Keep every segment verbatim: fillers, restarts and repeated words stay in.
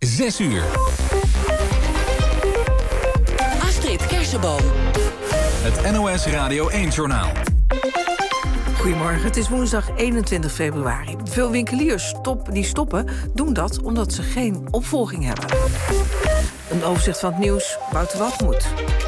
zes uur. Astrid Kersenboom. Het N O S Radio één-journaal. Goedemorgen, het is woensdag eenentwintig februari. Veel winkeliers stop, die stoppen doen dat omdat ze geen opvolging hebben. Een overzicht van het nieuws, Wouter Walgemoed.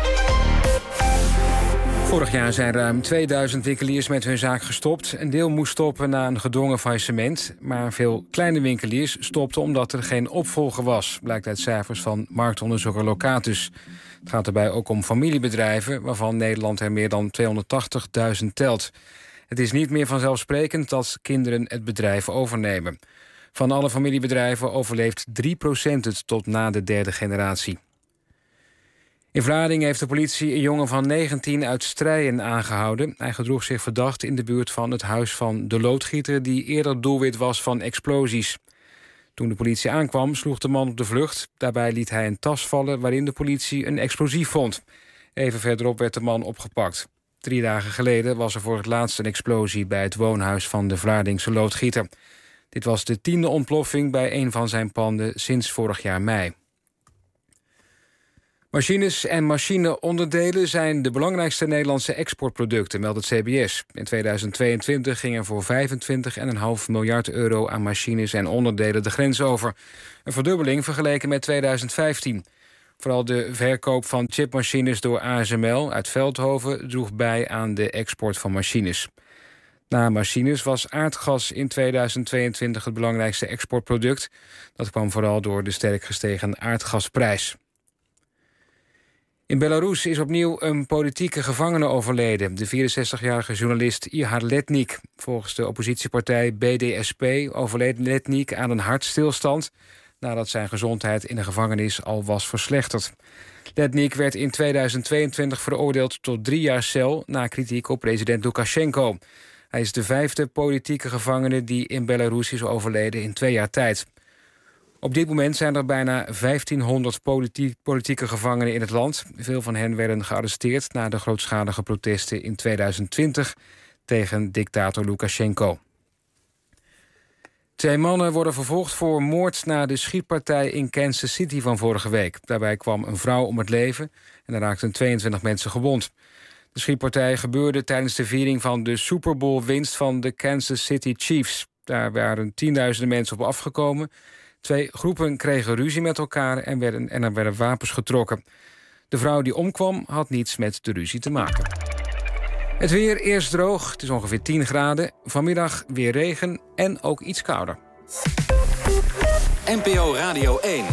Vorig jaar zijn ruim tweeduizend winkeliers met hun zaak gestopt. Een deel moest stoppen na een gedwongen faillissement. Maar veel kleine winkeliers stopten omdat er geen opvolger was, blijkt uit cijfers van marktonderzoeker Locatus. Het gaat daarbij ook om familiebedrijven, waarvan Nederland er meer dan tweehonderdtachtigduizend telt. Het is niet meer vanzelfsprekend dat kinderen het bedrijf overnemen. Van alle familiebedrijven overleeft drie procent het tot na de derde generatie. In Vlaardingen heeft de politie een jongen van negentien uit Strijen aangehouden. Hij gedroeg zich verdacht in de buurt van het huis van de loodgieter, die eerder doelwit was van explosies. Toen de politie aankwam, sloeg de man op de vlucht. Daarbij liet hij een tas vallen waarin de politie een explosief vond. Even verderop werd de man opgepakt. Drie dagen geleden was er voor het laatst een explosie bij het woonhuis van de Vlaardingse loodgieter. Dit was de tiende ontploffing bij een van zijn panden sinds vorig jaar mei. Machines en machineonderdelen zijn de belangrijkste Nederlandse exportproducten, meldt het C B S. In tweeduizend tweeëntwintig ging er voor vijfentwintig komma vijf miljard euro aan machines en onderdelen de grens over. Een verdubbeling vergeleken met tweeduizend vijftien. Vooral de verkoop van chipmachines door A S M L uit Veldhoven droeg bij aan de export van machines. Na machines was aardgas in tweeduizend tweeëntwintig het belangrijkste exportproduct. Dat kwam vooral door de sterk gestegen aardgasprijs. In Belarus is opnieuw een politieke gevangene overleden, de vierenzestigjarige journalist Ihar Letnik. Volgens de oppositiepartij B D S P overleed Letnik aan een hartstilstand nadat zijn gezondheid in de gevangenis al was verslechterd. Letnik werd in tweeduizend tweeëntwintig veroordeeld tot drie jaar cel na kritiek op president Lukashenko. Hij is de vijfde politieke gevangene die in Belarus is overleden in twee jaar tijd. Op dit moment zijn er bijna vijftienhonderd politie- politieke gevangenen in het land. Veel van hen werden gearresteerd na de grootschalige protesten in tweeduizend twintig tegen dictator Lukashenko. Twee mannen worden vervolgd voor moord na de schietpartij in Kansas City van vorige week. Daarbij kwam een vrouw om het leven en er raakten tweeëntwintig mensen gewond. De schietpartij gebeurde tijdens de viering van de Super Bowl winst van de Kansas City Chiefs. Daar waren tienduizenden mensen op afgekomen. Twee groepen kregen ruzie met elkaar en, werden, en er werden wapens getrokken. De vrouw die omkwam had niets met de ruzie te maken. Het weer eerst droog, het is ongeveer tien graden. Vanmiddag weer regen en ook iets kouder. N P O Radio één.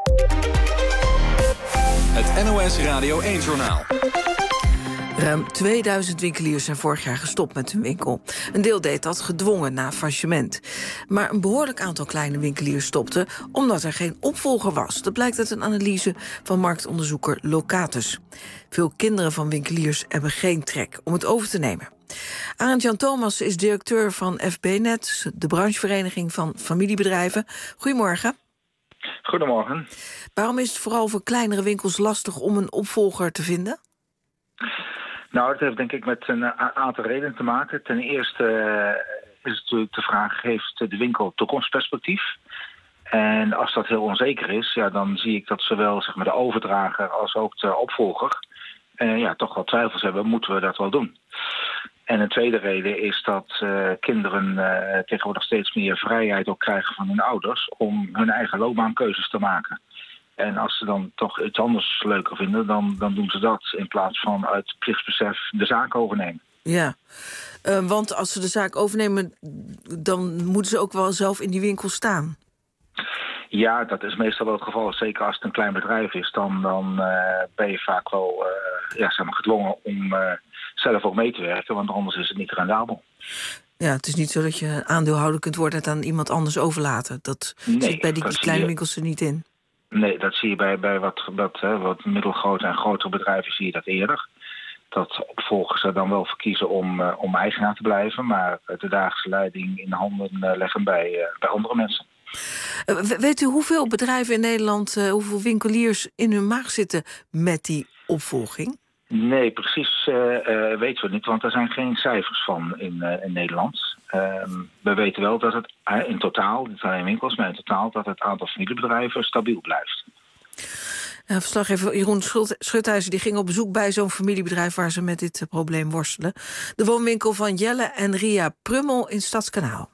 Het N O S Radio één-journaal. Ruim tweeduizend winkeliers zijn vorig jaar gestopt met hun winkel. Een deel deed dat gedwongen na faillissement. Maar een behoorlijk aantal kleine winkeliers stopte omdat er geen opvolger was. Dat blijkt uit een analyse van marktonderzoeker Locatus. Veel kinderen van winkeliers hebben geen trek om het over te nemen. Arend Jan Thomas is directeur van F B Net, de branchevereniging van familiebedrijven. Goedemorgen. Goedemorgen. Waarom is het vooral voor kleinere winkels lastig om een opvolger te vinden? Nou, het heeft denk ik met een aantal redenen te maken. Ten eerste uh, is het natuurlijk de vraag, heeft de winkel toekomstperspectief? En als dat heel onzeker is, ja, dan zie ik dat zowel zeg maar, de overdrager als ook de opvolger uh, ja, toch wel twijfels hebben, moeten we dat wel doen? En een tweede reden is dat uh, kinderen uh, tegenwoordig steeds meer vrijheid ook krijgen van hun ouders om hun eigen loopbaankeuzes te maken. En als ze dan toch iets anders leuker vinden, dan, dan doen ze dat in plaats van uit plichtsbesef de zaak overnemen. Ja, uh, want als ze de zaak overnemen, dan moeten ze ook wel zelf in die winkel staan. Ja, dat is meestal wel het geval. Zeker als het een klein bedrijf is, dan, dan uh, ben je vaak wel uh, ja, zeg maar gedwongen om uh, zelf ook mee te werken, want anders is het niet rendabel. Ja, het is niet zo dat je aandeelhouder kunt worden en het aan iemand anders overlaten. Dat nee, zit bij die dat kleine je... winkels er niet in. Nee, dat zie je bij, bij wat, wat, hè, wat middelgrote en grotere bedrijven zie je dat eerder. Dat opvolgers er dan wel verkiezen om, uh, om eigenaar te blijven, maar de dagelijkse leiding in de handen uh, leggen bij, uh, bij andere mensen. Uh, weet u hoeveel bedrijven in Nederland, uh, hoeveel winkeliers in hun maag zitten met die opvolging? Nee, precies uh, uh, weten we niet, want er zijn geen cijfers van in, uh, in Nederland. Uh, we weten wel dat het uh, in totaal, niet alleen winkels, maar in totaal dat het aantal familiebedrijven stabiel blijft. Uh, verslaggever Jeroen Schuthuizen die ging op bezoek bij zo'n familiebedrijf waar ze met dit uh, probleem worstelen. De woonwinkel van Jelle en Ria Prummel in Stadskanaal.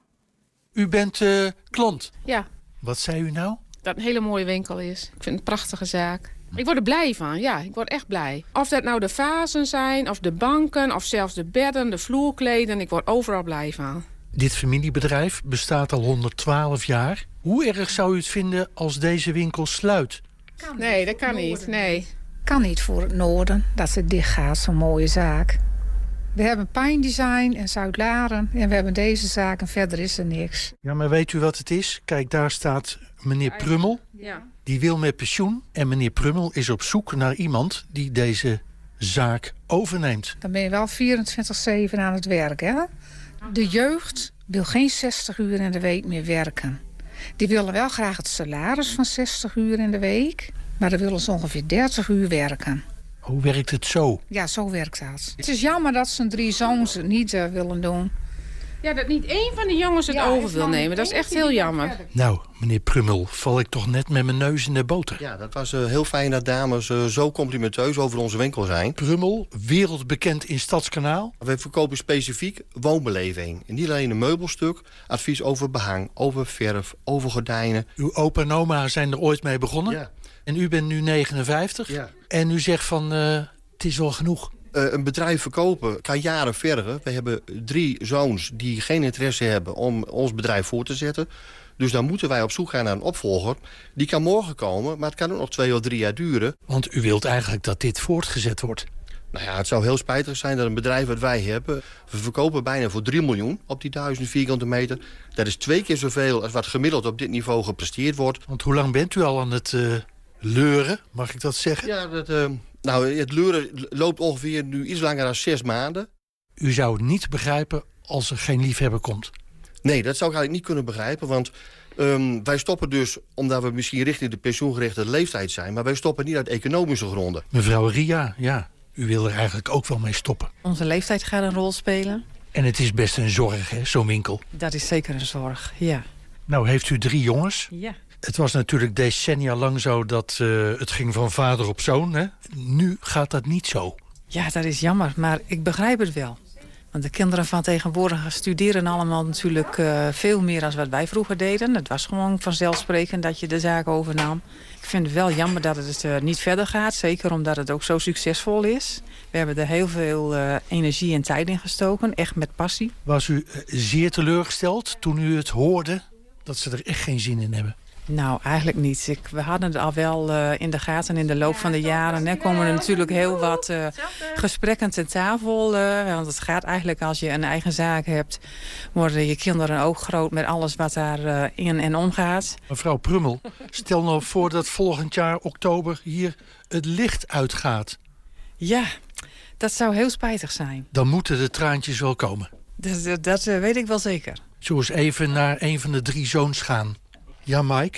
U bent uh, klant. Ja. Wat zei u nou? Dat het een hele mooie winkel is. Ik vind het een prachtige zaak. Ik word er blij van, ja, ik word echt blij. Of dat nou de vazen zijn, of de banken, of zelfs de bedden, de vloerkleden. Ik word overal blij van. Dit familiebedrijf bestaat al honderdtwaalf jaar. Hoe erg zou u het vinden als deze winkel sluit? Nee, dat kan niet, nee. Kan niet voor het noorden, dat het dicht gaat, zo'n mooie zaak. We hebben Pine Design en Zuid-Laren en we hebben deze zaak en verder is er niks. Ja, maar weet u wat het is? Kijk, daar staat meneer Prummel. Ja. Die wil met pensioen. En meneer Prummel is op zoek naar iemand die deze zaak overneemt. Dan ben je wel vierentwintig zeven aan het werk, hè? De jeugd wil geen zestig uur in de week meer werken. Die willen wel graag het salaris van zestig uur in de week. Maar dan willen ze ongeveer dertig uur werken. Hoe werkt het zo? Ja, zo werkt dat. Het is jammer dat zijn drie zoons het niet uh, willen doen. Ja, dat niet één van de jongens het ja, over wil nemen. Dat is echt heel jammer. Nou, meneer Prummel, val ik toch net met mijn neus in de boter. Ja, dat was uh, heel fijn dat dames uh, zo complimenteus over onze winkel zijn. Prummel, wereldbekend in Stadskanaal. Wij verkopen specifiek woonbeleving. En niet alleen een meubelstuk, advies over behang, over verf, over gordijnen. Uw opa en oma zijn er ooit mee begonnen. Ja. En u bent nu negenenvijftig. Ja. En u zegt van, uh, het is wel genoeg. Uh, een bedrijf verkopen kan jaren vergen. We hebben drie zoons die geen interesse hebben om ons bedrijf voor te zetten. Dus dan moeten wij op zoek gaan naar een opvolger. Die kan morgen komen, maar het kan ook nog twee of drie jaar duren. Want u wilt eigenlijk dat dit voortgezet wordt. Nou ja, het zou heel spijtig zijn dat een bedrijf wat wij hebben... we verkopen bijna voor drie miljoen op die duizend vierkante meter. Dat is twee keer zoveel als wat gemiddeld op dit niveau gepresteerd wordt. Want hoe lang bent u al aan het uh, leuren, mag ik dat zeggen? Ja, dat... Uh, Nou, het leuren loopt ongeveer nu iets langer dan zes maanden. U zou het niet begrijpen als er geen liefhebber komt? Nee, dat zou ik eigenlijk niet kunnen begrijpen. Want um, wij stoppen dus, omdat we misschien richting de pensioengerichte leeftijd zijn... maar wij stoppen niet uit economische gronden. Mevrouw Ria, ja, u wil er eigenlijk ook wel mee stoppen. Onze leeftijd gaat een rol spelen. En het is best een zorg, hè, zo'n winkel. Dat is zeker een zorg, ja. Nou, heeft u drie jongens? Ja. Het was natuurlijk decennia lang zo dat uh, het ging van vader op zoon. Hè? Nu gaat dat niet zo. Ja, dat is jammer, maar ik begrijp het wel. Want de kinderen van tegenwoordig studeren allemaal natuurlijk uh, veel meer dan wat wij vroeger deden. Het was gewoon vanzelfsprekend dat je de zaak overnam. Ik vind het wel jammer dat het uh, niet verder gaat. Zeker omdat het ook zo succesvol is. We hebben er heel veel uh, energie en tijd in gestoken. Echt met passie. Was u uh, zeer teleurgesteld toen u het hoorde dat ze er echt geen zin in hebben? Nou, eigenlijk niet. Ik, we hadden het al wel uh, in de gaten in de loop van de jaren. Er komen er natuurlijk heel wat uh, gesprekken ten tafel. Uh, want het gaat eigenlijk als je een eigen zaak hebt... worden je kinderen ook groot met alles wat daarin uh, in en omgaat. Mevrouw Prummel, stel nou voor dat volgend jaar oktober hier het licht uitgaat. Ja, dat zou heel spijtig zijn. Dan moeten de traantjes wel komen. Dat, dat, dat uh, weet ik wel zeker. Zo eens even naar een van de drie zoons gaan. Ja, Mike,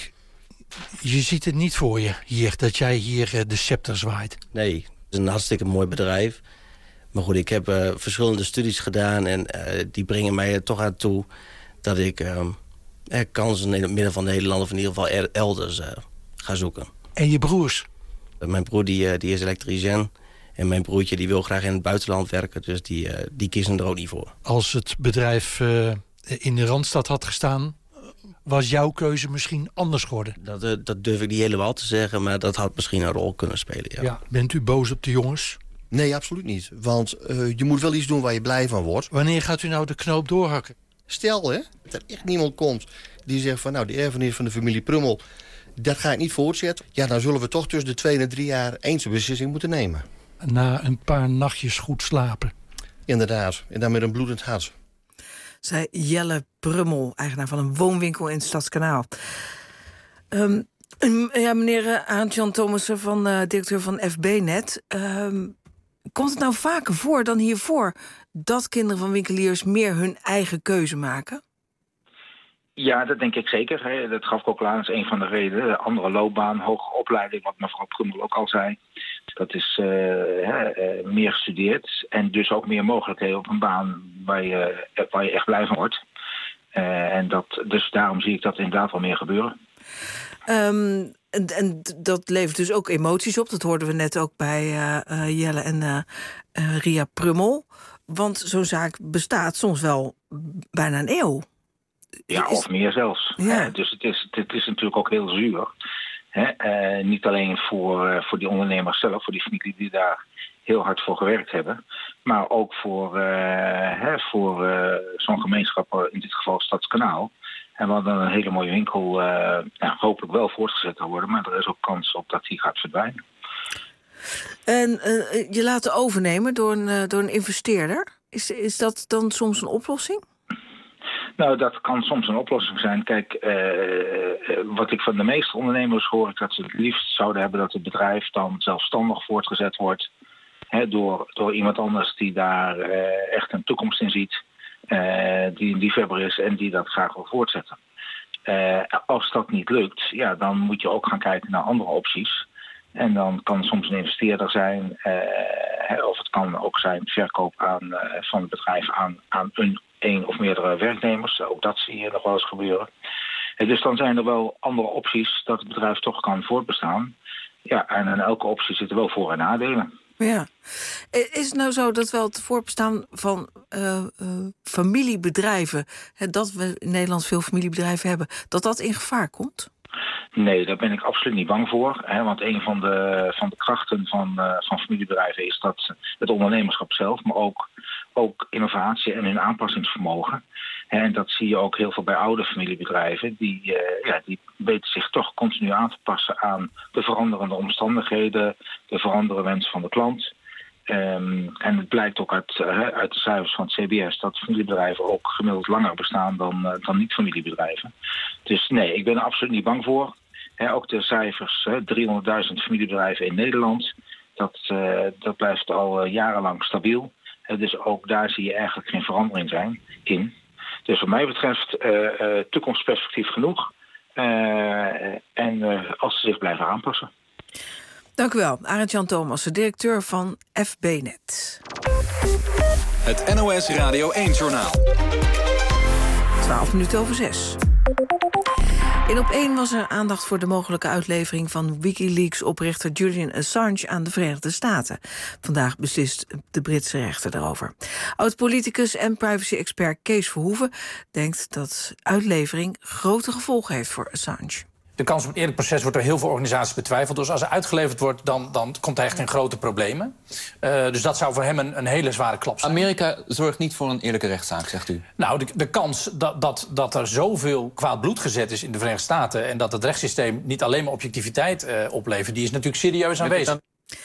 je ziet het niet voor je hier, dat jij hier uh, de scepter zwaait. Nee, het is een hartstikke mooi bedrijf. Maar goed, ik heb uh, verschillende studies gedaan... en uh, die brengen mij er toch aan toe dat ik uh, kansen in het midden van Nederland... of in ieder geval elders uh, ga zoeken. En je broers? Uh, mijn broer die, uh, die is elektricien... en mijn broertje die wil graag in het buitenland werken... dus die, uh, die kiezen er ook niet voor. Als het bedrijf uh, in de Randstad had gestaan... was jouw keuze misschien anders geworden? Dat, uh, dat durf ik niet helemaal te zeggen, maar dat had misschien een rol kunnen spelen. Ja. Ja, bent u boos op de jongens? Nee, absoluut niet. Want uh, je moet wel iets doen waar je blij van wordt. Wanneer gaat u nou de knoop doorhakken? Stel, hè, dat er echt niemand komt die zegt van... nou, de erfenis van de familie Prummel, dat ga ik niet voortzetten. Ja, dan zullen we toch tussen de twee en drie jaar eens een beslissing moeten nemen. Na een paar nachtjes goed slapen. Inderdaad, en dan met een bloedend hart. Zei Jelle Prummel, eigenaar van een woonwinkel in Stadskanaal. Um, ja, meneer Arend-Jan Thomassen, van, uh, directeur van F B net. Um, komt het nou vaker voor dan hiervoor... dat kinderen van winkeliers meer hun eigen keuze maken? Ja, dat denk ik zeker. Hè. Dat gaf ik ook al aan, dat is een van de redenen. De andere loopbaan, hoge opleiding, wat mevrouw Prummel ook al zei. Dat is uh, hè, uh, meer gestudeerd en dus ook meer mogelijkheden op een baan waar je, waar je echt blij van wordt. Uh, en dat, dus daarom zie ik dat inderdaad wel meer gebeuren. Um, en, en dat levert dus ook emoties op. Dat hoorden we net ook bij uh, uh, Jelle en uh, uh, Ria Prummel. Want zo'n zaak bestaat soms wel bijna een eeuw. Ja, of meer zelfs. Ja. Uh, dus het is, het is natuurlijk ook heel zuur. Hè? Uh, niet alleen voor, uh, voor die ondernemers zelf, voor die familie die daar heel hard voor gewerkt hebben. Maar ook voor, uh, hè, voor uh, zo'n gemeenschap, in dit geval Stadskanaal. En we hadden een hele mooie winkel, uh, nou, hopelijk wel voortgezet te worden. Maar er is ook kans op dat die gaat verdwijnen. En uh, je laten overnemen door een, uh, door een investeerder. Is, is dat dan soms een oplossing? Nou, dat kan soms een oplossing zijn. Kijk, uh, wat ik van de meeste ondernemers hoor, ik dat ze het liefst zouden hebben dat het bedrijf dan zelfstandig voortgezet wordt. Hè, door, door iemand anders die daar uh, echt een toekomst in ziet. Uh, die een liefhebber is en die dat graag wil voortzetten. Uh, als dat niet lukt, ja, dan moet je ook gaan kijken naar andere opties. En dan kan het soms een investeerder zijn, uh, of het kan ook zijn verkoop aan, uh, van het bedrijf aan, aan een, een of meerdere werknemers. Ook dat zie je nog wel eens gebeuren. Uh, dus dan zijn er wel andere opties dat het bedrijf toch kan voortbestaan. Ja, en in elke optie zitten wel voor- en nadelen. Ja. Is het nou zo dat wel het voortbestaan van uh, uh, familiebedrijven, hè, dat we in Nederland veel familiebedrijven hebben, dat dat in gevaar komt? Nee, daar ben ik absoluut niet bang voor. Hè, want een van de, van de krachten van, uh, van familiebedrijven is dat het ondernemerschap zelf, maar ook, ook innovatie en hun aanpassingsvermogen. En dat zie je ook heel veel bij oude familiebedrijven. Die, uh, ja, die weten zich toch continu aan te passen aan de veranderende omstandigheden, de veranderende wensen van de klant. Um, en het blijkt ook uit, uh, uit de cijfers van het C B S dat familiebedrijven ook gemiddeld langer bestaan dan, uh, dan niet-familiebedrijven. Dus nee, ik ben er absoluut niet bang voor. He, ook de cijfers, uh, driehonderdduizend familiebedrijven in Nederland, dat, uh, dat blijft al uh, jarenlang stabiel. Uh, dus ook daar zie je eigenlijk geen verandering zijn in. Dus wat mij betreft uh, uh, toekomstperspectief genoeg. Uh, en uh, als ze zich blijven aanpassen. Dank u wel, Arend-Jan Thomassen, directeur van F B Net. Het N O S Radio één-journaal. twaalf minuten over zes. In Op één was er aandacht voor de mogelijke uitlevering van Wikileaks-oprichter Julian Assange aan de Verenigde Staten. Vandaag beslist de Britse rechter daarover. Oud-politicus en privacy-expert Kees Verhoeven denkt dat uitlevering grote gevolgen heeft voor Assange. De kans op een eerlijk proces wordt door heel veel organisaties betwijfeld. Dus als hij uitgeleverd wordt, dan, dan komt hij echt geen grote problemen. Uh, dus dat zou voor hem een, een hele zware klap zijn. Amerika zorgt niet voor een eerlijke rechtszaak, zegt u? Nou, de, de kans dat, dat, dat er zoveel kwaad bloed gezet is in de Verenigde Staten en dat het rechtssysteem niet alleen maar objectiviteit uh, oplevert, die is natuurlijk serieus aanwezig.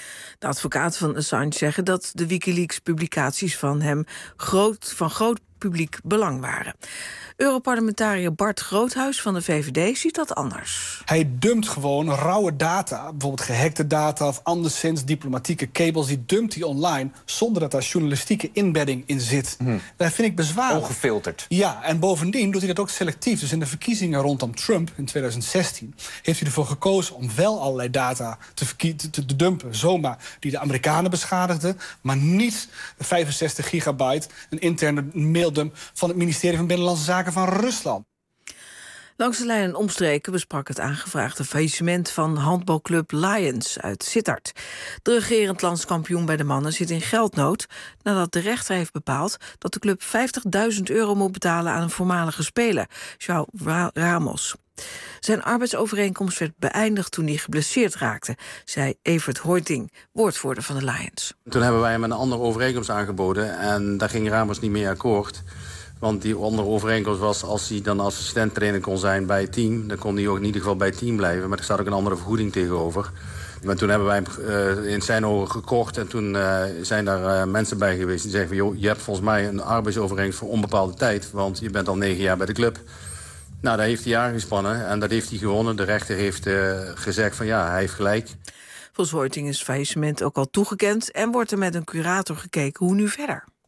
De advocaten van Assange zeggen dat de Wikileaks-publicaties van hem groot, van groot publiek belang waren. Europarlementariër Bart Groothuis van de V V D ziet dat anders. Hij dumpt gewoon rauwe data, bijvoorbeeld gehackte data of anderszins diplomatieke cables, die dumpt hij online zonder dat daar journalistieke inbedding in zit. Hmm. Dat vind ik bezwaarlijk. Ongefilterd. Ja, en bovendien doet hij dat ook selectief. Dus in de verkiezingen rondom Trump in tweeduizend zestien heeft hij ervoor gekozen om wel allerlei data te, te, te dumpen, zomaar, die de Amerikanen beschadigden, maar niet vijfenzestig gigabyte, een interne maildump van het ministerie van Binnenlandse Zaken van Rusland. Langs de lijn en omstreken besprak het aangevraagde faillissement van handbalclub Lions uit Sittard. De regerend landskampioen bij de mannen zit in geldnood nadat de rechter heeft bepaald dat de club vijftigduizend euro moet betalen aan een voormalige speler, João Ramos. Zijn arbeidsovereenkomst werd beëindigd toen hij geblesseerd raakte, zei Evert Hoiting, woordvoerder van de Lions. Toen hebben wij hem een andere overeenkomst aangeboden en daar ging Ramos niet mee akkoord. Want die andere overeenkomst was, als hij dan assistent-trainer kon zijn bij het team, dan kon hij ook in ieder geval bij het team blijven. Maar er staat ook een andere vergoeding tegenover. Maar toen hebben wij hem uh, in zijn ogen gekocht en toen uh, zijn daar uh, mensen bij geweest die zeggen van, joh, je hebt volgens mij een arbeidsovereenkomst voor onbepaalde tijd, want je bent al negen jaar bij de club. Nou, daar heeft hij aangespannen en dat heeft hij gewonnen. De rechter heeft uh, gezegd van ja, hij heeft gelijk. Volgens Hoiting is het faillissement ook al toegekend en wordt er met een curator gekeken hoe nu verder.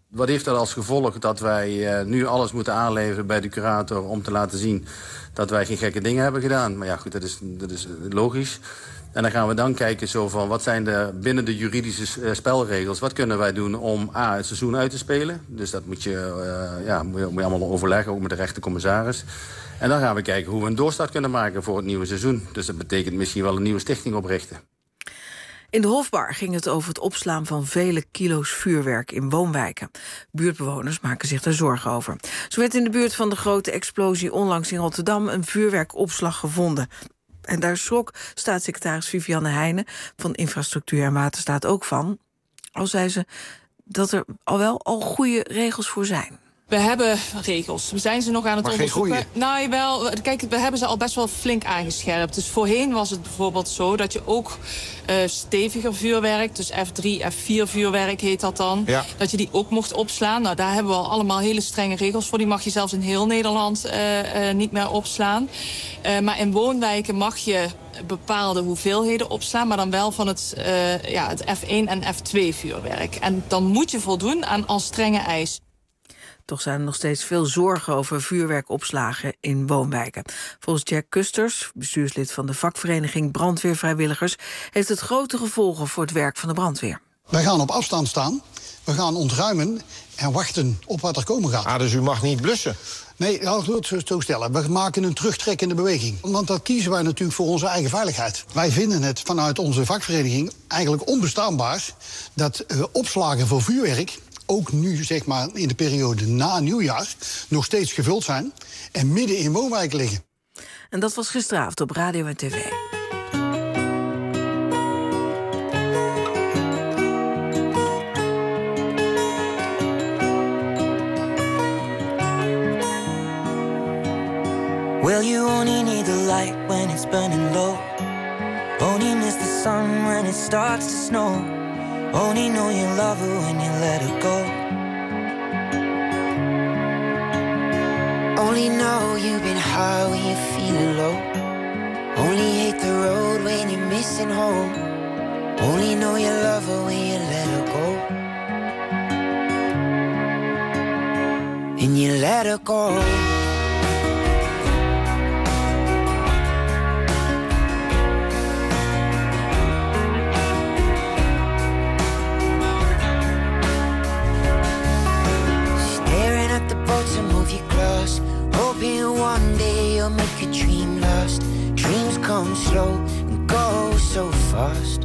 Wat heeft dat als gevolg dat wij uh, nu alles moeten aanleveren bij de curator om te laten zien dat wij geen gekke dingen hebben gedaan. Maar ja, goed, dat is, dat is logisch. En dan gaan we dan kijken zo van wat zijn de binnen de juridische uh, spelregels. Wat kunnen wij doen om A, het seizoen uit te spelen. Dus dat moet je, uh, ja, moet je, moet je allemaal overleggen, ook met de rechtercommissaris. En dan gaan we kijken hoe we een doorstart kunnen maken voor het nieuwe seizoen. Dus dat betekent misschien wel een nieuwe stichting oprichten. In de Hofbar ging het over het opslaan van vele kilo's vuurwerk in woonwijken. Buurtbewoners maken zich daar zorgen over. Zo werd in de buurt van de grote explosie onlangs in Rotterdam een vuurwerkopslag gevonden. En daar schrok staatssecretaris Vivianne Heijnen van Infrastructuur en Waterstaat ook van. Al zei ze dat er al wel al goede regels voor zijn. We hebben regels. We zijn ze nog aan het maar onderzoeken. Geen goeie. Nou, wel, kijk, we hebben ze al best wel flink aangescherpt. Dus voorheen was het bijvoorbeeld zo dat je ook uh, steviger vuurwerk, dus F drie, F vier vuurwerk heet dat dan, ja. dat je die ook mocht opslaan. Nou, daar hebben we al allemaal hele strenge regels voor. Die mag je zelfs in heel Nederland uh, uh, niet meer opslaan. Uh, maar in woonwijken mag je bepaalde hoeveelheden opslaan, maar dan wel van het, uh, ja, het F één en F twee vuurwerk. En dan moet je voldoen aan al strenge eisen. Toch zijn er nog steeds veel zorgen over vuurwerkopslagen in woonwijken. Volgens Jack Kusters, bestuurslid van de vakvereniging Brandweervrijwilligers, heeft het grote gevolgen voor het werk van de brandweer. Wij gaan op afstand staan, we gaan ontruimen en wachten op wat er komen gaat. Ah, dus u mag niet blussen? Nee, nou, ik wil het zo stellen. We maken een terugtrekkende beweging. Want dat kiezen wij natuurlijk voor onze eigen veiligheid. Wij vinden het vanuit onze vakvereniging eigenlijk onbestaanbaar dat uh, opslagen voor vuurwerk, ook nu zeg maar in de periode na nieuwjaar, nog steeds gevuld zijn en midden in woonwijken liggen. En dat was gisteravond op radio en tv. Well, you only need the light when it's burning low. Only miss the sun when it starts to snow. Only know you love her when you let her go. Only know you've been high when you're feeling low. Only hate the road when you're missing home. Only know you love her when you let her go. And you let her go. Hoping one day you'll make a dream last. Dreams come slow and go so fast.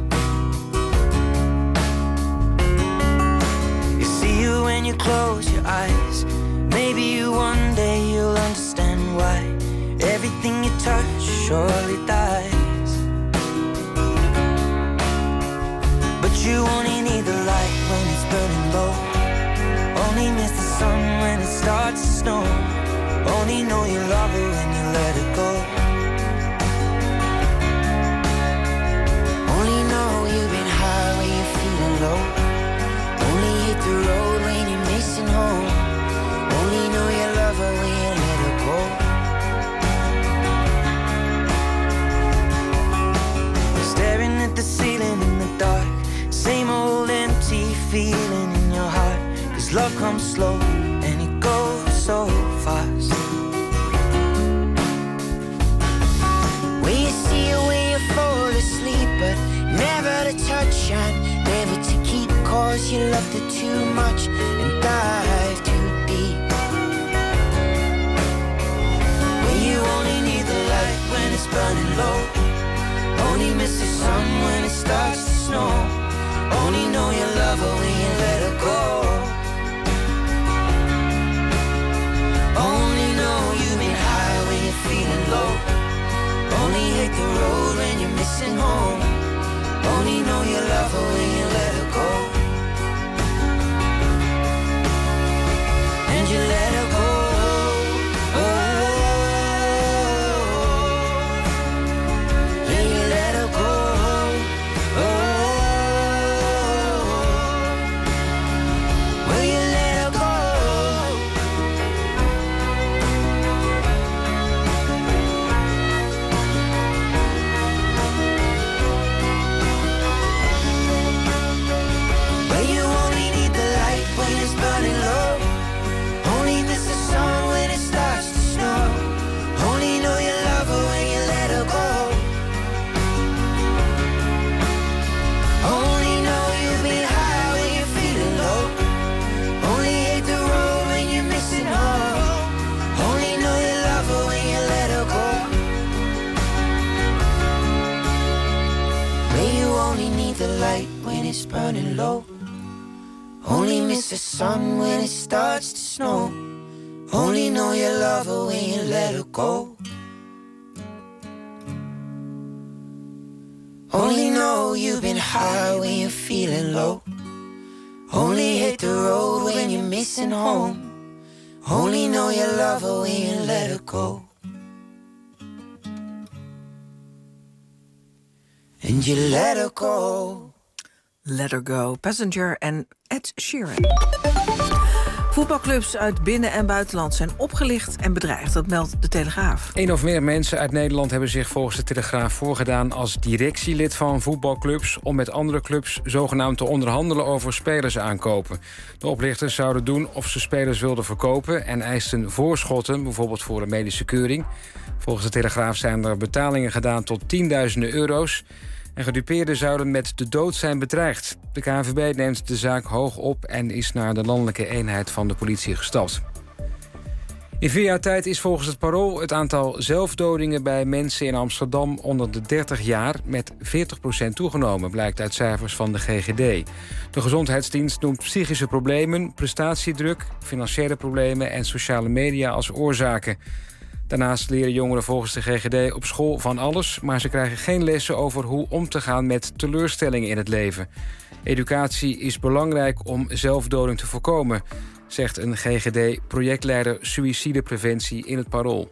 You see you when you close your eyes. Maybe you one day you'll understand why everything you touch surely dies. But you only need the light when it's burning low. Only miss the sun when it starts to snow. Only know you love her when you let her go. Only know you've been high when you're feeling low. Only hit the road when you're missing home. Only know you love her when you let her go. Staring at the ceiling in the dark. Same old empty feeling in your heart. 'Cause love comes slow and it goes so fast. When you see her when you fall asleep, but never to touch and never to keep, 'cause you loved her too much and dive too deep. When you only need the light when it's burning low. Only miss the sun when it starts to snow. Only know you love her when you let her go. Only know you've been high when you're feeling low. Only hate the road when you're missing home. Only know you love her when you let her go. And you let her go. Oh, yeah, you let her go. Oh, well, you let her go. the light when it's burning low. Only miss the sun when it starts to snow. Only know you love her when you let her go. Only know you've been high when you're feeling low. Only hit the road when you're missing home. Only know you love her when you let her go. And you let her go. Let her go. Passenger en Ed Sheeran. Voetbalclubs uit binnen- en buitenland zijn opgelicht en bedreigd. Dat meldt de Telegraaf. Eén of meer mensen uit Nederland hebben zich volgens de Telegraaf voorgedaan als directielid van voetbalclubs om met andere clubs zogenaamd te onderhandelen over spelers aankopen. De oplichters zouden doen of ze spelers wilden verkopen en eisten voorschotten, bijvoorbeeld voor een medische keuring. Volgens de Telegraaf zijn er betalingen gedaan tot tienduizenden euro's. En gedupeerden zouden met de dood zijn bedreigd. De K N V B neemt de zaak hoog op en is naar de landelijke eenheid van de politie gestapt. In vier jaar tijd is volgens het Parool het aantal zelfdodingen bij mensen in Amsterdam onder de dertig jaar met veertig procent toegenomen, blijkt uit cijfers van de G G D. De Gezondheidsdienst noemt psychische problemen, prestatiedruk, financiële problemen en sociale media als oorzaken. Daarnaast leren jongeren volgens de G G D op school van alles, maar ze krijgen geen lessen over hoe om te gaan met teleurstellingen in het leven. Educatie is belangrijk om zelfdoding te voorkomen, zegt een G G D-projectleider suïcidepreventie in het Parool.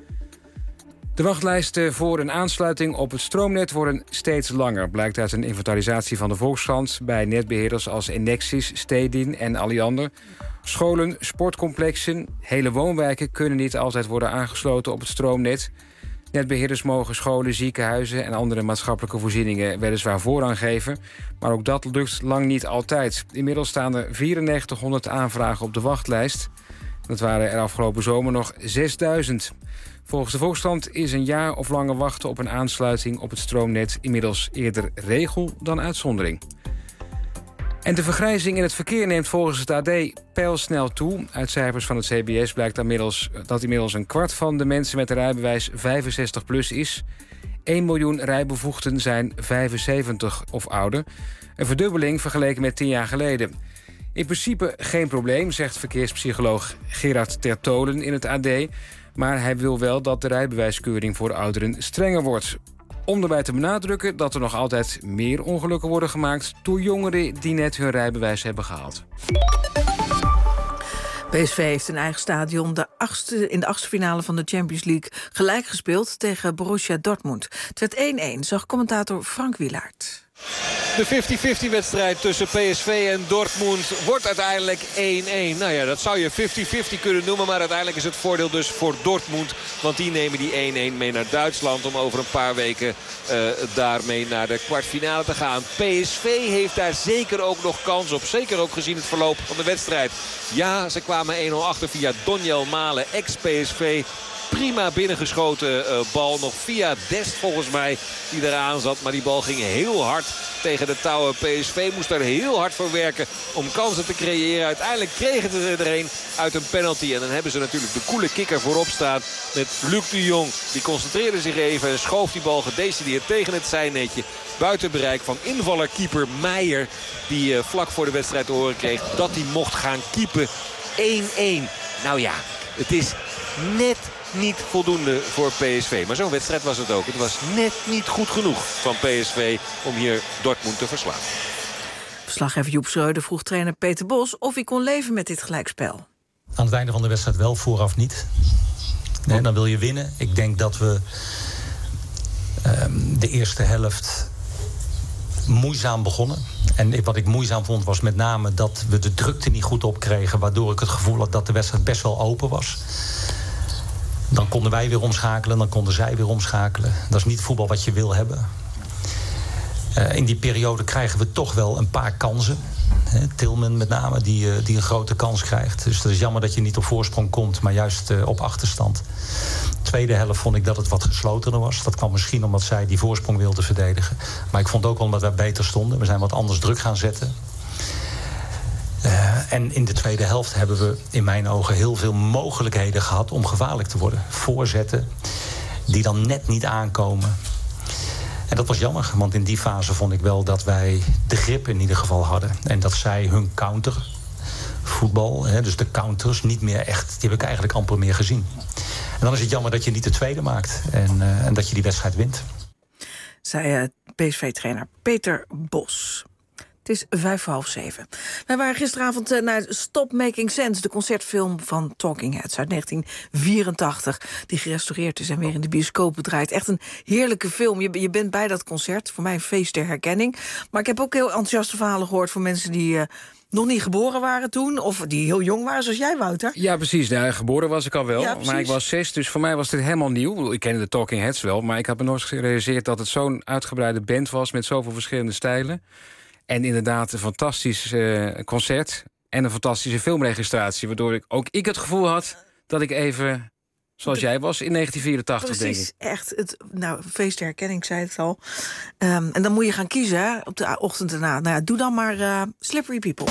De wachtlijsten voor een aansluiting op het stroomnet worden steeds langer, blijkt uit een inventarisatie van de Volkskrant bij netbeheerders als Enexis, Stedin en Alliander. Scholen, sportcomplexen, hele woonwijken kunnen niet altijd worden aangesloten op het stroomnet. Netbeheerders mogen scholen, ziekenhuizen en andere maatschappelijke voorzieningen weliswaar voorrang geven, maar ook dat lukt lang niet altijd. Inmiddels staan er vierennegentighonderd aanvragen op de wachtlijst. Dat waren er afgelopen zomer nog zesduizend. Volgens de Volkskrant is een jaar of langer wachten op een aansluiting op het stroomnet inmiddels eerder regel dan uitzondering. En de vergrijzing in het verkeer neemt volgens het A D pijlsnel toe. Uit cijfers van het C B S blijkt inmiddels dat inmiddels een kwart van de mensen met een rijbewijs vijfenzestig plus is. één miljoen rijbevoegden zijn vijfenzeventig of ouder. Een verdubbeling vergeleken met tien jaar geleden. In principe geen probleem, zegt verkeerspsycholoog Gerard Tertolen in het A D. Maar hij wil wel dat de rijbewijskeuring voor ouderen strenger wordt. Om erbij te benadrukken dat er nog altijd meer ongelukken worden gemaakt door jongeren die net hun rijbewijs hebben gehaald. P S V heeft in eigen stadion de achtste, in de achtste finale van de Champions League gelijk gespeeld tegen Borussia Dortmund. Het werd één-één, zag commentator Frank Wielaert. De vijftig vijftig wedstrijd tussen P S V en Dortmund wordt uiteindelijk één-één. Nou ja, dat zou je vijftig vijftig kunnen noemen. Maar uiteindelijk is het voordeel dus voor Dortmund. Want die nemen die één-één mee naar Duitsland. Om over een paar weken uh, daarmee naar de kwartfinale te gaan. P S V heeft daar zeker ook nog kans op. Zeker ook gezien het verloop van de wedstrijd. Ja, ze kwamen één nul achter via Donjel Malen, ex-P S V. Prima binnengeschoten uh, bal. Nog via Dest volgens mij die eraan zat. Maar die bal ging heel hard tegen de touwen. P S V moest daar heel hard voor werken om kansen te creëren. Uiteindelijk kregen ze er een uit een penalty. En dan hebben ze natuurlijk de koele kikker voorop staan met Luc de Jong. Die concentreerde zich even en schoof die bal gedecideerd tegen het zijnetje. Buiten bereik van invallerkeeper Meijer. Die uh, vlak voor de wedstrijd te horen kreeg dat hij mocht gaan keepen. één-één. Nou ja, het is net niet voldoende voor P S V. Maar zo'n wedstrijd was het ook. Het was net niet goed genoeg van P S V om hier Dortmund te verslaan. Verslaggever Joep Schreuder vroeg trainer Peter Bos of hij kon leven met dit gelijkspel. Aan het einde van de wedstrijd wel, vooraf niet. Nee, dan wil je winnen. Ik denk dat we um, de eerste helft moeizaam begonnen. En wat ik moeizaam vond was met name dat we de drukte niet goed opkregen, waardoor ik het gevoel had dat de wedstrijd best wel open was. Dan konden wij weer omschakelen, dan konden zij weer omschakelen. Dat is niet voetbal wat je wil hebben. Uh, in die periode krijgen we toch wel een paar kansen. He, Tilman met name, die, uh, die een grote kans krijgt. Dus dat is jammer dat je niet op voorsprong komt, maar juist uh, op achterstand. Tweede helft vond ik dat het wat geslotener was. Dat kwam misschien omdat zij die voorsprong wilden verdedigen. Maar ik vond ook wel omdat wij beter stonden. We zijn wat anders druk gaan zetten. Uh, en in de tweede helft hebben we in mijn ogen heel veel mogelijkheden gehad om gevaarlijk te worden. Voorzetten die dan net niet aankomen. En dat was jammer, want in die fase vond ik wel dat wij de grip in ieder geval hadden. En dat zij hun countervoetbal, hè, dus de counters, niet meer echt... die heb ik eigenlijk amper meer gezien. En dan is het jammer dat je niet de tweede maakt en, uh, en dat je die wedstrijd wint. Zei uh, P S V-trainer Peter Bos. Het is vijf voor half zeven. Wij waren gisteravond uh, naar Stop Making Sense... de concertfilm van Talking Heads uit negentien vierentachtig... die gerestaureerd is en weer in de bioscoop draait. Echt een heerlijke film. Je, je bent bij dat concert. Voor mij een feest der herkenning. Maar ik heb ook heel enthousiaste verhalen gehoord... van mensen die... Uh, nog niet geboren waren toen, of die heel jong waren, zoals jij, Wouter. Ja, precies. Nou, geboren was ik al wel, ja, maar ik was zes, dus voor mij was dit helemaal nieuw. Ik kende de Talking Heads wel, maar ik had me nooit gerealiseerd... dat het zo'n uitgebreide band was met zoveel verschillende stijlen. En inderdaad een fantastisch uh, concert en een fantastische filmregistratie... waardoor ik ook ik het gevoel had dat ik even... zoals jij was in negentien vierentachtig, Precies, denk ik. Echt. Het, nou, feest der herkenning, ik zei het al. Um, en dan moet je gaan kiezen hè, op de ochtend erna. Nou ja, doe dan maar uh, Slippery People.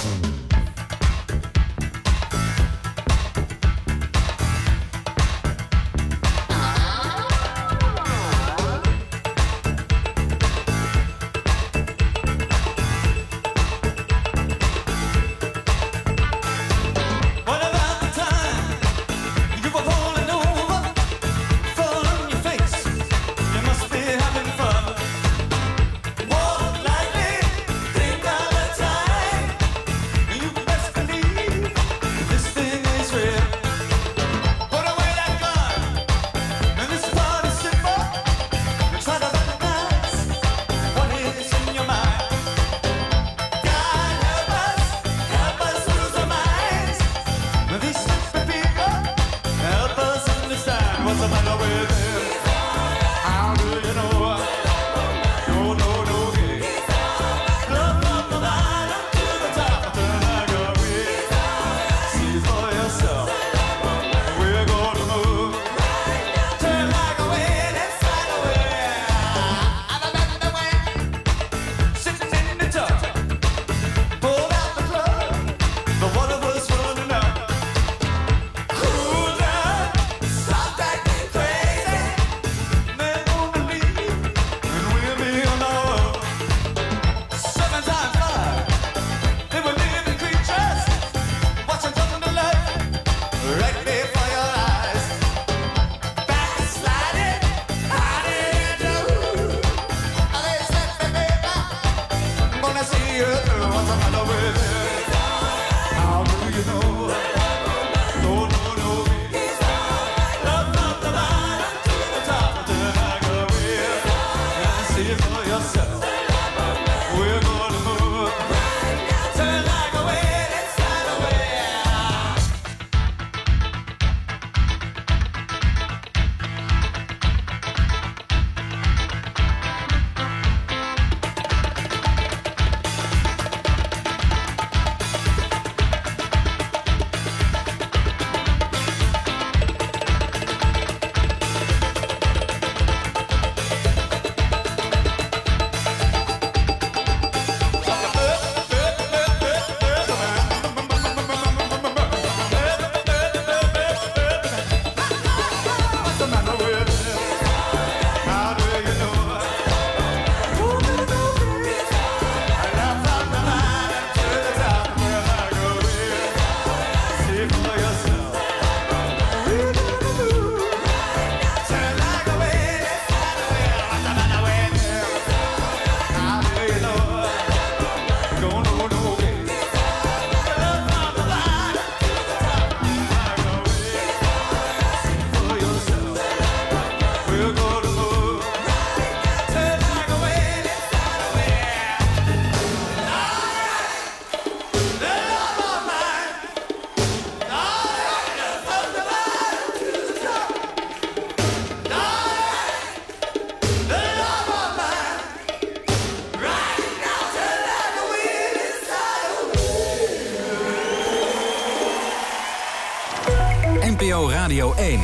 N P O Radio één.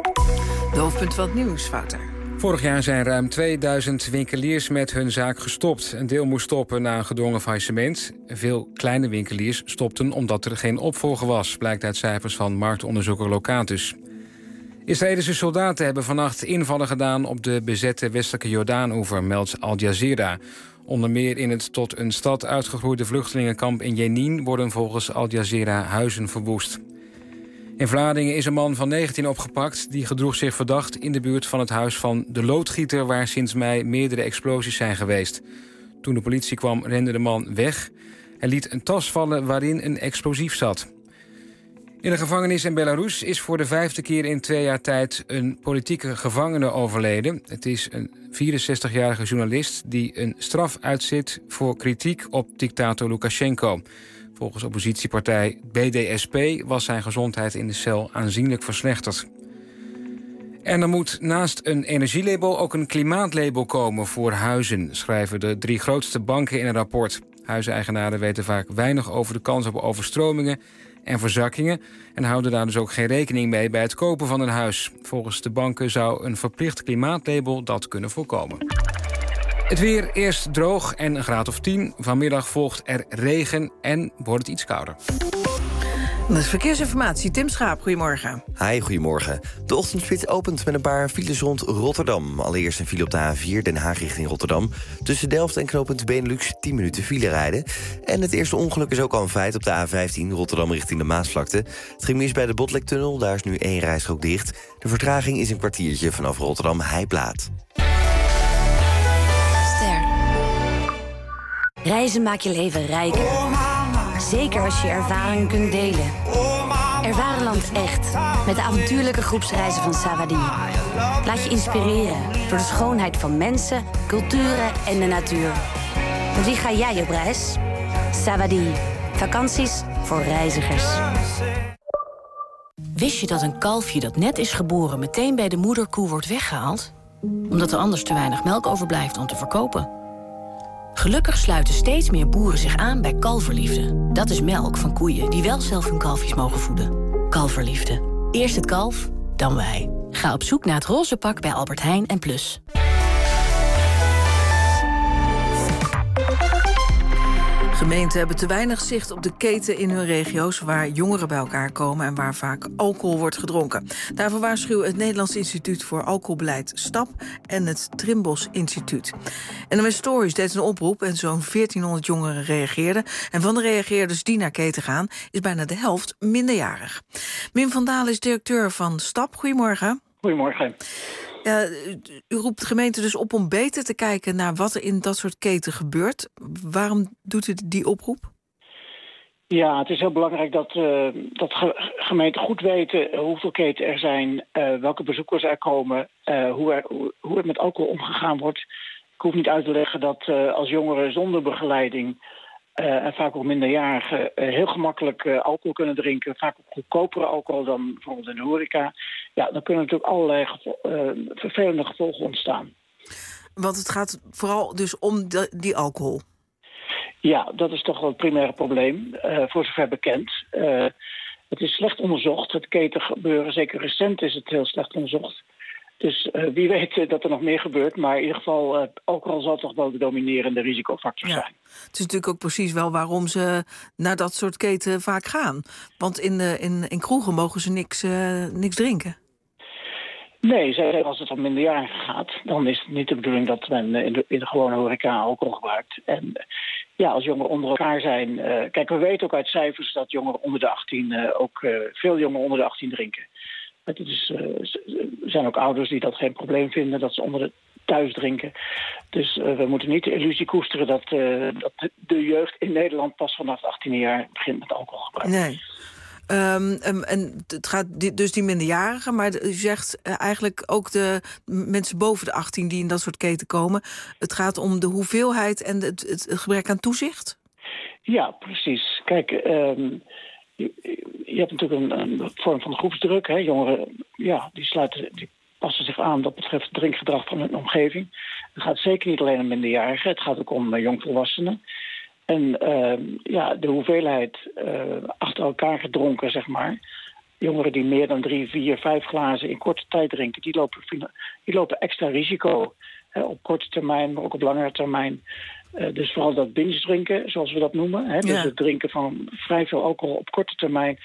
De hoofdpunt van het nieuws, Wouter. Vorig jaar zijn ruim tweeduizend winkeliers met hun zaak gestopt. Een deel moest stoppen na een gedwongen faillissement. Veel kleine winkeliers stopten omdat er geen opvolger was, blijkt uit cijfers van marktonderzoeker Locatus. Israëlische soldaten hebben vannacht invallen gedaan op de bezette westelijke Jordaan-oever, meldt Al Jazeera. Onder meer in het tot een stad uitgegroeide vluchtelingenkamp in Jenin worden volgens Al Jazeera huizen verwoest. In Vlaardingen is een man van negentien opgepakt. Die gedroeg zich verdacht in de buurt van het huis van de loodgieter, waar sinds mei meerdere explosies zijn geweest. Toen de politie kwam, rende de man weg. Hij liet een tas vallen waarin een explosief zat. In de gevangenis in Belarus is voor de vijfde keer in twee jaar tijd een politieke gevangene overleden. Het is een vierenzestigjarige journalist die een straf uitzit voor kritiek op dictator Lukashenko. Volgens oppositiepartij B D S P was zijn gezondheid in de cel aanzienlijk verslechterd. En er moet naast een energielabel ook een klimaatlabel komen voor huizen, schrijven de drie grootste banken in een rapport. Huiseigenaren weten vaak weinig over de kans op overstromingen en verzakkingen en houden daar dus ook geen rekening mee bij het kopen van een huis. Volgens de banken zou een verplicht klimaatlabel dat kunnen voorkomen. Het weer eerst droog en een graad of tien. Vanmiddag volgt er regen en wordt het iets kouder. Dat is verkeersinformatie. Tim Schaap, goedemorgen. Hi, goedemorgen. De ochtendspits opent met een paar files rond Rotterdam. Allereerst een file op de A vier, Den Haag richting Rotterdam. Tussen Delft en knooppunt Benelux tien minuten file rijden. En het eerste ongeluk is ook al een feit op de A vijftien, Rotterdam richting de Maasvlakte. Het ging mis bij de Botlektunnel, daar is nu één rijstrook dicht. De vertraging is een kwartiertje vanaf Rotterdam Heijplaat. Ster. Reizen maakt je leven rijker. Zeker als je ervaringen kunt delen. Ervaar land echt. Met de avontuurlijke groepsreizen van Savadi. Laat je inspireren door de schoonheid van mensen, culturen en de natuur. Met wie ga jij op reis? Savadi. Vakanties voor reizigers. Wist je dat een kalfje dat net is geboren meteen bij de moederkoe wordt weggehaald? Omdat er anders te weinig melk overblijft om te verkopen. Gelukkig sluiten steeds meer boeren zich aan bij Kalverliefde. Dat is melk van koeien die wel zelf hun kalfjes mogen voeden. Kalverliefde. Eerst het kalf, dan wij. Ga op zoek naar het roze pak bij Albert Heijn en Plus. Gemeenten hebben te weinig zicht op de keten in hun regio's waar jongeren bij elkaar komen en waar vaak alcohol wordt gedronken. Daarvoor waarschuwen het Nederlands Instituut voor Alcoholbeleid STAP en het Trimbos Instituut. N O S Stories deed een oproep en zo'n veertienhonderd jongeren reageerden. En van de reageerders die naar keten gaan, is bijna de helft minderjarig. Mim van Dalen is directeur van STAP. Goedemorgen. Goedemorgen. Uh, u roept de gemeente dus op om beter te kijken naar wat er in dat soort keten gebeurt. Waarom doet u die oproep? Ja, het is heel belangrijk dat, uh, dat ge- gemeenten goed weten hoeveel keten er zijn, uh, welke bezoekers er komen, uh, hoe, er, hoe, hoe er met alcohol omgegaan wordt. Ik hoef niet uit te leggen dat uh, als jongeren zonder begeleiding Uh, en vaak ook minderjarigen uh, heel gemakkelijk uh, alcohol kunnen drinken. Vaak ook goedkopere alcohol dan bijvoorbeeld in de horeca. Ja, dan kunnen natuurlijk allerlei gevo- uh, vervelende gevolgen ontstaan. Want het gaat vooral dus om de, die alcohol. Ja, dat is toch wel het primaire probleem, uh, voor zover bekend. Uh, het is slecht onderzocht, het ketengebeuren. Zeker recent is het heel slecht onderzocht. Dus uh, wie weet uh, dat er nog meer gebeurt. Maar in ieder geval, uh, alcohol zal toch wel de dominerende risicofactor zijn. Ja. Het is natuurlijk ook precies wel waarom ze naar dat soort keten vaak gaan. Want in, de, in, in kroegen mogen ze niks, uh, niks drinken. Nee, zij, als het om minderjarigen gaat, dan is het niet de bedoeling dat men in de, in de gewone horeca alcohol gebruikt. En uh, ja, als jongeren onder elkaar zijn. Uh, kijk, we weten ook uit cijfers dat jongeren onder de achttien, uh, ook uh, veel jongeren onder de achttien drinken. Het is, uh, er zijn ook ouders die dat geen probleem vinden, dat ze onder de thuis drinken. Dus uh, we moeten niet de illusie koesteren dat, uh, dat de jeugd in Nederland pas vanaf achttiende jaar begint met alcoholgebruik. Nee. Um, um, en het gaat die, dus die minderjarigen, maar u zegt uh, eigenlijk ook de mensen boven de achttien die in dat soort keten komen. Het gaat om de hoeveelheid en het, het, het gebrek aan toezicht? Ja, precies. Kijk, um, je, je hebt natuurlijk een, een vorm van groepsdruk. Hè. Jongeren, ja, die sluiten, die passen zich aan wat betreft het drinkgedrag van hun omgeving. Het gaat zeker niet alleen om minderjarigen, het gaat ook om uh, jongvolwassenen. En uh, ja, de hoeveelheid uh, achter elkaar gedronken, zeg maar. Jongeren die meer dan drie, vier, vijf glazen in korte tijd drinken, die lopen, die lopen extra risico. Hè, op korte termijn, maar ook op langere termijn. Uh, dus vooral dat binge drinken, zoals we dat noemen. Hè, dus ja. Het drinken van vrij veel alcohol op korte termijn.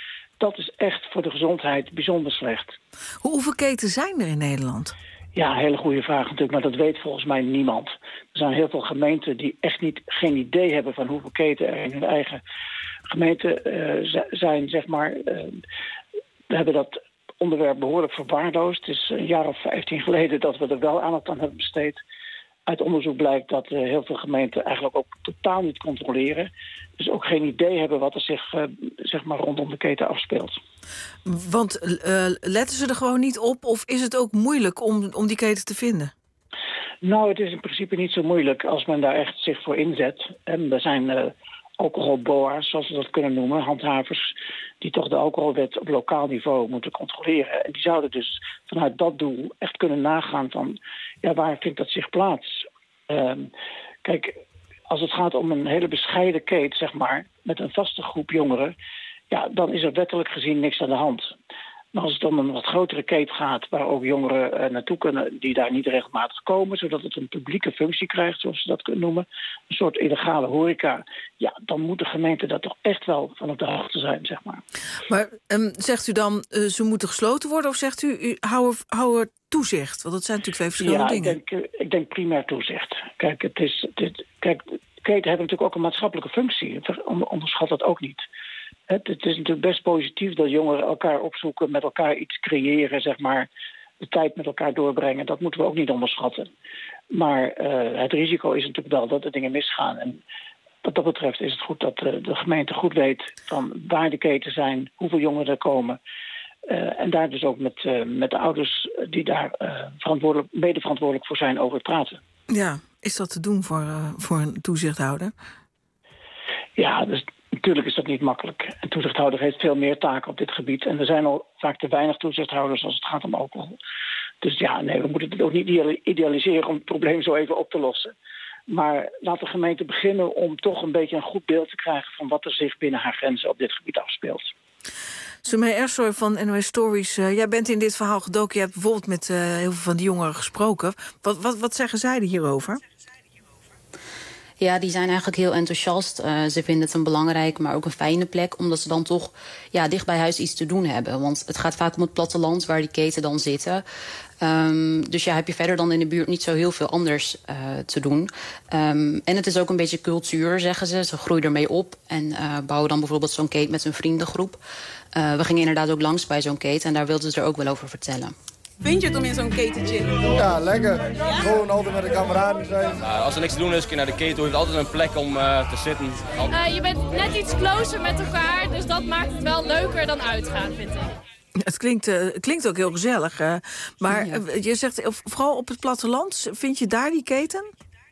dat is echt voor de gezondheid bijzonder slecht. Hoe, hoeveel ketens zijn er in Nederland? Ja, een hele goede vraag natuurlijk, maar dat weet volgens mij niemand. Er zijn heel veel gemeenten die echt niet, geen idee hebben van hoeveel keten er in hun eigen gemeente uh, zijn, zeg maar. Uh, we hebben dat onderwerp behoorlijk verwaarloosd. Het is een jaar of vijftien geleden dat we er wel aandacht aan hebben besteed. Uit onderzoek blijkt dat uh, heel veel gemeenten eigenlijk ook totaal niet controleren. Dus ook geen idee hebben wat er zich uh, zeg maar rondom de keten afspeelt. Want uh, letten ze er gewoon niet op? Of is het ook moeilijk om, om die keten te vinden? Nou, het is in principe niet zo moeilijk als men daar echt zich voor inzet. En er zijn uh, alcoholboa's, zoals we dat kunnen noemen, handhavers, die toch de alcoholwet op lokaal niveau moeten controleren. En die zouden dus vanuit dat doel echt kunnen nagaan van, ja, waar vindt dat zich plaats? Um, kijk, als het gaat om een hele bescheiden keet, zeg maar, met een vaste groep jongeren, ja, dan is er wettelijk gezien niks aan de hand. Maar als het om een wat grotere keet gaat, waar ook jongeren uh, naartoe kunnen die daar niet regelmatig komen, zodat het een publieke functie krijgt, zoals ze dat kunnen noemen, een soort illegale horeca, ja, dan moet de gemeente daar toch echt wel van op de hoogte zijn, zeg maar. Maar um, zegt u dan, uh, ze moeten gesloten worden, of zegt u, u hou, er, hou er toezicht? Want dat zijn natuurlijk twee verschillende ja, dingen. Ik denk, ik denk primair toezicht. Kijk, het is, het, kijk, keten hebben natuurlijk ook een maatschappelijke functie. Onderschat dat ook niet. Het, het is natuurlijk best positief dat jongeren elkaar opzoeken, met elkaar iets creëren, zeg maar, de tijd met elkaar doorbrengen. Dat moeten we ook niet onderschatten. Maar uh, het risico is natuurlijk wel dat er dingen misgaan. En wat dat betreft is het goed dat uh, de gemeente goed weet van waar de keten zijn, hoeveel jongeren er komen. Uh, en daar dus ook met, uh, met de ouders die daar uh, verantwoordelijk, mede verantwoordelijk voor zijn over praten. Ja, is dat te doen voor, uh, voor een toezichthouder? Ja, dus natuurlijk is dat niet makkelijk. Een toezichthouder heeft veel meer taken op dit gebied. En er zijn al vaak te weinig toezichthouders als het gaat om alcohol. Dus ja, nee, we moeten het ook niet idealiseren om het probleem zo even op te lossen. Maar laat de gemeente beginnen om toch een beetje een goed beeld te krijgen van wat er zich binnen haar grenzen op dit gebied afspeelt. Sumay Ersoy van N O S Stories, uh, jij bent in dit verhaal gedoken. Je hebt bijvoorbeeld met uh, heel veel van die jongeren gesproken. Wat, wat, wat zeggen zij er hierover? Ja, die zijn eigenlijk heel enthousiast. Uh, ze vinden het een belangrijk, maar ook een fijne plek, omdat ze dan toch ja, dicht bij huis iets te doen hebben. Want het gaat vaak om het platteland waar die keten dan zitten. Um, dus ja, heb je verder dan in de buurt niet zo heel veel anders uh, te doen. Um, en het is ook een beetje cultuur, zeggen ze. Ze groeien ermee op en uh, bouwen dan bijvoorbeeld zo'n keten met hun vriendengroep. Uh, we gingen inderdaad ook langs bij zo'n keten en daar wilden ze er ook wel over vertellen. Vind je het om in zo'n keten te chillen? Ja, lekker. Ja? Gewoon altijd met de kameraden zijn. Nou, als er niks te doen is, kun je naar de keten. Je hebt altijd een plek om uh, te zitten. Uh, je bent net iets closer met elkaar, dus dat maakt het wel leuker dan uitgaan, vind ik. Het klinkt, uh, klinkt ook heel gezellig. Uh, maar ja. uh, je zegt, vooral op het platteland, vind je daar die keten?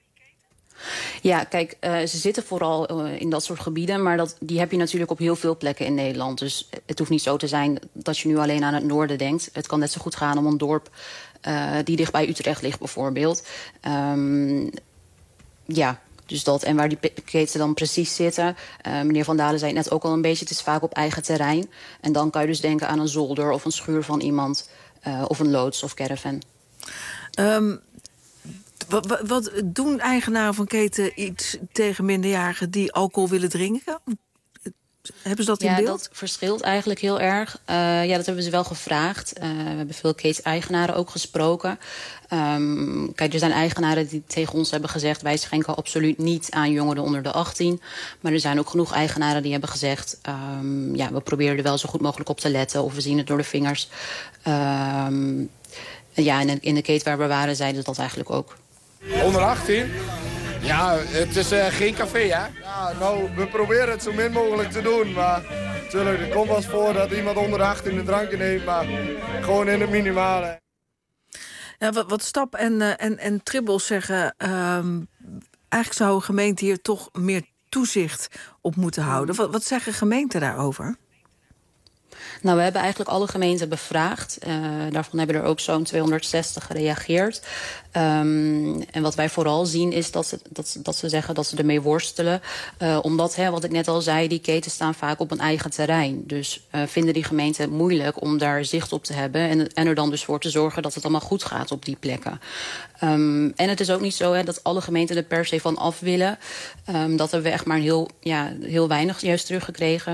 Ja, kijk, uh, ze zitten vooral uh, in dat soort gebieden, maar dat, die heb je natuurlijk op heel veel plekken in Nederland. Dus het hoeft niet zo te zijn dat je nu alleen aan het noorden denkt. Het kan net zo goed gaan om een dorp uh, die dicht bij Utrecht ligt bijvoorbeeld. Um, ja, dus dat. En waar die keten dan precies zitten, uh, meneer Van Dalen zei het net ook al een beetje, het is vaak op eigen terrein. En dan kan je dus denken aan een zolder of een schuur van iemand, uh, of een loods of caravan. Um... Wat, wat, wat doen eigenaren van keten iets tegen minderjarigen die alcohol willen drinken? Hebben ze dat in ja, beeld? Ja, dat verschilt eigenlijk heel erg. Uh, ja, dat hebben ze wel gevraagd. Uh, we hebben veel keten-eigenaren ook gesproken. Um, kijk, er zijn eigenaren die tegen ons hebben gezegd, wij schenken absoluut niet aan jongeren onder de achttien. Maar er zijn ook genoeg eigenaren die hebben gezegd, um, ja, we proberen er wel zo goed mogelijk op te letten, of we zien het door de vingers. Um, ja, en in de keten waar we waren zeiden ze dat eigenlijk ook. Onder achttien? Ja, het is uh, geen café, hè? Ja, nou, we proberen het zo min mogelijk te doen. Maar natuurlijk, er komt wel eens voor dat iemand onder de achttien een drankje neemt. Maar gewoon in het minimale. Ja, wat, wat Stap en, uh, en, en Tribbels zeggen, um, eigenlijk zou een gemeente hier toch meer toezicht op moeten houden. Wat, wat zeggen gemeenten daarover? Nou, we hebben eigenlijk alle gemeenten bevraagd. Uh, daarvan hebben er ook zo'n tweehonderdzestig gereageerd. Um, en wat wij vooral zien is dat ze, dat, dat ze zeggen dat ze ermee worstelen. Uh, omdat, hè, wat ik net al zei, die ketens staan vaak op een eigen terrein. Dus uh, vinden die gemeenten het moeilijk om daar zicht op te hebben. En, en er dan dus voor te zorgen dat het allemaal goed gaat op die plekken. Um, en het is ook niet zo hè, dat alle gemeenten er per se van af willen. Um, dat hebben we echt maar heel, ja, heel weinig juist teruggekregen.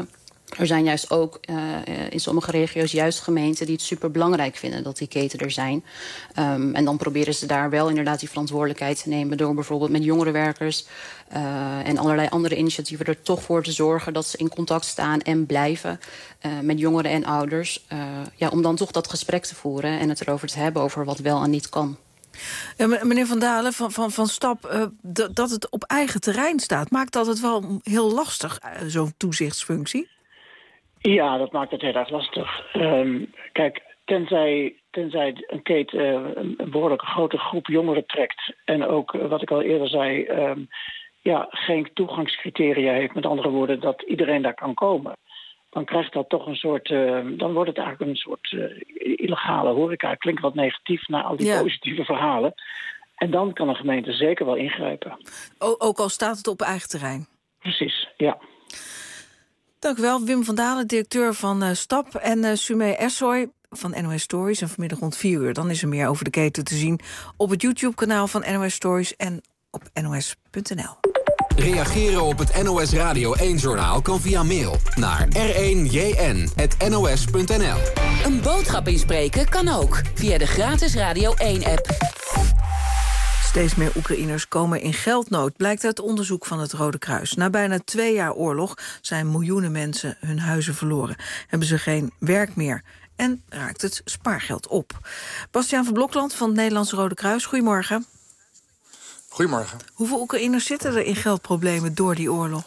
Er zijn juist ook uh, in sommige regio's juist gemeenten die het superbelangrijk vinden dat die keten er zijn. Um, en dan proberen ze daar wel inderdaad die verantwoordelijkheid te nemen door bijvoorbeeld met jongerenwerkers uh, en allerlei andere initiatieven er toch voor te zorgen dat ze in contact staan en blijven uh, met jongeren en ouders. Uh, ja, om dan toch dat gesprek te voeren en het erover te hebben over wat wel en niet kan. Ja, meneer Van Dalen, van, van, van Stap, uh, d- dat het op eigen terrein staat, maakt dat het wel heel lastig, uh, zo'n toezichtsfunctie? Ja, dat maakt het heel erg lastig. Um, kijk, tenzij, tenzij een keten uh, een behoorlijk grote groep jongeren trekt en ook, uh, wat ik al eerder zei, um, ja, geen toegangscriteria heeft, met andere woorden, dat iedereen daar kan komen, dan krijgt dat toch een soort, uh, dan wordt het eigenlijk een soort uh, illegale horeca. Klinkt wat negatief na al die ja. positieve verhalen. En dan kan een gemeente zeker wel ingrijpen. O- ook al staat het op eigen terrein? Precies, ja. Dank u wel, Wim van Dalen, directeur van uh, Stap... en uh, Sumé Essoy van N O S Stories. En vanmiddag rond vier uur, dan is er meer over de keten te zien... op het YouTube-kanaal van N O S Stories en op N O S punt N L. Reageren op het N O S Radio één-journaal kan via mail naar r één j n at n o s punt n l. Een boodschap inspreken kan ook via de gratis Radio één-app. Steeds meer Oekraïners komen in geldnood, blijkt uit onderzoek van het Rode Kruis. Na bijna twee jaar oorlog zijn miljoenen mensen hun huizen verloren. Hebben ze geen werk meer en raakt het spaargeld op. Bastiaan van Blokland van het Nederlands Rode Kruis, goedemorgen. Goedemorgen. Hoeveel Oekraïners zitten er in geldproblemen door die oorlog?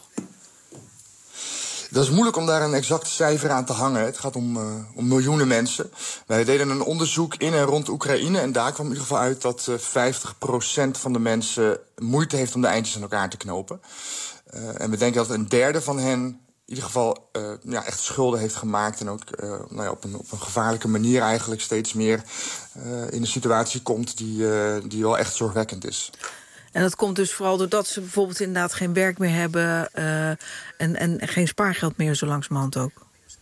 Dat is moeilijk om daar een exact cijfer aan te hangen. Het gaat om, uh, om miljoenen mensen. Wij deden een onderzoek in en rond Oekraïne en daar kwam in ieder geval uit dat uh, vijftig procent van de mensen moeite heeft om de eindjes aan elkaar te knopen. Uh, en we denken dat een derde van hen in ieder geval uh, ja, echt schulden heeft gemaakt en ook uh, nou ja, op, een, op een gevaarlijke manier eigenlijk steeds meer uh, in een situatie komt die, uh, die wel echt zorgwekkend is. En dat komt dus vooral doordat ze bijvoorbeeld inderdaad geen werk meer hebben uh, en, en geen spaargeld meer zo langzamerhand ook.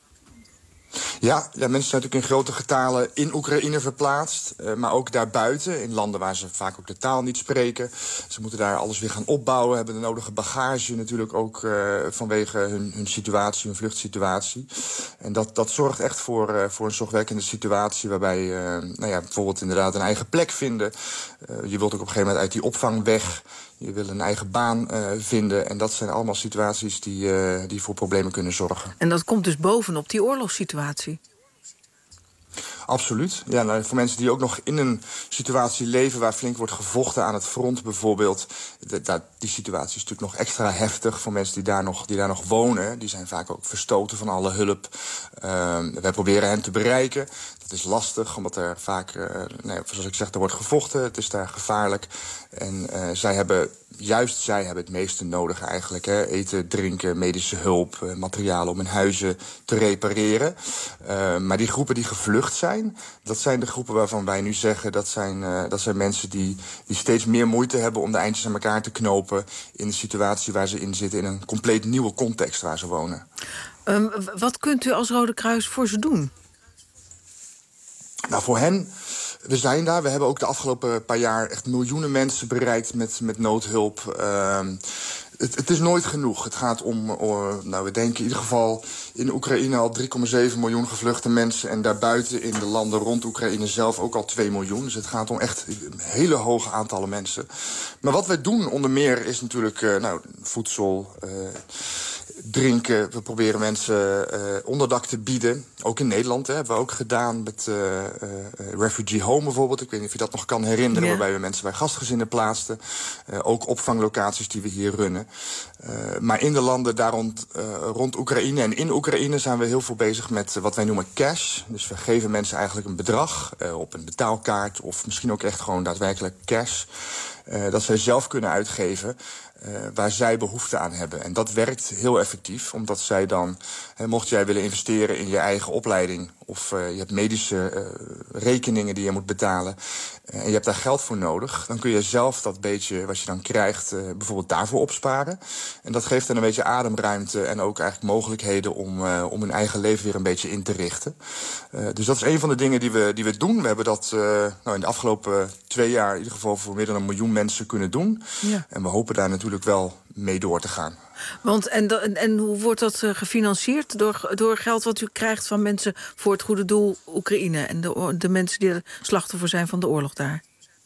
Ja, ja, mensen zijn natuurlijk in grote getalen in Oekraïne verplaatst. Uh, maar ook daarbuiten, in landen waar ze vaak ook de taal niet spreken. Ze moeten daar alles weer gaan opbouwen, hebben de nodige bagage natuurlijk ook uh, vanwege hun, hun situatie, hun vluchtsituatie. En dat, dat zorgt echt voor, uh, voor een zorgwekkende situatie waarbij uh, nou ja, bijvoorbeeld inderdaad een eigen plek vinden. Uh, je wilt ook op een gegeven moment uit die opvang weg. Je wil een eigen baan uh, vinden. En dat zijn allemaal situaties die, uh, die voor problemen kunnen zorgen. En dat komt dus bovenop die oorlogssituatie? Absoluut. Ja, nou, voor mensen die ook nog in een situatie leven waar flink wordt gevochten aan het front bijvoorbeeld. De, dat, die situatie is natuurlijk nog extra heftig voor mensen die daar nog, die daar nog wonen. Die zijn vaak ook verstoten van alle hulp. Uh, wij proberen hen te bereiken. Dat is lastig, omdat er vaak, uh, nou ja, zoals ik zeg, er wordt gevochten. Het is daar gevaarlijk. En uh, zij hebben, juist zij hebben het meeste nodig eigenlijk. Hè. Eten, drinken, medische hulp, uh, materialen om hun huizen te repareren. Uh, maar die groepen die gevlucht zijn, dat zijn de groepen waarvan wij nu zeggen... dat zijn, uh, dat zijn mensen die, die steeds meer moeite hebben om de eindjes aan elkaar te knopen... in de situatie waar ze in zitten, in een compleet nieuwe context waar ze wonen. Um, wat kunt u als Rode Kruis voor ze doen? Nou, voor hen, we zijn daar. We hebben ook de afgelopen paar jaar echt miljoenen mensen bereikt met, met noodhulp. Uh, het, het is nooit genoeg. Het gaat om, uh, nou, we denken in ieder geval in Oekraïne al drie komma zeven miljoen gevluchte mensen. En daarbuiten in de landen rond Oekraïne zelf ook al twee miljoen. Dus het gaat om echt hele hoge aantallen mensen. Maar wat wij doen onder meer is natuurlijk uh, nou, voedsel... Uh, drinken, we proberen mensen uh, onderdak te bieden. Ook in Nederland hè, hebben we ook gedaan met uh, uh, Refugee Home bijvoorbeeld. Ik weet niet of je dat nog kan herinneren, yeah. waarbij we mensen bij gastgezinnen plaatsten. Uh, ook opvanglocaties die we hier runnen. Uh, maar in de landen daar rond, uh, rond Oekraïne en in Oekraïne zijn we heel veel bezig met uh, wat wij noemen cash. Dus we geven mensen eigenlijk een bedrag uh, op een betaalkaart of misschien ook echt gewoon daadwerkelijk cash. Uh, dat zij zelf kunnen uitgeven uh, waar zij behoefte aan hebben. En dat werkt heel effectief, omdat zij dan, hè, mocht jij willen investeren in je eigen opleiding... of uh, je hebt medische uh, rekeningen die je moet betalen... Uh, en je hebt daar geld voor nodig... dan kun je zelf dat beetje wat je dan krijgt uh, bijvoorbeeld daarvoor opsparen. En dat geeft dan een beetje ademruimte en ook eigenlijk mogelijkheden... om, uh, om hun eigen leven weer een beetje in te richten. Uh, dus dat is een van de dingen die we, die we doen. We hebben dat uh, nou, in de afgelopen twee jaar... in ieder geval voor meer dan een miljoen mensen kunnen doen. Ja. En we hopen daar natuurlijk wel mee door te gaan. Want en, en, en hoe wordt dat uh, gefinancierd? Door, door geld wat u krijgt van mensen voor het goede doel Oekraïne en de, de mensen die er slachtoffer zijn van de oorlog daar?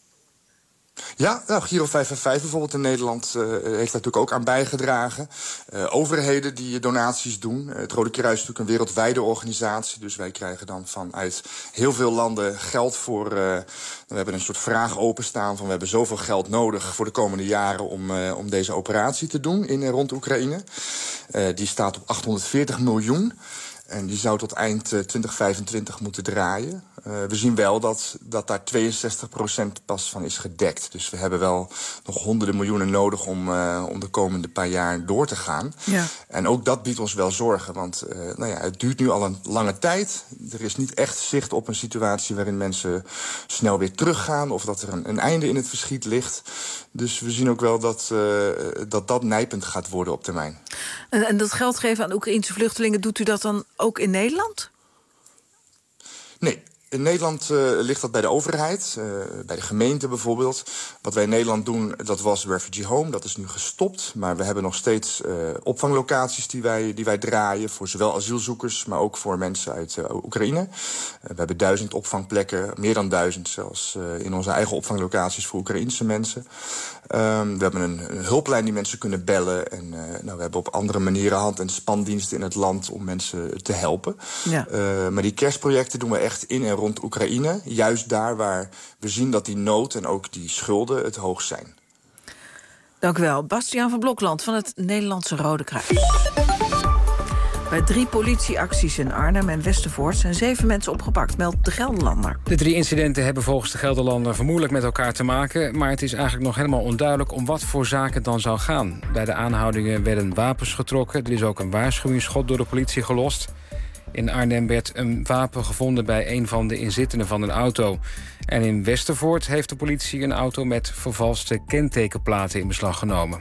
Ja, nou, Giro vijf vijf vijf bijvoorbeeld in Nederland uh, heeft daar natuurlijk ook aan bijgedragen. Uh, overheden die donaties doen. Uh, het Rode Kruis is natuurlijk een wereldwijde organisatie. Dus wij krijgen dan vanuit heel veel landen geld voor... Uh, we hebben een soort vraag openstaan van we hebben zoveel geld nodig voor de komende jaren om, uh, om deze operatie te doen in en rond Oekraïne. Uh, die staat op achthonderdveertig miljoen. En die zou tot eind uh, twintig vijfentwintig moeten draaien. Uh, we zien wel dat, dat daar tweeënzestig procent pas van is gedekt. Dus we hebben wel nog honderden miljoenen nodig om, uh, om de komende paar jaar door te gaan. Ja. En ook dat biedt ons wel zorgen. Want uh, nou ja, het duurt nu al een lange tijd. Er is niet echt zicht op een situatie waarin mensen snel weer teruggaan. Of dat er een, een einde in het verschiet ligt. Dus we zien ook wel dat, uh, dat dat nijpend gaat worden op termijn. En, en dat geld geven aan Oekraïense vluchtelingen, doet u dat dan ook in Nederland? Nee. In Nederland uh, ligt dat bij de overheid, uh, bij de gemeente bijvoorbeeld. Wat wij in Nederland doen, dat was Refugee Home, dat is nu gestopt. Maar we hebben nog steeds uh, opvanglocaties die wij, die wij draaien... voor zowel asielzoekers, maar ook voor mensen uit uh, Oekraïne. Uh, we hebben duizend opvangplekken, meer dan duizend zelfs... Uh, in onze eigen opvanglocaties voor Oekraïense mensen. Um, we hebben een, een hulplijn die mensen kunnen bellen. En uh, nou, we hebben op andere manieren hand- en spandiensten in het land... om mensen te helpen. Ja. Uh, maar die kerstprojecten doen we echt in en rond Oekraïne. Juist daar waar we zien dat die nood en ook die schulden het hoogst zijn. Dank u wel. Bastiaan van Blokland van het Nederlandse Rode Kruis. Bij drie politieacties in Arnhem en Westervoort zijn zeven mensen opgepakt, meldt de Gelderlander. De drie incidenten hebben volgens de Gelderlander vermoedelijk met elkaar te maken, maar het is eigenlijk nog helemaal onduidelijk om wat voor zaken het dan zou gaan. Bij de aanhoudingen werden wapens getrokken. Er is ook een waarschuwingsschot door de politie gelost. In Arnhem werd een wapen gevonden bij een van de inzittenden van een auto. En in Westervoort heeft de politie een auto met vervalste kentekenplaten in beslag genomen.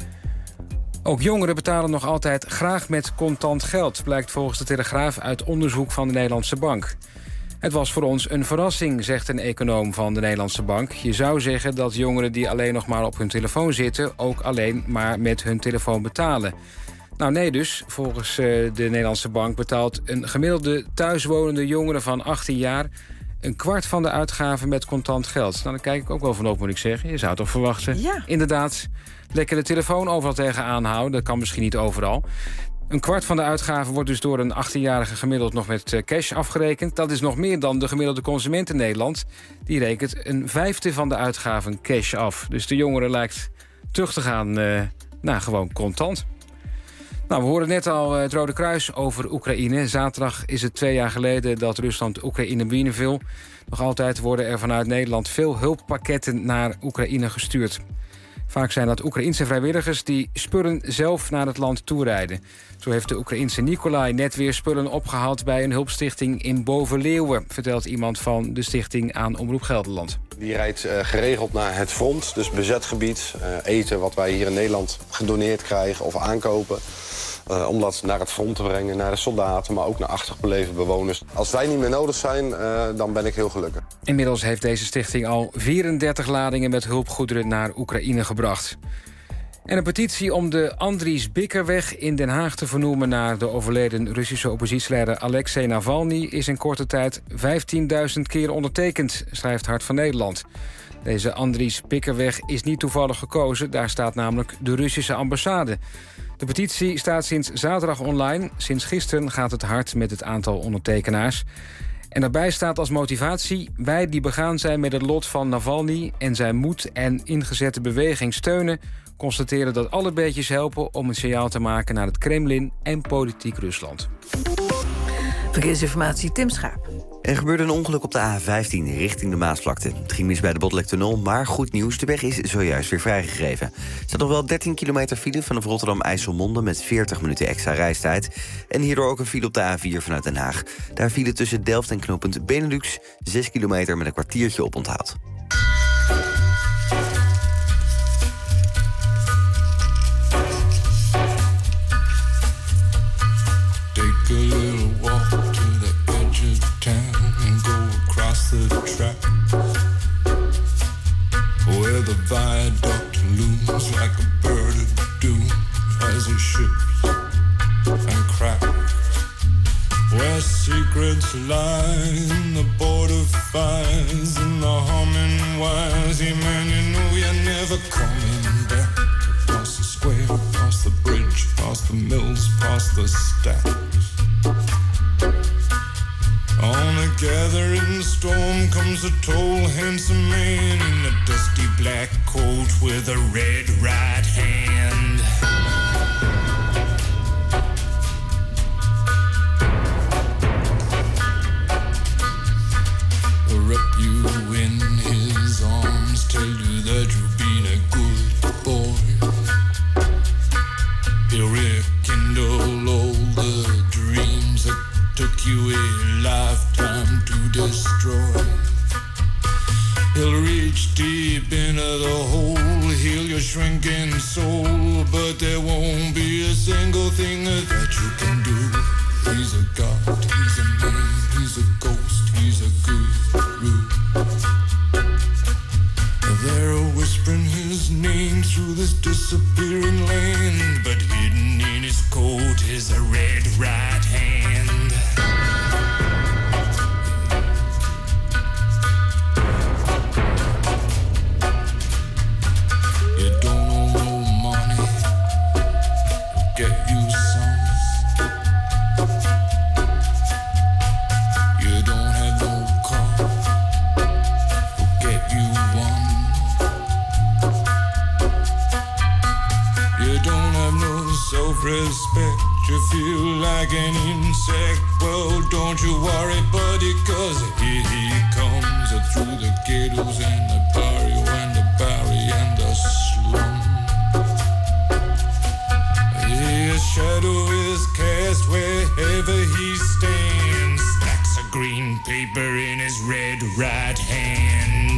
Ook jongeren betalen nog altijd graag met contant geld, blijkt volgens de Telegraaf uit onderzoek van de Nederlandse Bank. Het was voor ons een verrassing, zegt een econoom van de Nederlandse Bank. Je zou zeggen dat jongeren die alleen nog maar op hun telefoon zitten ook alleen maar met hun telefoon betalen. Nou nee dus, volgens uh, de Nederlandse Bank betaalt een gemiddelde thuiswonende jongere van achttien jaar... een kwart van de uitgaven met contant geld. Nou, daar kijk ik ook wel van op, moet ik zeggen. Je zou toch verwachten. Ja. Inderdaad, lekker de telefoon overal tegenaan houden. Dat kan misschien niet overal. Een kwart van de uitgaven wordt dus door een achttienjarige gemiddeld nog met cash afgerekend. Dat is nog meer dan de gemiddelde consument in Nederland. Die rekent een vijfde van de uitgaven cash af. Dus de jongere lijkt terug te gaan uh, naar gewoon contant. Nou, we hoorden net al het Rode Kruis over Oekraïne. Zaterdag is het twee jaar geleden dat Rusland Oekraïne binnenviel. Nog altijd worden er vanuit Nederland veel hulppakketten naar Oekraïne gestuurd. Vaak zijn dat Oekraïense vrijwilligers die spullen zelf naar het land toerijden. Zo heeft de Oekraïense Nikolai net weer spullen opgehaald bij een hulpstichting in Bovenleeuwen, vertelt iemand van de stichting aan Omroep Gelderland. Die rijdt uh, geregeld naar het front, dus bezet gebied, uh, eten wat wij hier in Nederland gedoneerd krijgen of aankopen. Uh, om dat naar het front te brengen, naar de soldaten, maar ook naar achtergebleven bewoners. Als wij niet meer nodig zijn, uh, dan ben ik heel gelukkig. Inmiddels heeft deze stichting al vierendertig ladingen met hulpgoederen naar Oekraïne gebracht. En een petitie om de Andries Bikkerweg in Den Haag te vernoemen naar de overleden Russische oppositieleider Alexei Navalny is in korte tijd vijftienduizend keer ondertekend, schrijft Hart van Nederland. Deze Andries Bikkerweg is niet toevallig gekozen, daar staat namelijk de Russische ambassade. De petitie staat sinds zaterdag online. Sinds gisteren gaat het hard met het aantal ondertekenaars. En daarbij staat als motivatie: wij die begaan zijn met het lot van Navalny en zijn moed en ingezette beweging steunen, constateren dat alle beetjes helpen om een signaal te maken naar het Kremlin en politiek Rusland. Verkeersinformatie, Tim Schaap. Er gebeurde een ongeluk op de A vijftien richting de Maasvlakte. Het ging mis bij de Botlektunnel, maar goed nieuws, de weg is zojuist weer vrijgegeven. Er staat nog wel dertien kilometer file vanaf Rotterdam-IJsselmonde met veertig minuten extra reistijd. En hierdoor ook een file op de A vier vanuit Den Haag. Daar file tussen Delft en knooppunt Benelux, zes kilometer met een kwartiertje op onthoud. Take a little walk to the edge of town and go across the track where the viaduct looms like a bird of doom. line, the border fires and the humming wires. Yeah, man, you know you're never coming back. Past the square, past the bridge, past the mills, past the stacks. On a gathering storm comes a tall, handsome man in a dusty black coat with a red right hand. Wrap you in his arms, tell you that you've been a good boy. He'll rekindle all the dreams that took you a lifetime to destroy. He'll reach deep into the hole, heal your shrinking soul, but there won't be a single thing that you can do. He's a god, he's a man, he's a ghost, he's a guru. They're whispering his name through this disappearing land, but hidden in his coat is a red right hand. You don't owe no money, get you some. You don't have no car, get you one. You don't have no self-respect, you feel like an insect. Well, don't you worry, buddy, cause here he comes through the ghettos and the barrio and the barry and the slum. His shadow is cast wherever he stands, stacks of green paper in his red right hand.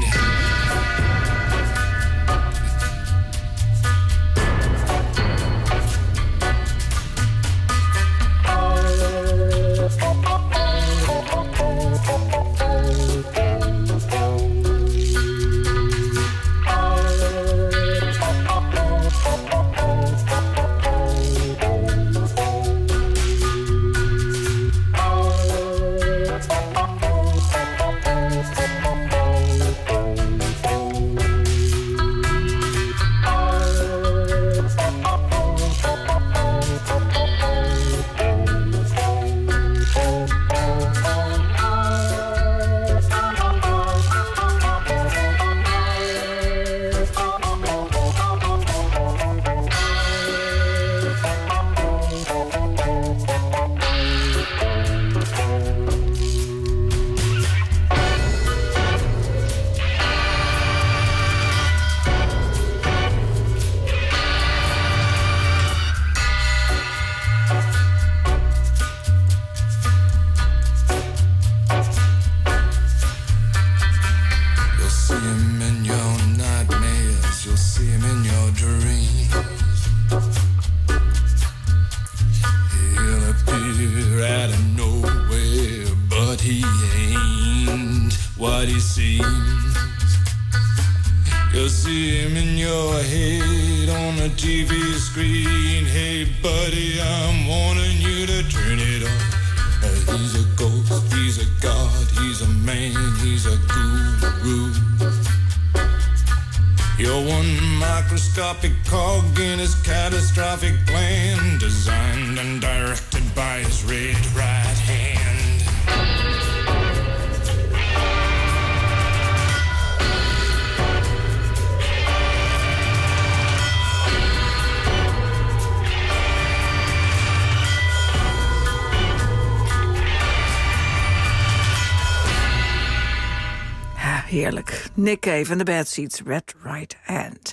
Heerlijk. Nick Cave en de Bad Seeds, Red Right Hand.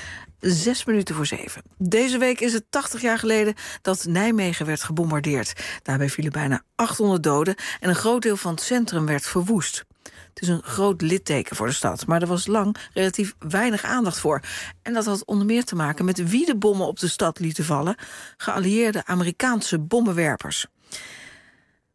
Zes minuten voor zeven. Deze week is het tachtig jaar geleden dat Nijmegen werd gebombardeerd. Daarbij vielen bijna achthonderd doden en een groot deel van het centrum werd verwoest. Het is een groot litteken voor de stad, maar er was lang relatief weinig aandacht voor. En dat had onder meer te maken met wie de bommen op de stad lieten vallen: geallieerde Amerikaanse bommenwerpers.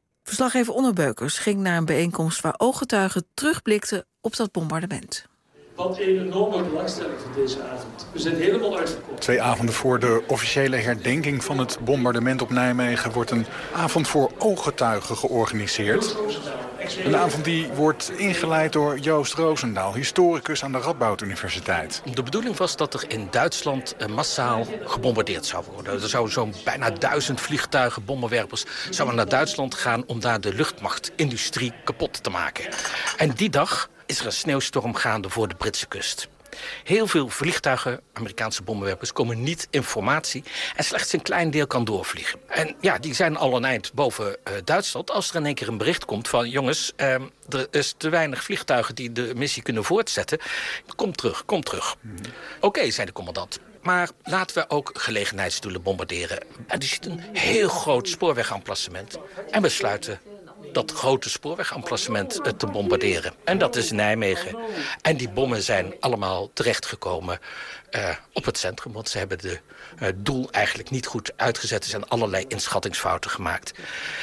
Verslaggever Onno Beukers ging naar een bijeenkomst waar ooggetuigen terugblikten op dat bombardement. Wat een enorme belangstelling voor deze avond. We zijn helemaal uitverkocht. Twee avonden voor de officiële herdenking van het bombardement op Nijmegen wordt een avond voor ooggetuigen georganiseerd. Een avond die wordt ingeleid door Joost Roosendaal, historicus aan de Radboud Universiteit. De bedoeling was dat er in Duitsland massaal gebombardeerd zou worden. Er zouden zo'n bijna duizend vliegtuigen, bommenwerpers, zouden naar Duitsland gaan om daar de luchtmachtindustrie kapot te maken. En die dag is er een sneeuwstorm gaande voor de Britse kust. Heel veel vliegtuigen, Amerikaanse bommenwerpers, komen niet in formatie en slechts een klein deel kan doorvliegen. En ja, die zijn al een eind boven uh, Duitsland. Als er in één keer een bericht komt van jongens, uh, er is te weinig vliegtuigen die de missie kunnen voortzetten. Kom terug, kom terug. Mm. Oké, okay, zei de commandant. Maar laten we ook gelegenheidsdoelen bombarderen. En er zit een heel groot spoorwegemplacement. En besluiten dat grote spoorwegemplacement te bombarderen. En dat is Nijmegen. En die bommen zijn allemaal terechtgekomen uh, op het centrum. Want ze hebben het uh, doel eigenlijk niet goed uitgezet. Er zijn allerlei inschattingsfouten gemaakt.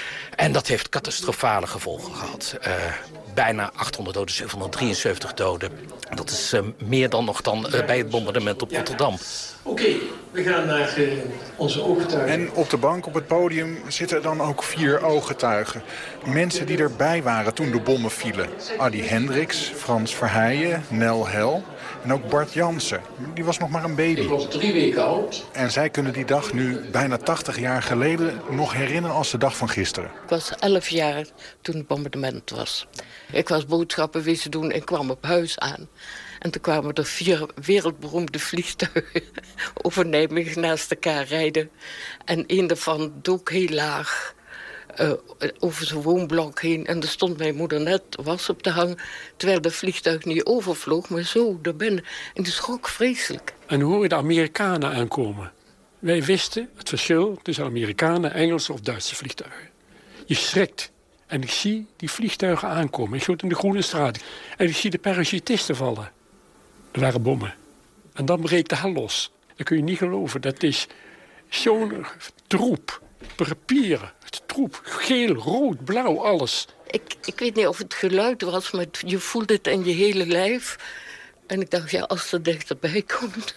En dat heeft catastrofale gevolgen gehad. Uh, bijna achthonderd doden, zevenhonderddrieënzeventig doden. Dat is uh, meer dan nog dan uh, bij het bombardement op Rotterdam. Oké, okay, we gaan naar uh, onze ooggetuigen. En op de bank op het podium zitten dan ook vier ooggetuigen. Mensen die erbij waren toen de bommen vielen. Adi Hendricks, Frans Verheijen, Nel Hel en ook Bart Jansen. Die was nog maar een baby. Ik was drie weken oud. En zij kunnen die dag nu bijna tachtig jaar geleden nog herinneren als de dag van gisteren. Ik was elf jaar toen het bombardement was. Ik was boodschappen wezen doen en kwam op huis aan. En toen kwamen er vier wereldberoemde vliegtuigen over Nijmegen naast elkaar rijden. En een daarvan dook heel laag uh, over zijn woonblok heen. En er stond mijn moeder net was op de hang, terwijl dat vliegtuig niet overvloog, maar zo daarbinnen. En die schrok vreselijk. En hoe hoor je de Amerikanen aankomen? Wij wisten het verschil tussen Amerikanen, Engelse of Duitse vliegtuigen. Je schrikt. En ik zie die vliegtuigen aankomen. Ik stond in de Groene Straat. En ik zie de parachutisten vallen. Er waren bommen. En dan breekt de hel los. Dat kun je niet geloven. Dat is zo'n troep. Papieren. Troep. Geel, rood, blauw, alles. Ik, ik weet niet of het geluid was, maar je voelt het in je hele lijf. En ik dacht, ja, als het dichterbij komt,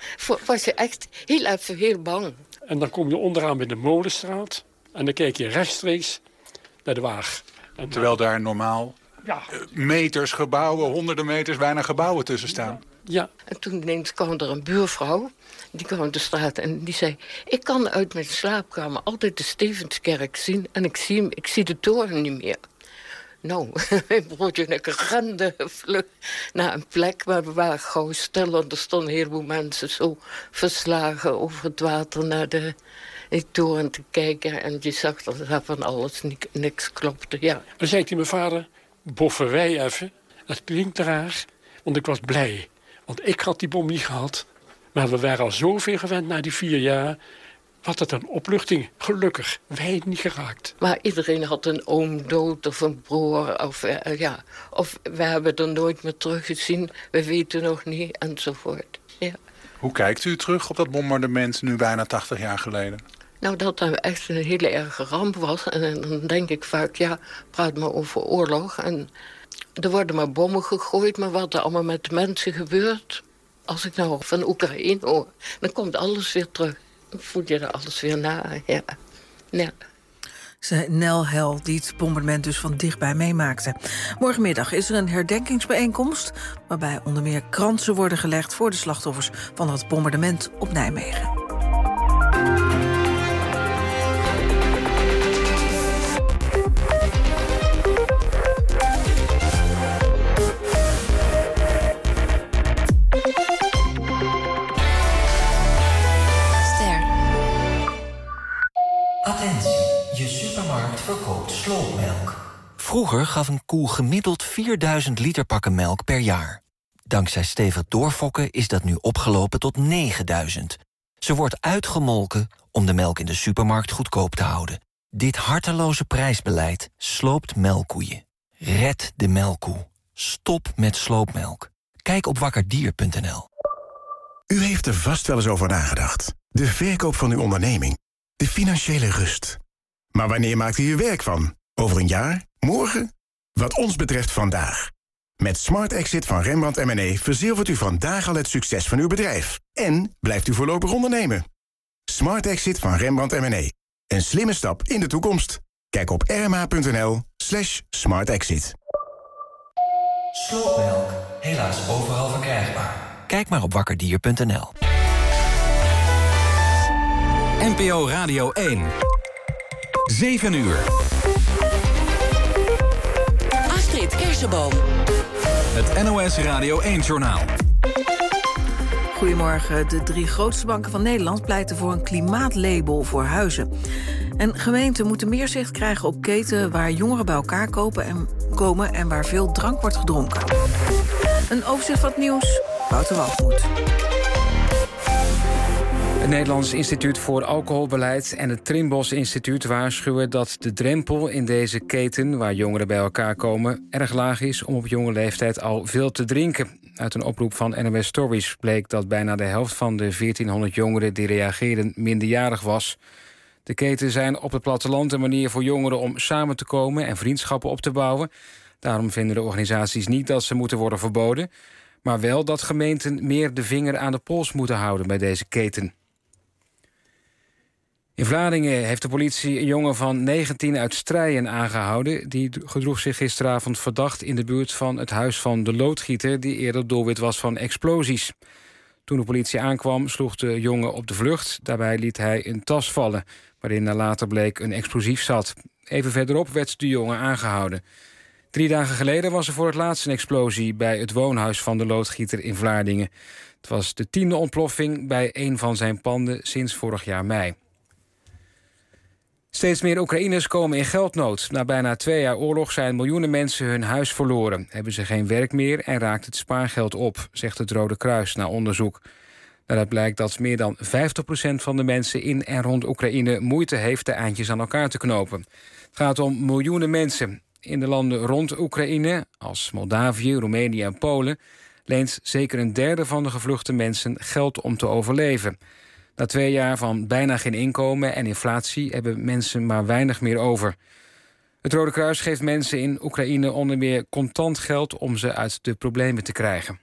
was je echt heel even heel bang. En dan kom je onderaan bij de Molenstraat. En dan kijk je rechtstreeks naar de Waag. En terwijl daar normaal ja. meters gebouwen, honderden meters, bijna gebouwen tussen staan. Ja, en toen ineens kwam er een buurvrouw, die kwam de straat en die zei, ik kan uit mijn slaapkamer altijd de Stevenskerk zien en ik zie, hem, ik zie de toren niet meer. Nou, mijn broertje en ik renden vlug naar een plek, maar we waren gauw stil, want er stonden een heleboel mensen zo verslagen over het water naar de die toren te kijken. En je zag dat er van alles niks klopte, ja. Dan zei ik tegen mijn vader, boffen wij even. Dat klinkt raar, want ik was blij. Want ik had die bom niet gehad. Maar we waren al zoveel gewend na die vier jaar. Wat het een opluchting. Gelukkig, wij niet geraakt. Maar iedereen had een oom dood of een broer. Of, uh, ja. of we hebben er nooit meer teruggezien. We weten nog niet, enzovoort. Ja. Hoe kijkt u terug op dat bombardement nu bijna tachtig jaar geleden? Nou, dat dat echt een hele erge ramp was. En dan denk ik vaak, ja, praat maar over oorlog. En er worden maar bommen gegooid, maar wat er allemaal met de mensen gebeurt. Als ik nou van Oekraïne hoor, dan komt alles weer terug. Dan voel je er alles weer na, ja. ja. Zei Nel Hel, die het bombardement dus van dichtbij meemaakte. Morgenmiddag is er een herdenkingsbijeenkomst, waarbij onder meer kransen worden gelegd voor de slachtoffers van het bombardement op Nijmegen. Attentie, je supermarkt verkoopt slootmelk. Vroeger gaf een koe gemiddeld vierduizend liter pakken melk per jaar. Dankzij stevig doorfokken is dat nu opgelopen tot negenduizend. Ze wordt uitgemolken om de melk in de supermarkt goedkoop te houden. Dit harteloze prijsbeleid sloopt melkkoeien. Red de melkkoe. Stop met sloopmelk. Kijk op wakkerdier punt n l. U heeft er vast wel eens over nagedacht. De verkoop van uw onderneming. De financiële rust. Maar wanneer maakt u er werk van? Over een jaar? Morgen? Wat ons betreft vandaag. Met Smart Exit van Rembrandt M en E verzilvert u vandaag al het succes van uw bedrijf. En blijft u voorlopig ondernemen. Smart Exit van Rembrandt M en E. Een slimme stap in de toekomst. Kijk op rma.nl slash smartexit. Sloopmelk, helaas overal verkrijgbaar. Kijk maar op wakkerdier punt n l. N P O Radio één. zeven uur. Astrid Kersenboom. Het N O S Radio één-journaal. Goedemorgen. De drie grootste banken van Nederland pleiten voor een klimaatlabel voor huizen. En gemeenten moeten meer zicht krijgen op keten waar jongeren bij elkaar kopen en komen en waar veel drank wordt gedronken. Een overzicht van het nieuws. Wouter Walgemoed. Het Nederlands Instituut voor Alcoholbeleid en het Trimbos Instituut waarschuwen dat de drempel in deze keten, waar jongeren bij elkaar komen, erg laag is om op jonge leeftijd al veel te drinken. Uit een oproep van N O S Stories bleek dat bijna de helft van de veertienhonderd jongeren die reageerden minderjarig was. De keten zijn op het platteland een manier voor jongeren om samen te komen en vriendschappen op te bouwen. Daarom vinden de organisaties niet dat ze moeten worden verboden, maar wel dat gemeenten meer de vinger aan de pols moeten houden bij deze keten. In Vlaardingen heeft de politie een jongen van negentien uit Strijen aangehouden. Die gedroeg zich gisteravond verdacht in de buurt van het huis van de loodgieter die eerder doelwit was van explosies. Toen de politie aankwam sloeg de jongen op de vlucht. Daarbij liet hij een tas vallen, waarin na later bleek een explosief zat. Even verderop werd de jongen aangehouden. Drie dagen geleden was er voor het laatst een explosie bij het woonhuis van de loodgieter in Vlaardingen. Het was de tiende ontploffing bij een van zijn panden sinds vorig jaar mei. Steeds meer Oekraïners komen in geldnood. Na bijna twee jaar oorlog zijn miljoenen mensen hun huis verloren. Hebben ze geen werk meer en raakt het spaargeld op, zegt het Rode Kruis na onderzoek. Daaruit blijkt dat meer dan vijftig procent van de mensen in en rond Oekraïne moeite heeft de eindjes aan elkaar te knopen. Het gaat om miljoenen mensen. In de landen rond Oekraïne, als Moldavië, Roemenië en Polen, leent zeker een derde van de gevluchte mensen geld om te overleven. Na twee jaar van bijna geen inkomen en inflatie hebben mensen maar weinig meer over. Het Rode Kruis geeft mensen in Oekraïne onder meer contant geld om ze uit de problemen te krijgen.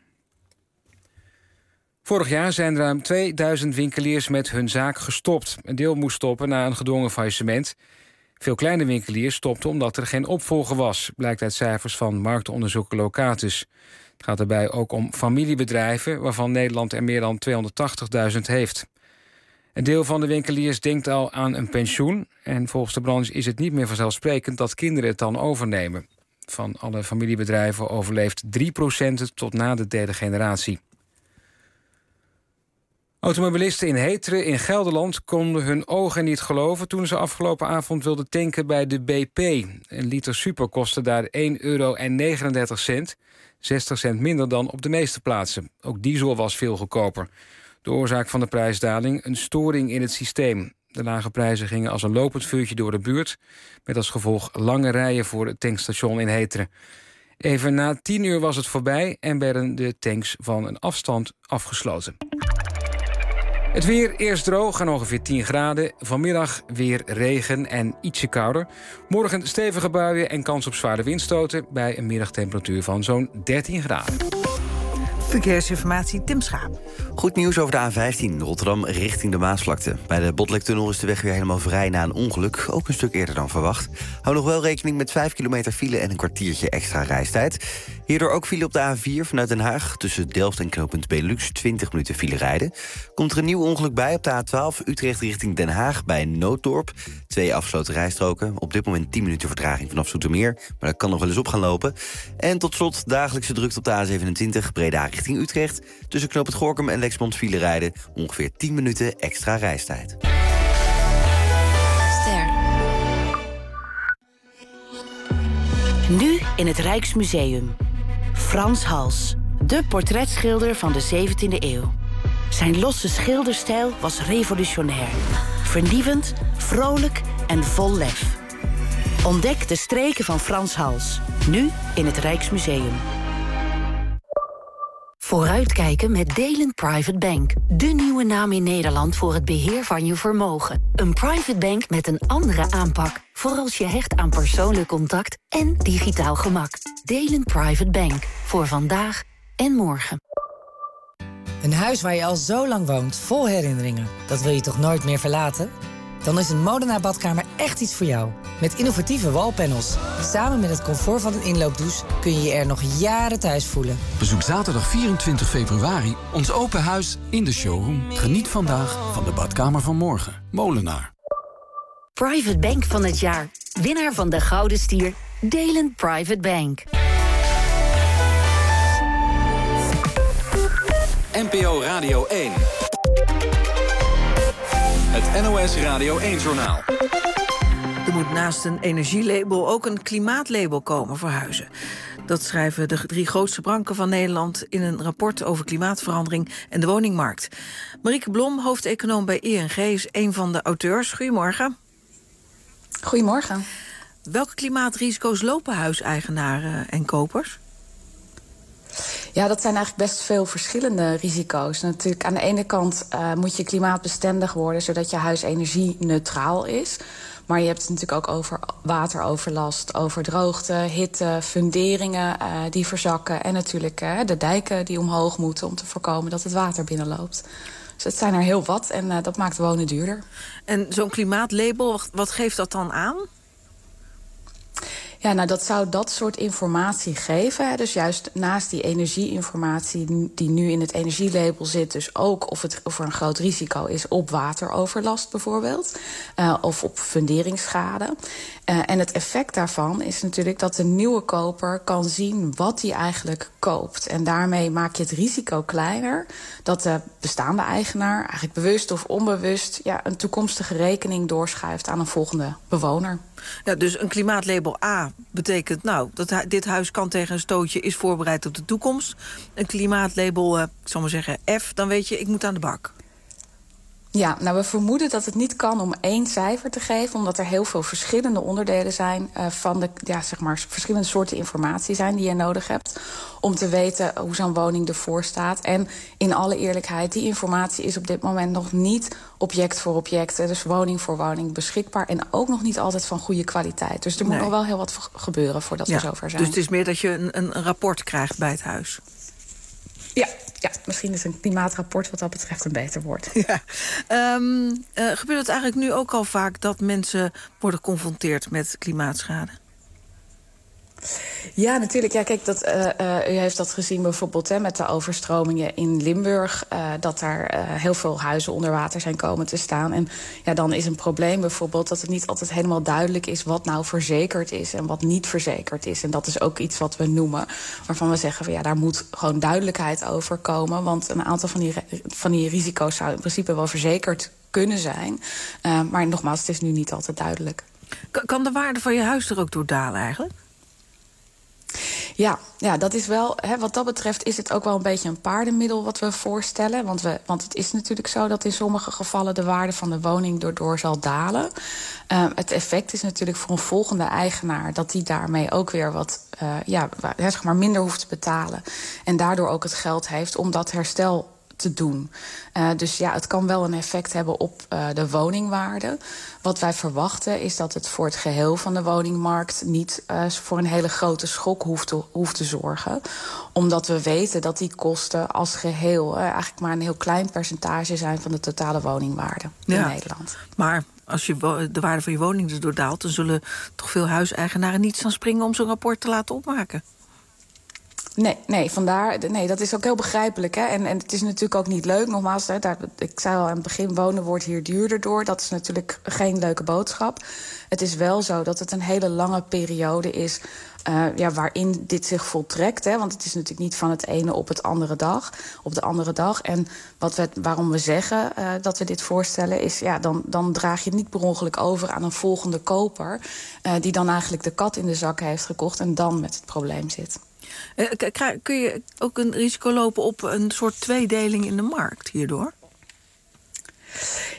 Vorig jaar zijn ruim tweeduizend winkeliers met hun zaak gestopt. Een deel moest stoppen na een gedwongen faillissement. Veel kleine winkeliers stopten omdat er geen opvolger was, blijkt uit cijfers van marktonderzoek Locatus. Het gaat daarbij ook om familiebedrijven, waarvan Nederland er meer dan tweehonderdtachtigduizend heeft. Een deel van de winkeliers denkt al aan een pensioen, en volgens de branche is het niet meer vanzelfsprekend dat kinderen het dan overnemen. Van alle familiebedrijven overleeft drie procent het tot na de derde generatie. Automobilisten in Heteren in Gelderland konden hun ogen niet geloven toen ze afgelopen avond wilden tanken bij de B P. Een liter super kostte daar één euro negenendertig cent, zestig cent minder dan op de meeste plaatsen. Ook diesel was veel goedkoper. De oorzaak van de prijsdaling een storing in het systeem. De lage prijzen gingen als een lopend vuurtje door de buurt, met als gevolg lange rijen voor het tankstation in Heteren. Even na tien uur was het voorbij en werden de tanks van een afstand afgesloten. Het weer eerst droog en ongeveer tien graden. Vanmiddag weer regen en ietsje kouder. Morgen stevige buien en kans op zware windstoten bij een middagtemperatuur van zo'n dertien graden. Verkeersinformatie, Tim Schaap. Goed nieuws over de A vijftien, Rotterdam richting de Maasvlakte. Bij de Botlektunnel is de weg weer helemaal vrij na een ongeluk. Ook een stuk eerder dan verwacht. Hou nog wel rekening met vijf kilometer file en een kwartiertje extra reistijd. Hierdoor ook file op de A vier vanuit Den Haag. Tussen Delft en knooppunt Benelux twintig minuten file rijden. Komt er een nieuw ongeluk bij op de A twaalf Utrecht richting Den Haag bij Nooddorp. Twee afgesloten rijstroken. Op dit moment tien minuten vertraging vanaf Zoetermeer. Maar dat kan nog wel eens op gaan lopen. En tot slot dagelijkse drukte op de A zevenentwintig Breda richting Utrecht. Tussen knooppunt Gorinchem en Lexmond file rijden. Ongeveer tien minuten extra reistijd. Ster. Nu in het Rijksmuseum. Frans Hals, de portretschilder van de zeventiende eeuw. Zijn losse schilderstijl was revolutionair. Vernieuwend, vrolijk en vol lef. Ontdek de streken van Frans Hals. Nu in het Rijksmuseum. Vooruitkijken met Delen Private Bank. De nieuwe naam in Nederland voor het beheer van je vermogen. Een private bank met een andere aanpak. voor als je hecht aan persoonlijk contact en digitaal gemak. Delen Private Bank. Voor vandaag en morgen. Een huis waar je al zo lang woont, vol herinneringen. Dat wil je toch nooit meer verlaten? Dan is een Modena badkamer echt iets voor jou. Met innovatieve wallpanels. Samen met het comfort van een inloopdouche kun je je er nog jaren thuis voelen. Bezoek zaterdag vierentwintig februari ons open huis in de showroom. Geniet vandaag van de badkamer van morgen. Molenaar. Private Bank van het jaar. Winnaar van de Gouden Stier. Delen Private Bank. N P O Radio één. Het N O S Radio één-journaal. Er moet naast een energielabel ook een klimaatlabel komen voor huizen. Dat schrijven de drie grootste banken van Nederland in een rapport over klimaatverandering en de woningmarkt. Marieke Blom, hoofdeconoom bij I N G, is een van de auteurs. Goedemorgen. Goedemorgen. Welke klimaatrisico's lopen huiseigenaren en kopers? Ja, dat zijn eigenlijk best veel verschillende risico's. Natuurlijk, aan de ene kant uh, moet je klimaatbestendig worden, zodat je huis energie-neutraal is. Maar je hebt het natuurlijk ook over wateroverlast, over droogte, hitte, funderingen uh, die verzakken. En natuurlijk uh, de dijken die omhoog moeten om te voorkomen dat het water binnenloopt. Dus het zijn er heel wat en uh, dat maakt wonen duurder. En zo'n klimaatlabel, wat, wat geeft dat dan aan? Ja, nou, dat zou dat soort informatie geven. Hè. Dus juist naast die energieinformatie die nu in het energielabel zit, dus ook of, het, of er een groot risico is op wateroverlast bijvoorbeeld, uh, of op funderingsschade. Uh, en het effect daarvan is natuurlijk dat de nieuwe koper kan zien wat hij eigenlijk koopt. En daarmee maak je het risico kleiner dat de bestaande eigenaar eigenlijk bewust of onbewust ja, een toekomstige rekening doorschuift aan een volgende bewoner. Ja, dus een klimaatlabel A betekent, nou, dat hu- dit huis kan tegen een stootje, is voorbereid op de toekomst. Een klimaatlabel, uh, ik zal maar zeggen F, dan weet je, ik moet aan de bak. Ja, nou, we vermoeden dat het niet kan om één cijfer te geven, omdat er heel veel verschillende onderdelen zijn uh, van de, ja, zeg maar, verschillende soorten informatie zijn die je nodig hebt om te weten hoe zo'n woning ervoor staat. En in alle eerlijkheid, die informatie is op dit moment nog niet object voor object, dus woning voor woning beschikbaar en ook nog niet altijd van goede kwaliteit. Dus er moet Nee. nog wel heel wat gebeuren voordat Ja, we zover zijn. dus het is meer dat je een, een rapport krijgt bij het huis. Ja, ja, misschien is een klimaatrapport wat dat betreft een beter woord. Ja. Um, uh, gebeurt het eigenlijk nu ook al vaak dat mensen worden geconfronteerd met klimaatschade? Ja, natuurlijk. Ja, kijk, dat, uh, uh, u heeft dat gezien bijvoorbeeld hè, met de overstromingen in Limburg. Uh, dat daar uh, heel veel huizen onder water zijn komen te staan. En ja, dan is een probleem bijvoorbeeld dat het niet altijd helemaal duidelijk is wat nou verzekerd is en wat niet verzekerd is. En dat is ook iets wat we noemen, waarvan we zeggen van ja, daar moet gewoon duidelijkheid over komen. Want een aantal van die, van die risico's zou in principe wel verzekerd kunnen zijn. Uh, maar nogmaals, het is nu niet altijd duidelijk. Kan de waarde van je huis er ook door dalen eigenlijk? Ja, ja, dat is wel, hè, wat dat betreft is het ook wel een beetje een paardenmiddel wat we voorstellen. Want, we, want het is natuurlijk zo dat in sommige gevallen de waarde van de woning daardoor zal dalen. Uh, het effect is natuurlijk voor een volgende eigenaar dat die daarmee ook weer wat uh, ja, zeg maar minder hoeft te betalen. En daardoor ook het geld heeft om dat herstel te doen. Uh, dus ja, het kan wel een effect hebben op uh, de woningwaarde. Wat wij verwachten is dat het voor het geheel van de woningmarkt niet uh, voor een hele grote schok hoeft te, hoeft te zorgen. Omdat we weten dat die kosten als geheel uh, eigenlijk maar een heel klein percentage zijn van de totale woningwaarde in Ja. Nederland. Maar als je wo- de waarde van je woning erdoor daalt, dan zullen toch veel huiseigenaren niet staan springen om zo'n rapport te laten opmaken. Nee, nee, vandaar, nee, dat is ook heel begrijpelijk. Hè? En, en het is natuurlijk ook niet leuk. Nogmaals, hè, daar, ik zei al aan het begin, wonen wordt hier duurder door. Dat is natuurlijk geen leuke boodschap. Het is wel zo dat het een hele lange periode is Uh, ja, waarin dit zich voltrekt. Hè? Want het is natuurlijk niet van het ene op het andere dag, op de andere dag. En wat we, waarom we zeggen uh, dat we dit voorstellen is, ja, dan, dan draag je het niet per ongeluk over aan een volgende koper, uh, die dan eigenlijk de kat in de zak heeft gekocht en dan met het probleem zit. Uh, kun je ook een risico lopen op een soort tweedeling in de markt hierdoor?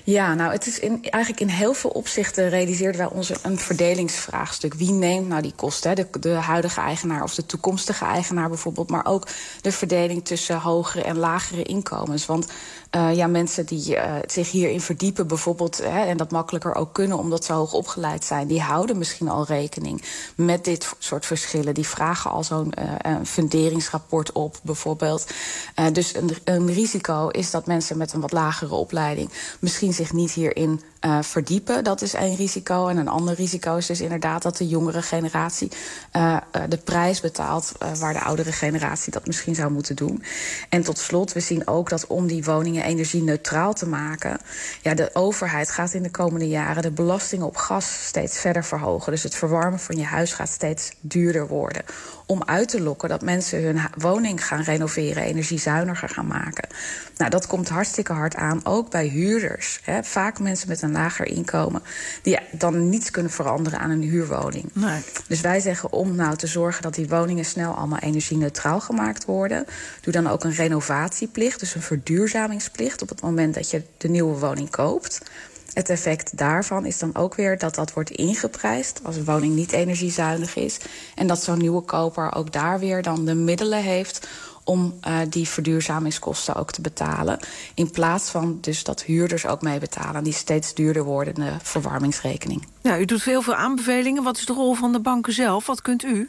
Ja, nou, het is in, eigenlijk in heel veel opzichten realiseerden wij ons een verdelingsvraagstuk. Wie neemt nou die kosten? Hè? De, de huidige eigenaar of de toekomstige eigenaar bijvoorbeeld. Maar ook de verdeling tussen hogere en lagere inkomens. Want uh, ja, mensen die uh, zich hierin verdiepen bijvoorbeeld, hè, en dat makkelijker ook kunnen omdat ze hoog opgeleid zijn, die houden misschien al rekening met dit soort verschillen. Die vragen al zo'n uh, een funderingsrapport op bijvoorbeeld. Uh, dus een, een risico is dat mensen met een wat lagere opleiding misschien zich niet hierin uh, verdiepen. Dat is één risico. En een ander risico is dus inderdaad dat de jongere generatie uh, uh, de prijs betaalt uh, waar de oudere generatie dat misschien zou moeten doen. En tot slot, we zien ook dat om die woningen energie-neutraal te maken, ja, de overheid gaat in de komende jaren de belastingen op gas steeds verder verhogen. Dus het verwarmen van je huis gaat steeds duurder worden. Om uit te lokken dat mensen hun woning gaan renoveren, energiezuiniger gaan maken. Nou, dat komt hartstikke hard aan, ook bij huurders. Hè. Vaak mensen met een lager inkomen die dan niets kunnen veranderen aan een huurwoning. Nee. Dus wij zeggen om nou te zorgen dat die woningen snel allemaal energie-neutraal gemaakt worden, doe dan ook een renovatieplicht, dus een verduurzamingsplicht op het moment dat je de nieuwe woning koopt. Het effect daarvan is dan ook weer dat dat wordt ingeprijsd als een woning niet energiezuinig is. En dat zo'n nieuwe koper ook daar weer dan de middelen heeft om uh, die verduurzamingskosten ook te betalen. In plaats van dus dat huurders ook mee betalen die steeds duurder wordende verwarmingsrekening. Ja, u doet heel veel aanbevelingen. Wat is de rol van de banken zelf? Wat kunt u?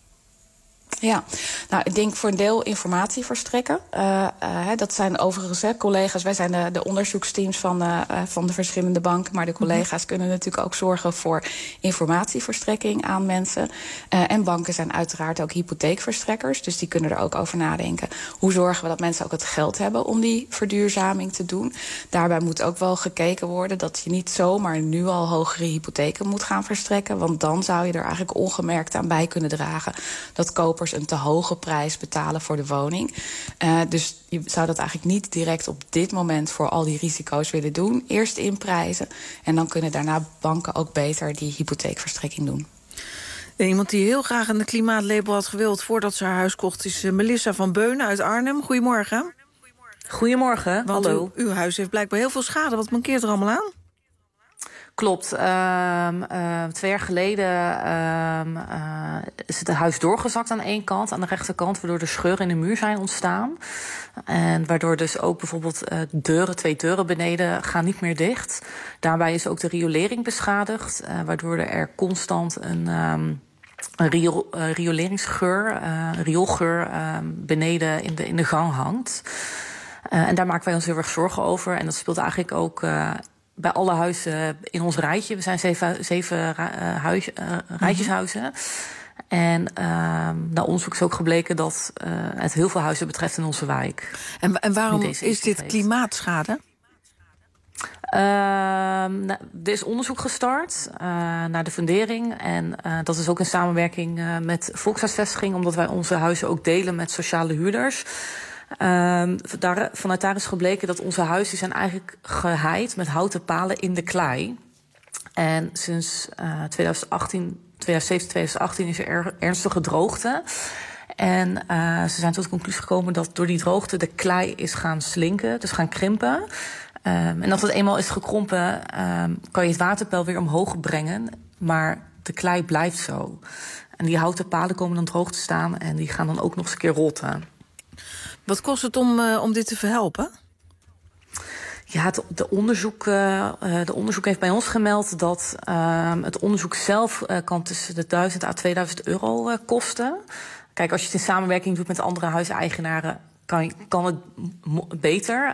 Ja, nou, ik denk voor een deel informatie verstrekken. Uh, uh, dat zijn overigens hè, collega's. Wij zijn de, de onderzoeksteams van, uh, van de verschillende banken. Maar de collega's mm-hmm. kunnen natuurlijk ook zorgen voor informatieverstrekking aan mensen. Uh, en banken zijn uiteraard ook hypotheekverstrekkers. Dus die kunnen er ook over nadenken. Hoe zorgen we dat mensen ook het geld hebben om die verduurzaming te doen? Daarbij moet ook wel gekeken worden dat je niet zomaar nu al hogere hypotheken moet gaan verstrekken. Want dan zou je er eigenlijk ongemerkt aan bij kunnen dragen dat kopers een te hoge prijs betalen voor de woning. Uh, dus je zou dat eigenlijk niet direct op dit moment voor al die risico's willen doen. Eerst inprijzen en dan kunnen daarna banken ook beter die hypotheekverstrekking doen. En iemand die heel graag een klimaatlabel had gewild voordat ze haar huis kocht is Melissa van Beunen uit Arnhem. Goedemorgen. Goedemorgen, Want hallo. Uw, uw huis heeft blijkbaar heel veel schade. Wat mankeert er allemaal aan? Klopt. Uh, uh, twee jaar geleden uh, uh, is het huis doorgezakt aan één kant, aan de rechterkant, waardoor er scheuren in de muur zijn ontstaan. En waardoor dus ook bijvoorbeeld uh, deuren, twee deuren beneden gaan niet meer dicht. Daarbij is ook de riolering beschadigd, uh, waardoor er constant een Um, een riool, uh, rioleringsgeur, uh, rioolgeur uh, beneden in de, in de gang hangt. Uh, en daar maken wij ons heel erg zorgen over. En dat speelt eigenlijk ook Uh, bij alle huizen in ons rijtje. We zijn zeven, zeven uh, huis, uh, rijtjeshuizen. Mm-hmm. En uh, na onderzoek is ook gebleken dat uh, het heel veel huizen betreft in onze wijk. En, en waarom is dit klimaatschade? Uh, nou, er is onderzoek gestart uh, naar de fundering. En uh, dat is ook in samenwerking uh, met Volkshuisvestiging, omdat wij onze huizen ook delen met sociale huurders. Um, daar, vanuit daar is gebleken dat onze huizen zijn eigenlijk geheid met houten palen in de klei. En sinds uh, twintig achttien, twintig zeventien, twintig achttien is er, er ernstige droogte. En uh, ze zijn tot de conclusie gekomen dat door die droogte de klei is gaan slinken, dus gaan krimpen. Um, en als het eenmaal is gekrompen, um, kan je het waterpeil weer omhoog brengen. Maar de klei blijft zo. En die houten palen komen dan droog te staan en die gaan dan ook nog eens een keer rotten. Wat kost het om, uh, om dit te verhelpen? Ja, het de onderzoek, uh, de onderzoek heeft bij ons gemeld dat uh, het onderzoek zelf uh, kan tussen de duizend à tweeduizend euro uh, kosten. Kijk, als je het in samenwerking doet met andere huiseigenaren, kan, kan het beter.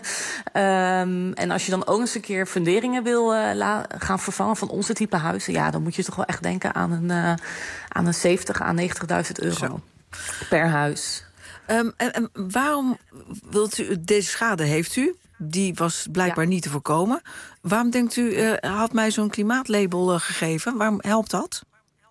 um, en als je dan ook eens een keer funderingen wil uh, la, gaan vervangen van onze type huizen, ja, dan moet je toch wel echt denken aan een, uh, aan een zeventig à negentigduizend euro Zo. per huis. Um, en, en waarom wilt u, deze schade heeft u, die was blijkbaar ja. niet te voorkomen. Waarom denkt u, uh, had mij zo'n klimaatlabel uh, gegeven? Waarom helpt dat?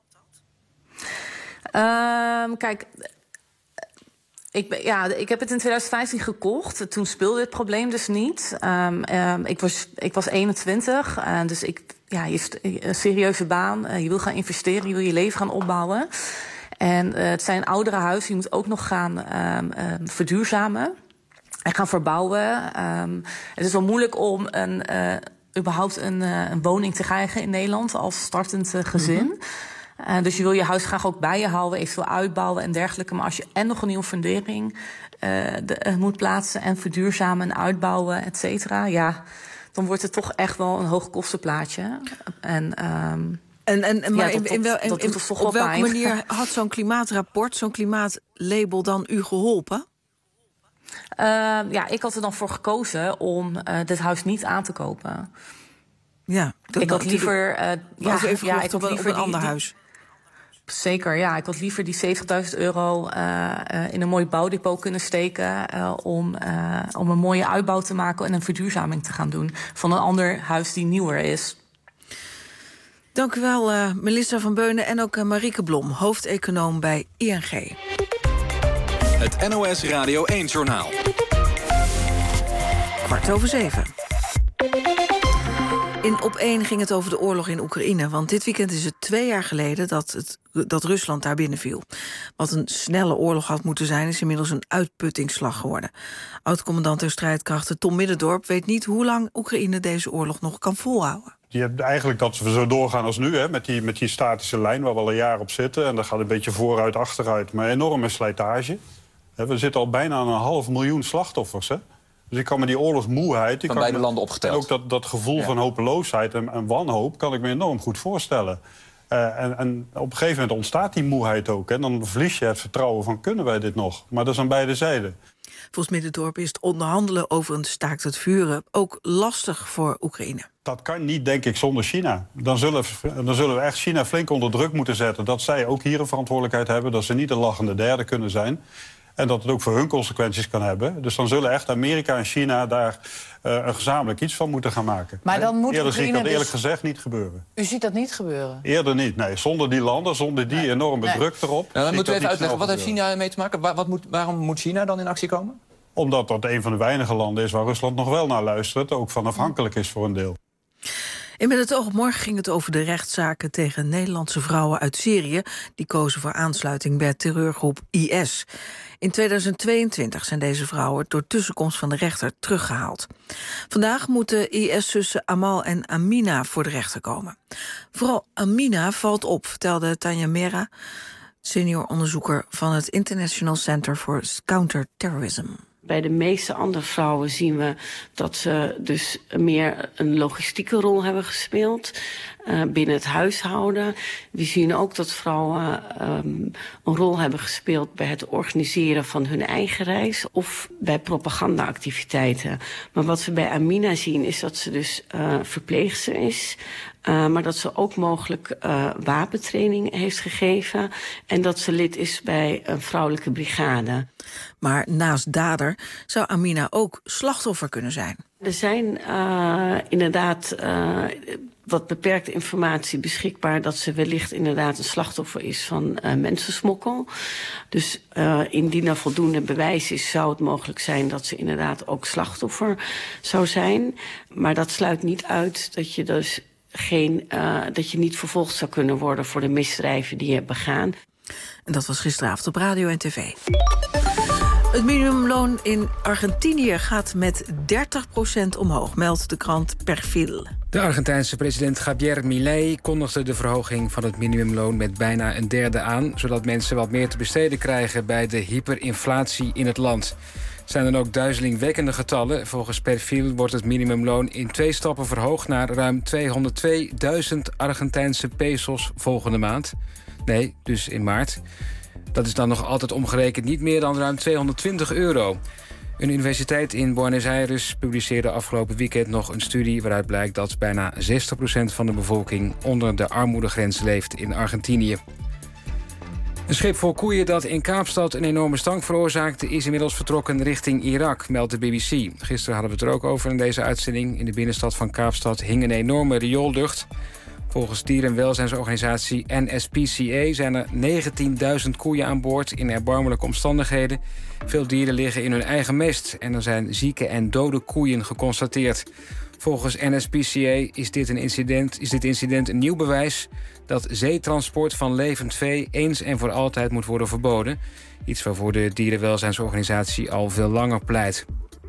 Um, kijk, ik, ja, ik heb het in twintig vijftien gekocht. Toen speelde het probleem dus niet. Um, um, ik, was, ik was eenentwintig, uh, dus ik, ja, je een serieuze baan. Uh, je wil gaan investeren, je wil je leven gaan opbouwen. En uh, het zijn oudere huizen, je moet ook nog gaan um, um, verduurzamen. en gaan verbouwen. Um, het is wel moeilijk om een, uh, überhaupt een, uh, een woning te krijgen in Nederland als startend uh, gezin. Mm-hmm. Uh, dus je wil je huis graag ook bij je houden, eventueel uitbouwen en dergelijke. Maar als je en nog een nieuwe fundering uh, de, uh, moet plaatsen en verduurzamen en uitbouwen, et cetera, ja, dan wordt het toch echt wel een hoog kostenplaatje. En, um, en, en, maar ja, dat, in, in wel, in, dat in, doet toch op wel welke pijn. manier had zo'n klimaatrapport, zo'n klimaatlabel dan u geholpen? Uh, ja, ik had er dan voor gekozen om uh, dit huis niet aan te kopen. Ja, ik had liever, uh, ja, even ja, ik had op, liever op een ander die, huis. Zeker, ja. Ik had liever die zeventigduizend euro uh, uh, in een mooi bouwdepot kunnen steken Uh, om, uh, om een mooie uitbouw te maken en een verduurzaming te gaan doen van een ander huis die nieuwer is. Dank u wel, uh, Melissa van Beunen en ook uh, Marieke Blom, hoofdeconoom bij I N G. Het N O S Radio één-journaal. Kwart over zeven. In Op één ging het over de oorlog in Oekraïne. Want dit weekend is het twee jaar geleden dat, het, dat Rusland daar binnenviel. Wat een snelle oorlog had moeten zijn, is inmiddels een uitputtingsslag geworden. Oud-commandant der strijdkrachten Tom Middendorp weet niet hoe lang Oekraïne deze oorlog nog kan volhouden. Je hebt eigenlijk dat we zo doorgaan als nu, hè, met, die, met die statische lijn waar we al een jaar op zitten. En dat gaat een beetje vooruit, achteruit, maar enorme slijtage. We zitten al bijna aan een half miljoen slachtoffers, hè. Dus ik kan me die oorlogsmoeheid... Die van kan beide me, landen opgeteld. En ook dat, dat gevoel ja. van hopeloosheid en, en wanhoop kan ik me enorm goed voorstellen. Uh, en, en op een gegeven moment ontstaat die moeheid ook. En dan verlies je het vertrouwen van, kunnen wij dit nog? Maar dat is aan beide zijden. Volgens Middendorp is het onderhandelen over een staakt het vuren ook lastig voor Oekraïne. Dat kan niet, denk ik, zonder China. Dan zullen, dan zullen we echt China flink onder druk moeten zetten. Dat zij ook hier een verantwoordelijkheid hebben. Dat ze niet de lachende derde kunnen zijn. En dat het ook voor hun consequenties kan hebben. Dus dan zullen echt Amerika en China daar uh, een gezamenlijk iets van moeten gaan maken. Maar dan moet Eerder zie ik dat dus... eerlijk gezegd niet gebeuren. U ziet dat niet gebeuren? Eerder niet, nee. Zonder die landen, zonder die nee. enorme nee. druk erop. Nou, dan moeten we even uitleggen, wat heeft China mee te maken? Waar, wat moet, waarom moet China dan in actie komen? Omdat dat een van de weinige landen is waar Rusland nog wel naar luistert. Ook van afhankelijk is voor een deel. En met het oog op morgen ging het over de rechtszaken tegen Nederlandse vrouwen uit Syrië. Die kozen voor aansluiting bij terreurgroep I S. In tweeduizend tweeëntwintig zijn deze vrouwen door tussenkomst van de rechter teruggehaald. Vandaag moeten I S-zussen Amal en Amina voor de rechter komen. Vooral Amina valt op, vertelde Tanja Mera, senior onderzoeker van het International Center for Counterterrorism. Bij de meeste andere vrouwen zien we dat ze dus meer een logistieke rol hebben gespeeld uh, binnen het huishouden. We zien ook dat vrouwen um, een rol hebben gespeeld bij het organiseren van hun eigen reis of bij propagandaactiviteiten. Maar wat we bij Amina zien is dat ze dus uh, verpleegster is. Uh, maar dat ze ook mogelijk uh, wapentraining heeft gegeven en dat ze lid is bij een vrouwelijke brigade. Maar naast dader zou Amina ook slachtoffer kunnen zijn. Er zijn uh, inderdaad uh, wat beperkte informatie beschikbaar dat ze wellicht inderdaad een slachtoffer is van uh, mensensmokkel. Dus uh, indien er voldoende bewijs is, zou het mogelijk zijn dat ze inderdaad ook slachtoffer zou zijn. Maar dat sluit niet uit dat je dus geen, uh, dat je niet vervolgd zou kunnen worden voor de misdrijven die je hebt begaan. En dat was gisteravond op radio en tv. Het minimumloon in Argentinië gaat met dertig procent omhoog, meldt de krant Perfil. De Argentijnse president Javier Milei kondigde de verhoging van het minimumloon met bijna een derde aan, zodat mensen wat meer te besteden krijgen bij de hyperinflatie in het land. Zijn dan ook duizelingwekkende getallen. Volgens Perfil wordt het minimumloon in twee stappen verhoogd naar ruim tweehonderdtweeduizend Argentijnse pesos volgende maand. Nee, dus in maart. Dat is dan nog altijd omgerekend niet meer dan ruim tweehonderdtwintig euro. Een universiteit in Buenos Aires publiceerde afgelopen weekend nog een studie waaruit blijkt dat bijna zestig procent van de bevolking onder de armoedegrens leeft in Argentinië. Een schip vol koeien dat in Kaapstad een enorme stank veroorzaakte is inmiddels vertrokken richting Irak, meldt de B B C. Gisteren hadden we het er ook over in deze uitzending. In de binnenstad van Kaapstad hing een enorme rioollucht. Volgens dierenwelzijnsorganisatie N S P C A zijn er negentienduizend koeien aan boord in erbarmelijke omstandigheden. Veel dieren liggen in hun eigen mest en er zijn zieke en dode koeien geconstateerd. Volgens N S P C A is dit, een incident, is dit incident een nieuw bewijs dat zeetransport van levend vee eens en voor altijd moet worden verboden. Iets waarvoor de dierenwelzijnsorganisatie al veel langer pleit.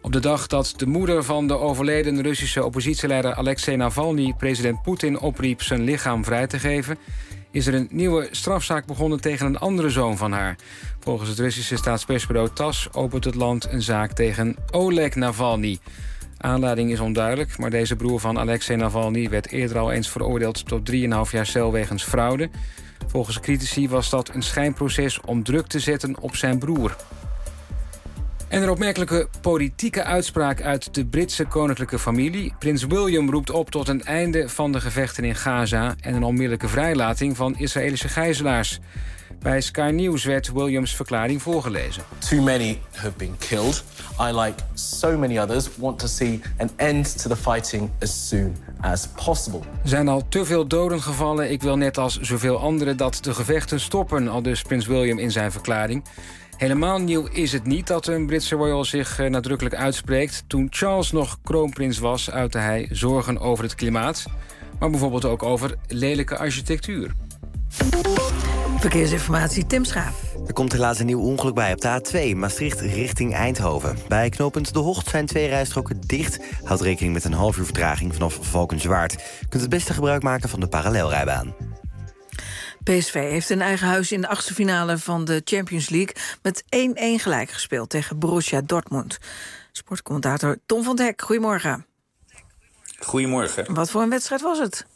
Op de dag dat de moeder van de overleden Russische oppositieleider Alexei Navalny president Poetin opriep zijn lichaam vrij te geven, is er een nieuwe strafzaak begonnen tegen een andere zoon van haar. Volgens het Russische staatspersbureau TASS opent het land een zaak tegen Oleg Navalny. Aanleiding is onduidelijk, maar deze broer van Alexei Navalny werd eerder al eens veroordeeld tot drieënhalf jaar cel wegens fraude. Volgens critici was dat een schijnproces om druk te zetten op zijn broer. En een opmerkelijke politieke uitspraak uit de Britse koninklijke familie. Prins William roept op tot een einde van de gevechten in Gaza en een onmiddellijke vrijlating van Israëlische gijzelaars. Bij Sky News werd Williams' verklaring voorgelezen. Too many have been killed. I, like so many others, want to see an end to the fighting as soon as possible. Er zijn al te veel doden gevallen. Ik wil net als zoveel anderen dat de gevechten stoppen, aldus prins William in zijn verklaring. Helemaal nieuw is het niet dat een Britse royal zich uh, nadrukkelijk uitspreekt. Toen Charles nog kroonprins was, uitte hij zorgen over het klimaat, maar bijvoorbeeld ook over lelijke architectuur. Verkeersinformatie, Tim Schaap. Er komt helaas een nieuw ongeluk bij op de A twee, Maastricht richting Eindhoven. Bij knooppunt De Hocht zijn twee rijstroken dicht. Houd rekening met een half uur vertraging vanaf Valkenswaard. Je kunt het beste gebruik maken van de parallelrijbaan. P S V heeft in eigen huis in de achtste finale van de Champions League met één-één gelijk gespeeld tegen Borussia Dortmund. Sportcommentator Tom van het Hek, goedemorgen. Goedemorgen. Wat voor een wedstrijd was het?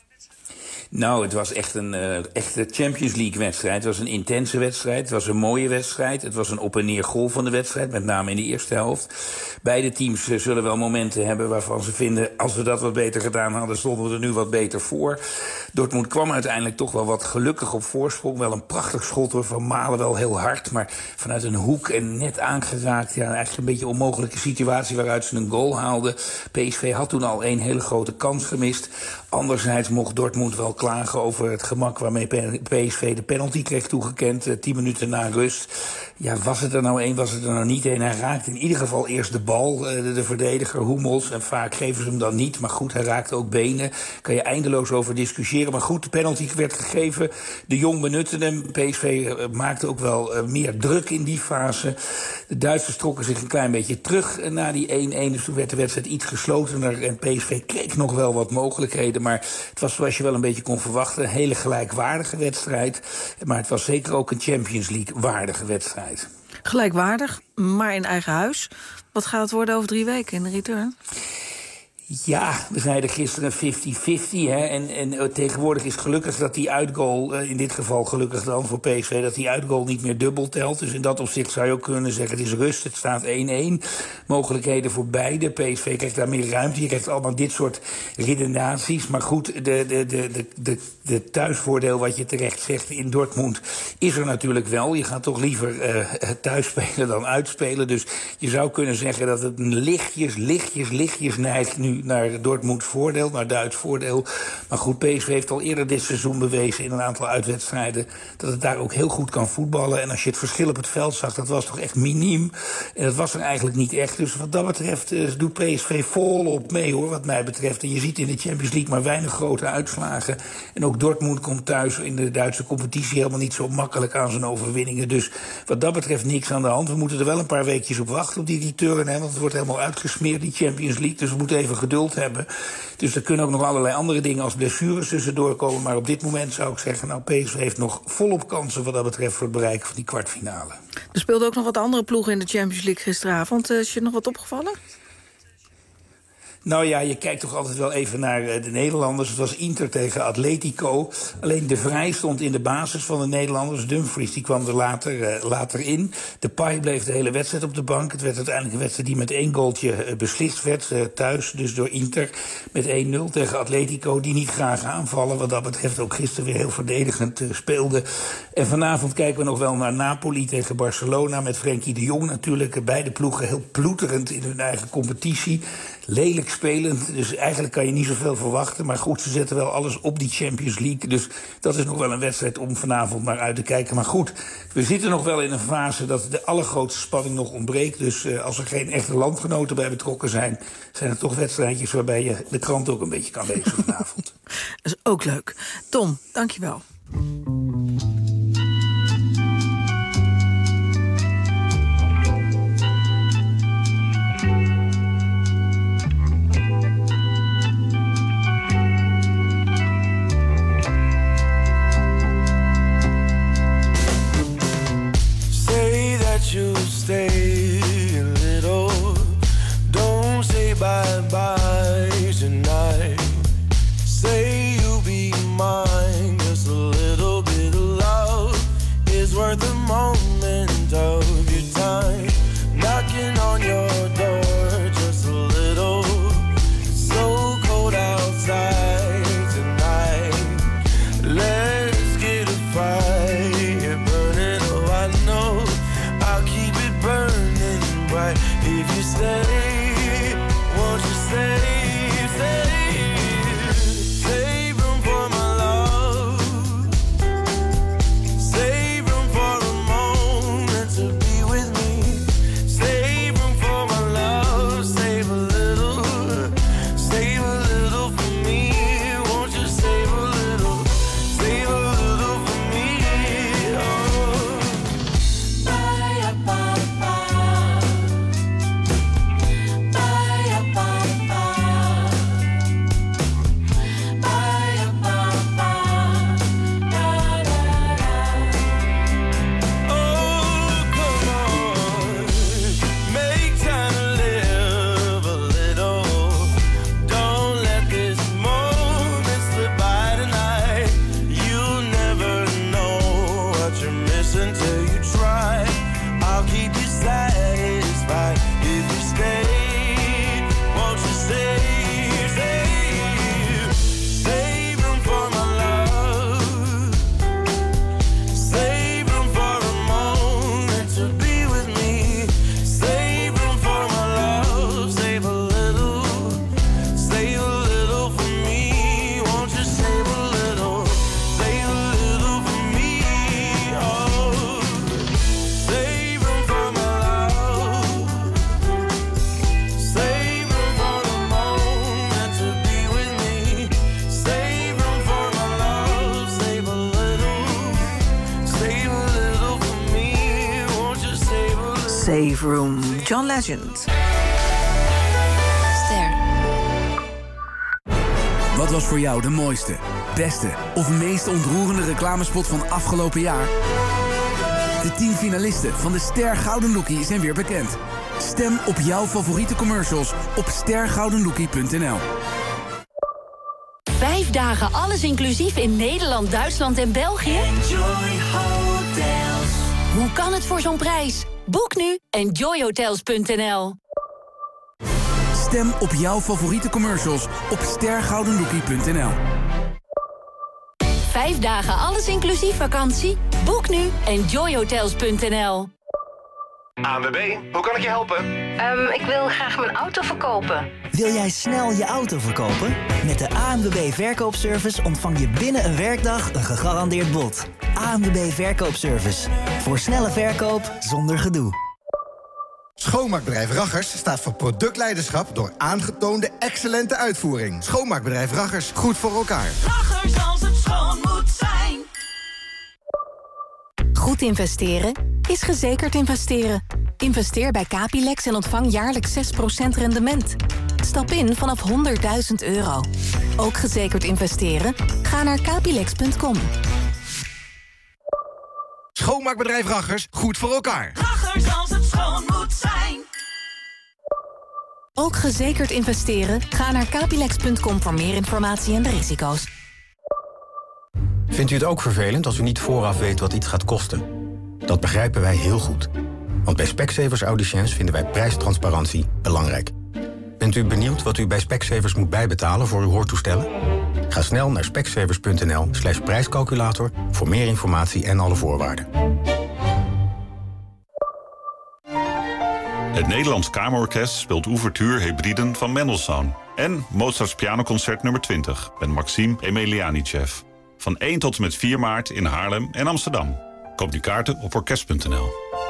Nou, het was echt een uh, echte Champions League-wedstrijd. Het was een intense wedstrijd, het was een mooie wedstrijd. Het was een op-en-neer golvende wedstrijd, met name in de eerste helft. Beide teams uh, zullen wel momenten hebben waarvan ze vinden, als we dat wat beter gedaan hadden, stonden we er nu wat beter voor. Dortmund kwam uiteindelijk toch wel wat gelukkig op voorsprong. Wel een prachtig schot hoor, van Malen, wel heel hard, maar vanuit een hoek en net aangeraakt. Ja, eigenlijk een beetje een onmogelijke situatie waaruit ze een goal haalden. P S V had toen al één hele grote kans gemist. Anderzijds mocht Dortmund wel klagen over het gemak waarmee P S V de penalty kreeg toegekend, uh, tien minuten na rust. Ja, was het er nou één, was het er nou niet één? Hij raakte in ieder geval eerst de bal, uh, de, de verdediger Hummels, en vaak geven ze hem dan niet. Maar goed, hij raakte ook benen. Kan je eindeloos over discussiëren. Maar goed, de penalty werd gegeven. De Jong benutte hem. P S V uh, maakte ook wel uh, meer druk in die fase. De Duitsers trokken zich een klein beetje terug uh, na die één-één. Dus toen werd de wedstrijd iets geslotener en P S V kreeg nog wel wat mogelijkheden. Maar het was, zoals je wel een beetje kon verwachten, een hele gelijkwaardige wedstrijd. Maar het was zeker ook een Champions League waardige wedstrijd. Gelijkwaardig, maar in eigen huis. Wat gaat het worden over drie weken in de return? Ja, we zeiden gisteren vijftig vijftig. Hè, en, en tegenwoordig is gelukkig dat die uitgoal, in dit geval gelukkig dan voor P S V, dat die uitgoal niet meer dubbel telt. Dus in dat opzicht zou je ook kunnen zeggen, het is rust, het staat één-één. Mogelijkheden voor beide. P S V krijgt daar meer ruimte. Je krijgt allemaal dit soort redenaties. Maar goed, de, de, de, de, de, de thuisvoordeel wat je terecht zegt in Dortmund is er natuurlijk wel. Je gaat toch liever uh, thuis spelen dan uitspelen. Dus je zou kunnen zeggen dat het een lichtjes, lichtjes, lichtjes neigt nu naar Dortmunds voordeel, naar Duits voordeel. Maar goed, P S V heeft al eerder dit seizoen bewezen in een aantal uitwedstrijden dat het daar ook heel goed kan voetballen. En als je het verschil op het veld zag, dat was toch echt miniem. En dat was er eigenlijk niet echt. Dus wat dat betreft uh, doet P S V volop mee hoor, wat mij betreft. En je ziet in de Champions League maar weinig grote uitslagen. En ook Dortmund komt thuis in de Duitse competitie helemaal niet zo makkelijk aan zijn overwinningen. Dus wat dat betreft niks aan de hand. We moeten er wel een paar weekjes op wachten op die return. Hè, want het wordt helemaal uitgesmeerd, die Champions League. Dus we moeten even geduld hebben. Dus er kunnen ook nog allerlei andere dingen als blessures tussendoor komen. Maar op dit moment zou ik zeggen, nou, P S V heeft nog volop kansen wat dat betreft voor het bereiken van die kwartfinale. Er speelden ook nog wat andere ploegen in de Champions League gisteravond. Is je nog wat opgevallen? Nou ja, je kijkt toch altijd wel even naar de Nederlanders. Het was Inter tegen Atletico. Alleen De Vrij stond in de basis van de Nederlanders. Dumfries die kwam er later, uh, later in. Depay bleef de hele wedstrijd op de bank. Het werd uiteindelijk een wedstrijd die met één goaltje uh, beslist werd. Uh, thuis, dus door Inter. Met één nul tegen Atletico. Die niet graag aanvallen. Wat dat betreft ook gisteren weer heel verdedigend uh, speelde. En vanavond kijken we nog wel naar Napoli tegen Barcelona. Met Frenkie de Jong natuurlijk. Uh, beide ploegen heel ploeterend in hun eigen competitie. Lelijk spelend, dus eigenlijk kan je niet zoveel verwachten. Maar goed, ze zetten wel alles op die Champions League. Dus dat is nog wel een wedstrijd om vanavond naar uit te kijken. Maar goed, we zitten nog wel in een fase dat de allergrootste spanning nog ontbreekt. Dus uh, als er geen echte landgenoten bij betrokken zijn, zijn er toch wedstrijdjes waarbij je de krant ook een beetje kan lezen vanavond. Dat is ook leuk. Tom, dankjewel. Safe Room, John Legend. Ster. Wat was voor jou de mooiste, beste of meest ontroerende reclamespot van afgelopen jaar? De tien finalisten van de Ster Gouden Lookie zijn weer bekend. Stem op jouw favoriete commercials op ster gouden lookie punt n l. Vijf dagen alles inclusief in Nederland, Duitsland en België? Enjoy Hotels. Hoe kan het voor zo'n prijs? Boek nu enjoy hotels punt n l. Stem op jouw favoriete commercials op ster gouden lookie punt n l. Vijf dagen alles inclusief vakantie? Boek nu enjoy hotels punt n l. A N W B, hoe kan ik je helpen? Um, ik wil graag mijn auto verkopen. Wil jij snel je auto verkopen? Met de A N W B Verkoopservice ontvang je binnen een werkdag een gegarandeerd bod. A N W B Verkoopservice. Voor snelle verkoop zonder gedoe. Schoonmaakbedrijf Raggers staat voor productleiderschap door aangetoonde excellente uitvoering. Schoonmaakbedrijf Raggers, goed voor elkaar. Raggers als het schoon moet zijn. Goed investeren is gezekerd investeren. Investeer bij Capilex en ontvang jaarlijks zes procent rendement. Stap in vanaf honderdduizend euro. Ook gezekerd investeren? Ga naar capilex punt com. Schoonmaakbedrijf Raggers, goed voor elkaar. Raggers als het schoon moet zijn. Ook gezekerd investeren? Ga naar capilex punt com voor meer informatie en de risico's. Vindt u het ook vervelend als u niet vooraf weet wat iets gaat kosten? Dat begrijpen wij heel goed. Want bij Specsavers Audiciëns vinden wij prijstransparantie belangrijk. Bent u benieuwd wat u bij Specsavers moet bijbetalen voor uw hoortoestellen? Ga snel naar specsavers punt n l slash prijscalculator voor meer informatie en alle voorwaarden. Het Nederlands Kamerorkest speelt Ouverture Hebriden van Mendelssohn. En Mozarts Pianoconcert nummer twintig met Maxim Emelianichev. Van één tot en met vier maart in Haarlem en Amsterdam. Koop nu kaarten op orkest punt n l.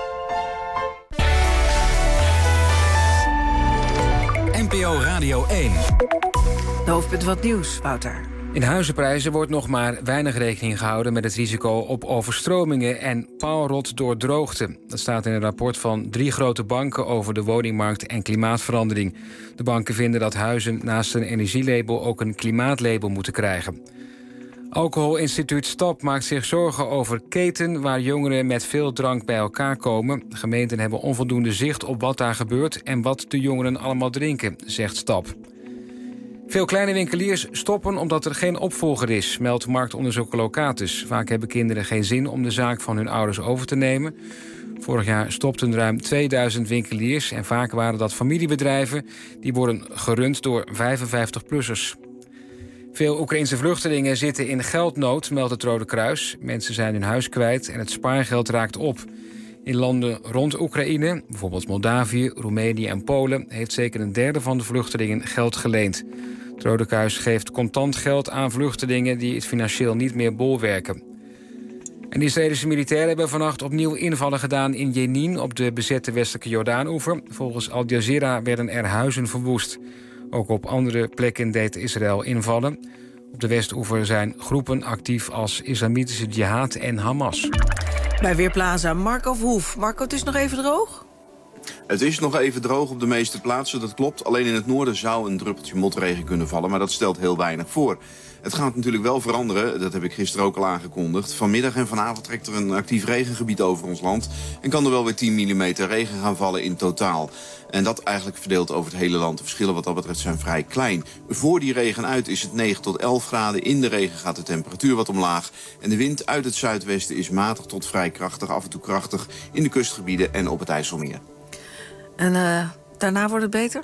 N P O Radio één. De hoofdpunt wat nieuws, Wouter. In huizenprijzen wordt nog maar weinig rekening gehouden met het risico op overstromingen en paalrot door droogte. Dat staat in een rapport van drie grote banken over de woningmarkt en klimaatverandering. De banken vinden dat huizen naast een energielabel ook een klimaatlabel moeten krijgen. Alcoholinstituut Stap maakt zich zorgen over keten waar jongeren met veel drank bij elkaar komen. Gemeenten hebben onvoldoende zicht op wat daar gebeurt en wat de jongeren allemaal drinken, zegt Stap. Veel kleine winkeliers stoppen omdat er geen opvolger is, meldt marktonderzoeker Locatus. Vaak hebben kinderen geen zin om de zaak van hun ouders over te nemen. Vorig jaar stopten ruim tweeduizend winkeliers en vaak waren dat familiebedrijven. Die worden gerund door vijfenvijftig-plussers. Veel Oekraïnse vluchtelingen zitten in geldnood, meldt het Rode Kruis. Mensen zijn hun huis kwijt en het spaargeld raakt op. In landen rond Oekraïne, bijvoorbeeld Moldavië, Roemenië en Polen, heeft zeker een derde van de vluchtelingen geld geleend. Het Rode Kruis geeft contant geld aan vluchtelingen die het financieel niet meer bolwerken. En de Israëlische militairen hebben vannacht opnieuw invallen gedaan in Jenin op de bezette westelijke Jordaanoever. Volgens Al Jazeera werden er huizen verwoest. Ook op andere plekken deed Israël invallen. Op de Westoever zijn groepen actief als Islamitische Jihad en Hamas. Bij Weerplaza Marco Verhoef. Marco, het is nog even droog? Het is nog even droog op de meeste plaatsen, dat klopt. Alleen in het noorden zou een druppeltje motregen kunnen vallen, maar dat stelt heel weinig voor. Het gaat natuurlijk wel veranderen, dat heb ik gisteren ook al aangekondigd. Vanmiddag en vanavond trekt er een actief regengebied over ons land en kan er wel weer tien millimeter regen gaan vallen in totaal. En dat eigenlijk verdeeld over het hele land. De verschillen wat dat betreft zijn vrij klein. Voor die regen uit is het negen tot elf graden. In de regen gaat de temperatuur wat omlaag. En de wind uit het zuidwesten is matig tot vrij krachtig, af en toe krachtig in de kustgebieden en op het IJsselmeer. En uh, daarna wordt het beter?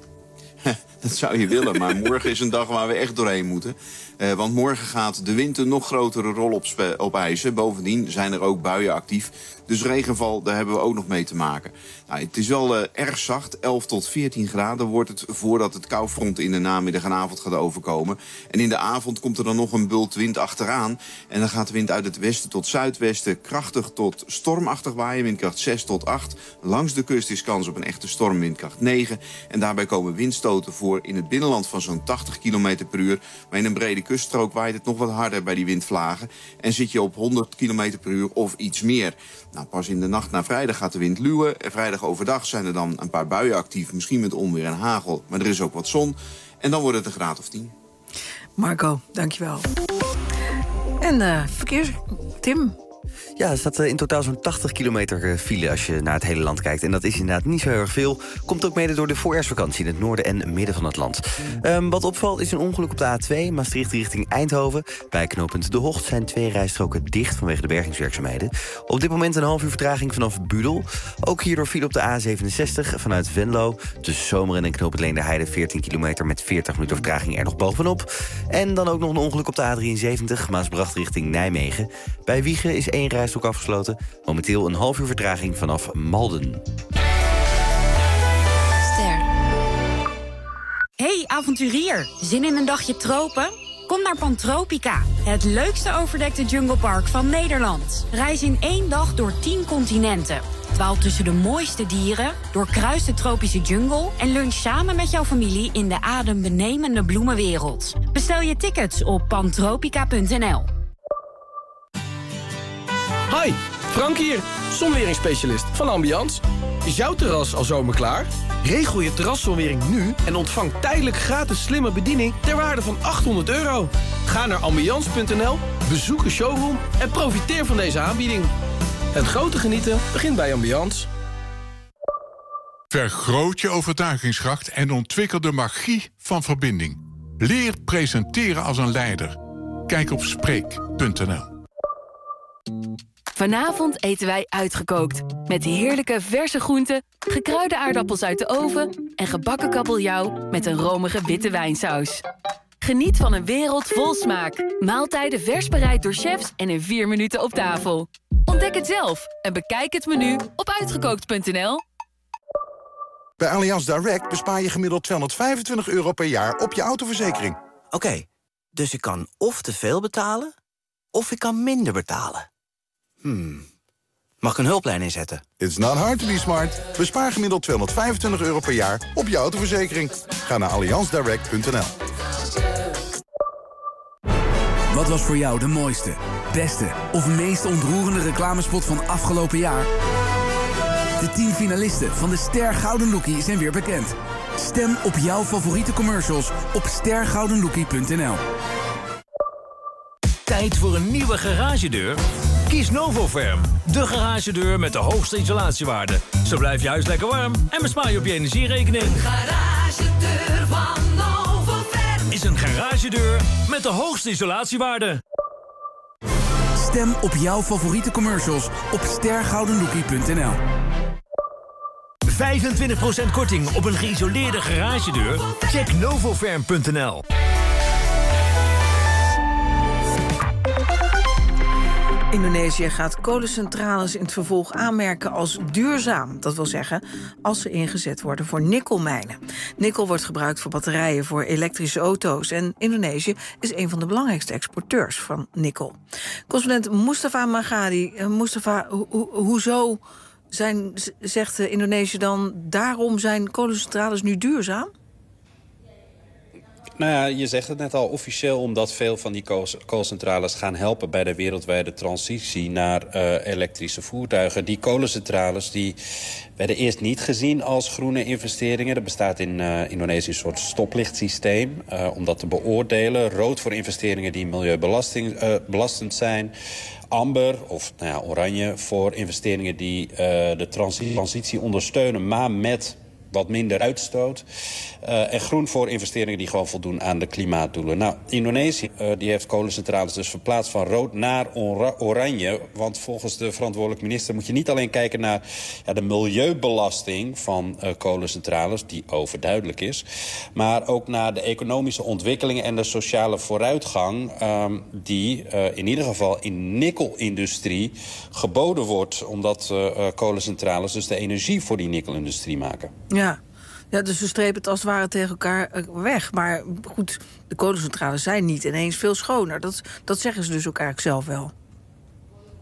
Dat zou je willen, maar morgen is een dag waar we echt doorheen moeten. Uh, want morgen gaat de wind een nog grotere rol op opeisen. Bovendien zijn er ook buien actief. Dus regenval, daar hebben we ook nog mee te maken. Nou, het is wel uh, erg zacht, elf tot veertien graden wordt het voordat het koufront in de namiddag en avond gaat overkomen. En in de avond komt er dan nog een bult wind achteraan. En dan gaat de wind uit het westen tot zuidwesten krachtig tot stormachtig waaien, windkracht zes tot acht. Langs de kust is kans op een echte storm, windkracht negen. En daarbij komen windstoten voor voor in het binnenland van zo'n tachtig kilometer per uur. Maar in een brede kuststrook waait het nog wat harder bij die windvlagen. En zit je op honderd kilometer per uur of iets meer. Nou, pas in de nacht naar vrijdag gaat de wind luwen. En vrijdag overdag zijn er dan een paar buien actief. Misschien met onweer en hagel. Maar er is ook wat zon. En dan wordt het een graad of tien. Marco, dankjewel. En uh, verkeers... Tim? Ja, er staat in totaal zo'n tachtig kilometer file als je naar het hele land kijkt. En dat is inderdaad niet zo heel erg veel. Komt ook mede door de voorjaarsvakantie in het noorden en midden van het land. Um, wat opvalt is een ongeluk op de A twee, Maastricht richting Eindhoven. Bij knooppunt De Hocht zijn twee rijstroken dicht vanwege de bergingswerkzaamheden. Op dit moment een half uur vertraging vanaf Budel. Ook hierdoor file op de A zevenenzestig vanuit Venlo. Tussen Zomeren en knooppunt Leenderheide veertien kilometer met veertig minuten vertraging er nog bovenop. En dan ook nog een ongeluk op de A drieënzeventig, Maasbracht richting Nijmegen. Bij Wiegen is één rijstrook afgesloten. Momenteel een half uur vertraging vanaf Malden. Ster. Hey avonturier, zin in een dagje tropen? Kom naar Pantropica, het leukste overdekte junglepark van Nederland. Reis in één dag door tien continenten. Dwaal tussen de mooiste dieren, doorkruis de tropische jungle en lunch samen met jouw familie in de adembenemende bloemenwereld. Bestel je tickets op pantropica punt n l. Hi, Frank hier, zonweringsspecialist van Ambiance. Is jouw terras al zomerklaar? Regel je terraszonwering nu en ontvang tijdelijk gratis slimme bediening ter waarde van achthonderd euro. Ga naar ambiance punt n l, bezoek een showroom en profiteer van deze aanbieding. Het grote genieten begint bij Ambiance. Vergroot je overtuigingskracht en ontwikkel de magie van verbinding. Leer presenteren als een leider. Kijk op spreek punt n l. Vanavond eten wij uitgekookt. Met heerlijke verse groenten, gekruide aardappels uit de oven en gebakken kabeljauw met een romige witte wijnsaus. Geniet van een wereld vol smaak. Maaltijden vers bereid door chefs en in vier minuten op tafel. Ontdek het zelf en bekijk het menu op uitgekookt punt n l. Bij Allianz Direct bespaar je gemiddeld tweehonderdvijfentwintig euro per jaar op je autoverzekering. Oké, okay, dus ik kan of te veel betalen, of ik kan minder betalen. Hmm. Mag ik een hulplijn inzetten? It's not hard to be smart. Bespaar gemiddeld tweehonderdvijfentwintig euro per jaar op je autoverzekering. Ga naar allianz direct punt n l. Wat was voor jou de mooiste, beste of meest ontroerende reclamespot van afgelopen jaar? De tien finalisten van de Ster Gouden Lookie zijn weer bekend. Stem op jouw favoriete commercials op ster gouden lookie punt n l. Tijd voor een nieuwe garagedeur? Kies Novoferm, de garagedeur met de hoogste isolatiewaarde. Zo blijft je huis lekker warm en bespaar je op je energierekening. Een garagedeur van Novoferm is een garagedeur met de hoogste isolatiewaarde. Stem op jouw favoriete commercials op ster gouden lookie punt n l. vijfentwintig procent korting op een geïsoleerde garagedeur? Check novoferm punt n l. Indonesië gaat kolencentrales in het vervolg aanmerken als duurzaam. Dat wil zeggen, als ze ingezet worden voor nikkelmijnen. Nikkel wordt gebruikt voor batterijen voor elektrische auto's. En Indonesië is een van de belangrijkste exporteurs van nikkel. Correspondent Mustafa Magadi. Uh, Mustafa, ho- ho- hoezo zijn, zegt Indonesië dan, daarom zijn kolencentrales nu duurzaam? Nou ja, je zegt het net al, officieel omdat veel van die kool- kolencentrales gaan helpen bij de wereldwijde transitie naar uh, elektrische voertuigen. Die kolencentrales die werden eerst niet gezien als groene investeringen. Er bestaat in uh, Indonesië een soort stoplichtsysteem uh, om dat te beoordelen. Rood voor investeringen die milieubelastend uh, zijn. Amber, of nou ja, oranje, voor investeringen die uh, de transi- transitie ondersteunen, maar met wat minder uitstoot. Uh, en groen voor investeringen die gewoon voldoen aan de klimaatdoelen. Nou, Indonesië uh, die heeft kolencentrales dus verplaatst van rood naar ora- oranje. Want volgens de verantwoordelijk minister moet je niet alleen kijken naar ja, de milieubelasting van uh, kolencentrales, die overduidelijk is, maar ook naar de economische ontwikkelingen en de sociale vooruitgang um, die uh, in ieder geval in nikkelindustrie geboden wordt, omdat uh, uh, kolencentrales dus de energie voor die nikkelindustrie maken. Ja. Ja, dus we strepen het als het ware tegen elkaar weg. Maar goed, de kolencentrales zijn niet ineens veel schoner. Dat, dat zeggen ze dus ook eigenlijk zelf wel.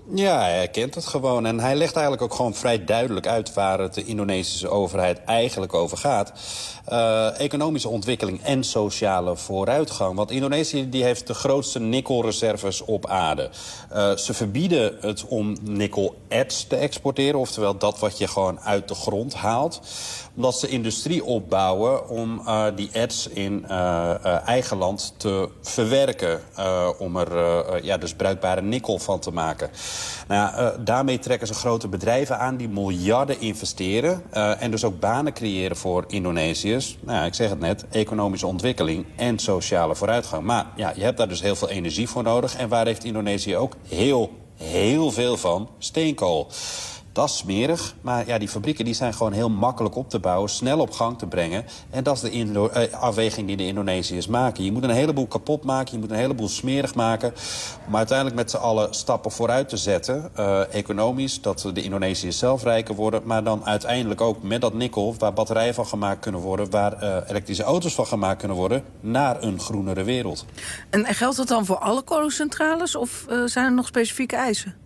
Ja, hij herkent het gewoon. En hij legt eigenlijk ook gewoon vrij duidelijk uit waar het de Indonesische overheid eigenlijk over gaat. Uh, economische ontwikkeling en sociale vooruitgang. Want Indonesië die heeft de grootste nikkelreserves op aarde. Uh, ze verbieden het om nikkelerts te exporteren. Oftewel dat wat je gewoon uit de grond haalt. Omdat ze industrie opbouwen om uh, die erts in uh, uh, eigen land te verwerken. Uh, om er uh, ja, dus bruikbare nikkel van te maken. Nou ja, uh, daarmee trekken ze grote bedrijven aan die miljarden investeren. Uh, en dus ook banen creëren voor Indonesiërs. Nou ja, ik zeg het net, economische ontwikkeling en sociale vooruitgang. Maar ja, je hebt daar dus heel veel energie voor nodig. En waar heeft Indonesië ook heel, heel veel van? Steenkool. Dat is smerig, maar ja, die fabrieken die zijn gewoon heel makkelijk op te bouwen, snel op gang te brengen. En dat is de Indo- uh, afweging die de Indonesiërs maken. Je moet een heleboel kapot maken, je moet een heleboel smerig maken. Om uiteindelijk met z'n allen stappen vooruit te zetten. Uh, economisch, dat de Indonesiërs zelf rijker worden. Maar dan uiteindelijk ook met dat nikkel, waar batterijen van gemaakt kunnen worden, waar uh, elektrische auto's van gemaakt kunnen worden, naar een groenere wereld. En geldt dat dan voor alle kolencentrales of uh, zijn er nog specifieke eisen?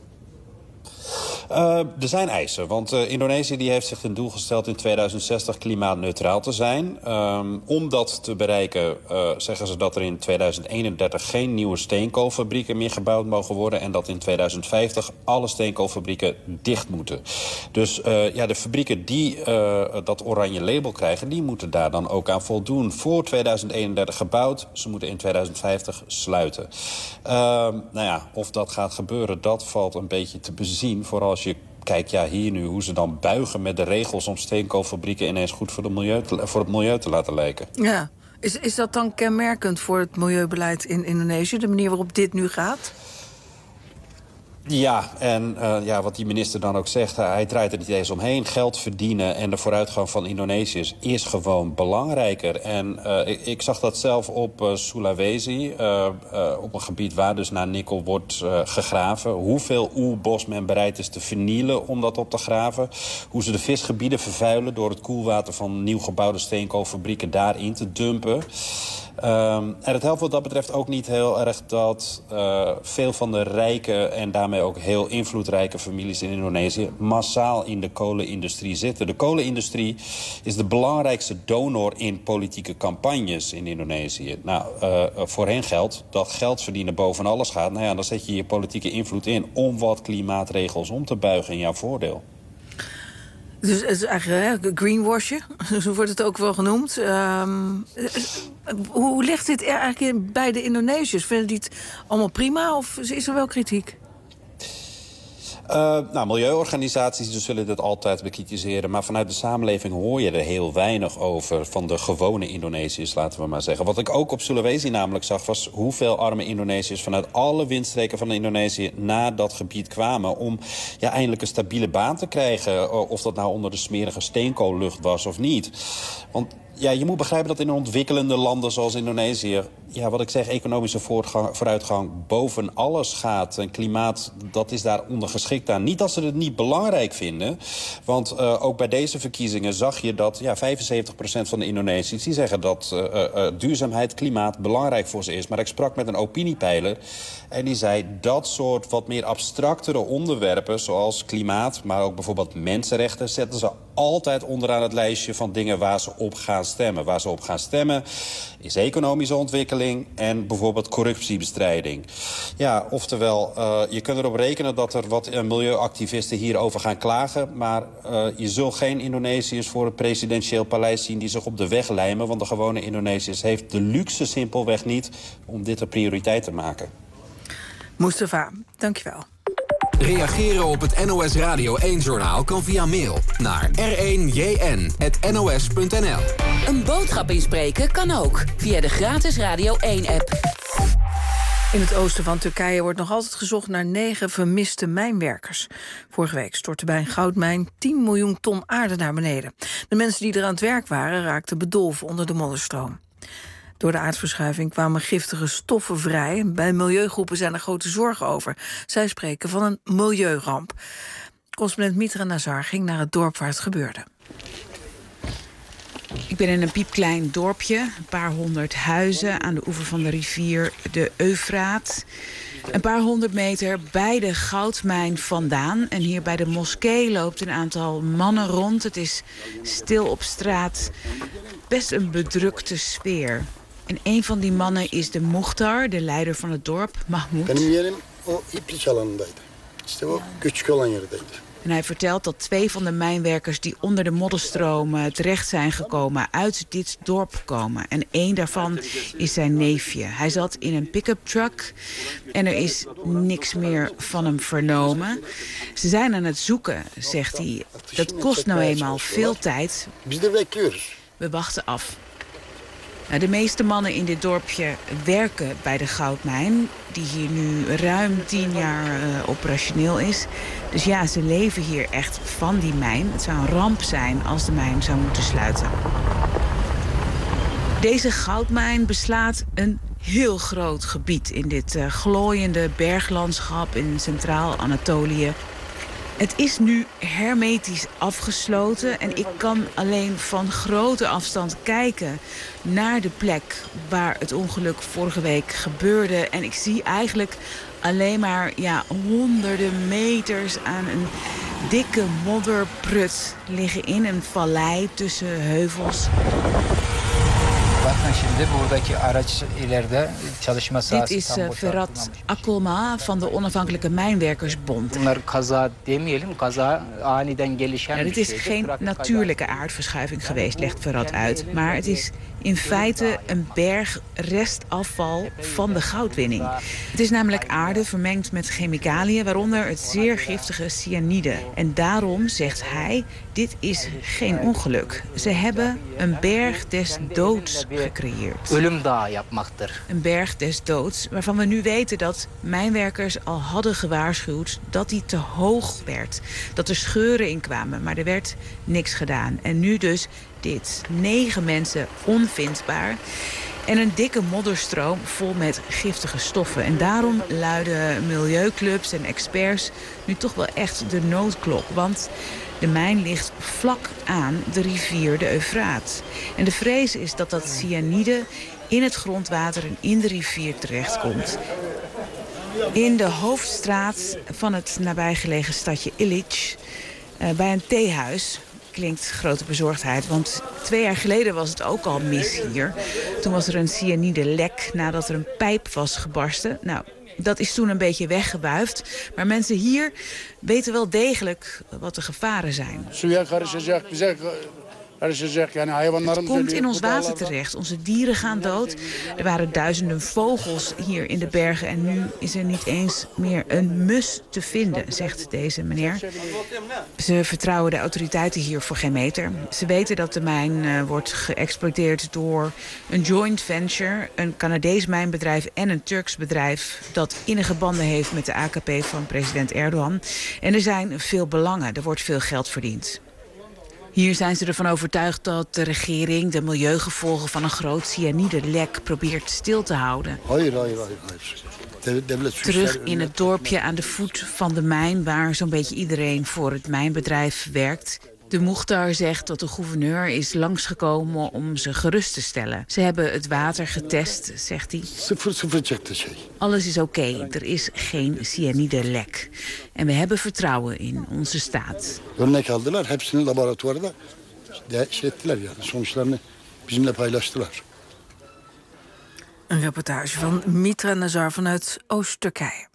Uh, er zijn eisen, want uh, Indonesië die heeft zich ten doel gesteld in tweeduizend zestig klimaatneutraal te zijn. Um, om dat te bereiken uh, zeggen ze dat er in tweeduizend eenendertig geen nieuwe steenkoolfabrieken meer gebouwd mogen worden. En dat in tweeduizend vijftig alle steenkoolfabrieken dicht moeten. Dus uh, ja, de fabrieken die uh, dat oranje label krijgen, die moeten daar dan ook aan voldoen. Voor tweeduizend eenendertig gebouwd, ze moeten in tweeduizend vijftig sluiten. Uh, nou ja, of dat gaat gebeuren, dat valt een beetje te bezien. Vooral als je kijkt ja, hier nu hoe ze dan buigen met de regels om steenkoolfabrieken ineens goed voor, de milieu te, voor het milieu te laten lijken. Ja, is, is dat dan kenmerkend voor het milieubeleid in Indonesië, de manier waarop dit nu gaat? Ja, en uh, ja, wat die minister dan ook zegt, hij draait er niet eens omheen. Geld verdienen en de vooruitgang van Indonesiërs is gewoon belangrijker. En uh, ik, ik zag dat zelf op uh, Sulawesi, uh, uh, op een gebied waar dus naar nikkel wordt uh, gegraven. Hoeveel oerbos men bereid is te vernielen om dat op te graven. Hoe ze de visgebieden vervuilen door het koelwater van nieuw gebouwde steenkoolfabrieken daarin te dumpen. Um, en het helpt wat dat betreft ook niet heel erg dat uh, veel van de rijke en daarmee ook heel invloedrijke families in Indonesië massaal in de kolenindustrie zitten. De kolenindustrie is de belangrijkste donor in politieke campagnes in Indonesië. Nou, uh, voor hen geldt dat geld verdienen boven alles gaat. Nou ja, dan zet je je politieke invloed in om wat klimaatregels om te buigen in jouw voordeel. Dus het is eigenlijk hè, greenwashen, zo wordt het ook wel genoemd. Um, hoe ligt dit eigenlijk in, bij de Indonesiërs? Vinden die het allemaal prima of is er wel kritiek? Uh, nou, milieuorganisaties dus zullen dit altijd bekritiseren. Maar vanuit de samenleving hoor je er heel weinig over. Van de gewone Indonesiërs, laten we maar zeggen. Wat ik ook op Sulawesi namelijk zag, was hoeveel arme Indonesiërs vanuit alle windstreken van Indonesië naar dat gebied kwamen. Om ja, eindelijk een stabiele baan te krijgen. Of dat nou onder de smerige steenkoollucht was of niet. Want ja, je moet begrijpen dat in ontwikkelende landen zoals Indonesië, ja, wat ik zeg, economische voortgang, vooruitgang boven alles gaat. En klimaat, dat is daar ondergeschikt aan. Niet dat ze het niet belangrijk vinden. Want uh, ook bij deze verkiezingen zag je dat ja, vijfenzeventig procent van de Indonesiërs die zeggen dat uh, uh, duurzaamheid, klimaat belangrijk voor ze is. Maar ik sprak met een opiniepeiler en die zei dat soort wat meer abstractere onderwerpen, zoals klimaat, maar ook bijvoorbeeld mensenrechten, zetten ze altijd onderaan het lijstje van dingen waar ze op gaan stemmen. Waar ze op gaan stemmen is economische ontwikkeling en bijvoorbeeld corruptiebestrijding. Ja, oftewel, uh, je kunt erop rekenen dat er wat uh, milieuactivisten hierover gaan klagen, maar uh, je zult geen Indonesiërs voor het presidentieel paleis zien die zich op de weg lijmen, want de gewone Indonesiërs heeft de luxe simpelweg niet om dit een prioriteit te maken. Mustafa, dankjewel. Reageren op het N O S Radio één-journaal kan via mail naar r één j n punt n o s punt n l. Een boodschap inspreken kan ook via de gratis Radio één-app. In het oosten van Turkije wordt nog altijd gezocht naar negen vermiste mijnwerkers. Vorige week stortte bij een goudmijn tien miljoen ton aarde naar beneden. De mensen die er aan het werk waren raakten bedolven onder de modderstroom. Door de aardverschuiving kwamen giftige stoffen vrij. Bij milieugroepen zijn er grote zorgen over. Zij spreken van een milieuramp. Correspondent Mitra Nazar ging naar het dorp waar het gebeurde. Ik ben in een piepklein dorpje, een paar honderd huizen aan de oever van de rivier de Eufraat. Een paar honderd meter bij de goudmijn vandaan. En hier bij de moskee loopt een aantal mannen rond. Het is stil op straat. Best een bedrukte sfeer. En een van die mannen is de Muhtar, de leider van het dorp, Mahmoud. Benim yerim o iplik alanındaydı. İşte o küçük olan yerdeydi. En hij vertelt dat twee van de mijnwerkers die onder de modderstroom terecht zijn gekomen uit dit dorp komen. En één daarvan is zijn neefje. Hij zat in een pick-up truck en er is niks meer van hem vernomen. Ze zijn aan het zoeken, zegt hij. Dat kost nou eenmaal veel tijd. We wachten af. Nou, de meeste mannen in dit dorpje werken bij de goudmijn, die hier nu ruim tien jaar uh, operationeel is. Dus ja, ze leven hier echt van die mijn. Het zou een ramp zijn als de mijn zou moeten sluiten. Deze goudmijn beslaat een heel groot gebied in dit uh, glooiende berglandschap in Centraal-Anatolië. Het is nu hermetisch afgesloten en ik kan alleen van grote afstand kijken naar de plek waar het ongeluk vorige week gebeurde. En ik zie eigenlijk alleen maar ja, honderden meters aan een dikke modderprut liggen in een vallei tussen heuvels. Dit is uh, Ferhat Akolma van de Onafhankelijke Mijnwerkersbond. Ja, dit is geen natuurlijke aardverschuiving geweest, legt Ferhat uit. Maar het is in feite een berg restafval van de goudwinning. Het is namelijk aarde vermengd met chemicaliën, waaronder het zeer giftige cyanide. En daarom, zegt hij, dit is geen ongeluk. Ze hebben een berg des doods gecreëerd. Een berg des doods, waarvan we nu weten dat mijnwerkers al hadden gewaarschuwd dat die te hoog werd. Dat er scheuren in kwamen, maar er werd niks gedaan. En nu dus dit. Negen mensen onvindbaar. En een dikke modderstroom vol met giftige stoffen. En daarom luiden milieuclubs en experts nu toch wel echt de noodklok. Want de mijn ligt vlak aan de rivier de Eufraat. En de vrees is dat dat cyanide in het grondwater en in de rivier terechtkomt. In de hoofdstraat van het nabijgelegen stadje Ilic, uh, bij een theehuis, klinkt grote bezorgdheid. Want twee jaar geleden was het ook al mis hier. Toen was er een cyanide-lek nadat er een pijp was gebarsten. Nou, dat is toen een beetje weggewuifd. Maar mensen hier weten wel degelijk wat de gevaren zijn. Het komt in ons water terecht. Onze dieren gaan dood. Er waren duizenden vogels hier in de bergen. En nu is er niet eens meer een mus te vinden, zegt deze meneer. Ze vertrouwen de autoriteiten hier voor geen meter. Ze weten dat de mijn uh, wordt geëxploiteerd door een joint venture, een Canadees mijnbedrijf en een Turks bedrijf dat innige banden heeft met de A K P van president Erdogan. En er zijn veel belangen. Er wordt veel geld verdiend. Hier zijn ze ervan overtuigd dat de regering de milieugevolgen van een groot cyanide-lek probeert stil te houden. Terug in het dorpje aan de voet van de mijn, waar zo'n beetje iedereen voor het mijnbedrijf werkt. De Muhtar zegt dat de gouverneur is langsgekomen om ze gerust te stellen. Ze hebben het water getest, zegt hij. Alles is oké, okay. Er is geen cyanide-lek. En we hebben vertrouwen in onze staat. Örnek aldılar, hepsini laboratuvarda şey ettiler yani sonuçlarını bizimle paylaştılar. Een reportage van Mitra Nazar vanuit Oost-Turkije.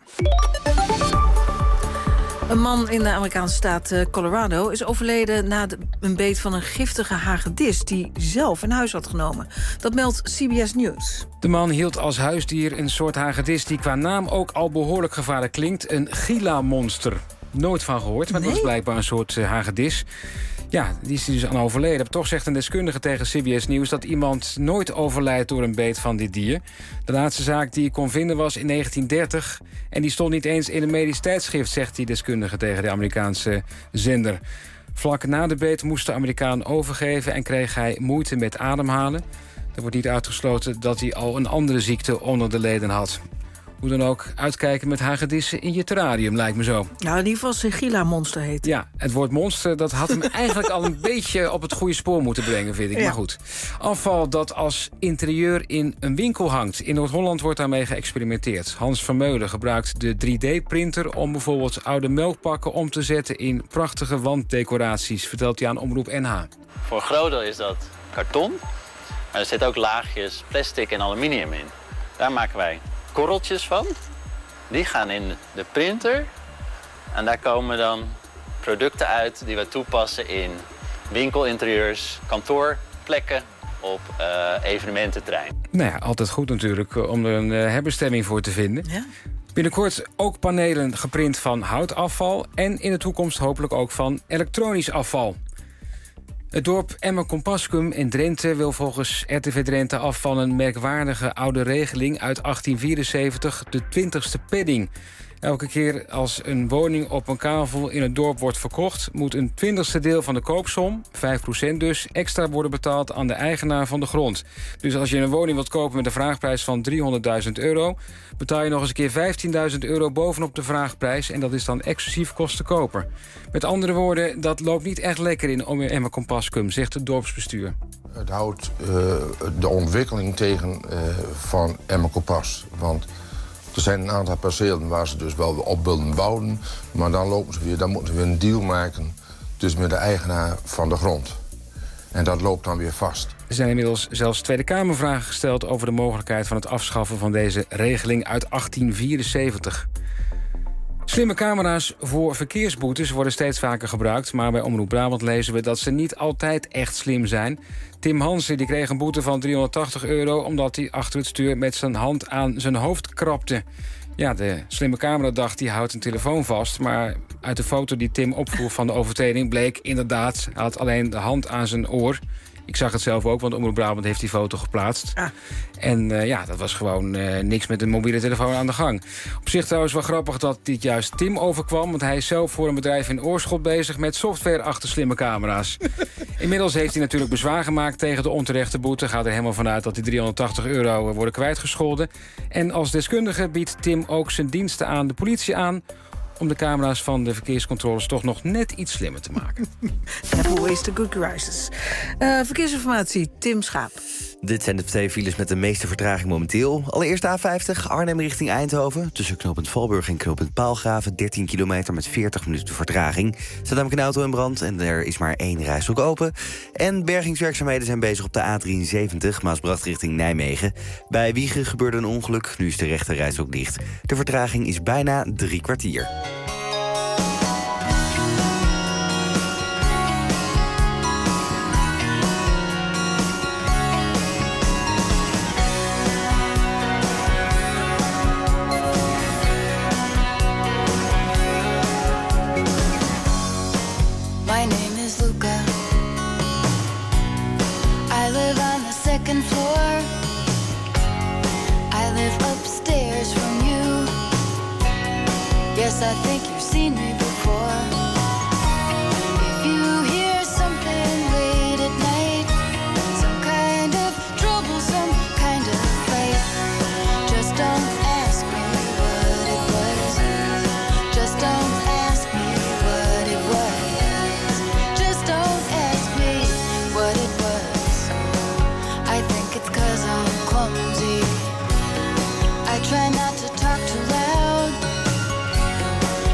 Een man in de Amerikaanse staat Colorado is overleden na de, een beet van een giftige hagedis die zelf in huis had genomen. Dat meldt C B S News. De man hield als huisdier een soort hagedis die qua naam ook al behoorlijk gevaarlijk klinkt. Een Gila-monster. Nooit van gehoord, maar nee? Het was blijkbaar een soort uh, hagedis. Ja, die is dus aan overleden. Toch zegt een deskundige tegen C B S News dat iemand nooit overlijdt door een beet van dit dier. De laatste zaak die ik kon vinden was in negentien dertig. En die stond niet eens in een medisch tijdschrift, zegt die deskundige tegen de Amerikaanse zender. Vlak na de beet moest de Amerikaan overgeven en kreeg hij moeite met ademhalen. Er wordt niet uitgesloten dat hij al een andere ziekte onder de leden had. Hoe dan ook, uitkijken met hagedissen in je terrarium, lijkt me zo. Nou, die van Sigilla Monster heet. Ja, het woord monster, dat had hem eigenlijk al een beetje op het goede spoor moeten brengen, vind ik. Ja. Maar goed. Afval dat als interieur in een winkel hangt. In Noord-Holland wordt daarmee geëxperimenteerd. Hans Vermeulen gebruikt de drie D-printer om bijvoorbeeld oude melkpakken om te zetten in prachtige wanddecoraties, vertelt hij aan Omroep N H. Voor een groot deel is dat karton. Maar er zitten ook laagjes plastic en aluminium in. Daar maken wij korreltjes van. Die gaan in de printer. En daar komen dan producten uit die we toepassen in winkelinterieurs, kantoorplekken, op uh, evenemententerrein. Nou ja, altijd goed natuurlijk om er een uh, herbestemming voor te vinden. Ja? Binnenkort ook panelen geprint van houtafval en in de toekomst hopelijk ook van elektronisch afval. Het dorp Emmen-Compascum in Drenthe wil volgens R T V Drenthe af van een merkwaardige oude regeling uit achttien vierenzeventig, de twintigste padding. Elke keer als een woning op een kavel in het dorp wordt verkocht, moet een twintigste deel van de koopsom, vijf procent dus, extra worden betaald aan de eigenaar van de grond. Dus als je een woning wilt kopen met een vraagprijs van driehonderdduizend euro, betaal je nog eens een keer vijftienduizend euro bovenop de vraagprijs en dat is dan exclusief kostenkoper. Met andere woorden, dat loopt niet echt lekker in Emmen-Compascum, zegt het dorpsbestuur. Het houdt uh, de ontwikkeling tegen uh, van Emmen-Kompas, want er zijn een aantal percelen waar ze dus wel op willen bouwen, maar dan, lopen ze weer, dan moeten ze weer een deal maken dus met de eigenaar van de grond. En dat loopt dan weer vast. Er zijn inmiddels zelfs Tweede Kamervragen gesteld over de mogelijkheid van het afschaffen van deze regeling uit achttien vierenzeventig. Slimme camera's voor verkeersboetes worden steeds vaker gebruikt, maar bij Omroep Brabant lezen we dat ze niet altijd echt slim zijn. Tim Hansen die kreeg een boete van driehonderdtachtig euro omdat hij achter het stuur met zijn hand aan zijn hoofd krabde. Ja, de slimme camera dacht die houdt een telefoon vast, maar uit de foto die Tim opvroeg van de overtreding bleek inderdaad, hij had alleen de hand aan zijn oor. Ik zag het zelf ook, want Omroep Brabant heeft die foto geplaatst. Ah. En uh, ja, dat was gewoon uh, niks met een mobiele telefoon aan de gang. Op zich trouwens wel grappig dat dit juist Tim overkwam, want hij is zelf voor een bedrijf in Oorschot bezig met software achter slimme camera's. Inmiddels heeft hij natuurlijk bezwaar gemaakt tegen de onterechte boete. Gaat er helemaal vanuit dat die driehonderdtachtig euro worden kwijtgescholden. En als deskundige biedt Tim ook zijn diensten aan de politie aan om de camera's van de verkeerscontroles toch nog net iets slimmer te maken. Never waste a good crisis. Uh, verkeersinformatie, Tim Schaap. Dit zijn de twee files met de meeste vertraging momenteel. Allereerst A vijftig, Arnhem richting Eindhoven. Tussen knooppunt Valburg en knooppunt Paalgraven, dertien kilometer met veertig minuten vertraging. Er staat namelijk een auto in brand en er is maar één rijstrook open. En bergingswerkzaamheden zijn bezig op de A drieënzeventig, Maasbracht richting Nijmegen. Bij Wiegen gebeurde een ongeluk, nu is de rechte rijstrook dicht. De vertraging is bijna drie kwartier. I think you've seen me before. If you hear something late at night, some kind of trouble, some kind of fight, just don't ask me what it was. Just don't ask me what it was. Just don't ask me what it was. I think it's 'cause I'm clumsy. I try not to talk too loud.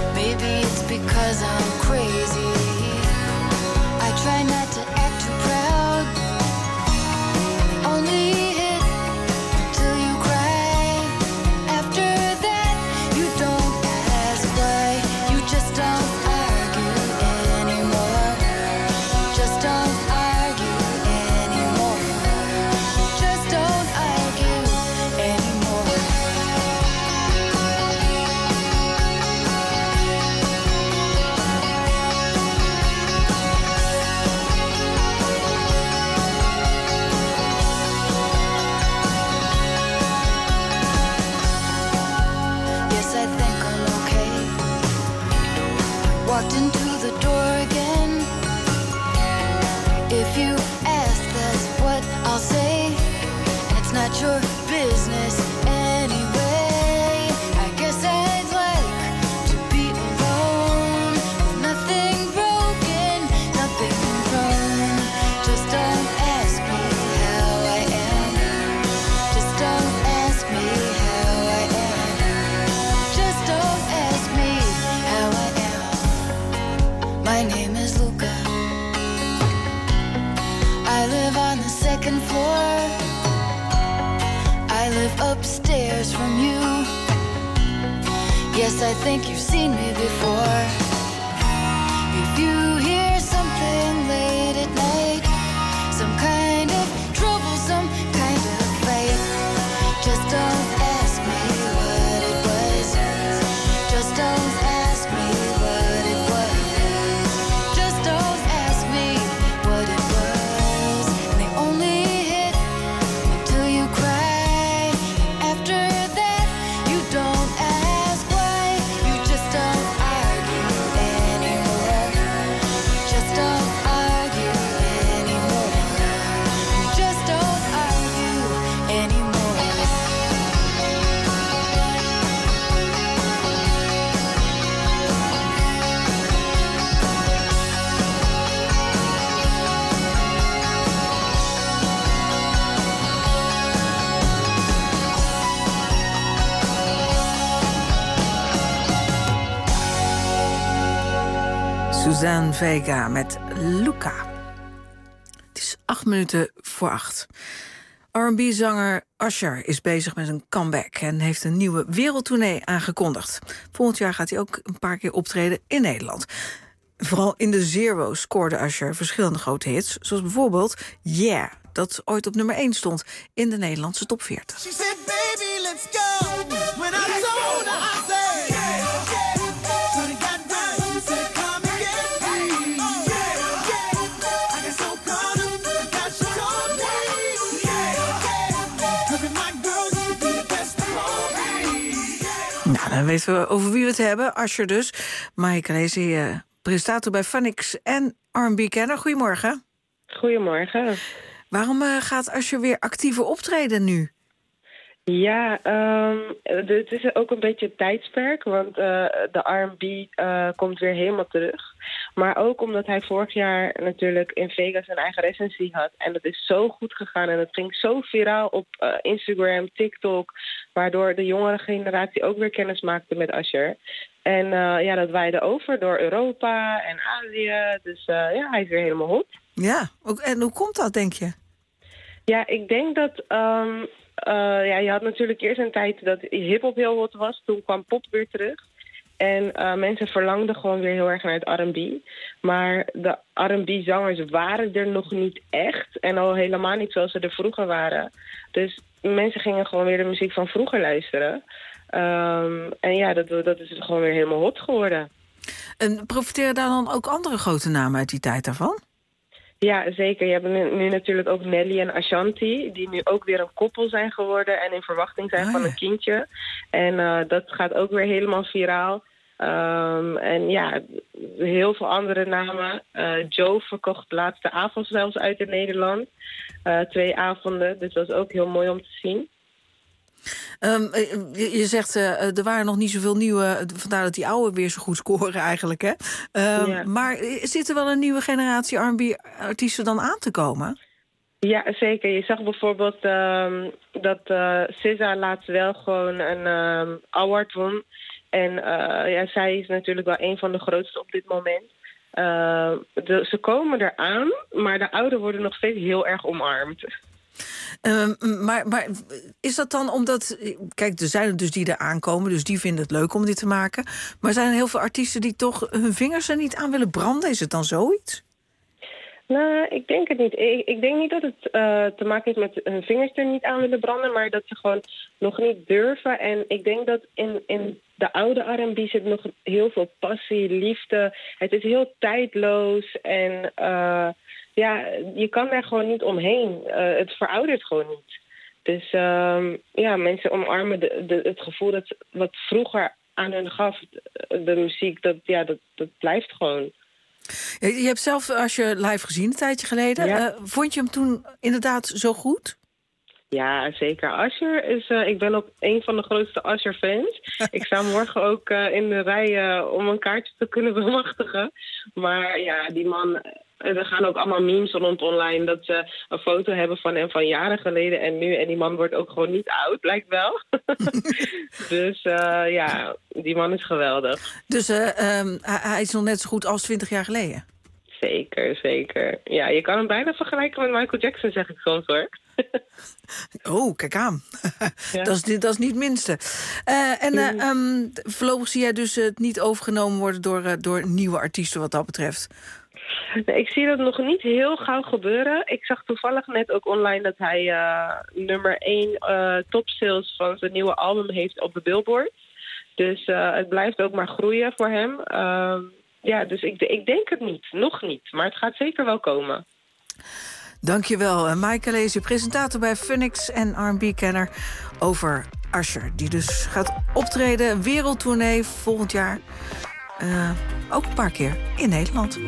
upstairs from you. Yes, I think you've seen me before. If you hear something late at night, some kind of trouble, some kind of fight, just don't ask me what it was. Just don't ask me what it was. Just don't ask me what it was. And they only hit until you cry. After that, you don't ask why. You just don't argue anymore. Just don't argue anymore. You just don't argue anymore. Suzanne Vega met Luca. Het is acht minuten voor acht. R en B-zanger Usher is bezig met een comeback en heeft een nieuwe wereldtournee aangekondigd. Volgend jaar gaat hij ook een paar keer optreden in Nederland. Vooral in de Zero scoorde Usher verschillende grote hits, zoals bijvoorbeeld Yeah, dat ooit op nummer één stond in de Nederlandse top veertig. She said, baby, let's go. When I told her, I said, yeah, yeah. Shorty got right. She said, come and get me. Yeah, yeah. I got so caught up that she told me. Yeah, yeah. Look at my girl, you be the best for me. Nou, dan weten we over wie we het hebben. Usher dus. Maaike Leesy, uh, presentator bij Funix en R en B-kenner. Goedemorgen. Goedemorgen. Waarom uh, gaat Usher weer actiever optreden nu? Ja, um, het is ook een beetje het tijdsperk, want uh, de R en B uh, komt weer helemaal terug. Maar ook omdat hij vorig jaar natuurlijk in Vegas een eigen residency had. En dat is zo goed gegaan en het ging zo viraal op uh, Instagram, TikTok, waardoor de jongere generatie ook weer kennis maakte met Usher. En uh, ja, dat waaide over door Europa en Azië. Dus uh, ja, hij is weer helemaal hot. Ja, ook, en hoe komt dat, denk je? Ja, ik denk dat... Um, uh, ja, je had natuurlijk eerst een tijd dat hiphop heel hot was. Toen kwam pop weer terug. En uh, mensen verlangden gewoon weer heel erg naar het R en B. Maar de R en B-zangers waren er nog niet echt. En al helemaal niet zoals ze er vroeger waren. Dus mensen gingen gewoon weer de muziek van vroeger luisteren. Um, en ja, dat, dat is gewoon weer helemaal hot geworden. En profiteren daar dan ook andere grote namen uit die tijd daarvan? Ja, zeker. Je hebt nu, nu natuurlijk ook Nelly en Ashanti, die nu ook weer een koppel zijn geworden en in verwachting zijn oh, van ja. een kindje. En uh, dat gaat ook weer helemaal viraal. Um, en ja, heel veel andere namen. Uh, Joe verkocht de laatste avond zelfs uit in Nederland. Uh, twee avonden, dus dat is ook heel mooi om te zien. Um, je, je zegt, uh, er waren nog niet zoveel nieuwe, vandaar dat die oude weer zo goed scoren eigenlijk, hè? Um, ja. Maar zit er wel een nieuwe generatie R en B-artiesten dan aan te komen? Ja, zeker. Je zag bijvoorbeeld um, dat uh, S Z A laatst wel gewoon een um, award won. En uh, ja, zij is natuurlijk wel een van de grootste op dit moment. Uh, de, ze komen eraan, maar de ouderen worden nog steeds heel erg omarmd. Um, maar, maar is dat dan omdat... Kijk, er zijn er dus die er aankomen, dus die vinden het leuk om dit te maken. Maar zijn er heel veel artiesten die toch hun vingers er niet aan willen branden? Is het dan zoiets? Nou, ik denk het niet. Ik, ik denk niet dat het uh, te maken heeft met hun vingers er niet aan willen branden, maar dat ze gewoon nog niet durven. En ik denk dat in, in de oude R en B zit nog heel veel passie, liefde. Het is heel tijdloos en... Uh, Ja, je kan daar gewoon niet omheen. Uh, het veroudert gewoon niet. Dus um, ja, mensen omarmen de, de, het gevoel dat wat vroeger aan hen gaf, de, de muziek, dat, ja, dat, dat blijft gewoon. Je hebt zelf, als je live gezien een tijdje geleden, ja. uh, vond je hem toen inderdaad zo goed? Ja, zeker. Usher is... Uh, ik ben ook een van de grootste Usher-fans. Ik sta morgen ook uh, in de rij uh, om een kaartje te kunnen bemachtigen. Maar ja, die man... Er gaan ook allemaal memes rond online dat ze een foto hebben van hem van jaren geleden en nu. En die man wordt ook gewoon niet oud, lijkt wel. Dus uh, ja, die man is geweldig. Dus uh, um, hij is nog net zo goed als twintig jaar geleden? Zeker, zeker. Ja, je kan hem bijna vergelijken met Michael Jackson, zeg ik soms hoor. Oh, kijk aan. Ja. dat, is, niet- dat is niet het minste. Eh, en eh, um, voorlopig zie jij dus uh, het niet overgenomen worden door, uh, door nieuwe artiesten wat dat betreft. Nee, ik zie dat nog niet heel gauw gebeuren. Ik zag toevallig net ook online dat hij uh, nummer één uh, topsales van zijn nieuwe album heeft op de Billboard. Dus uh, het blijft ook maar groeien voor hem. Uh, ja, dus ik, ik denk het niet. Nog niet. Maar het gaat zeker wel komen. Dankjewel, Maaike Lezen, presentator bij Funix en R en B-kenner over Usher. Die dus gaat optreden, wereldtournee volgend jaar. Uh, ook een paar keer in Nederland.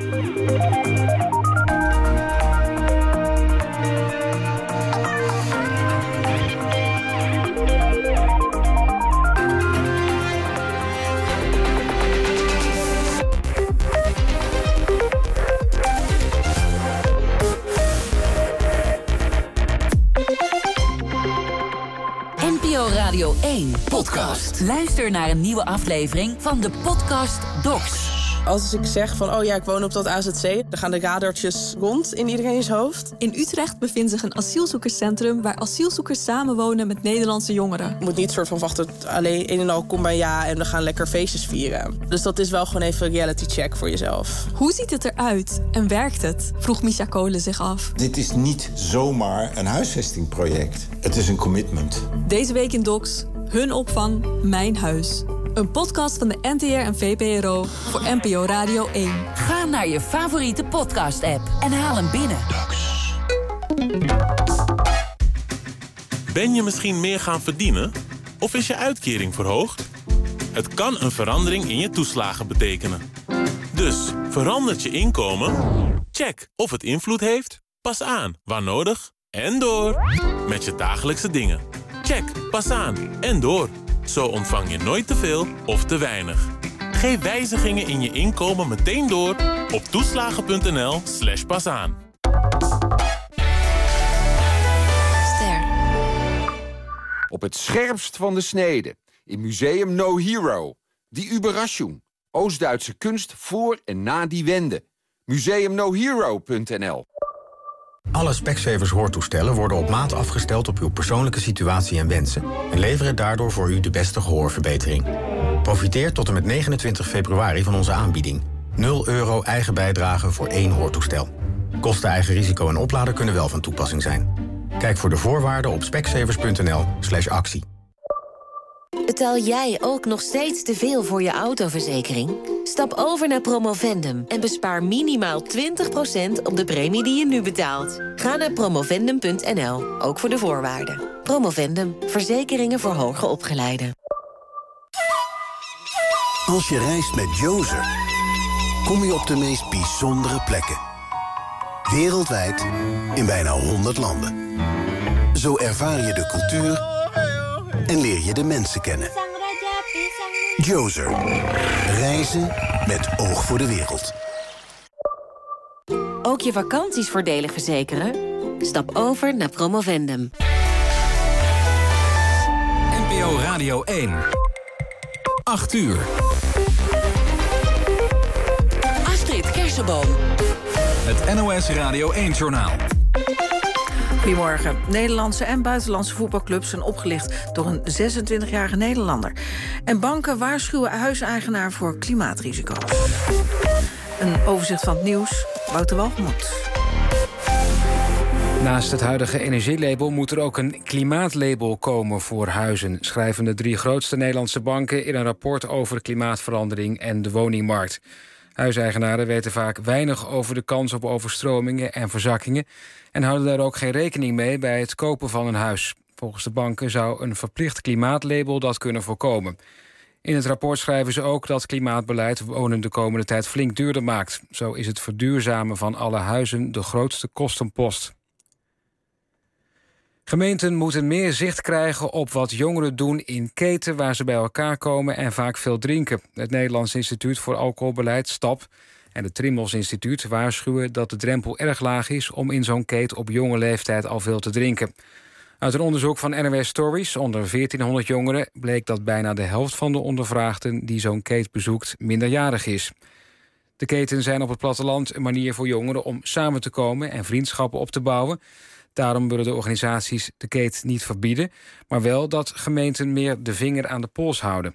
N P O Radio één podcast. Luister naar een nieuwe aflevering van de podcast Docs. Als ik zeg van, oh ja, ik woon op dat A Z C... dan gaan de radartjes rond in iedereen's hoofd. In Utrecht bevindt zich een asielzoekerscentrum... waar asielzoekers samenwonen met Nederlandse jongeren. Je moet niet soort van wachten, alleen een en al kom bij ja... en we gaan lekker feestjes vieren. Dus dat is wel gewoon even een reality check voor jezelf. Hoe ziet het eruit en werkt het? Vroeg Misha Kolen zich af. Dit is niet zomaar een huisvestingproject. Het is een commitment. Deze week in Docs, hun opvang, mijn huis. Een podcast van de N T R en V P R O voor N P O Radio één. Ga naar je favoriete podcast-app en haal hem binnen. Ben je misschien meer gaan verdienen? Of is je uitkering verhoogd? Het kan een verandering in je toeslagen betekenen. Dus, verandert je inkomen? Check of het invloed heeft. Pas aan, waar nodig. En door. Met je dagelijkse dingen. Check, pas aan en door. Zo ontvang je nooit te veel of te weinig. Geef wijzigingen in je inkomen meteen door op toeslagen.nl slash pasaan. Ster. Op het scherpst van de snede. In Museum No Hero. Die Überraschung. Oost-Duitse kunst voor en na die wende. museum no hero punt n l. Alle Specsavers hoortoestellen worden op maat afgesteld op uw persoonlijke situatie en wensen en leveren daardoor voor u de beste gehoorverbetering. Profiteer tot en met negenentwintig februari van onze aanbieding. nul euro eigen bijdrage voor één hoortoestel. Kosten, eigen risico en oplader kunnen wel van toepassing zijn. Kijk voor de voorwaarden op specsavers.nl slash actie. Betaal jij ook nog steeds te veel voor je autoverzekering? Stap over naar Promovendum en bespaar minimaal twintig procent op de premie die je nu betaalt. Ga naar promovendum punt n l, ook voor de voorwaarden. Promovendum, verzekeringen voor hoger opgeleiden. Als je reist met Jozer, kom je op de meest bijzondere plekken. Wereldwijd, in bijna honderd landen. Zo ervaar je de cultuur en leer je de mensen kennen. Jozer. Reizen met oog voor de wereld. Ook je vakanties voordelig verzekeren? Stap over naar Promovendum. N P O Radio één. acht uur. Astrid Kersenboom. Het N O S Radio één-journaal. Goedemorgen. Nederlandse en buitenlandse voetbalclubs zijn opgelicht door een zesentwintigjarige Nederlander. En banken waarschuwen huiseigenaar voor klimaatrisico's. Een overzicht van het nieuws. Wouter Walgemoed. Naast het huidige energielabel moet er ook een klimaatlabel komen voor huizen, schrijven de drie grootste Nederlandse banken in een rapport over klimaatverandering en de woningmarkt. Huiseigenaren weten vaak weinig over de kans op overstromingen en verzakkingen en houden daar ook geen rekening mee bij het kopen van een huis. Volgens de banken zou een verplicht klimaatlabel dat kunnen voorkomen. In het rapport schrijven ze ook dat klimaatbeleid wonen de komende tijd flink duurder maakt. Zo is het verduurzamen van alle huizen de grootste kostenpost. Gemeenten moeten meer zicht krijgen op wat jongeren doen in keten waar ze bij elkaar komen en vaak veel drinken. Het Nederlands Instituut voor Alcoholbeleid, STAP, en het Trimbos Instituut waarschuwen dat de drempel erg laag is om in zo'n keet op jonge leeftijd al veel te drinken. Uit een onderzoek van N O S Stories onder veertienhonderd jongeren bleek dat bijna de helft van de ondervraagden die zo'n keet bezoekt minderjarig is. De keten zijn op het platteland een manier voor jongeren om samen te komen en vriendschappen op te bouwen. Daarom willen de organisaties de keten niet verbieden, maar wel dat gemeenten meer de vinger aan de pols houden.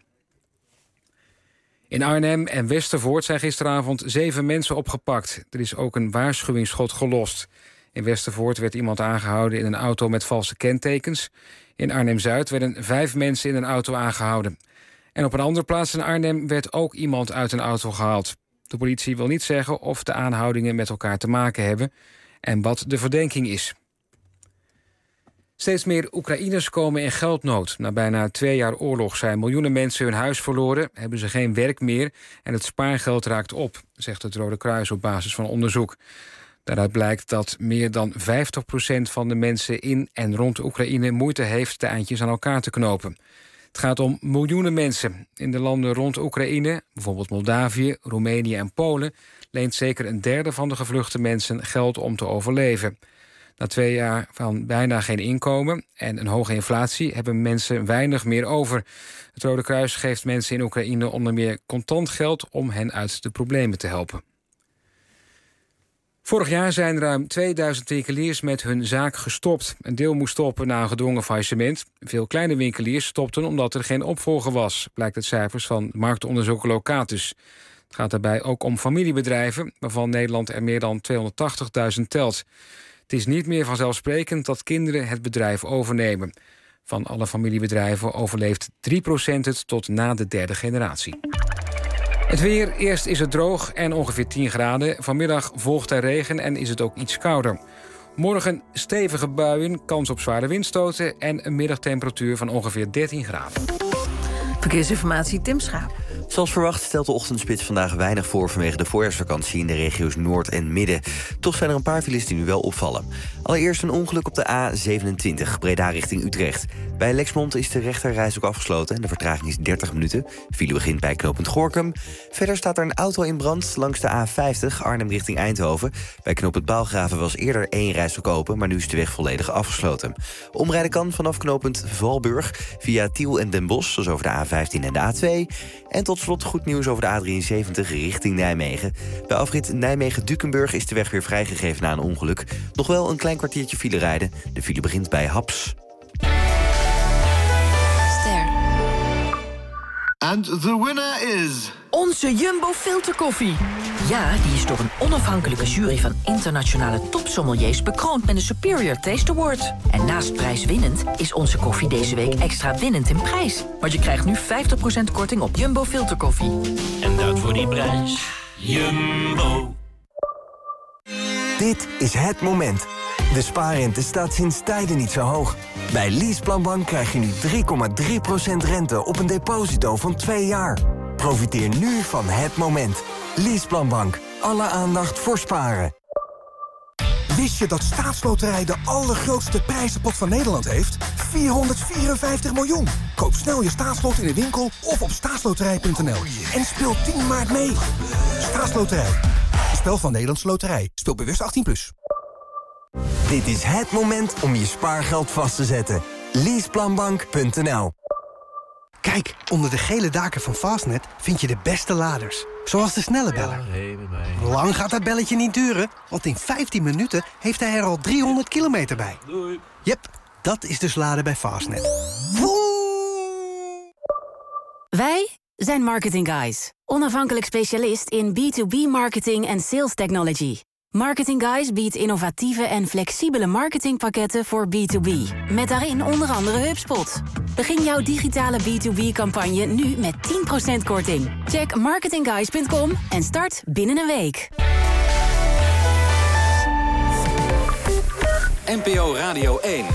In Arnhem en Westervoort zijn gisteravond zeven mensen opgepakt. Er is ook een waarschuwingsschot gelost. In Westervoort werd iemand aangehouden in een auto met valse kentekens. In Arnhem-Zuid werden vijf mensen in een auto aangehouden. En op een andere plaats in Arnhem werd ook iemand uit een auto gehaald. De politie wil niet zeggen of de aanhoudingen met elkaar te maken hebben en wat de verdenking is. Steeds meer Oekraïners komen in geldnood. Na bijna twee jaar oorlog zijn miljoenen mensen hun huis verloren, hebben ze geen werk meer en het spaargeld raakt op, zegt het Rode Kruis op basis van onderzoek. Daaruit blijkt dat meer dan vijftig procent van de mensen in en rond Oekraïne moeite heeft de eindjes aan elkaar te knopen. Het gaat om miljoenen mensen. In de landen rond Oekraïne, bijvoorbeeld Moldavië, Roemenië en Polen, leent zeker een derde van de gevluchte mensen geld om te overleven. Na twee jaar van bijna geen inkomen en een hoge inflatie hebben mensen weinig meer over. Het Rode Kruis geeft mensen in Oekraïne onder meer contant geld om hen uit de problemen te helpen. Vorig jaar zijn ruim tweeduizend winkeliers met hun zaak gestopt. Een deel moest stoppen na een gedwongen faillissement. Veel kleine winkeliers stopten omdat er geen opvolger was, blijkt uit cijfers van marktonderzoek Locatus. Het gaat daarbij ook om familiebedrijven, waarvan Nederland er meer dan tweehonderdtachtigduizend telt. Het is niet meer vanzelfsprekend dat kinderen het bedrijf overnemen. Van alle familiebedrijven overleeft drie procent het tot na de derde generatie. Het weer, eerst is het droog en ongeveer tien graden. Vanmiddag volgt er regen en is het ook iets kouder. Morgen stevige buien, kans op zware windstoten en een middagtemperatuur van ongeveer dertien graden. Verkeersinformatie, Tim Schaap. Zoals verwacht stelt de ochtendspits vandaag weinig voor vanwege de voorjaarsvakantie in de regio's Noord en Midden. Toch zijn er een paar files die nu wel opvallen. Allereerst een ongeluk op de A zevenentwintig, Breda richting Utrecht. Bij Lexmond is de rechterreis ook afgesloten en de vertraging is dertig minuten. File begint bij knooppunt Gorinchem. Verder staat er een auto in brand langs de A vijftig, Arnhem richting Eindhoven. Bij knooppunt Baalgraven was eerder één reis open, maar nu is de weg volledig afgesloten. Omrijden kan vanaf knooppunt Valburg via Tiel en Den Bosch, zoals over de A vijftien en de A twee. En tot slot goed nieuws over de A drieënzeventig richting Nijmegen. Bij afrit Nijmegen-Dukenburg is de weg weer vrijgegeven na een ongeluk. Nog wel een klein kwartiertje file rijden. De file begint bij Haps. Ster. And the winner is... Onze Jumbo filterkoffie. Ja, die is door een onafhankelijke jury van internationale topsommeliers bekroond met een Superior Taste Award. En naast prijswinnend is onze koffie deze week extra winnend in prijs. Want je krijgt nu vijftig procent korting op Jumbo filterkoffie. En dat voor die prijs. Jumbo. Dit is het moment. De spaarrente staat sinds tijden niet zo hoog. Bij Leaseplanbank krijg je nu drie komma drie procent rente op een deposito van twee jaar. Profiteer nu van het moment. Leaseplanbank. Alle aandacht voor sparen. Wist je dat Staatsloterij de allergrootste prijzenpot van Nederland heeft? vierhonderdvierenvijftig miljoen. Koop snel je staatslot in de winkel of op staatsloterij punt n l. En speel tien maart mee. Staatsloterij. Een spel van Nederlandse Loterij. Speel bewust achttien plus. Dit is het moment om je spaargeld vast te zetten. Leaseplanbank punt n l. Kijk, onder de gele daken van Fastnet vind je de beste laders. Zoals de snelle beller. Lang gaat dat belletje niet duren, want in vijftien minuten heeft hij er al driehonderd kilometer bij. Doei. Yep, dat is dus laden bij Fastnet. Wij zijn Marketing Guys. Onafhankelijk specialist in B to B marketing en sales technology. Marketing Guys biedt innovatieve en flexibele marketingpakketten voor B to B. Met daarin onder andere HubSpot. Begin jouw digitale B to B-campagne nu met tien procent korting. Check marketing guys punt com en start binnen een week. N P O Radio één.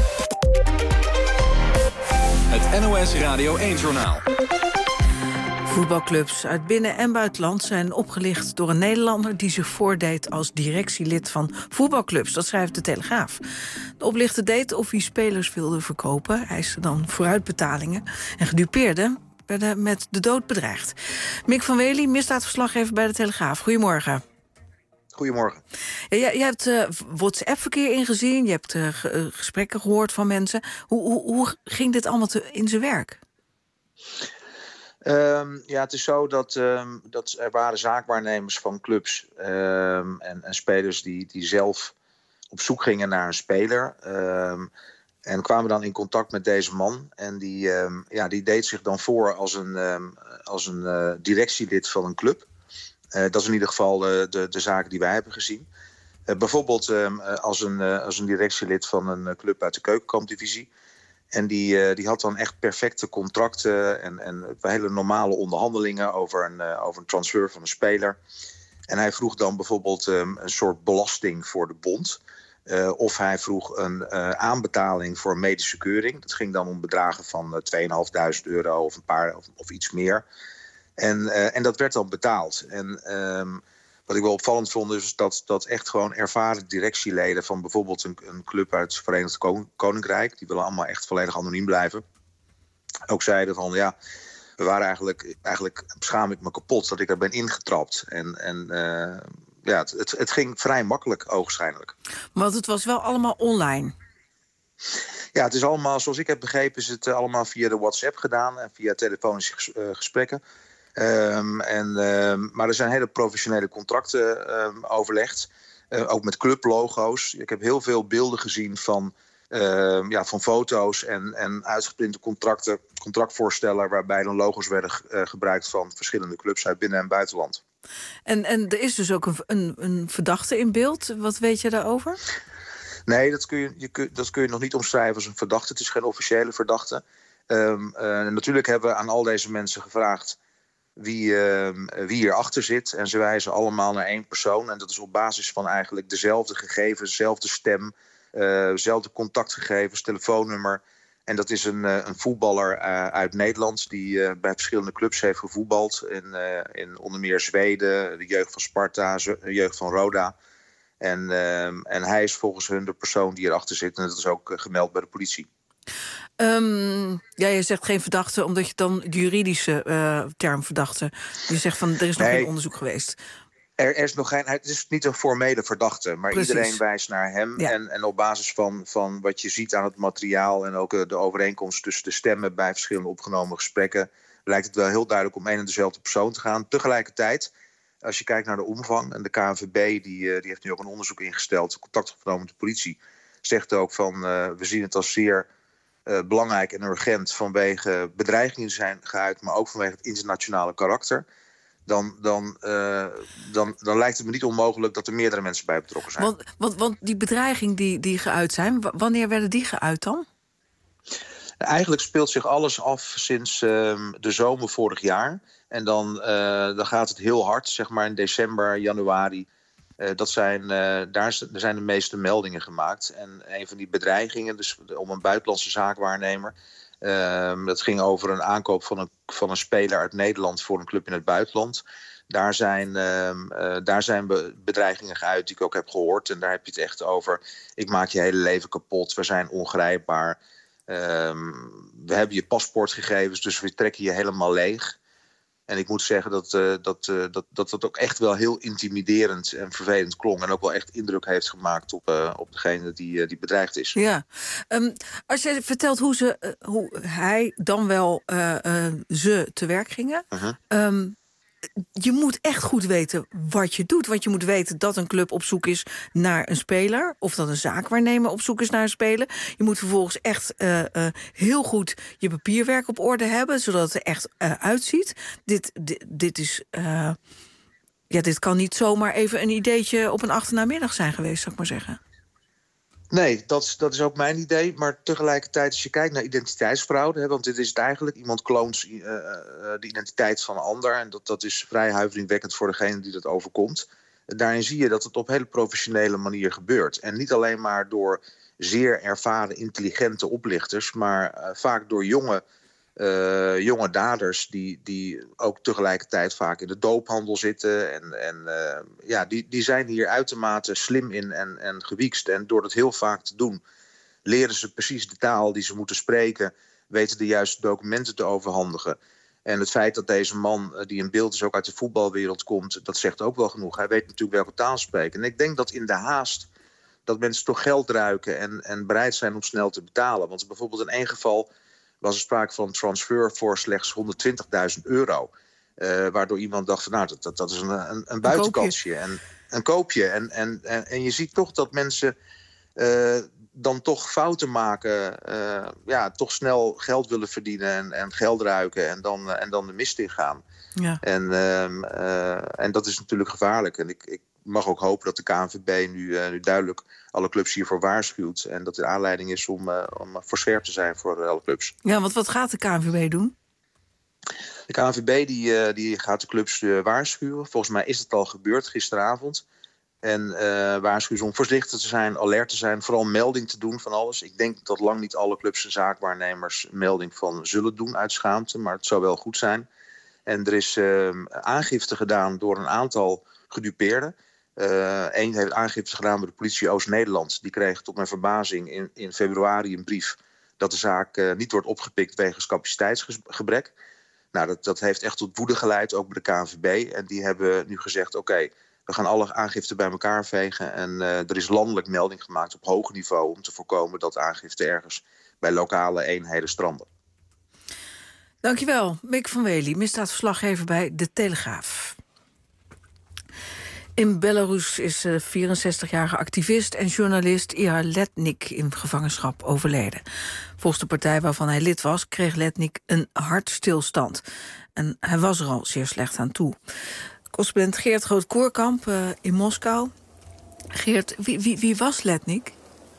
Het N O S Radio één-journaal. Voetbalclubs uit binnen- en buitenland zijn opgelicht door een Nederlander die zich voordeed als directielid van voetbalclubs. Dat schrijft de Telegraaf. De oplichter deed of hij spelers wilde verkopen, eiste dan vooruitbetalingen en gedupeerden werden met de dood bedreigd. Mick van Wely, misdaadverslaggever bij de Telegraaf. Goedemorgen. Goedemorgen. Ja, je, je hebt uh, WhatsApp-verkeer ingezien, je hebt uh, gesprekken gehoord van mensen. Hoe, hoe, hoe ging dit allemaal te, in zijn werk? Um, ja, het is zo dat, um, dat er waren zaakwaarnemers van clubs um, en, en spelers die, die zelf op zoek gingen naar een speler. Um, en kwamen dan in contact met deze man. En die, um, ja, die deed zich dan voor als een, um, als een uh, directielid van een club. Uh, dat is in ieder geval uh, de, de zaken die wij hebben gezien. Uh, bijvoorbeeld um, als, een, uh, als een directielid van een uh, club uit de keukenkampdivisie. En die, uh, die had dan echt perfecte contracten en, en hele normale onderhandelingen over een, uh, over een transfer van een speler. En hij vroeg dan bijvoorbeeld um, een soort belasting voor de bond. Uh, of hij vroeg een uh, aanbetaling voor een medische keuring. Dat ging dan om bedragen van uh, tweeduizend vijfhonderd euro of een paar of, of iets meer. En, uh, en dat werd dan betaald. En um, wat ik wel opvallend vond is dat, dat echt gewoon ervaren directieleden van bijvoorbeeld een, een club uit het Verenigd Koninkrijk, die willen allemaal echt volledig anoniem blijven, ook zeiden van ja, we waren eigenlijk, eigenlijk schaam ik me kapot dat ik daar ben ingetrapt. En, en uh, ja, het, het, het ging vrij makkelijk ogenschijnlijk. Want het was wel allemaal online. Ja, het is allemaal, zoals ik heb begrepen, is het allemaal via de WhatsApp gedaan en via telefonische ges- uh, gesprekken. Um, en, um, maar er zijn hele professionele contracten um, overlegd. Uh, ook met clublogo's. Ik heb heel veel beelden gezien van, uh, ja, van foto's en, en uitgeprinte contracten, contractvoorstellen waarbij dan logo's werden uh, gebruikt van verschillende clubs uit binnen- en buitenland. En, en er is dus ook een, een, een verdachte in beeld. Wat weet je daarover? Nee, dat kun je, je kun, dat kun je nog niet omschrijven als een verdachte. Het is geen officiële verdachte. Um, uh, natuurlijk hebben we aan al deze mensen gevraagd Wie, uh, wie hierachter zit. En ze wijzen allemaal naar één persoon. En dat is op basis van eigenlijk dezelfde gegevens, dezelfde stem, uh, dezelfde contactgegevens, telefoonnummer. En dat is een, uh, een voetballer uh, uit Nederland die uh, bij verschillende clubs heeft gevoetbald. In, uh, in onder meer Zweden, de jeugd van Sparta, de jeugd van Roda. En, uh, en hij is volgens hun de persoon die erachter zit. En dat is ook uh, gemeld bij de politie. Um, ja, je zegt geen verdachte, omdat je dan de juridische uh, term verdachte. Je zegt van, er is nog nee, geen onderzoek geweest. Er, er is nog geen, het is niet een formele verdachte, maar Precies. Iedereen wijst naar hem. Ja. En, en op basis van, van wat je ziet aan het materiaal en ook uh, de overeenkomst tussen de stemmen bij verschillende opgenomen gesprekken, lijkt het wel heel duidelijk om één en dezelfde persoon te gaan. Tegelijkertijd, als je kijkt naar de omvang, en de K N V B die, uh, die heeft nu ook een onderzoek ingesteld, contact opgenomen met de politie, zegt ook van uh, we zien het als zeer Uh, belangrijk en urgent vanwege bedreigingen die zijn geuit, maar ook vanwege het internationale karakter. Dan, dan, uh, dan, dan lijkt het me niet onmogelijk dat er meerdere mensen bij betrokken zijn. Want, want, want die bedreiging die, die geuit zijn, w- wanneer werden die geuit dan? Eigenlijk speelt zich alles af sinds uh, de zomer vorig jaar. En dan, uh, dan gaat het heel hard, zeg maar in december, januari. Uh, dat zijn, uh, daar zijn de meeste meldingen gemaakt. En een van die bedreigingen, dus om een buitenlandse zaakwaarnemer, Uh, dat ging over een aankoop van een, van een speler uit Nederland voor een club in het buitenland. Daar zijn, uh, uh, daar zijn be- bedreigingen geuit die ik ook heb gehoord. En daar heb je het echt over. Ik maak je hele leven kapot. We zijn ongrijpbaar. Uh, we hebben je paspoortgegevens, dus we trekken je helemaal leeg. En ik moet zeggen dat, uh, dat, uh, dat, dat dat ook echt wel heel intimiderend en vervelend klonk. En ook wel echt indruk heeft gemaakt op, uh, op degene die, uh, die bedreigd is. Ja. Um, als je vertelt hoe, ze, uh, hoe hij dan wel uh, uh, ze te werk gingen. Uh-huh. Um, je moet echt goed weten wat je doet. Want je moet weten dat een club op zoek is naar een speler. Of dat een zaakwaarnemer op zoek is naar een speler. Je moet vervolgens echt uh, uh, heel goed je papierwerk op orde hebben. Zodat het er echt uh, uitziet. Dit, dit, dit is... Uh, ja, dit kan niet zomaar even een ideetje op een achternamiddag zijn geweest, zou ik maar zeggen. Nee, dat, dat is ook mijn idee. Maar tegelijkertijd, als je kijkt naar identiteitsfraude, hè, want dit is het eigenlijk, iemand kloont uh, uh, de identiteit van een ander. En dat, dat is vrij huiveringwekkend voor degene die dat overkomt. Daarin zie je dat het op een hele professionele manier gebeurt. En niet alleen maar door zeer ervaren, intelligente oplichters, maar uh, vaak door jonge, uh, jonge daders die, die ook tegelijkertijd vaak in de doophandel zitten. En, en uh, ja, die, die zijn hier uitermate slim in en, en gewiekst. En door dat heel vaak te doen, leren ze precies de taal die ze moeten spreken, weten de juiste documenten te overhandigen. En het feit dat deze man, die in beeld is, ook uit de voetbalwereld komt, dat zegt ook wel genoeg. Hij weet natuurlijk welke taal spreken. En ik denk dat in de haast dat mensen toch geld ruiken en, en bereid zijn om snel te betalen. Want bijvoorbeeld in één geval was er sprake van transfer voor slechts honderdtwintigduizend euro. Uh, waardoor iemand dacht van nou, dat, dat, dat is een, een, een buitenkansje. En een koopje. En, en, en, en je ziet toch dat mensen uh, dan toch fouten maken. Uh, ja, toch snel geld willen verdienen en, en geld ruiken. En dan, uh, en dan de mist ingaan. Ja. En, uh, uh, en dat is natuurlijk gevaarlijk. En ik, ik mag ook hopen dat de K N V B nu, uh, nu duidelijk alle clubs hiervoor waarschuwt. En dat de aanleiding is om, uh, om voor scherp te zijn voor uh, alle clubs. Ja, want wat gaat de K N V B doen? De K N V B die, uh, die gaat de clubs uh, waarschuwen. Volgens mij is het al gebeurd gisteravond. En uh, waarschuwen om voorzichtig te zijn, alert te zijn. Vooral melding te doen van alles. Ik denk dat lang niet alle clubs en zaakwaarnemers melding van zullen doen uit schaamte. Maar het zou wel goed zijn. En er is uh, aangifte gedaan door een aantal gedupeerden. Eén uh, heeft aangifte gedaan bij de politie Oost-Nederland. Die kreeg tot mijn verbazing in, in februari een brief dat de zaak uh, niet wordt opgepikt wegens capaciteitsgebrek. Nou, dat, dat heeft echt tot woede geleid, ook bij de K N V B. En die hebben nu gezegd, oké, okay, we gaan alle aangiften bij elkaar vegen. En uh, er is landelijk melding gemaakt op hoog niveau om te voorkomen dat aangifte ergens bij lokale eenheden stranden. Dankjewel, Mick van Wely, misdaadverslaggever bij De Telegraaf. In Belarus is de vierenzestigjarige activist en journalist Ihar Letnik in gevangenschap overleden. Volgens de partij waarvan hij lid was, kreeg Letnik een hartstilstand. En hij was er al zeer slecht aan toe. Correspondent Geert Groot-Koerkamp uh, in Moskou. Geert, wie, wie, wie was Letnik?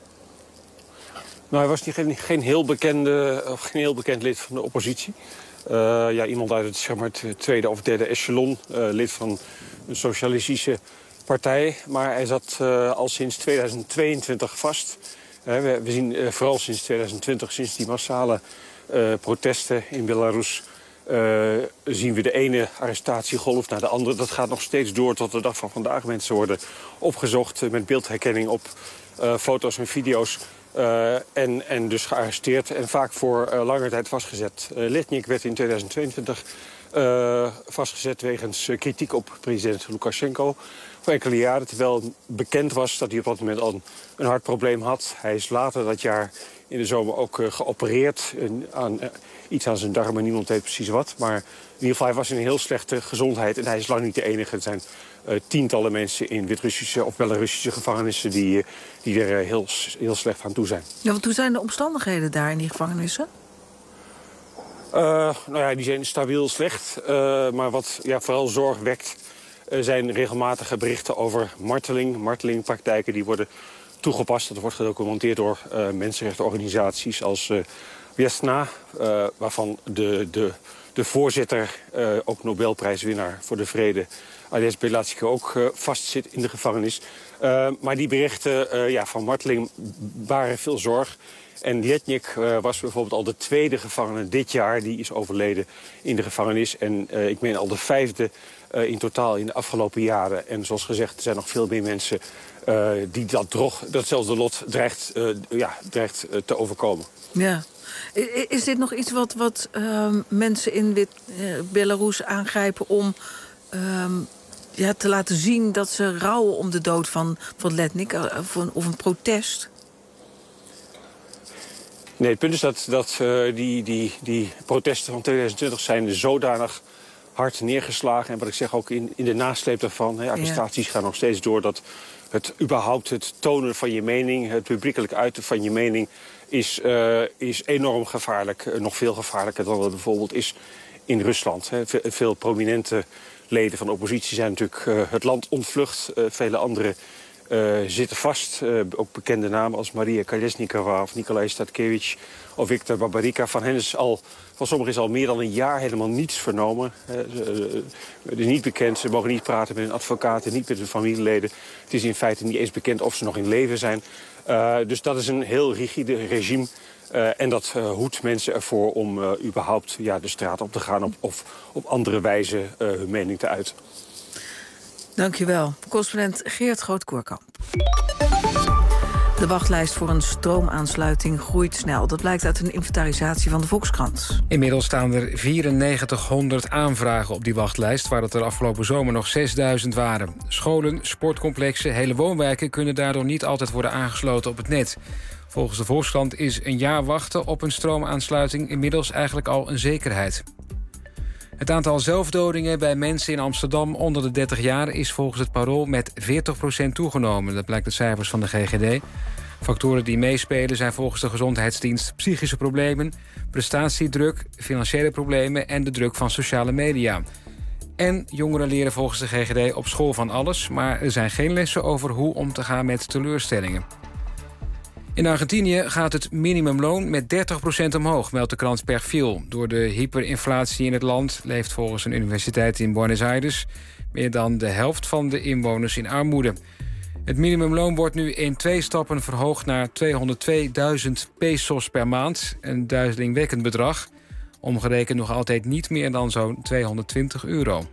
Nou, hij was niet, geen, geen, heel bekende, of geen heel bekend lid van de oppositie. Uh, ja, iemand uit het, zeg maar, het tweede of derde echelon, uh, lid van een socialistische partij. Maar hij zat uh, al sinds tweeduizend tweeëntwintig vast. Uh, we, we zien uh, vooral sinds tweeduizend twintig, sinds die massale uh, protesten in Belarus, Uh, zien we de ene arrestatiegolf naar de andere. Dat gaat nog steeds door tot de dag van vandaag. Mensen worden opgezocht uh, met beeldherkenning op uh, foto's en video's. Uh, en, en dus gearresteerd en vaak voor uh, lange tijd vastgezet. Uh, Letnik werd in tweeduizend tweeëntwintig uh, vastgezet wegens uh, kritiek op president Lukashenko. Voor enkele jaren, terwijl bekend was dat hij op dat moment al een hartprobleem had. Hij is later dat jaar in de zomer ook uh, geopereerd. Uh, aan, uh, iets aan zijn darmen, niemand weet precies wat. Maar in ieder geval, hij was in een heel slechte gezondheid. En hij is lang niet de enige. Er zijn uh, tientallen mensen in Wit-Russische of Belarussische gevangenissen die, uh, die er uh, heel, heel slecht aan toe zijn. Ja, want hoe zijn de omstandigheden daar in die gevangenissen? Uh, nou ja, die zijn stabiel slecht. Uh, maar wat ja, vooral zorg wekt, uh, zijn regelmatige berichten over marteling. Martelingpraktijken die worden toegepast. Dat wordt gedocumenteerd door uh, mensenrechtenorganisaties als uh, Vesna, uh, waarvan de, de, de voorzitter, uh, ook Nobelprijswinnaar voor de vrede, Ales Bialiatski, ook uh, vastzit in de gevangenis. Uh, maar die berichten uh, ja, van marteling baren veel zorg. En Letnik uh, was bijvoorbeeld al de tweede gevangene dit jaar. Die is overleden in de gevangenis. En uh, ik meen al de vijfde uh, in totaal in de afgelopen jaren. En zoals gezegd, er zijn nog veel meer mensen uh, die dat drog, datzelfde lot dreigt, uh, ja, dreigt uh, te overkomen. Ja. Is dit nog iets wat, wat uh, mensen in Wit, uh, Belarus aangrijpen om uh, ja, te laten zien dat ze rouwen om de dood van, van Letnik? Uh, of, een, of een protest? Nee, het punt is dat, dat uh, die, die, die protesten van tweeduizend twintig zijn zodanig hard neergeslagen. En wat ik zeg ook in, in de nasleep daarvan, hè, arrestaties ja. gaan nog steeds door. Dat het überhaupt het tonen van je mening, het publiekelijk uiten van je mening, is, uh, is enorm gevaarlijk. Uh, nog veel gevaarlijker dan wat bijvoorbeeld is in Rusland. Hè. Ve veel prominente leden van de oppositie zijn natuurlijk uh, het land ontvlucht. Uh, vele andere Uh, zitten vast. Uh, ook bekende namen als Maria Kolesnikova of Nikolai Statkevich of Viktor Babarika. Van hen is al, van sommigen is al meer dan een jaar helemaal niets vernomen. Uh, uh, het is niet bekend, ze mogen niet praten met hun advocaten, niet met hun familieleden. Het is in feite niet eens bekend of ze nog in leven zijn. Uh, dus dat is een heel rigide regime. Uh, en dat uh, hoedt mensen ervoor om uh, überhaupt ja, de straat op te gaan op, of op andere wijze uh, hun mening te uiten. Dankjewel. Correspondent Geert Groot-Koerkamp. De wachtlijst voor een stroomaansluiting groeit snel. Dat blijkt uit een inventarisatie van de Volkskrant. Inmiddels staan er vierennegentighonderd aanvragen op die wachtlijst, waar het er afgelopen zomer nog zesduizend waren. Scholen, sportcomplexen, hele woonwijken kunnen daardoor niet altijd worden aangesloten op het net. Volgens de Volkskrant is een jaar wachten op een stroomaansluiting inmiddels eigenlijk al een zekerheid. Het aantal zelfdodingen bij mensen in Amsterdam onder de dertig jaar is volgens het Parool met veertig procent toegenomen. Dat blijkt uit cijfers van de G G D. Factoren die meespelen zijn volgens de Gezondheidsdienst psychische problemen, prestatiedruk, financiële problemen en de druk van sociale media. En jongeren leren volgens de G G D op school van alles, maar er zijn geen lessen over hoe om te gaan met teleurstellingen. In Argentinië gaat het minimumloon met dertig procent omhoog, meldt de krant Perfil. Door de hyperinflatie in het land leeft volgens een universiteit in Buenos Aires meer dan de helft van de inwoners in armoede. Het minimumloon wordt nu in twee stappen verhoogd naar tweehonderdtweeduizend pesos per maand. Een duizelingwekkend bedrag. Omgerekend nog altijd niet meer dan zo'n tweehonderdtwintig euro.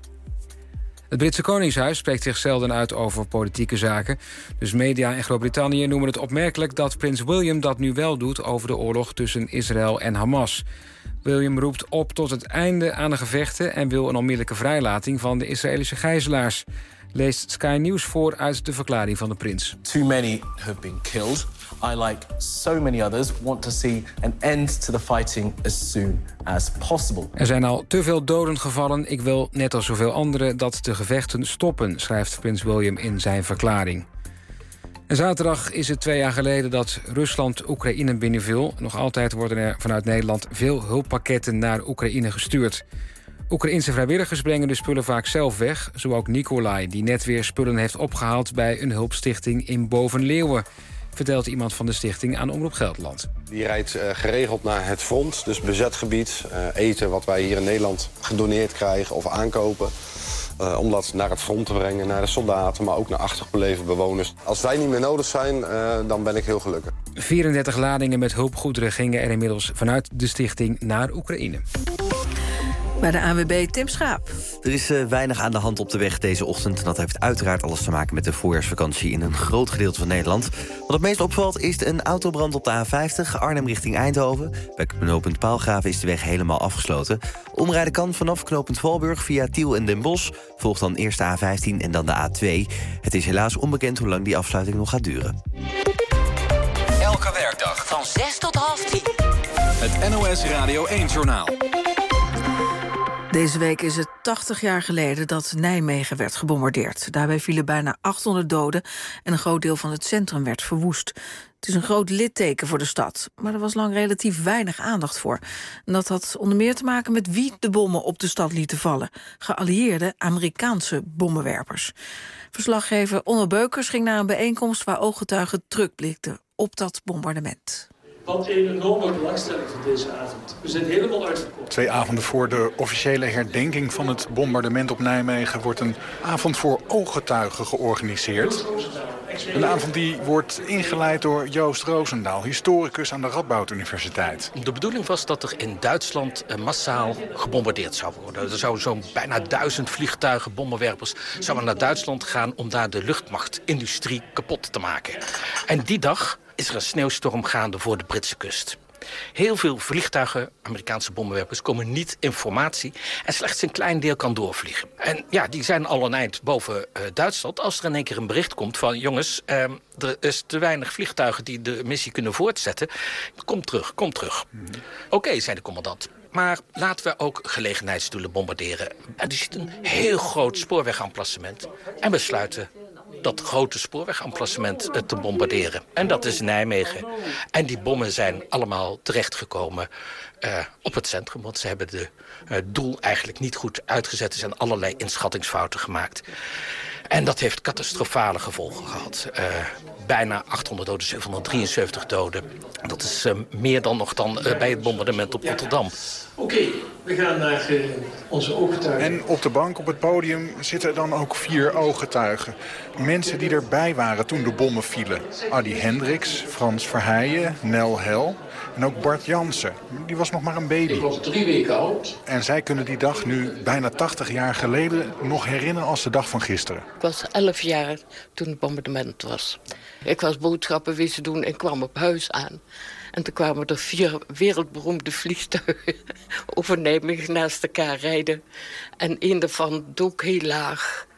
Het Britse Koningshuis spreekt zich zelden uit over politieke zaken. Dus media in Groot-Brittannië noemen het opmerkelijk dat prins William dat nu wel doet over de oorlog tussen Israël en Hamas. William roept op tot het einde aan de gevechten en wil een onmiddellijke vrijlating van de Israëlische gijzelaars. Leest Sky News voor uit de verklaring van de prins. Too many have been killed. I, like so many others, want to see an end to the fighting as soon as possible. Er zijn al te veel doden gevallen. Ik wil, net als zoveel anderen, dat de gevechten stoppen, schrijft prins William in zijn verklaring. En zaterdag is het twee jaar geleden dat Rusland Oekraïne binnenviel. Nog altijd worden er vanuit Nederland veel hulppakketten naar Oekraïne gestuurd. Oekraïense vrijwilligers brengen de spullen vaak zelf weg. Zo ook Nikolai, die net weer spullen heeft opgehaald bij een hulpstichting in Bovenleeuwen, vertelt iemand van de stichting aan Omroep Gelderland. Die rijdt uh, geregeld naar het front, dus bezet gebied. Uh, eten wat wij hier in Nederland gedoneerd krijgen of aankopen. Uh, om dat naar het front te brengen, naar de soldaten, maar ook naar achtergebleven bewoners. Als wij niet meer nodig zijn, uh, dan ben ik heel gelukkig. vierendertig ladingen met hulpgoederen gingen er inmiddels vanuit de stichting naar Oekraïne. Bij de A N W B Tim Schaap. Er is uh, weinig aan de hand op de weg deze ochtend. En dat heeft uiteraard alles te maken met de voorjaarsvakantie in een groot gedeelte van Nederland. Wat het meest opvalt is een autobrand op de A vijftig, Arnhem richting Eindhoven. Bij knooppunt Paalgraven is de weg helemaal afgesloten. Omrijden kan vanaf knooppunt Valburg via Tiel en Den Bosch. Volgt dan eerst de A vijftien en dan de A twee. Het is helaas onbekend hoe lang die afsluiting nog gaat duren. Elke werkdag van zes tot half tien. Het N O S Radio één-journaal. Deze week is het tachtig jaar geleden dat Nijmegen werd gebombardeerd. Daarbij vielen bijna achthonderd doden en een groot deel van het centrum werd verwoest. Het is een groot litteken voor de stad, maar er was lang relatief weinig aandacht voor. En dat had onder meer te maken met wie de bommen op de stad lieten vallen. Geallieerde Amerikaanse bommenwerpers. Verslaggever Onno Beukers ging naar een bijeenkomst waar ooggetuigen terugblikten op dat bombardement. Wat een enorme belangstelling voor deze avond. We zijn helemaal uitverkocht. Twee avonden voor de officiële herdenking van het bombardement op Nijmegen wordt een avond voor ooggetuigen georganiseerd. Een avond die wordt ingeleid door Joost Roosendaal, historicus aan de Radboud Universiteit. De bedoeling was dat er in Duitsland massaal gebombardeerd zou worden. Er zouden zo'n bijna duizend vliegtuigen, bommenwerpers, zouden naar Duitsland gaan om daar de luchtmachtindustrie kapot te maken. En die dag is er een sneeuwstorm gaande voor de Britse kust. Heel veel vliegtuigen, Amerikaanse bommenwerpers, komen niet in formatie en slechts een klein deel kan doorvliegen. En ja, die zijn al een eind boven uh, Duitsland. Als er in één keer een bericht komt van jongens, uh, er is te weinig vliegtuigen die de missie kunnen voortzetten. Kom terug, kom terug. Mm-hmm. Oké, okay, zei de commandant. Maar laten we ook gelegenheidsdoelen bombarderen. En er zit een heel groot spoorwegemplacement. En besluiten dat grote spoorwegemplacement te bombarderen. En dat is Nijmegen. En die bommen zijn allemaal terechtgekomen uh, op het centrum. Want ze hebben het uh, doel eigenlijk niet goed uitgezet. Er zijn allerlei inschattingsfouten gemaakt. En dat heeft catastrofale gevolgen gehad. Uh, bijna achthonderd doden, zevenhonderddrieënzeventig doden. Dat is uh, meer dan nog dan uh, bij het bombardement op Rotterdam. Oké, okay, we gaan naar uh, onze ooggetuigen. En op de bank op het podium zitten dan ook vier ooggetuigen. Mensen die erbij waren toen de bommen vielen. Adi Hendricks, Frans Verheijen, Nel Hel en ook Bart Jansen. Die was nog maar een baby. Ik was drie weken oud. En zij kunnen die dag nu bijna tachtig jaar geleden nog herinneren als de dag van gisteren. Ik was elf jaar toen het bombardement was. Ik was boodschappen wezen doen en kwam op huis aan. En toen kwamen er vier wereldberoemde vliegtuigen over Nijmegen naast elkaar rijden. En een daarvan dook heel laag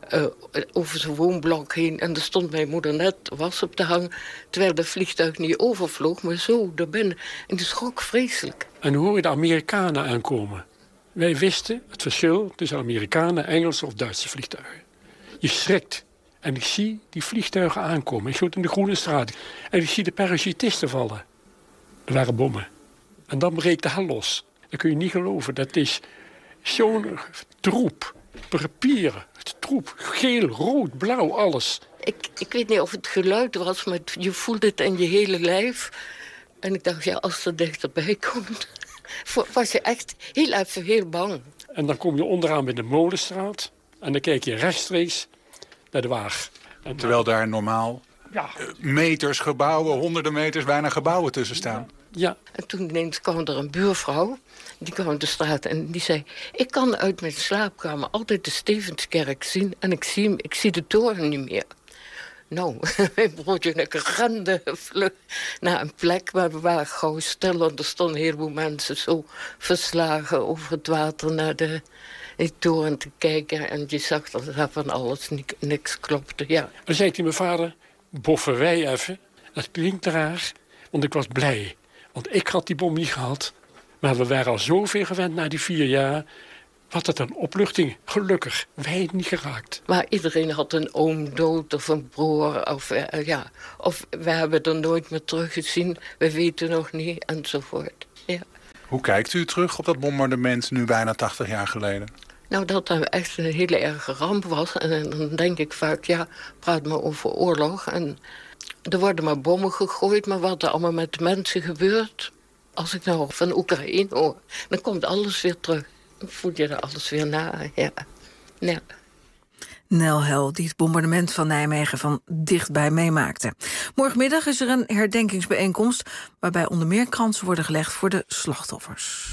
uh, over zijn woonblok heen. En er stond mijn moeder net was op de hang, terwijl het vliegtuig niet overvloog, maar zo erbinnen. En die schrok vreselijk. En dan hoor je de Amerikanen aankomen. Wij wisten het verschil tussen Amerikanen, Engelse of Duitse vliegtuigen. Je schrikt. En ik zie die vliegtuigen aankomen. Ik stond in de Groene Straat. En ik zie de parachutisten vallen. Er waren bommen. En dan breekt de hel los. Dat kun je niet geloven. Dat is zo'n troep. Papieren, troep. Geel, rood, blauw, alles. Ik, ik weet niet of het geluid was, maar je voelt het in je hele lijf. En ik dacht, ja, als het er dichterbij komt, was je echt heel even heel bang. En dan kom je onderaan bij de Molenstraat. En dan kijk je rechtstreeks naar de Waag. En terwijl daar normaal ja. meters gebouwen, honderden meters bijna gebouwen tussen staan. Ja. En toen ineens kwam er een buurvrouw, die kwam de straat en die zei, ik kan uit mijn slaapkamer altijd de Stevenskerk zien en ik zie, hem, ik zie de toren niet meer. Nou, mijn broertje en ik renden vlug naar een plek waar we waren gauw stil. Want er stonden een heleboel mensen zo verslagen over het water naar de die toren te kijken. En je zag dat er van alles niks klopte, ja. Dan zei ik tegen mijn vader, boffen wij even. Dat klinkt raar, want ik was blij. Want ik had die bom niet gehad. Maar we waren al zoveel gewend na die vier jaar. Wat het een opluchting. Gelukkig, wij niet geraakt. Maar iedereen had een oom dood of een broer. Of, uh, ja. of we hebben er nooit meer teruggezien. We weten nog niet, enzovoort. Ja. Hoe kijkt u terug op dat bombardement nu bijna tachtig jaar geleden? Nou, dat dat echt een hele erge ramp was. En dan denk ik vaak, ja, praat maar over oorlog. En er worden maar bommen gegooid, maar wat er allemaal met de mensen gebeurt. Als ik nou van Oekraïne hoor, dan komt alles weer terug. Dan voel je er alles weer na, ja. ja. Nel Hel, die het bombardement van Nijmegen van dichtbij meemaakte. Morgenmiddag is er een herdenkingsbijeenkomst waarbij onder meer kransen worden gelegd voor de slachtoffers.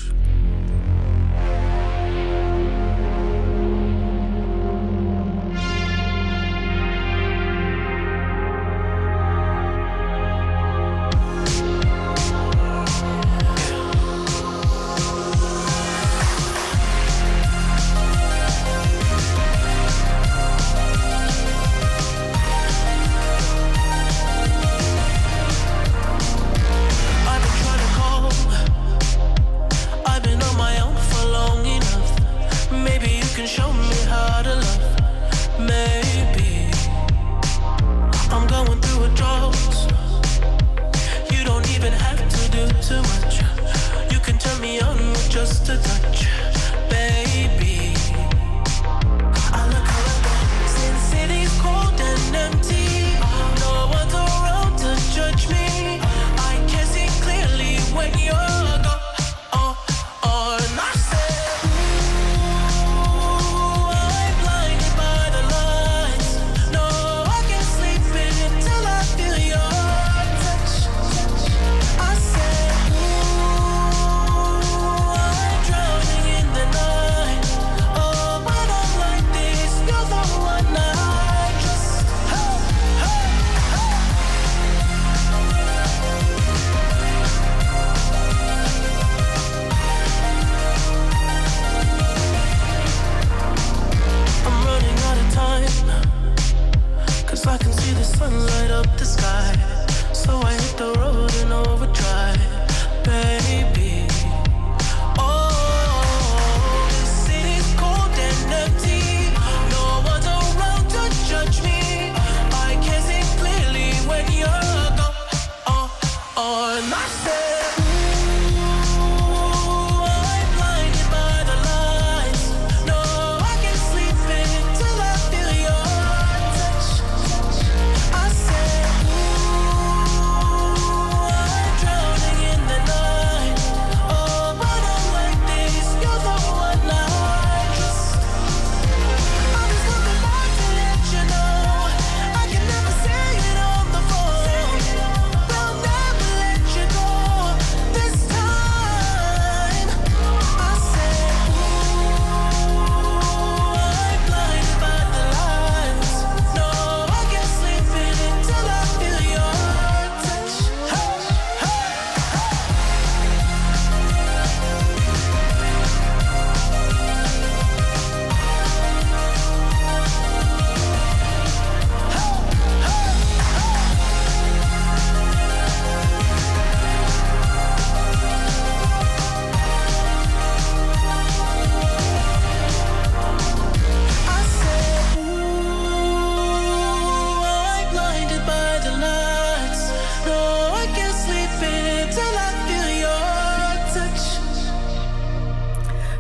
I've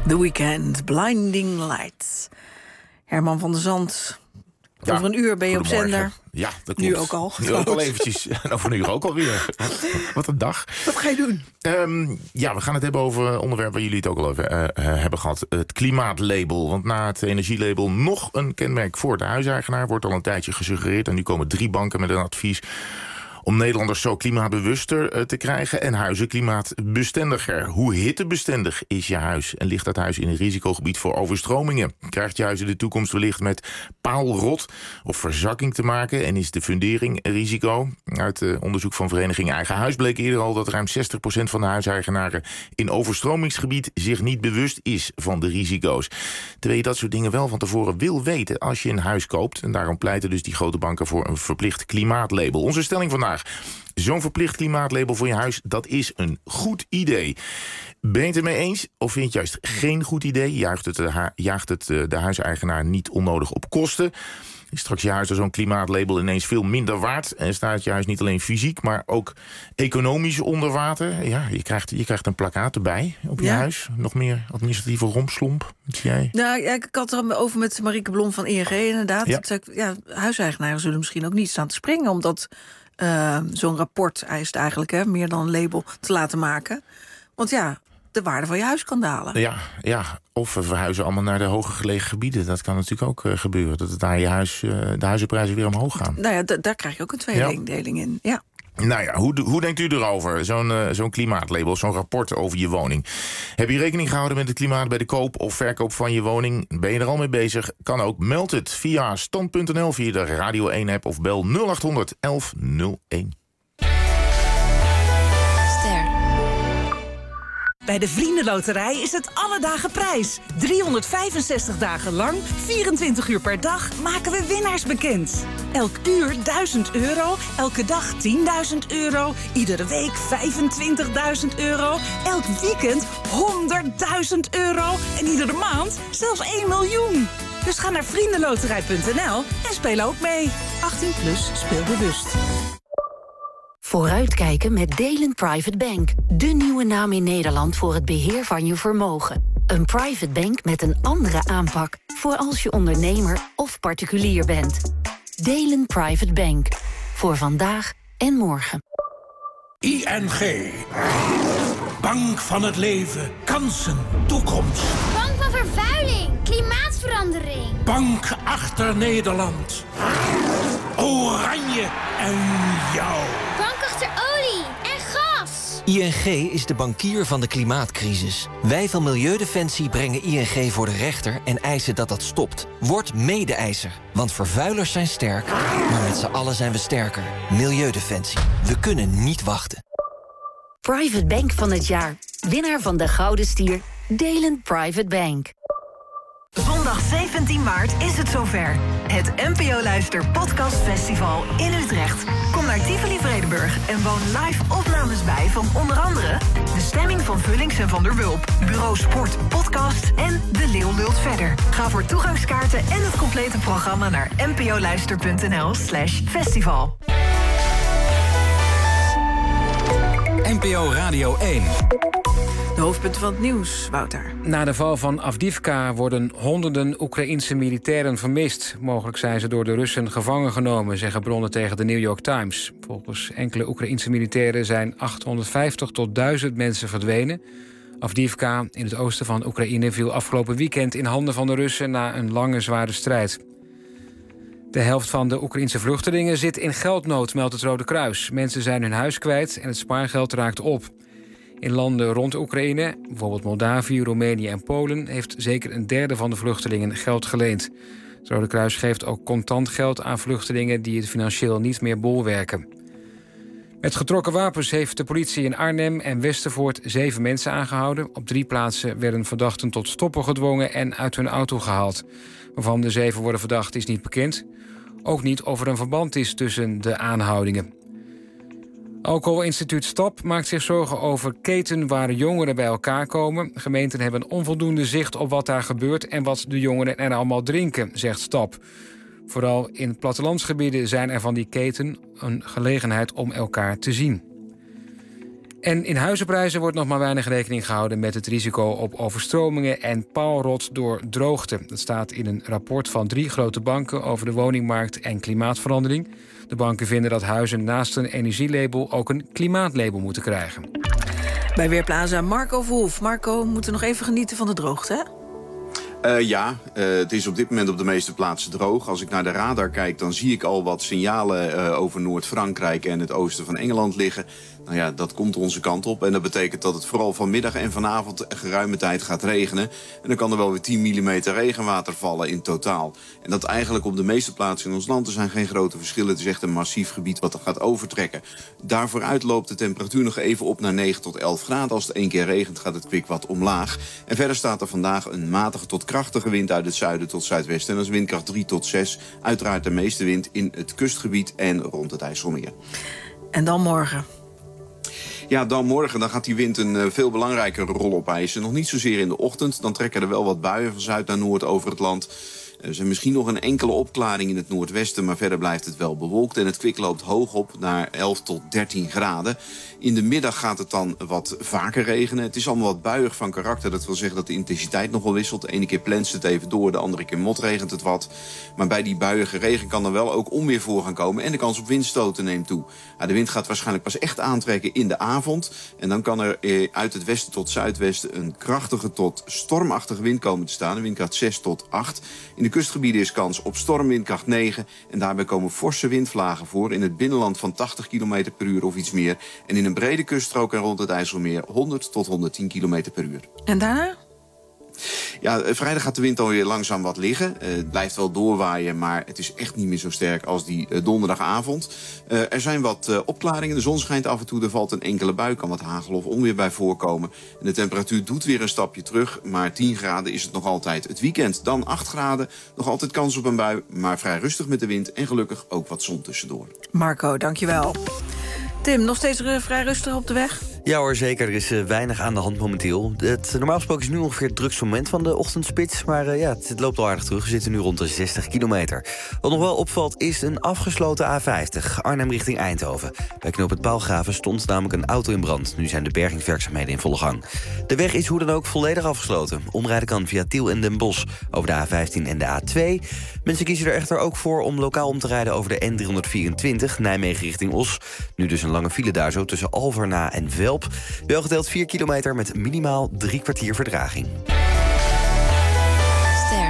The Weeknd, Blinding Lights. Herman van der Zand, Ja, over een uur ben je op zender. Ja, dat klopt. Nu ook al. Nu ook al eventjes. En over een uur ook alweer. Wat een dag. Wat ga je doen? Um, ja, we gaan het hebben over een onderwerp waar jullie het ook al over uh, hebben gehad. Het klimaatlabel. Want na het energielabel nog een kenmerk voor de huiseigenaar. Wordt al een tijdje gesuggereerd. En nu komen drie banken met een advies om Nederlanders zo klimaatbewuster uh, te krijgen en huizen klimaatbestendiger. Hoe hittebestendig is je huis? En ligt dat huis in een risicogebied voor overstromingen? Krijgt je huis in de toekomst wellicht met paalrot of verzakking te maken? En is de fundering een risico? Uit uh, onderzoek van vereniging Eigen Huis bleek eerder al dat ruim zestig procent van de huiseigenaren in overstromingsgebied zich niet bewust is van de risico's. Terwijl je dat soort dingen wel van tevoren wil weten als je een huis koopt. En daarom pleiten dus die grote banken voor een verplicht klimaatlabel. Onze stelling vandaag: zo'n verplicht klimaatlabel voor je huis, dat is een goed idee. Ben je het ermee eens of vind je het juist geen goed idee? Jaagt het, de, jaagt het de huiseigenaar niet onnodig op kosten? Is straks je huis door zo'n klimaatlabel ineens veel minder waard? En staat je huis niet alleen fysiek, maar ook economisch onder water? Ja, je krijgt, je krijgt een plakkaat erbij op je ja. huis. Nog meer administratieve rompslomp. Wat zie jij? Nou, ja, ik had het over met Marieke Blom van I N G inderdaad. Ja. Dat, ja, huiseigenaren zullen misschien ook niet staan te springen, omdat Uh, zo'n rapport eist eigenlijk hè, meer dan een label te laten maken. Want ja, de waarde van je huis kan dalen. Ja, ja. Of we verhuizen allemaal naar de hoger gelegen gebieden. Dat kan natuurlijk ook uh, gebeuren. Dat het daar je huis, uh, de huizenprijzen weer omhoog gaan. Nou ja, d- daar krijg je ook een tweedeling in. Ja. Nou ja, hoe, hoe denkt u erover? Zo'n uh, zo'n klimaatlabel, zo'n rapport over je woning. Heb je rekening gehouden met het klimaat bij de koop of verkoop van je woning? Ben je er al mee bezig? Kan ook. Meld het via stand punt n l, via de Radio één app of bel nul acht honderd elf nul één. Bij de Vriendenloterij is het alle dagen prijs. driehonderdvijfenzestig dagen lang, vierentwintig uur per dag, maken we winnaars bekend. Elk uur duizend euro, elke dag tienduizend euro, iedere week vijfentwintigduizend euro, elk weekend honderdduizend euro en iedere maand zelfs één miljoen. Dus ga naar vriendenloterij punt n l en speel ook mee. achttien plus, speel bewust. Vooruitkijken met Delen Private Bank. De nieuwe naam in Nederland voor het beheer van je vermogen. Een private bank met een andere aanpak voor als je ondernemer of particulier bent. Delen Private Bank. Voor vandaag en morgen. I N G. Bank van het leven. Kansen. Toekomst. Bank van vervuiling. Klimaatverandering. Bank achter Nederland. Oranje en jou. Bank achter olie en gas. I N G is de bankier van de klimaatcrisis. Wij van Milieudefensie brengen I N G voor de rechter en eisen dat dat stopt. Word mede-eiser, want vervuilers zijn sterk, maar met z'n allen zijn we sterker. Milieudefensie. We kunnen niet wachten. Private Bank van het jaar. Winnaar van de Gouden Stier. Delen Private Bank. Zondag zeventien maart is het zover. Het N P O Luister Podcast Festival in Utrecht. Kom naar Tivoli Vredenburg en woon live opnames bij van onder andere De Stemming van Vullings en Van der Wulp, Bureau Sport Podcast en De Leeuw Lult Verder. Ga voor toegangskaarten en het complete programma naar npoluister punt n l slash festival. N P O Radio één. De hoofdpunten van het nieuws, Wouter. Na de val van Avdiivka worden honderden Oekraïense militairen vermist. Mogelijk zijn ze door de Russen gevangen genomen, zeggen bronnen tegen de New York Times. Volgens enkele Oekraïense militairen zijn achthonderdvijftig tot duizend mensen verdwenen. Avdiivka in het oosten van Oekraïne viel afgelopen weekend in handen van de Russen na een lange zware strijd. De helft van de Oekraïense vluchtelingen zit in geldnood, meldt het Rode Kruis. Mensen zijn hun huis kwijt en het spaargeld raakt op. In landen rond Oekraïne, bijvoorbeeld Moldavië, Roemenië en Polen, heeft zeker een derde van de vluchtelingen geld geleend. Het Rode Kruis geeft ook contant geld aan vluchtelingen die het financieel niet meer bolwerken. Met getrokken wapens heeft de politie in Arnhem en Westervoort zeven mensen aangehouden. Op drie plaatsen werden verdachten tot stoppen gedwongen en uit hun auto gehaald. Waarvan de zeven worden verdacht is niet bekend. Ook niet of er een verband is tussen de aanhoudingen. Alcoholinstituut STAP maakt zich zorgen over keten waar jongeren bij elkaar komen. Gemeenten hebben onvoldoende zicht op wat daar gebeurt en wat de jongeren er allemaal drinken, zegt STAP. Vooral in plattelandsgebieden zijn er van die keten een gelegenheid om elkaar te zien. En in huizenprijzen wordt nog maar weinig rekening gehouden met het risico op overstromingen en paalrot door droogte. Dat staat in een rapport van drie grote banken over de woningmarkt en klimaatverandering. De banken vinden dat huizen naast een energielabel ook een klimaatlabel moeten krijgen. Bij Weerplaza Marco Verhoef. Marco, we moeten nog even genieten van de droogte, hè? Uh, ja, uh, het is op dit moment op de meeste plaatsen droog. Als ik naar de radar kijk, dan zie ik al wat signalen uh, over Noord-Frankrijk en het oosten van Engeland liggen. Nou ja, dat komt onze kant op. En dat betekent dat het vooral vanmiddag en vanavond geruime tijd gaat regenen. En dan kan er wel weer tien millimeter regenwater vallen in totaal. En dat eigenlijk op de meeste plaatsen in ons land. Er zijn geen grote verschillen. Het is echt een massief gebied wat er gaat overtrekken. Daarvooruit loopt de temperatuur nog even op naar negen tot elf graden. Als het één keer regent, gaat het kwik wat omlaag. En verder staat er vandaag een matige tot krachtige wind uit het zuiden tot zuidwesten. En dat is windkracht drie tot zes. Uiteraard de meeste wind in het kustgebied en rond het IJsselmeer. En dan morgen. Ja, dan morgen dan gaat die wind een uh, veel belangrijkere rol opeisen. Nog niet zozeer in de ochtend. Dan trekken er wel wat buien van zuid naar noord over het land. Er zijn misschien nog een enkele opklaring in het noordwesten, maar verder blijft het wel bewolkt. En het kwik loopt hoog op naar elf tot dertien graden. In de middag gaat het dan wat vaker regenen. Het is allemaal wat buiig van karakter. Dat wil zeggen dat de intensiteit nogal wisselt. De ene keer plenst het even door, de andere keer motregent het wat. Maar bij die buiige regen kan er wel ook onweer voor gaan komen. En de kans op windstoten neemt toe. Ja, de wind gaat waarschijnlijk pas echt aantrekken in de avond. En dan kan er eh, uit het westen tot zuidwesten een krachtige tot stormachtige wind komen te staan. Een windkracht zes tot acht. In de kustgebieden is kans op stormwindkracht negen. En daarbij komen forse windvlagen voor. In het binnenland van tachtig kilometer per uur of iets meer. En in een brede kuststrook en rond het IJsselmeer honderd tot honderdtien kilometer per uur. En daarna? Ja, vrijdag gaat de wind alweer langzaam wat liggen. Uh, het blijft wel doorwaaien, maar het is echt niet meer zo sterk als die uh, donderdagavond. Uh, er zijn wat uh, opklaringen. De zon schijnt af en toe, er valt een enkele bui, kan wat hagel of onweer bij voorkomen. En de temperatuur doet weer een stapje terug, maar tien graden is het nog altijd. Het weekend dan acht graden, nog altijd kans op een bui, maar vrij rustig met de wind en gelukkig ook wat zon tussendoor. Marco, dankjewel. Tim, nog steeds vrij rustig op de weg? Ja hoor, zeker. Er is uh, weinig aan de hand momenteel. Het, normaal gesproken is nu ongeveer het drukste moment van de ochtendspits. Maar uh, ja, het, het loopt al aardig terug. We zitten nu rond de zestig kilometer. Wat nog wel opvalt is een afgesloten A vijftig. Arnhem richting Eindhoven. Bij knooppunt Paalgraven stond namelijk een auto in brand. Nu zijn de bergingswerkzaamheden in volle gang. De weg is hoe dan ook volledig afgesloten. Omrijden kan via Tiel en Den Bosch over de A vijftien en de A twee. Mensen kiezen er echter ook voor om lokaal om te rijden over de N driehonderdvierentwintig. Nijmegen richting Os. Nu dus een lange file daar zo tussen Alverna en Velp. Wel geteld vier kilometer met minimaal drie kwartier vertraging. Ster.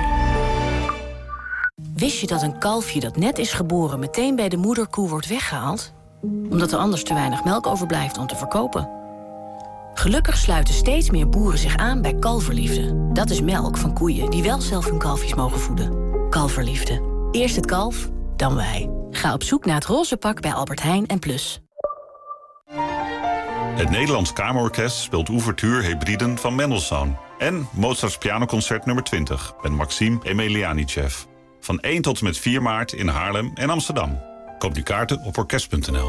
Wist je dat een kalfje dat net is geboren meteen bij de moederkoe wordt weggehaald? Omdat er anders te weinig melk overblijft om te verkopen. Gelukkig sluiten steeds meer boeren zich aan bij Kalverliefde. Dat is melk van koeien die wel zelf hun kalfjes mogen voeden. Kalverliefde. Eerst het kalf, dan wij. Ga op zoek naar het roze pak bij Albert Heijn en Plus. Het Nederlands Kamerorkest speelt Ouverture Hebriden van Mendelssohn. En Mozarts pianoconcert nummer twintig met Maxim Emelianichev. Van één tot en met vier maart in Haarlem en Amsterdam. Koop nu kaarten op orkest punt n l.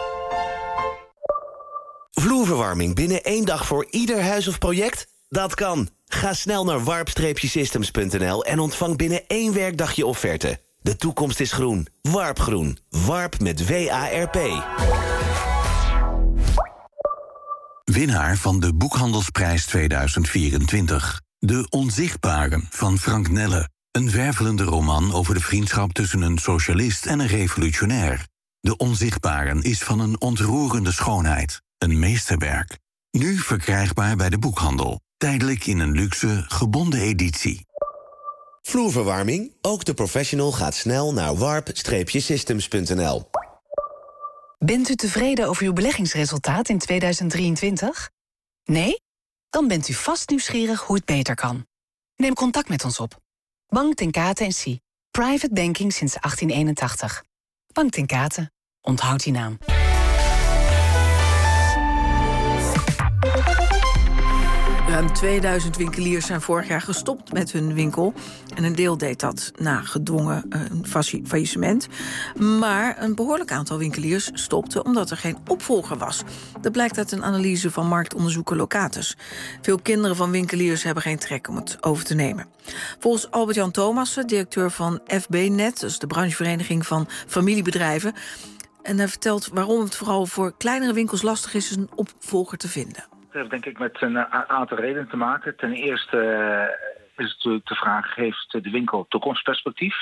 Vloerverwarming binnen één dag voor ieder huis of project? Dat kan. Ga snel naar warp systems punt n l en ontvang binnen één werkdag je offerte. De toekomst is groen. Warp Groen. Warp met W A R P. Winnaar van de Boekhandelsprijs tweeduizend vierentwintig. De Onzichtbaren van Frank Nelle. Een wervelende roman over de vriendschap tussen een socialist en een revolutionair. De Onzichtbaren is van een ontroerende schoonheid. Een meesterwerk. Nu verkrijgbaar bij de boekhandel. Tijdelijk in een luxe, gebonden editie. Vloerverwarming? Ook de professional gaat snel naar warp systems punt n l. Bent u tevreden over uw beleggingsresultaat in tweeduizend drieëntwintig? Nee? Dan bent u vast nieuwsgierig hoe het beter kan. Neem contact met ons op. Bank ten Kate en Cie. Private banking sinds achttien eenentachtig. Bank ten Kate. Onthoud die naam. Ruim tweeduizend winkeliers zijn vorig jaar gestopt met hun winkel. En een deel deed dat na gedwongen uh, faillissement. Maar een behoorlijk aantal winkeliers stopte omdat er geen opvolger was. Dat blijkt uit een analyse van marktonderzoeker Locatus. Veel kinderen van winkeliers hebben geen trek om het over te nemen. Volgens Albert-Jan Thomassen, directeur van F B Net... dus de branchevereniging van familiebedrijven... En hij vertelt waarom het vooral voor kleinere winkels lastig is een opvolger te vinden. Dat heeft denk ik met een aantal redenen te maken. Ten eerste is het natuurlijk de vraag, heeft de winkel toekomstperspectief?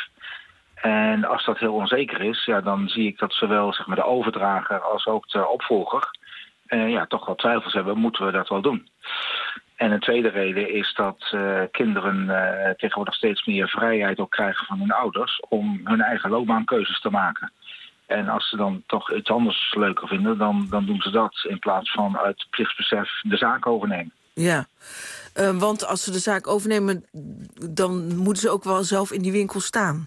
En als dat heel onzeker is, ja, dan zie ik dat zowel zeg maar, de overdrager als ook de opvolger uh, ja, toch wel twijfels hebben, moeten we dat wel doen? En een tweede reden is dat uh, kinderen uh, tegenwoordig steeds meer vrijheid ook krijgen van hun ouders om hun eigen loopbaankeuzes te maken. En als ze dan toch iets anders leuker vinden, dan, dan doen ze dat in plaats van uit plichtsbesef de zaak overnemen. Ja, uh, want als ze de zaak overnemen, dan moeten ze ook wel zelf in die winkel staan.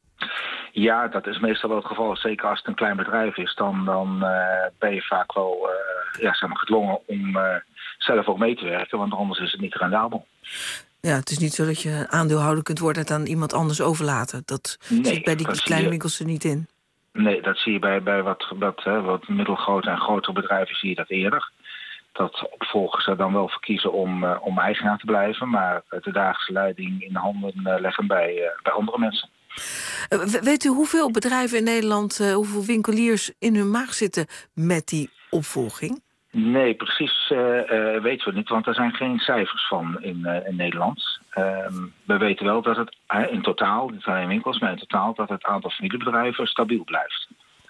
Ja, dat is meestal wel het geval. Zeker als het een klein bedrijf is, dan, dan uh, ben je vaak wel uh, ja, zeg maar gedwongen om uh, zelf ook mee te werken, want anders is het niet rendabel. Ja, het is niet zo dat je aandeelhouder kunt worden en aan iemand anders overlaten. Dat nee, zit bij die kleine je... winkels er niet in. Nee, dat zie je bij, bij wat, wat, hè, wat middelgrote en grotere bedrijven zie je dat eerder. Dat opvolgers er dan wel voor kiezen om, uh, om eigenaar te blijven, maar de dagelijkse leiding in handen uh, leggen bij, uh, bij andere mensen. Uh, weet u hoeveel bedrijven in Nederland, uh, hoeveel winkeliers in hun maag zitten met die opvolging? Nee, precies uh, uh, weten we niet, want er zijn geen cijfers van in, uh, in Nederland. Uh, we weten wel dat het uh, in totaal, niet alleen winkels, maar in totaal dat het aantal familiebedrijven stabiel blijft.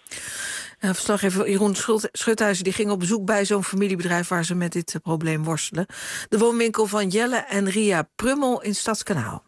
Uh, verslaggever Jeroen Schuthuizen die ging op bezoek bij zo'n familiebedrijf waar ze met dit uh, probleem worstelen. De woonwinkel van Jelle en Ria Prummel in Stadskanaal.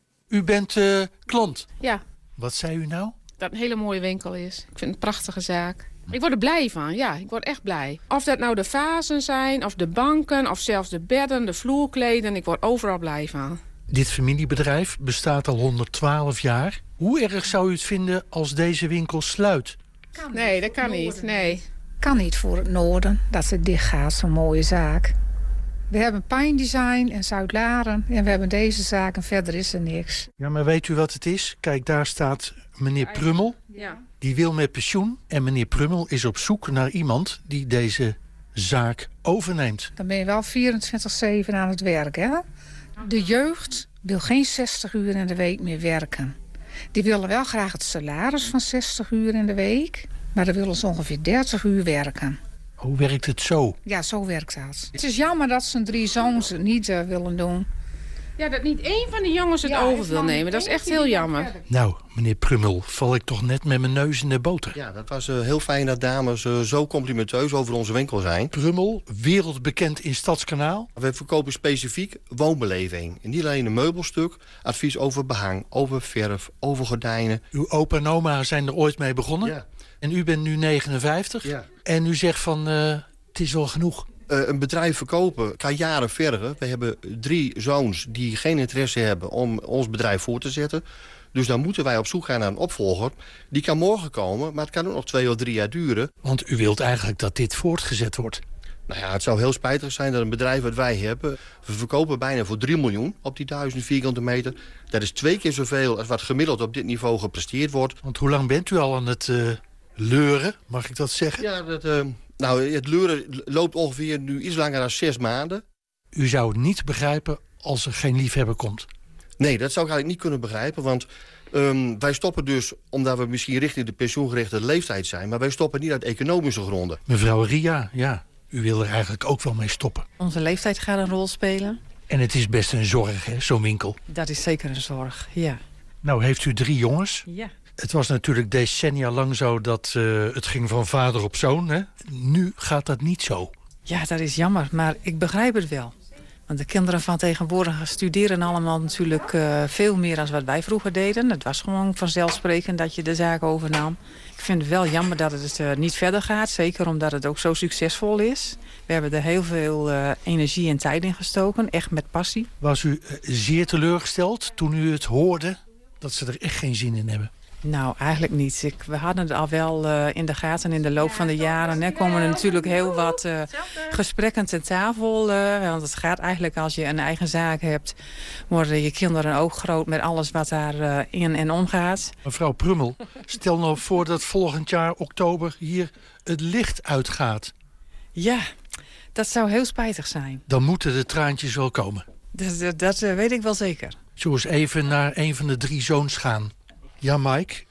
U bent uh, klant? Ja. Wat zei u nou? Dat het een hele mooie winkel is. Ik vind het een prachtige zaak. Ik word er blij van, ja, ik word echt blij. Of dat nou de vazen zijn, of de banken, of zelfs de bedden, de vloerkleden. Ik word overal blij van. Dit familiebedrijf bestaat al honderdtwaalf jaar. Hoe erg zou u het vinden als deze winkel sluit? Kan nee, dat kan niet, nee. Kan niet voor het noorden, dat het dicht gaat, zo'n mooie zaak. We hebben Pine Design en Zuid-Laren en we hebben deze zaak en verder is er niks. Ja, maar weet u wat het is? Kijk, daar staat meneer Prummel. Ja. Die wil met pensioen. En meneer Prummel is op zoek naar iemand die deze zaak overneemt. Dan ben je wel vierentwintig zeven aan het werk, hè? De jeugd wil geen zestig uur in de week meer werken. Die willen wel graag het salaris van zestig uur in de week. Maar dan willen ze ongeveer dertig uur werken. Hoe werkt het zo? Ja, zo werkt dat. Het is jammer dat zijn drie zoons het niet uh, willen doen. Ja, dat niet één van de jongens het ja, over wil nemen. Dat is echt heel jammer. Nou, meneer Prummel, val ik toch net met mijn neus in de boter. Ja, dat was uh, heel fijn dat dames uh, zo complimenteus over onze winkel zijn. Prummel, wereldbekend in Stadskanaal. We verkopen specifiek woonbeleving. En niet alleen een meubelstuk, advies over behang, over verf, over gordijnen. Uw opa en oma zijn er ooit mee begonnen? Ja. En u bent nu negenenvijftig? Ja. En u zegt van, uh, het is wel genoeg. Uh, een bedrijf verkopen kan jaren vergen. We hebben drie zoons die geen interesse hebben om ons bedrijf voor te zetten. Dus dan moeten wij op zoek gaan naar een opvolger. Die kan morgen komen, maar het kan ook nog twee of drie jaar duren. Want u wilt eigenlijk dat dit voortgezet wordt? Nou ja, het zou heel spijtig zijn dat een bedrijf wat wij hebben... we verkopen bijna voor drie miljoen op die duizend vierkante meter. Dat is twee keer zoveel als wat gemiddeld op dit niveau gepresteerd wordt. Want hoe lang bent u al aan het uh, leuren, mag ik dat zeggen? Ja, dat... Uh, Nou, het leuren loopt ongeveer nu iets langer dan zes maanden. U zou het niet begrijpen als er geen liefhebber komt? Nee, dat zou ik eigenlijk niet kunnen begrijpen. Want um, wij stoppen dus, omdat we misschien richting de pensioengerichte leeftijd zijn... maar wij stoppen niet uit economische gronden. Mevrouw Ria, ja, u wil er eigenlijk ook wel mee stoppen. Onze leeftijd gaat een rol spelen. En het is best een zorg, hè, zo'n winkel? Dat is zeker een zorg, ja. Nou, heeft u drie jongens? Ja. Het was natuurlijk decennia lang zo dat uh, het ging van vader op zoon. Hè? Nu gaat dat niet zo. Ja, dat is jammer, maar ik begrijp het wel. Want de kinderen van tegenwoordig studeren allemaal natuurlijk uh, veel meer dan wat wij vroeger deden. Het was gewoon vanzelfsprekend dat je de zaak overnam. Ik vind het wel jammer dat het uh, niet verder gaat. Zeker omdat het ook zo succesvol is. We hebben er heel veel uh, energie en tijd in gestoken. Echt met passie. Was u uh, zeer teleurgesteld toen u het hoorde dat ze er echt geen zin in hebben? Nou, eigenlijk niet. Ik, we hadden het al wel uh, in de gaten in de loop van de jaren. Er komen er natuurlijk heel wat uh, gesprekken ten tafel. Uh, want het gaat eigenlijk als je een eigen zaak hebt... worden je kinderen ook groot met alles wat daarin uh, in en omgaat. Mevrouw Prummel, stel nou voor dat volgend jaar oktober hier het licht uitgaat. Ja, dat zou heel spijtig zijn. Dan moeten de traantjes wel komen. Dat, dat, dat uh, weet ik wel zeker. Zullen we eens even naar een van de drie zoons gaan? Ja, Mike,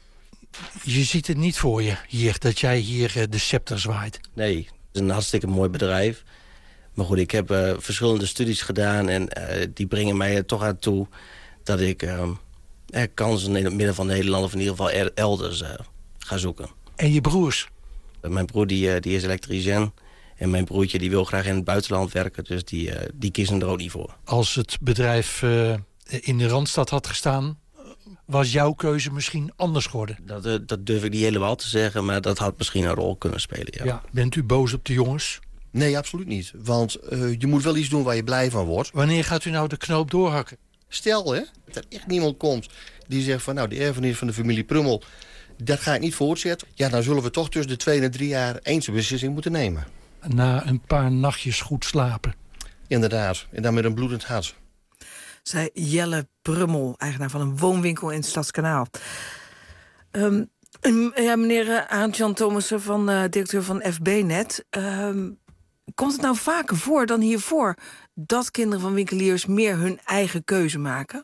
Je ziet het niet voor je hier, dat jij hier uh, de scepter zwaait. Nee, het is een hartstikke mooi bedrijf. Maar goed, ik heb uh, verschillende studies gedaan... en uh, die brengen mij er toch aan toe dat ik uh, kansen in het midden van Nederland... of in ieder geval er, elders uh, ga zoeken. En je broers? Uh, mijn broer die, uh, die is elektricien. En mijn broertje die wil graag in het buitenland werken. Dus die, uh, die kiezen er ook niet voor. Als het bedrijf uh, in de Randstad had gestaan... was jouw keuze misschien anders geworden? Dat, uh, dat durf ik niet helemaal te zeggen. Maar dat had misschien een rol kunnen spelen, ja. ja. Bent u boos op de jongens? Nee, absoluut niet. Want uh, je moet wel iets doen waar je blij van wordt. Wanneer gaat u nou de knoop doorhakken? Stel, hè, dat er echt niemand komt die zegt van... nou, de erfenis van de familie Prummel, dat ga ik niet voortzetten. Ja, dan zullen we toch tussen de twee en drie jaar eens een beslissing moeten nemen. Na een paar nachtjes goed slapen. Inderdaad, en dan met een bloedend hart. Zei Jelle Prummel, eigenaar van een woonwinkel in het Stadskanaal. Um, ja, meneer Arend-Jan Thomassen, van uh, directeur van F B net... Um, komt het nou vaker voor dan hiervoor... dat kinderen van winkeliers meer hun eigen keuze maken?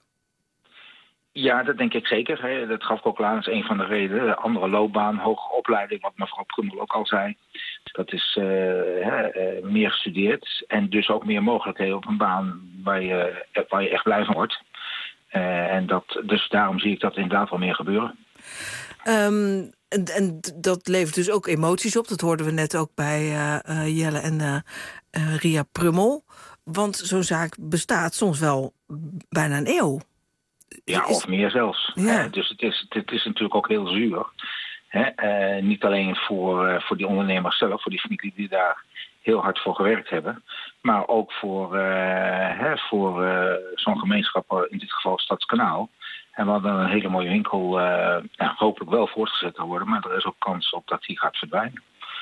Ja, dat denk ik zeker. Hè. Dat gaf ik ook aan, dat is een van de redenen. De andere loopbaan, hogere opleiding, wat mevrouw Prummel ook al zei. Dat is uh, uh, meer gestudeerd en dus ook meer mogelijkheden op een baan waar je, waar je echt blij van wordt. Uh, en dat, dus daarom zie ik dat inderdaad wel meer gebeuren. Um, en, en dat levert dus ook emoties op. Dat hoorden we net ook bij uh, uh, Jelle en uh, uh, Ria Prummel. Want zo'n zaak bestaat soms wel bijna een eeuw. Ja, of meer zelfs. Ja. Uh, dus het is, het is natuurlijk ook heel zuur. Hè? Uh, niet alleen voor, uh, voor die ondernemers zelf, voor die familie die daar heel hard voor gewerkt hebben. Maar ook voor, uh, hè, voor uh, zo'n gemeenschap, in dit geval Stadskanaal. En we hadden een hele mooie winkel, uh, nou, hopelijk wel voortgezet kan worden. Maar er is ook kans op dat die gaat verdwijnen.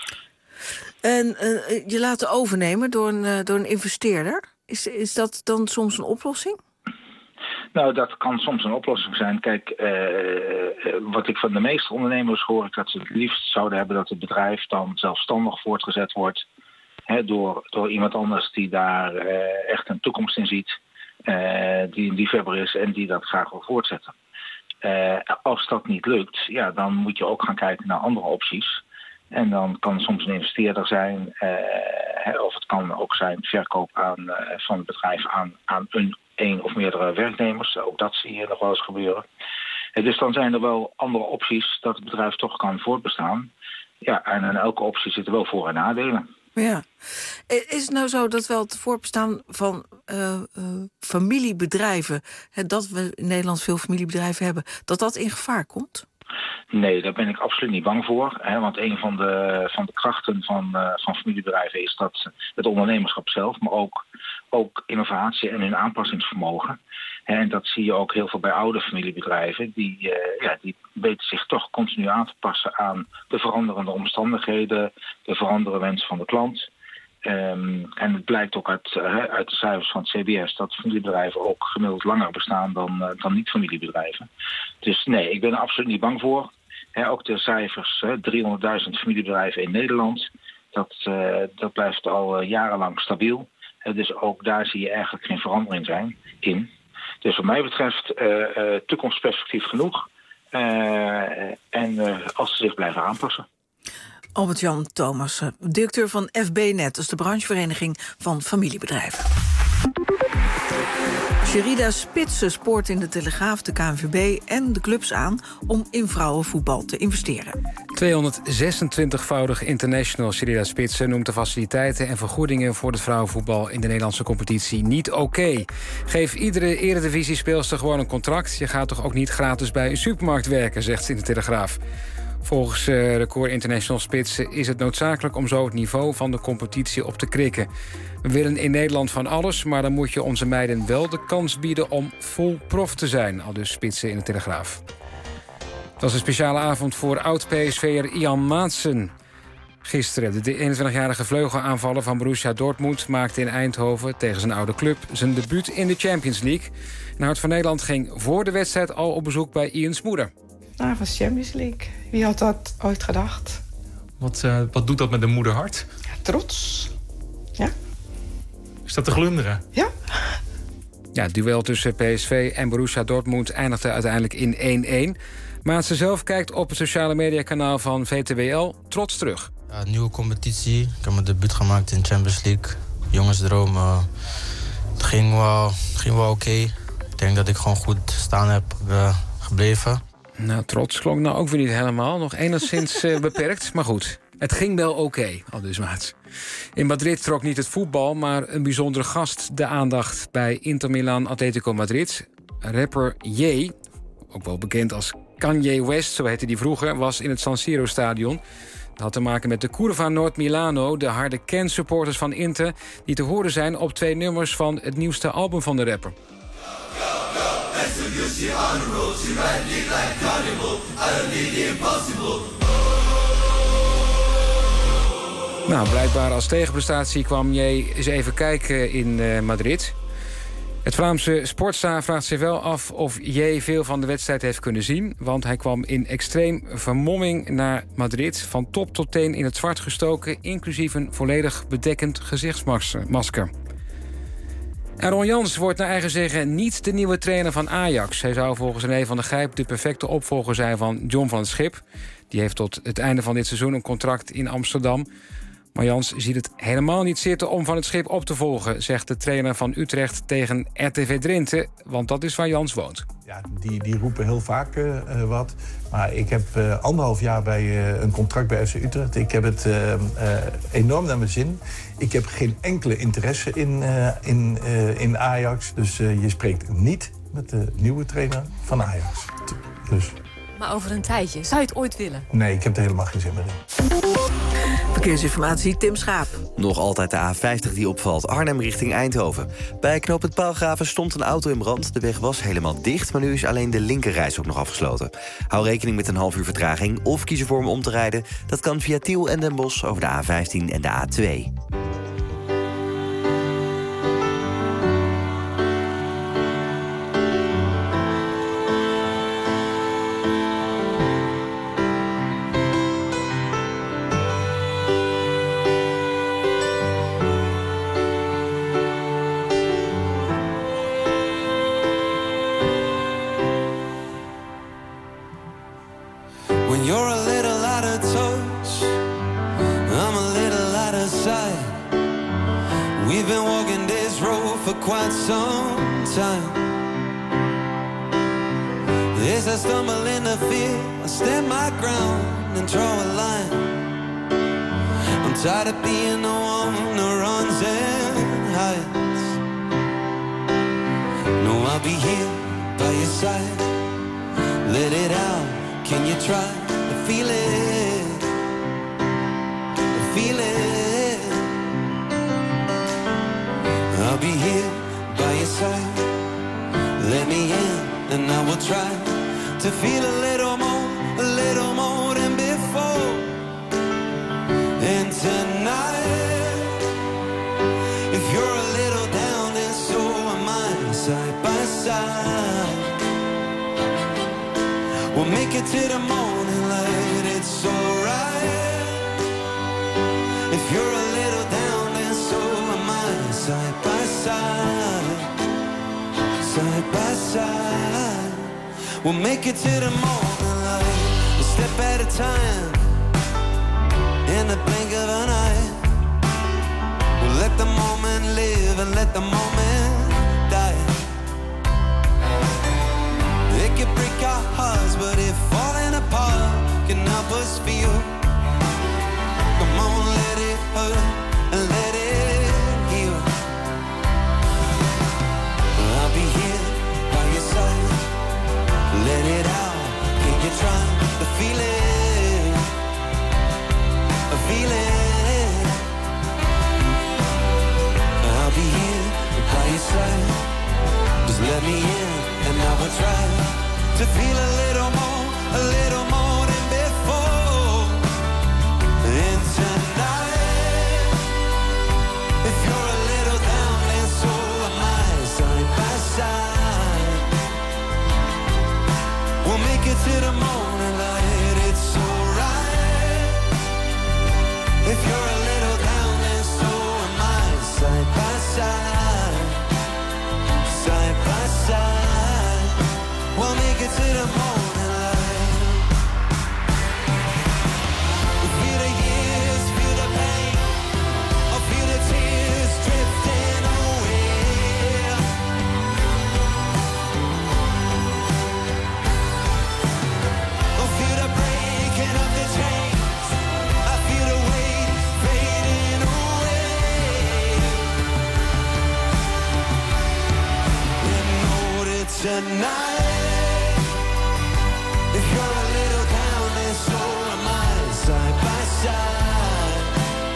En uh, je laten overnemen door een, uh, door een investeerder. Is, is dat dan soms een oplossing? Nou, dat kan soms een oplossing zijn. Kijk, uh, wat ik van de meeste ondernemers hoor... ik dat ze het liefst zouden hebben dat het bedrijf dan zelfstandig voortgezet wordt... Hè, door, door iemand anders die daar uh, echt een toekomst in ziet... Uh, die een liefhebber is en die dat graag wil voortzetten. Uh, als dat niet lukt, ja, dan moet je ook gaan kijken naar andere opties... En dan kan soms een investeerder zijn, uh, of het kan ook zijn verkoop aan, uh, van het bedrijf aan, aan een, een of meerdere werknemers. Ook dat zie je nog wel eens gebeuren. Uh, dus dan zijn er wel andere opties dat het bedrijf toch kan voortbestaan. Ja, en in elke optie zitten wel voor- en nadelen. Ja. Is het nou zo dat wel het voortbestaan van uh, uh, familiebedrijven... Hè, dat we in Nederland veel familiebedrijven hebben, dat dat in gevaar komt? Nee, daar ben ik absoluut niet bang voor. Hè, want een van de, van de krachten van, uh, van familiebedrijven is dat het ondernemerschap zelf, maar ook, ook innovatie en hun aanpassingsvermogen. En dat zie je ook heel veel bij oude familiebedrijven. Die, uh, ja, die weten zich toch continu aan te passen aan de veranderende omstandigheden, de veranderende wensen van de klant. Um, en het blijkt ook uit, uh, uit de cijfers van het C B S dat familiebedrijven ook gemiddeld langer bestaan dan, uh, dan niet-familiebedrijven. Dus nee, ik ben er absoluut niet bang voor. He, ook de cijfers, uh, driehonderdduizend familiebedrijven in Nederland, dat, uh, dat blijft al uh, jarenlang stabiel. Uh, dus ook daar zie je eigenlijk geen verandering zijn in. Dus wat mij betreft uh, uh, toekomstperspectief genoeg. Uh, en uh, als ze zich blijven aanpassen. Albert-Jan Thomassen, directeur van F B net, dat is de branchevereniging van familiebedrijven. Sherida Spitsen spoort in de Telegraaf, de K N V B en de clubs aan om in vrouwenvoetbal te investeren. tweehonderdzesentwintigvoudig international Sherida Spitsen noemt de faciliteiten en vergoedingen voor het vrouwenvoetbal in de Nederlandse competitie niet oké. Okay. Geef iedere eredivisiespeelster gewoon een contract. Je gaat toch ook niet gratis bij een supermarkt werken, zegt ze in de Telegraaf. Volgens uh, Record International Spitsen is het noodzakelijk om zo het niveau van de competitie op te krikken. We willen in Nederland van alles, maar dan moet je onze meiden wel de kans bieden om vol prof te zijn, aldus Spitsen in de Telegraaf. Dat was een speciale avond voor oud-P S V'er Ian Maatsen. Gisteren, de eenentwintigjarige vleugelaanvaller van Borussia Dortmund maakte in Eindhoven tegen zijn oude club zijn debuut in de Champions League. En Hart van Nederland ging voor de wedstrijd al op bezoek bij Ians moeder. Nou, van Champions League. Wie had dat ooit gedacht? Wat, uh, wat doet dat met een moederhart? Ja, trots. Ja. Is dat te glunderen? Ja. Ja, het duel tussen P S V en Borussia Dortmund eindigde uiteindelijk in één-één. Maatsen zelf kijkt op het sociale mediakanaal van V T B L trots terug. Ja, nieuwe competitie. Ik heb mijn debuut gemaakt in Champions League. Jongensdroom. Uh, het ging wel, ging wel oké. Okay. Ik denk dat ik gewoon goed staan heb uh, gebleven. Nou, trots klonk nou ook weer niet helemaal. Nog enigszins uh, beperkt, maar goed. Het ging wel oké, okay, al dus maat. In Madrid trok niet het voetbal, maar een bijzondere gast de aandacht bij Inter Milan Atletico Madrid. Rapper Ye, ook wel bekend als Kanye West, zo heette die vroeger, was in het San Siro-stadion. Dat had te maken met de Curva Nord Milano, de harde kernsupporters van Inter, die te horen zijn op twee nummers van het nieuwste album van de rapper. Nou, blijkbaar als tegenprestatie kwam Ye eens even kijken in uh, Madrid. Het Vlaamse Sportza vraagt zich wel af of Ye veel van de wedstrijd heeft kunnen zien, want hij kwam in extreem vermomming naar Madrid, van top tot teen in het zwart gestoken, inclusief een volledig bedekkend gezichtsmasker. En Ron Jans wordt naar eigen zeggen niet de nieuwe trainer van Ajax. Hij zou volgens René van der Gijp de perfecte opvolger zijn van John van het Schip. Die heeft tot het einde van dit seizoen een contract in Amsterdam. Maar Jans ziet het helemaal niet zitten om van het Schip op te volgen, zegt de trainer van Utrecht tegen R T V Drenthe, want dat is waar Jans woont. Ja, die, die roepen heel vaak uh, wat. Maar ik heb uh, anderhalf jaar bij uh, een contract bij F C Utrecht. Ik heb het uh, uh, enorm naar mijn zin. Ik heb geen enkele interesse in, uh, in, uh, in Ajax. Dus uh, je spreekt niet met de nieuwe trainer van Ajax. Dus... Maar over een tijdje, zou je het ooit willen? Nee, ik heb er helemaal geen zin meer in. Verkeersinformatie, Tim Schaap. Nog altijd de A vijftig die opvalt, Arnhem richting Eindhoven. Bij knooppunt Paalgraven stond een auto in brand. De weg was helemaal dicht, maar nu is alleen de linkerreis ook nog afgesloten. Hou rekening met een half uur vertraging of kies ervoor om om te rijden. Dat kan via Tiel en Den Bosch over de A vijftien en de A twee. Tired of being the one who runs and hides. No, I'll be here by your side. Let it out, can you try to feel it? Feel it. I'll be here by your side. Let me in and I will try to feel a little more, a little more than before. And tonight, if you're a little down, then so am I, side by side. We'll make it to the morning light, it's alright. If you're a little down, then so am I, side by side. Side by side. We'll make it to the morning light, a step at a time. In the blink of an eye, we'll let the moment live and let the moment die. It can break our hearts, but if falling apart can help us feel, come on, let it hurt and let it heal. I'll be here by your side. Let it out, can you try to feel it? Feel it. I'll be here by your side. Just let me in and I will try to feel a little more, a little more than before. And tonight, if you're a little down, then so am I, side by side. We'll make it to the morning light, it's alright. If you're a little down, then so am I, side by side, side right. If you're a little down, then so am I. Side by side,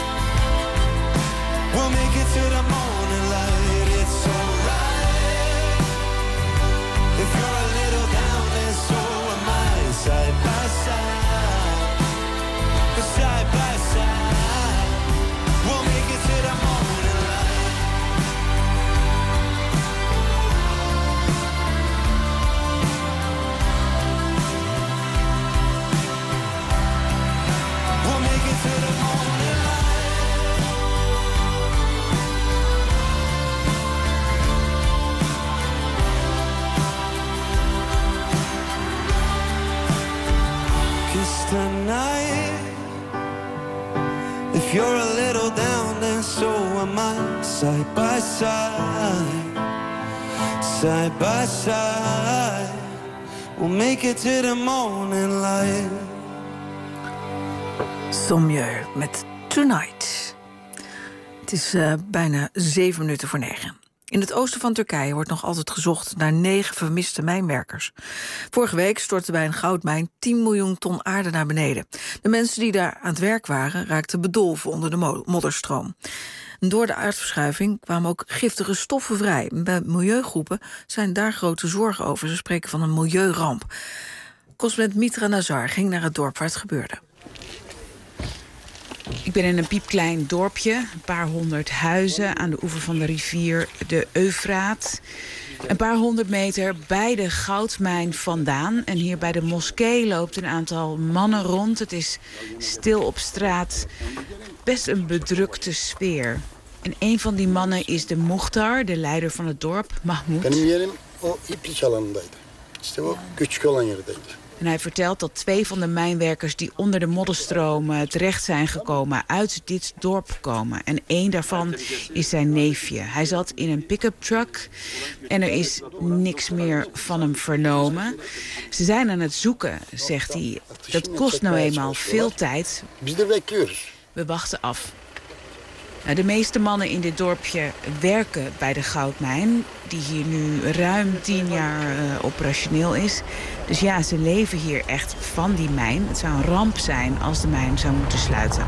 we'll make it to the morning light. It's alright. If you're a little down, then so am I. Side by side, side by side, we'll make it to the morning light. We'll make it to the morning light. Kiss the night. If you're a little down, then so am I. Side by side, side by side, we'll make it to the morning light. Sommieu met Tonight. Het is uh, bijna zeven minuten voor negen. In het oosten van Turkije wordt nog altijd gezocht naar negen vermiste mijnwerkers. Vorige week stortte bij een goudmijn tien miljoen ton aarde naar beneden. De mensen die daar aan het werk waren raakten bedolven onder de modderstroom. Door de aardverschuiving kwamen ook giftige stoffen vrij. Bij milieugroepen zijn daar grote zorgen over. Ze spreken van een milieuramp. Correspondent Mitra Nazar ging naar het dorp waar het gebeurde. Ik ben in een piepklein dorpje, een paar honderd huizen aan de oever van de rivier de Eufraat. Een paar honderd meter bij de goudmijn vandaan. En hier bij de moskee loopt een aantal mannen rond. Het is stil op straat. Best een bedrukte sfeer. En een van die mannen is de Muhtar, de leider van het dorp, Mahmoud. Benim yerim o iplik alanındaydı. İşte o küçük olan yerdeydi. En hij vertelt dat twee van de mijnwerkers die onder de modderstroom terecht zijn gekomen uit dit dorp komen. En één daarvan is zijn neefje. Hij zat in een pick-up truck en er is niks meer van hem vernomen. Ze zijn aan het zoeken, zegt hij. Dat kost nou eenmaal veel tijd. We wachten af. De meeste mannen in dit dorpje werken bij de goudmijn, die hier nu ruim tien jaar uh, operationeel is. Dus ja, ze leven hier echt van die mijn. Het zou een ramp zijn als de mijn zou moeten sluiten.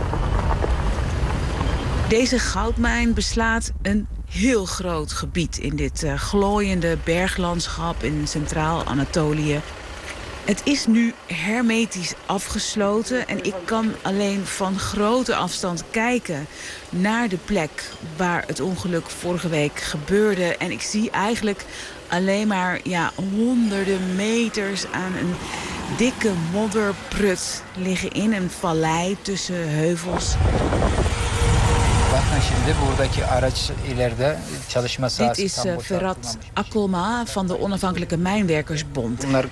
Deze goudmijn beslaat een heel groot gebied in dit uh, glooiende berglandschap in Centraal-Anatolië. Het is nu hermetisch afgesloten en ik kan alleen van grote afstand kijken naar de plek waar het ongeluk vorige week gebeurde. En ik zie eigenlijk alleen maar ja, honderden meters aan een dikke modderprut liggen in een vallei tussen heuvels. Dit is uh, Ferhat Akolma van de Onafhankelijke Mijnwerkersbond. Nou,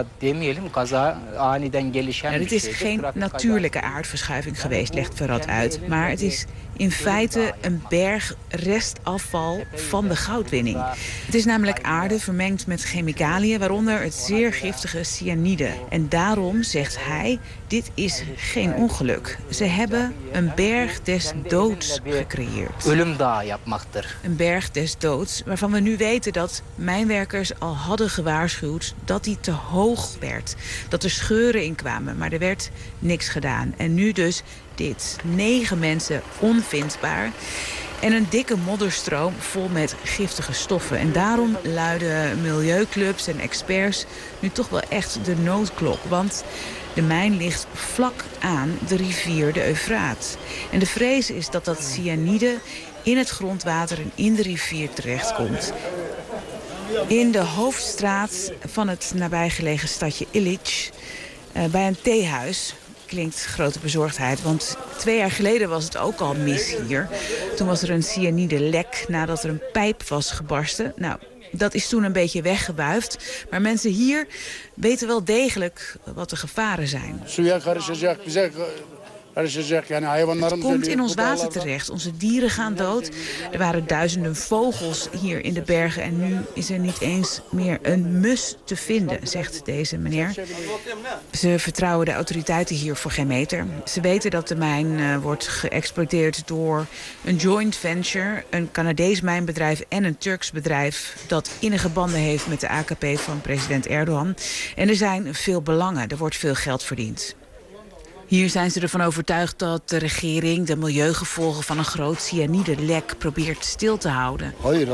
dit is geen natuurlijke aardverschuiving geweest, legt Ferhat uit. Maar het is in feite een berg restafval van de goudwinning. Het is namelijk aarde vermengd met chemicaliën, waaronder het zeer giftige cyanide. En daarom, zegt hij, dit is geen ongeluk. Ze hebben een berg des doods gecreëerd. Een berg des doods waarvan we nu weten dat mijnwerkers al hadden gewaarschuwd dat die te hoog werd. Dat er scheuren in kwamen, maar er werd niks gedaan. En nu dus dit. Negen mensen onvindbaar. En een dikke modderstroom vol met giftige stoffen. En daarom luiden milieuclubs en experts nu toch wel echt de noodklok. Want de mijn ligt vlak aan de rivier de Eufraat. En de vrees is dat dat cyanide in het grondwater en in de rivier terechtkomt. In de hoofdstraat van het nabijgelegen stadje Ilic, uh, bij een theehuis, klinkt grote bezorgdheid. Want twee jaar geleden was het ook al mis hier. Toen was er een cyanide lek nadat er een pijp was gebarsten. Nou, dat is toen een beetje weggewuifd. Maar mensen hier weten wel degelijk wat de gevaren zijn. Het komt in ons water terecht. Onze dieren gaan dood. Er waren duizenden vogels hier in de bergen en nu is er niet eens meer een mus te vinden, zegt deze meneer. Ze vertrouwen de autoriteiten hier voor geen meter. Ze weten dat de mijn uh, wordt geëxploiteerd door een joint venture, een Canadees mijnbedrijf en een Turks bedrijf dat innige banden heeft met de A K P van president Erdogan. En er zijn veel belangen, er wordt veel geld verdiend. Hier zijn ze ervan overtuigd dat de regering de milieugevolgen van een groot cyanide-lek probeert stil te houden.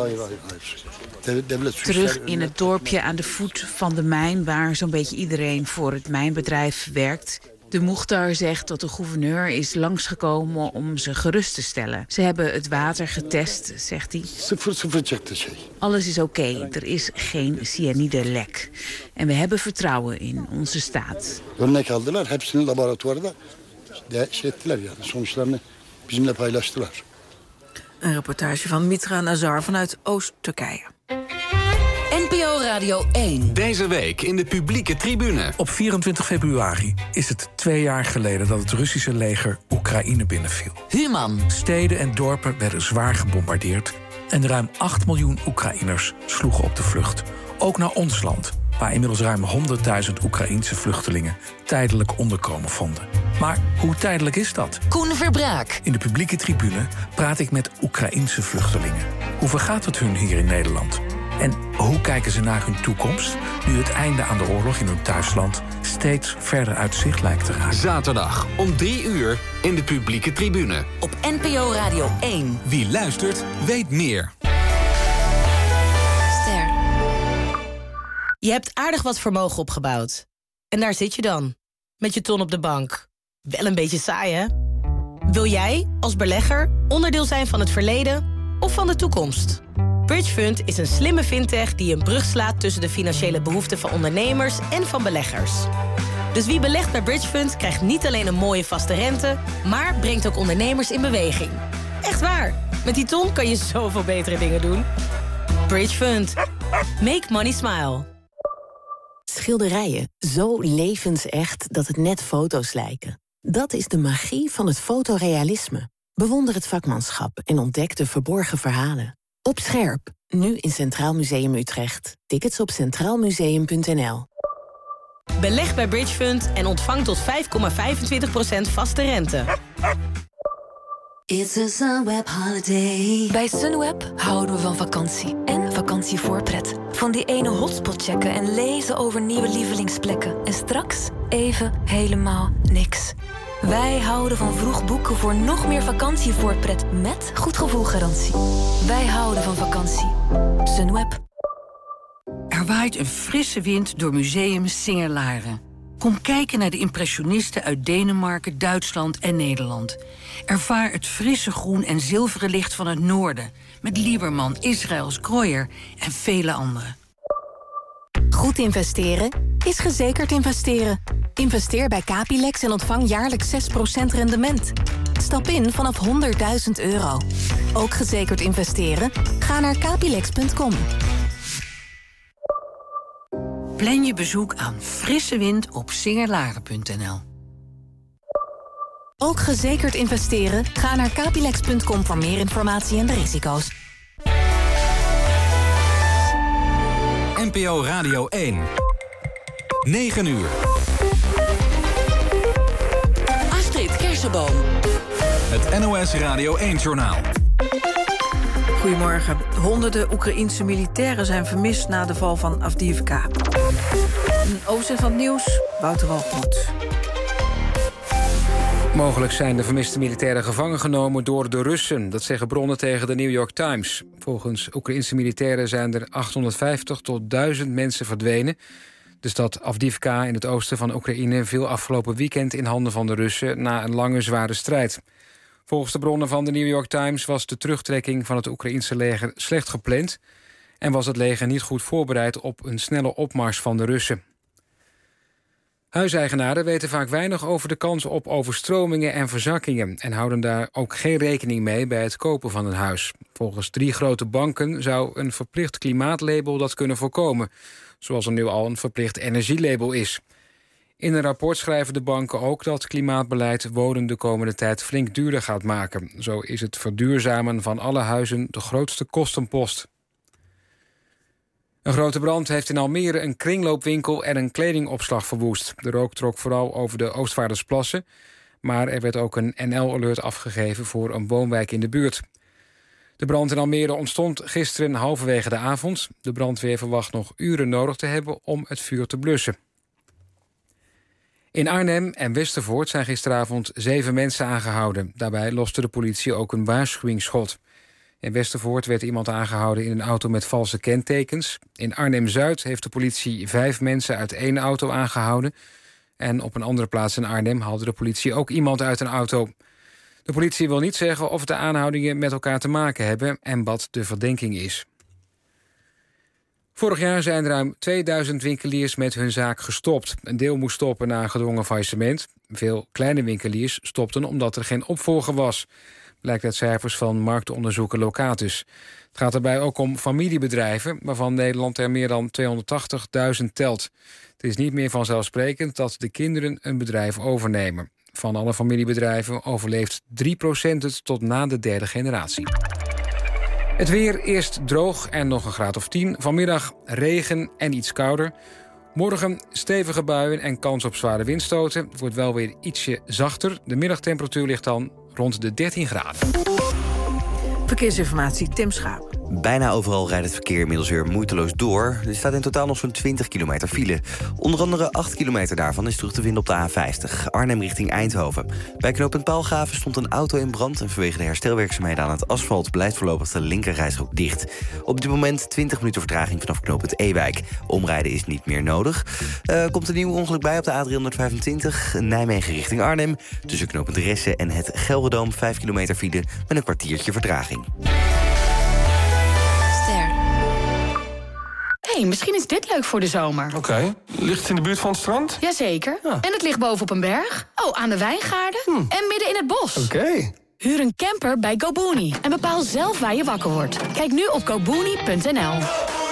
Terug in het dorpje aan de voet van de mijn, waar zo'n beetje iedereen voor het mijnbedrijf werkt. De Mukhtar zegt dat de gouverneur is langsgekomen om ze gerust te stellen. Ze hebben het water getest, zegt hij. Alles is oké, okay. Er is geen cyanide-lek. En we hebben vertrouwen in onze staat. Een reportage van Mitra Nazar vanuit Oost-Turkije. N P O Radio één. Deze week in de publieke tribune. Op vierentwintig februari is het twee jaar geleden dat het Russische leger Oekraïne binnenviel. Human. Steden en dorpen werden zwaar gebombardeerd en ruim acht miljoen Oekraïners sloegen op de vlucht. Ook naar ons land, waar inmiddels ruim honderdduizend Oekraïense vluchtelingen tijdelijk onderkomen vonden. Maar hoe tijdelijk is dat? Koen Verbraak. In de publieke tribune praat ik met Oekraïense vluchtelingen. Hoe vergaat het hun hier in Nederland? En hoe kijken ze naar hun toekomst, nu het einde aan de oorlog in hun thuisland steeds verder uit zicht lijkt te raken? Zaterdag om drie uur in de publieke tribune. Op N P O Radio één. Wie luistert, weet meer. Ster. Je hebt aardig wat vermogen opgebouwd. En daar zit je dan, met je ton op de bank. Wel een beetje saai, hè? Wil jij, als belegger, onderdeel zijn van het verleden of van de toekomst? Bridgefund is een slimme fintech die een brug slaat tussen de financiële behoeften van ondernemers en van beleggers. Dus wie belegt bij Bridgefund krijgt niet alleen een mooie vaste rente, maar brengt ook ondernemers in beweging. Echt waar, met die ton kan je zoveel betere dingen doen. Bridgefund. Make money smile. Schilderijen, zo levensecht dat het net foto's lijken. Dat is de magie van het fotorealisme. Bewonder het vakmanschap en ontdek de verborgen verhalen. Op scherp, nu in Centraal Museum Utrecht. Tickets op centraal museum punt n l. Beleg bij Bridgefund en ontvang tot vijf komma vijfentwintig procent vaste rente. It's a Sunweb holiday. Bij Sunweb houden we van vakantie en vakantievoorpret. Van die ene hotspot checken en lezen over nieuwe lievelingsplekken. En straks even helemaal niks. Wij houden van vroeg boeken voor nog meer vakantievoorpret met goed gevoelgarantie. Wij houden van vakantie. Sunweb. Er waait een frisse wind door museum Singer-Laren. Kom kijken naar de impressionisten uit Denemarken, Duitsland en Nederland. Ervaar het frisse groen en zilveren licht van het noorden. Met Lieberman, Israëls, Krooyer en vele anderen. Goed investeren is gezekerd investeren. Investeer bij Capilex en ontvang jaarlijks zes procent rendement. Stap in vanaf honderdduizend euro. Ook gezekerd investeren? Ga naar capilex punt com. Plan je bezoek aan frisse wind op singerlaren punt n l. Ook gezekerd investeren? Ga naar capilex punt com voor meer informatie en de risico's. N P O Radio één. negen uur. Astrid Kersenboom. Het N O S Radio één-journaal. Goedemorgen. Honderden Oekraïense militairen zijn vermist na de val van Avdiivka. Een overzicht van het nieuws, Wouter Walgemoed. Mogelijk zijn de vermiste militairen gevangen genomen door de Russen. Dat zeggen bronnen tegen de New York Times. Volgens Oekraïense militairen zijn er achthonderdvijftig tot duizend mensen verdwenen. De stad Avdiivka in het oosten van Oekraïne viel afgelopen weekend in handen van de Russen na een lange zware strijd. Volgens de bronnen van de New York Times was de terugtrekking van het Oekraïense leger slecht gepland en was het leger niet goed voorbereid op een snelle opmars van de Russen. Huiseigenaren weten vaak weinig over de kans op overstromingen en verzakkingen en houden daar ook geen rekening mee bij het kopen van een huis. Volgens drie grote banken zou een verplicht klimaatlabel dat kunnen voorkomen, zoals er nu al een verplicht energielabel is. In een rapport schrijven de banken ook dat klimaatbeleid wonen de komende tijd flink duurder gaat maken. Zo is het verduurzamen van alle huizen de grootste kostenpost. Een grote brand heeft in Almere een kringloopwinkel en een kledingopslag verwoest. De rook trok vooral over de Oostvaardersplassen, maar er werd ook een N L-alert afgegeven voor een woonwijk in de buurt. De brand in Almere ontstond gisteren halverwege de avond. De brandweer verwacht nog uren nodig te hebben om het vuur te blussen. In Arnhem en Westervoort zijn gisteravond zeven mensen aangehouden. Daarbij loste de politie ook een waarschuwingsschot. In Westervoort werd iemand aangehouden in een auto met valse kentekens. In Arnhem-Zuid heeft de politie vijf mensen uit één auto aangehouden. En op een andere plaats in Arnhem haalde de politie ook iemand uit een auto. De politie wil niet zeggen of de aanhoudingen met elkaar te maken hebben en wat de verdenking is. Vorig jaar zijn ruim tweeduizend winkeliers met hun zaak gestopt. Een deel moest stoppen na een gedwongen faillissement. Veel kleine winkeliers stopten omdat er geen opvolger was, blijkt uit cijfers van marktonderzoeker Locatus. Het gaat daarbij ook om familiebedrijven, waarvan Nederland er meer dan tweehonderdtachtigduizend telt. Het is niet meer vanzelfsprekend dat de kinderen een bedrijf overnemen. Van alle familiebedrijven overleeft drie procent het tot na de derde generatie. Het weer, eerst droog en nog een graad of tien. Vanmiddag regen en iets kouder. Morgen stevige buien en kans op zware windstoten. Het wordt wel weer ietsje zachter. De middagtemperatuur ligt dan rond de dertien graden. Verkeersinformatie, Tim Schaap. Bijna overal rijdt het verkeer inmiddels weer moeiteloos door. Er staat in totaal nog zo'n twintig kilometer file. Onder andere acht kilometer daarvan is terug te vinden op de A vijftig. Arnhem richting Eindhoven. Bij knooppunt Paalgraven stond een auto in brand, en vanwege de herstelwerkzaamheden aan het asfalt blijft voorlopig de linkerrijstrook dicht. Op dit moment twintig minuten vertraging vanaf knooppunt Ewijk. Omrijden is niet meer nodig. Uh, komt een nieuw ongeluk bij op de A driehonderdvijfentwintig. Nijmegen richting Arnhem. Tussen knooppunt Ressen en het Gelredome vijf kilometer file met een kwartiertje vertraging. Hey, misschien is dit leuk voor de zomer. Oké. Okay. Ligt het in de buurt van het strand? Jazeker. Ja. En het ligt bovenop een berg. Oh, aan de wijngaarden. Hm. En midden in het bos. Oké. Okay. Huur een camper bij GoBooney. En bepaal zelf waar je wakker wordt. Kijk nu op go booney punt n l.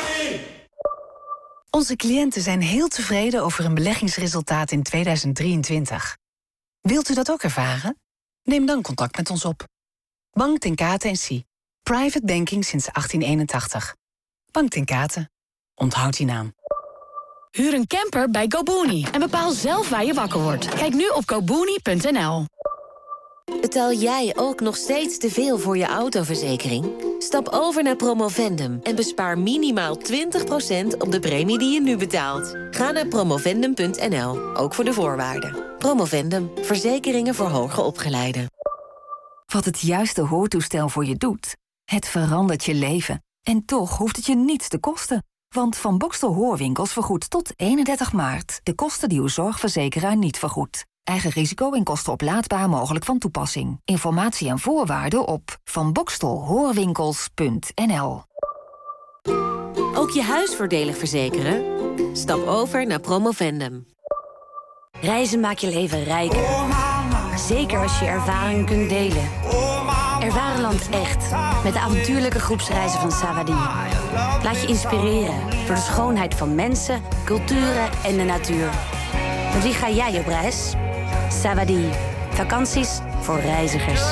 Onze cliënten zijn heel tevreden over hun beleggingsresultaat in tweeduizend drieëntwintig. Wilt u dat ook ervaren? Neem dan contact met ons op. Bank ten Kate en Cie. Private banking sinds achttien eenentachtig. Bank ten Kate. Onthoud die naam. Huur een camper bij GoBooney. En bepaal zelf waar je wakker wordt. Kijk nu op go booney punt n l. Betaal jij ook nog steeds te veel voor je autoverzekering? Stap over naar Promovendum en bespaar minimaal twintig procent op de premie die je nu betaalt. Ga naar promovendum punt n l, ook voor de voorwaarden. Promovendum, verzekeringen voor hoger opgeleiden. Wat het juiste hoortoestel voor je doet, het verandert je leven. En toch hoeft het je niets te kosten. Want Van Boxtel Hoorwinkels vergoedt tot eenendertig maart... de kosten die uw zorgverzekeraar niet vergoedt. Eigen risico en kosten oplaadbaar mogelijk van toepassing. Informatie en voorwaarden op van boxtel hoorwinkels punt n l. Ook je huis voordelig verzekeren? Stap over naar Promovendum. Reizen maakt je leven rijker. Zeker als je ervaring kunt delen. Ervaar een land echt. Met de avontuurlijke groepsreizen van Savadi. Laat je inspireren door de schoonheid van mensen, culturen en de natuur. Met wie ga jij op reis? Savadi. Vakanties voor reizigers.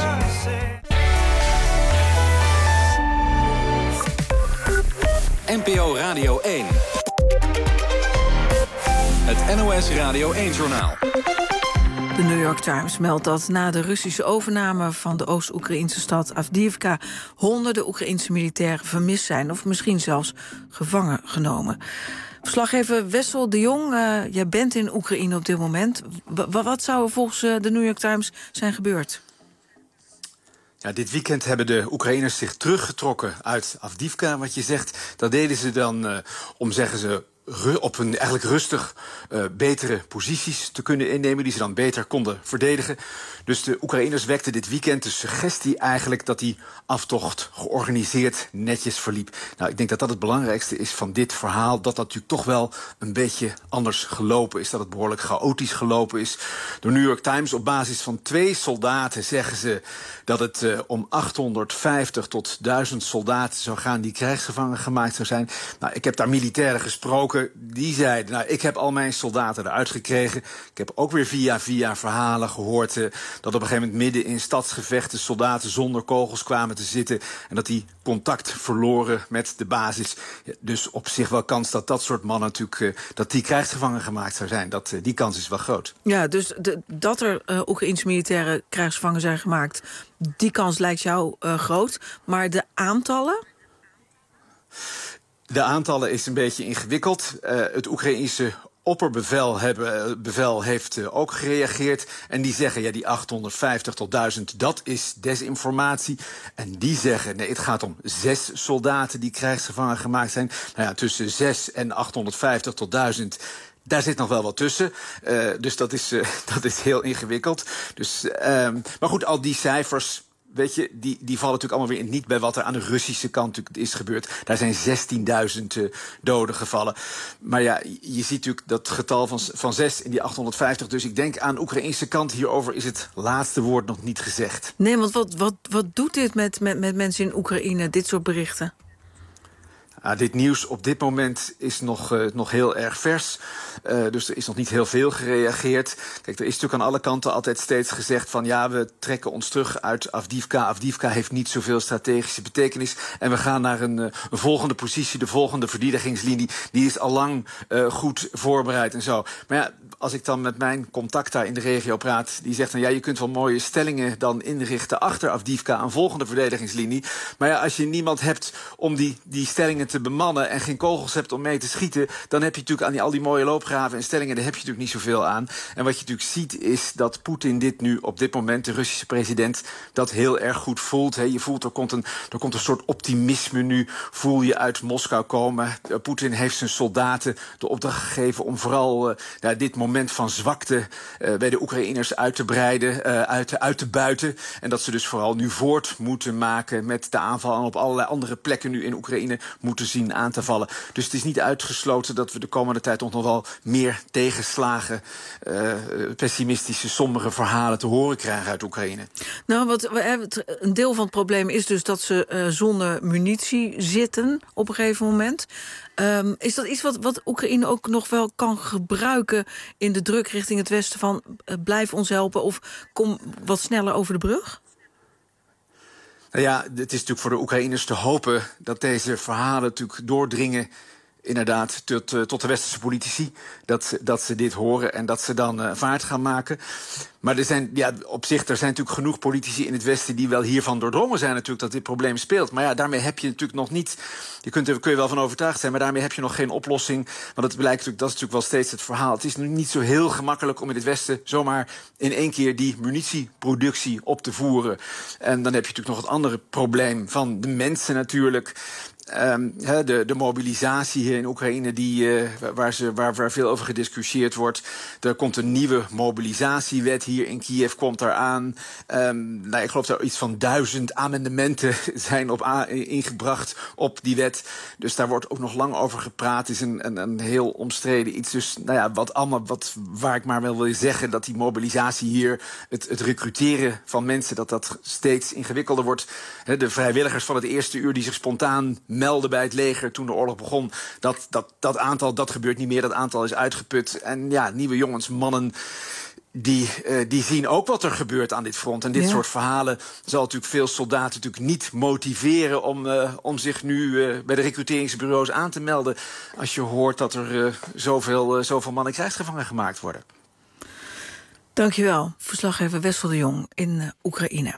N P O Radio één. Het N O S Radio één-journaal. De New York Times meldt dat na de Russische overname van de Oost-Oekraïnse stad Avdiivka honderden Oekraïnse militairen vermist zijn of misschien zelfs gevangen genomen. Verslaggever Wessel de Jong, uh, jij bent in Oekraïne op dit moment. W- wat zou er volgens uh, de New York Times zijn gebeurd? Ja, dit weekend hebben de Oekraïners zich teruggetrokken uit Avdiivka, wat je zegt. Dat deden ze dan uh, om, zeggen ze, op een eigenlijk rustig uh, betere posities te kunnen innemen, die ze dan beter konden verdedigen. Dus de Oekraïners wekten dit weekend de suggestie eigenlijk dat die aftocht georganiseerd netjes verliep. Nou, ik denk dat dat het belangrijkste is van dit verhaal, dat dat natuurlijk toch wel een beetje anders gelopen is, dat het behoorlijk chaotisch gelopen is. De New York Times, op basis van twee soldaten zeggen ze dat het uh, om achthonderdvijftig tot duizend soldaten zou gaan die krijgsgevangen gemaakt zou zijn. Nou, ik heb daar militairen gesproken. gesproken, die zeiden, nou, ik heb al mijn soldaten eruit gekregen. Ik heb ook weer via via verhalen gehoord uh, dat op een gegeven moment midden in stadsgevechten soldaten zonder kogels kwamen te zitten en dat die contact verloren met de basis. Ja, dus op zich wel kans dat dat soort mannen natuurlijk uh, dat die krijgsgevangen gemaakt zou zijn. Dat, uh, die kans is wel groot. Ja, dus de, dat er uh, Oekraïense militairen krijgsgevangen zijn gemaakt, die kans lijkt jou uh, groot. Maar de aantallen? De aantallen is een beetje ingewikkeld. Uh, het Oekraïense opperbevel hebben, bevel heeft uh, ook gereageerd. En die zeggen, ja, die achthonderdvijftig tot duizend, dat is desinformatie. En die zeggen, nee, het gaat om zes soldaten die krijgsgevangen gemaakt zijn. Nou ja, tussen zes en achthonderdvijftig tot duizend... Daar zit nog wel wat tussen. Uh, dus dat is, uh, dat is heel ingewikkeld. Dus, uh, maar goed, al die cijfers, weet je, die, die vallen natuurlijk allemaal weer niet bij wat er aan de Russische kant natuurlijk is gebeurd. Daar zijn zestienduizend uh, doden gevallen. Maar ja, je ziet natuurlijk dat getal van, van zes in die achthonderdvijftig. Dus ik denk aan de Oekraïnse kant hierover is het laatste woord nog niet gezegd. Nee, want wat, wat, wat doet dit met, met, met mensen in Oekraïne, dit soort berichten? Uh, dit nieuws op dit moment is nog, uh, nog heel erg vers. Uh, dus er is nog niet heel veel gereageerd. Kijk, er is natuurlijk aan alle kanten altijd steeds gezegd van ja, we trekken ons terug uit Avdiivka. Avdiivka heeft niet zoveel strategische betekenis. En we gaan naar een, uh, een volgende positie, de volgende verdedigingslinie. Die is al lang uh, goed voorbereid en zo. Maar ja, als ik dan met mijn contact daar in de regio praat, die zegt dan ja, je kunt wel mooie stellingen dan inrichten achter Avdiivka, een volgende verdedigingslinie. Maar ja, als je niemand hebt om die, die stellingen te bemannen en geen kogels hebt om mee te schieten, dan heb je natuurlijk aan die, al die mooie loopgraven en stellingen, daar heb je natuurlijk niet zoveel aan. En wat je natuurlijk ziet is dat Poetin dit nu op dit moment, de Russische president, dat heel erg goed voelt. He, je voelt, er komt, een, er komt een soort optimisme nu, voel je uit Moskou komen. Uh, Poetin heeft zijn soldaten de opdracht gegeven om vooral uh, ja, dit moment van zwakte uh, bij de Oekraïners uit te breiden, uh, uit, uit te buiten. En dat ze dus vooral nu voort moeten maken met de aanval en op allerlei andere plekken nu in Oekraïne moeten zien aan te vallen. Dus het is niet uitgesloten dat we de komende tijd nog wel meer tegenslagen, uh, pessimistische, sombere verhalen te horen krijgen uit Oekraïne. Nou, wat, een deel van het probleem is dus dat ze uh, zonder munitie zitten op een gegeven moment. Um, is dat iets wat, wat Oekraïne ook nog wel kan gebruiken in de druk richting het westen van uh, blijf ons helpen of kom wat sneller over de brug? Nou ja, het is natuurlijk voor de Oekraïners te hopen dat deze verhalen natuurlijk doordringen, inderdaad, tot, uh, tot de westerse politici. Dat, dat ze dit horen en dat ze dan uh, vaart gaan maken. Maar er zijn, ja, op zich, er zijn natuurlijk genoeg politici in het Westen die wel hiervan doordrongen zijn natuurlijk dat dit probleem speelt. Maar ja, daarmee heb je natuurlijk nog niet, je kunt er kun je wel van overtuigd zijn, maar daarmee heb je nog geen oplossing. Want het blijkt natuurlijk, dat is natuurlijk wel steeds het verhaal. Het is nu niet zo heel gemakkelijk om in het Westen zomaar in één keer die munitieproductie op te voeren. En dan heb je natuurlijk nog het andere probleem van de mensen natuurlijk. Um, de, de mobilisatie hier in Oekraïne, die, uh, waar, ze, waar, waar veel over gediscussieerd wordt. Er komt een nieuwe mobilisatiewet hier in Kiev, komt eraan. Um, nou, ik geloof dat er iets van duizend amendementen zijn op a- ingebracht op die wet. Dus daar wordt ook nog lang over gepraat. Het is een, een, een heel omstreden iets. Dus nou ja, wat allemaal, wat, waar ik maar wel wil zeggen, dat die mobilisatie hier, het, het recruteren van mensen, dat dat steeds ingewikkelder wordt. He, de vrijwilligers van het eerste uur die zich spontaan melden bij het leger toen de oorlog begon, dat, dat, dat aantal, dat gebeurt niet meer. Dat aantal is uitgeput. En ja, nieuwe jongens, mannen, die, uh, die zien ook wat er gebeurt aan dit front. En dit ja. soort verhalen zal natuurlijk veel soldaten natuurlijk niet motiveren om, uh, om zich nu uh, bij de recruteringsbureaus aan te melden, als je hoort dat er uh, zoveel, uh, zoveel mannen krijgsgevangen gemaakt worden. Dankjewel, verslaggever Wessel de Jong in uh, Oekraïne.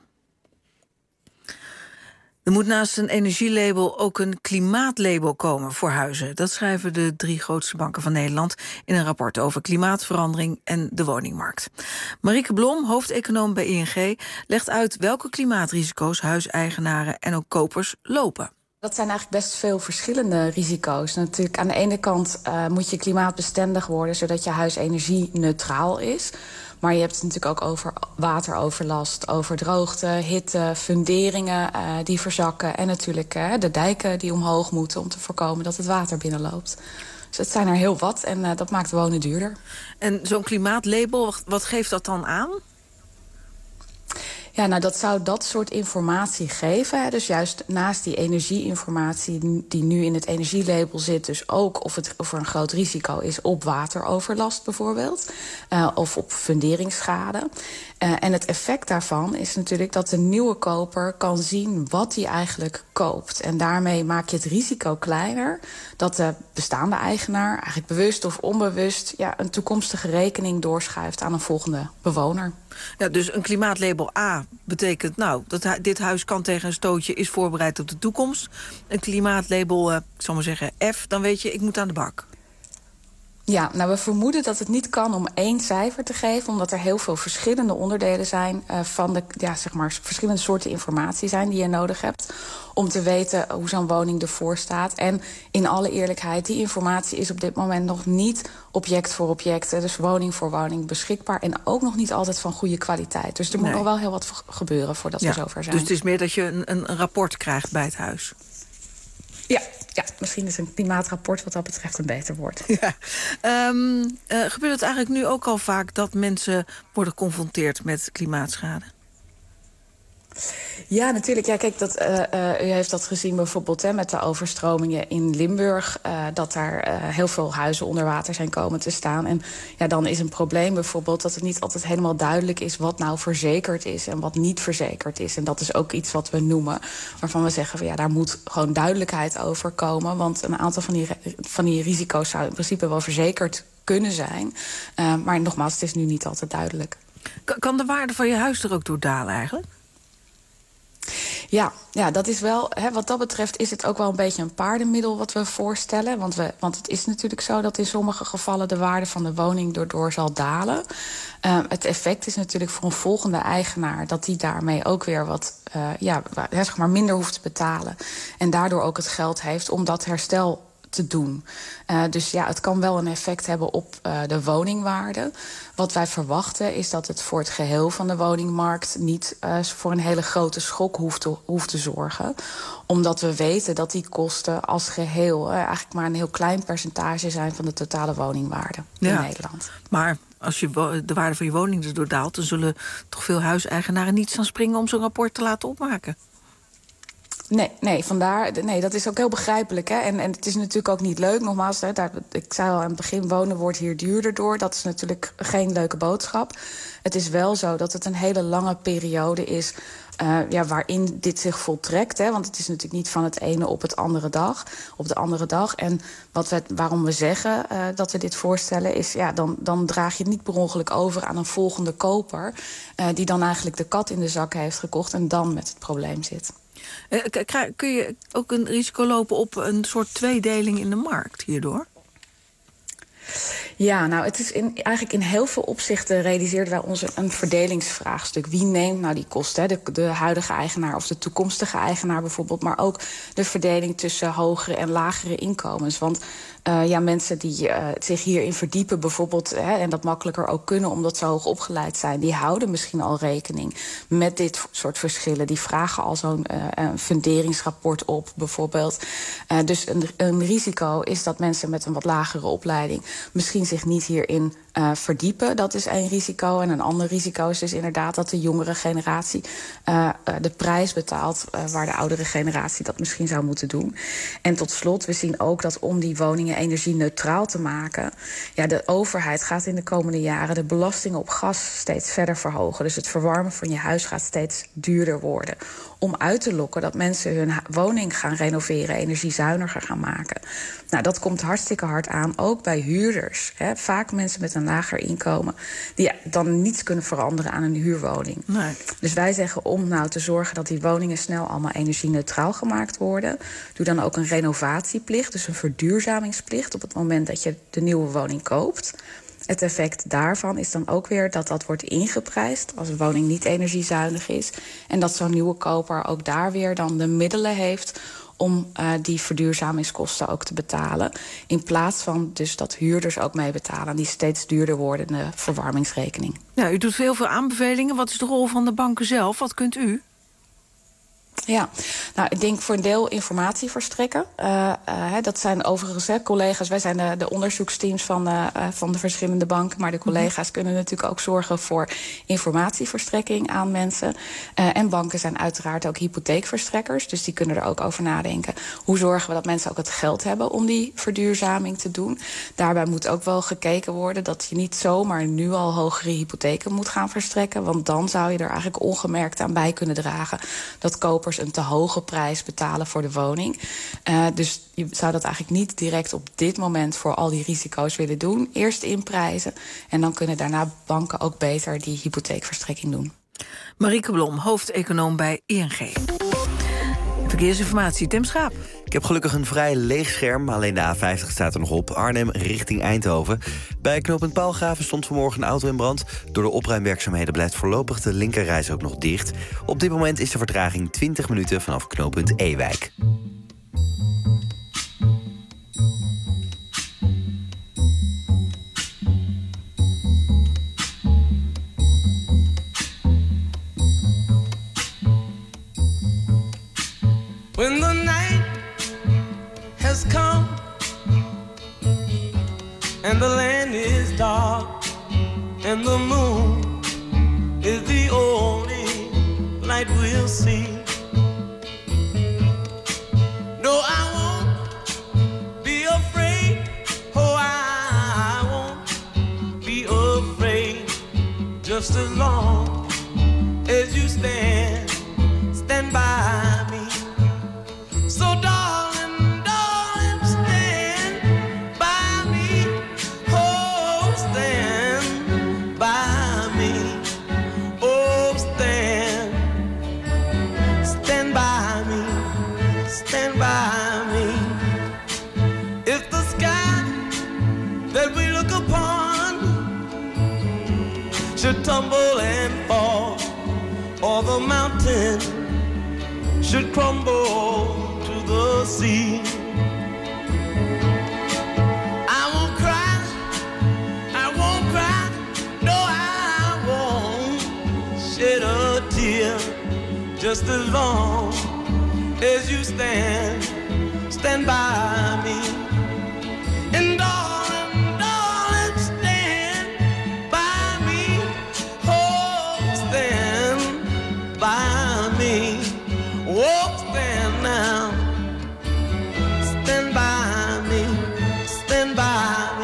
Er moet naast een energielabel ook een klimaatlabel komen voor huizen. Dat schrijven de drie grootste banken van Nederland in een rapport over klimaatverandering en de woningmarkt. Marieke Blom, hoofdeconoom bij I N G, legt uit welke klimaatrisico's huiseigenaren en ook kopers lopen. Dat zijn eigenlijk best veel verschillende risico's. Natuurlijk, aan de ene kant uh, moet je klimaatbestendig worden, zodat je huis energie-neutraal is. Maar je hebt het natuurlijk ook over wateroverlast, over droogte, hitte, funderingen uh, die verzakken. En natuurlijk uh, de dijken die omhoog moeten om te voorkomen dat het water binnenloopt. Dus het zijn er heel wat en uh, dat maakt wonen duurder. En zo'n klimaatlabel, wat geeft dat dan aan? Ja, nou dat zou dat soort informatie geven. Hè. Dus juist naast die energieinformatie die nu in het energielabel zit, dus ook of, het, of er een groot risico is op wateroverlast bijvoorbeeld. Uh, of op funderingsschade. Uh, en het effect daarvan is natuurlijk dat de nieuwe koper kan zien wat hij eigenlijk koopt. En daarmee maak je het risico kleiner dat de bestaande eigenaar, eigenlijk bewust of onbewust, ja, een toekomstige rekening doorschuift aan een volgende bewoner. Ja, dus een klimaatlabel A betekent, nou, dat hu- dit huis kan tegen een stootje, is voorbereid op de toekomst. Een klimaatlabel, uh, ik zal maar zeggen F, dan weet je, ik moet aan de bak. Ja, nou we vermoeden dat het niet kan om één cijfer te geven, omdat er heel veel verschillende onderdelen zijn uh, van de, ja, zeg maar, verschillende soorten informatie zijn die je nodig hebt om te weten hoe zo'n woning ervoor staat. En in alle eerlijkheid, die informatie is op dit moment nog niet object voor object, dus woning voor woning beschikbaar en ook nog niet altijd van goede kwaliteit. Dus er moet Nee. nog wel heel wat gebeuren voordat Ja, we zover zijn. dus het is meer dat je een, een rapport krijgt bij het huis. Ja, ja, misschien is een klimaatrapport wat dat betreft een beter woord. Ja. Um, uh, gebeurt het eigenlijk nu ook al vaak dat mensen worden geconfronteerd met klimaatschade? Ja, natuurlijk. Ja, kijk, dat, uh, uh, u heeft dat gezien bijvoorbeeld hè, met de overstromingen in Limburg. Uh, dat daar uh, heel veel huizen onder water zijn komen te staan. En ja, dan is een probleem bijvoorbeeld dat het niet altijd helemaal duidelijk is wat nou verzekerd is en wat niet verzekerd is. En dat is ook iets wat we noemen, waarvan we zeggen van ja, daar moet gewoon duidelijkheid over komen. Want een aantal van die, van die risico's zou in principe wel verzekerd kunnen zijn. Uh, maar nogmaals, het is nu niet altijd duidelijk. Kan de waarde van je huis er ook door dalen eigenlijk? Ja, ja, dat is wel, hè, wat dat betreft is het ook wel een beetje een paardenmiddel wat we voorstellen. Want, we, want het is natuurlijk zo dat in sommige gevallen de waarde van de woning daardoor zal dalen. Uh, het effect is natuurlijk voor een volgende eigenaar dat die daarmee ook weer wat uh, ja, zeg maar minder hoeft te betalen. En daardoor ook het geld heeft om dat herstel te doen. Uh, dus ja, het kan wel een effect hebben op uh, de woningwaarde. Wat wij verwachten is dat het voor het geheel van de woningmarkt niet uh, voor een hele grote schok hoeft te, hoeft te zorgen. Omdat we weten dat die kosten als geheel uh, eigenlijk maar een heel klein percentage zijn van de totale woningwaarde in ja. Nederland. Maar als je de waarde van je woning erdoor daalt, dan zullen toch veel huiseigenaren niet staan springen om zo'n rapport te laten opmaken. Nee, nee, vandaar, nee, dat is ook heel begrijpelijk. Hè? En, en het is natuurlijk ook niet leuk. Nogmaals, hè, daar, ik zei al aan het begin, wonen wordt hier duurder door. Dat is natuurlijk geen leuke boodschap. Het is wel zo dat het een hele lange periode is Uh, ja, waarin dit zich voltrekt. Hè? Want het is natuurlijk niet van het ene op het andere dag, op de andere dag. En wat we, waarom we zeggen uh, dat we dit voorstellen is, ja, dan, dan draag je het niet per ongeluk over aan een volgende koper, uh, die dan eigenlijk de kat in de zak heeft gekocht en dan met het probleem zit. Uh, kun je ook een risico lopen op een soort tweedeling in de markt hierdoor? Ja, nou, het is in, eigenlijk in heel veel opzichten realiseerden wij ons een verdelingsvraagstuk. Wie neemt nou die kosten? Hè? De, de huidige eigenaar of de toekomstige eigenaar bijvoorbeeld. Maar ook de verdeling tussen hogere en lagere inkomens. Want uh, ja, mensen die uh, zich hierin verdiepen bijvoorbeeld, hè, en dat makkelijker ook kunnen omdat ze hoog opgeleid zijn, die houden misschien al rekening met dit soort verschillen. Die vragen al zo'n uh, een funderingsrapport op bijvoorbeeld. Uh, dus een, een risico is dat mensen met een wat lagere opleiding misschien zich niet hierin uh, verdiepen. Dat is één risico. En een ander risico is dus inderdaad dat de jongere generatie uh, uh, de prijs betaalt, uh, waar de oudere generatie dat misschien zou moeten doen. En tot slot, we zien ook dat om die woningen energie-neutraal te maken, ja, de overheid gaat in de komende jaren de belastingen op gas steeds verder verhogen. Dus het verwarmen van je huis gaat steeds duurder worden. Om uit te lokken dat mensen hun woning gaan renoveren, energiezuiniger gaan maken. Nou, dat komt hartstikke hard aan, ook bij huurders. Hè. Vaak mensen met een lager inkomen die ja, dan niets kunnen veranderen aan een huurwoning. Nee. Dus wij zeggen om nou te zorgen dat die woningen snel allemaal energie-neutraal gemaakt worden, doe dan ook een renovatieplicht, dus een verduurzamingsplicht op het moment dat je de nieuwe woning koopt. Het effect daarvan is dan ook weer dat dat wordt ingeprijsd als een woning niet energiezuinig is. En dat zo'n nieuwe koper ook daar weer dan de middelen heeft om uh, die verduurzamingskosten ook te betalen. In plaats van dus dat huurders ook mee betalen die steeds duurder wordende verwarmingsrekening. Ja, u doet heel veel aanbevelingen. Wat is de rol van de banken zelf? Wat kunt u? Ja, nou, ik denk voor een deel informatie verstrekken. Uh, uh, dat zijn overigens hè, collega's. Wij zijn de, de onderzoeksteams van, uh, van de verschillende banken. Maar de collega's mm-hmm. kunnen natuurlijk ook zorgen voor informatieverstrekking aan mensen. Uh, en banken zijn uiteraard ook hypotheekverstrekkers. Dus die kunnen er ook over nadenken. Hoe zorgen we dat mensen ook het geld hebben om die verduurzaming te doen? Daarbij moet ook wel gekeken worden dat je niet zomaar nu al hogere hypotheken moet gaan verstrekken. Want dan zou je er eigenlijk ongemerkt aan bij kunnen dragen dat kopers een te hoge prijs betalen voor de woning. Uh, dus je zou dat eigenlijk niet direct op dit moment voor al die risico's willen doen. Eerst inprijzen en dan kunnen daarna banken ook beter die hypotheekverstrekking doen. Marieke Blom, hoofdeconoom bij I N G. Verkeersinformatie, Tim Schaap. Ik heb gelukkig een vrij leeg scherm. Alleen de A vijftig staat er nog op. Arnhem richting Eindhoven. Bij knooppunt Paalgraven stond vanmorgen een auto in brand. Door de opruimwerkzaamheden blijft voorlopig de linkerreis ook nog dicht. Op dit moment is de vertraging twintig minuten vanaf knooppunt Ewijk. When the night has come and the land is dark and the moon is the only light we'll see. No, I won't be afraid. Oh, I won't be afraid. Just as long as you stand, stand by me. So darling, darling, stand by me. Oh, stand by me. Oh, stand, stand by me, stand by me. If the sky that we look upon should tumble and fall, or the mountain should crumble to the sea, I won't cry, I won't cry, no, I won't shed a tear. Just as long as you stand, stand by me. And darling, darling, stand by me. Oh, stand by me. Oh, stand now. Stand by me. Stand by me.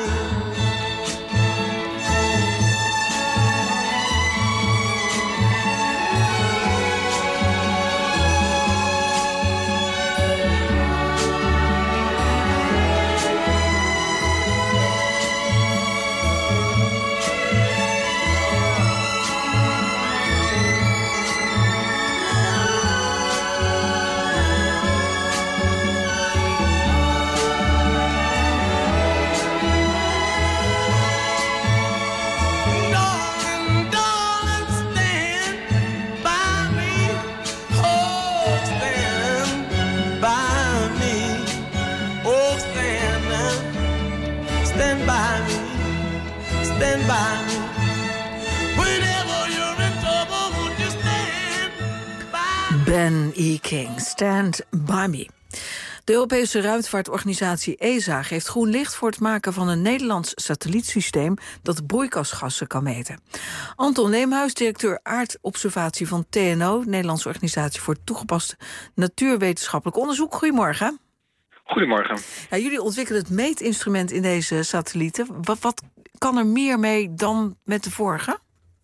Darling, darling, stand by me. Oh, stand by me. Oh, stand now. Stand by me. Stand by me. Whenever you're in trouble, won't you stand by me? Ben E. King, Stand By Me. De Europese ruimtevaartorganisatie E S A geeft groen licht voor het maken van een Nederlands satellietsysteem dat broeikasgassen kan meten. Anton Leemhuis, directeur aardobservatie van T N O, Nederlandse Organisatie voor Toegepast Natuurwetenschappelijk Onderzoek. Goedemorgen. Goedemorgen. Ja, jullie ontwikkelen het meetinstrument in deze satellieten. Wat, wat kan er meer mee dan met de vorige?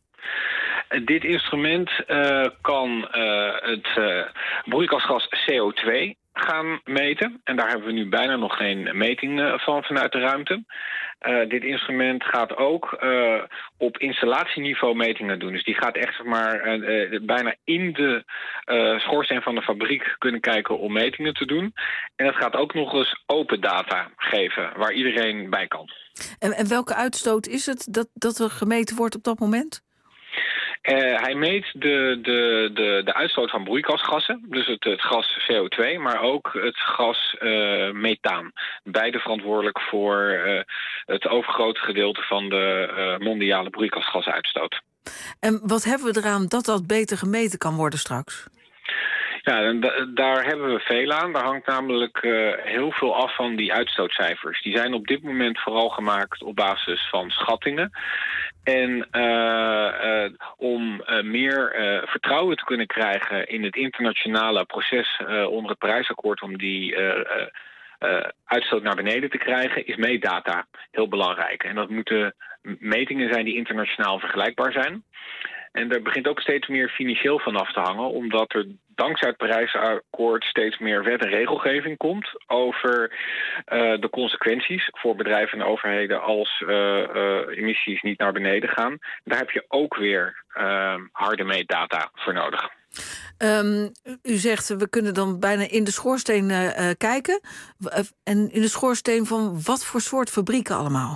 Dit instrument uh, kan uh, het uh, broeikasgas C O twee gaan meten. En daar hebben we nu bijna nog geen meting uh, van vanuit de ruimte. Uh, dit instrument gaat ook uh, op installatieniveau metingen doen. Dus die gaat echt zeg maar, uh, uh, bijna in de uh, schoorsteen van de fabriek kunnen kijken om metingen te doen. En dat gaat ook nog eens open data geven, waar iedereen bij kan. En, en welke uitstoot is het dat, dat er gemeten wordt op dat moment? Uh, hij meet de, de, de, de uitstoot van broeikasgassen, dus het, het gas C O twee, maar ook het gas uh, methaan. Beide verantwoordelijk voor uh, het overgrote gedeelte van de uh, mondiale broeikasgasuitstoot. En wat hebben we eraan dat dat beter gemeten kan worden straks? Ja, en da- daar hebben we veel aan. Daar hangt namelijk uh, heel veel af van die uitstootcijfers. Die zijn op dit moment vooral gemaakt op basis van schattingen. En uh, uh, om uh, meer uh, vertrouwen te kunnen krijgen in het internationale proces uh, onder het Parijsakkoord, om die uh, uh, uh, uitstoot naar beneden te krijgen, is meetdata heel belangrijk. En dat moeten metingen zijn die internationaal vergelijkbaar zijn. En er begint ook steeds meer financieel van af te hangen, omdat er dankzij het Parijsakkoord steeds meer wet en regelgeving komt over uh, de consequenties voor bedrijven en overheden als uh, uh, emissies niet naar beneden gaan. Daar heb je ook weer uh, harde meetdata voor nodig. Um, u zegt, we kunnen dan bijna in de schoorsteen uh, kijken. En in de schoorsteen van wat voor soort fabrieken allemaal?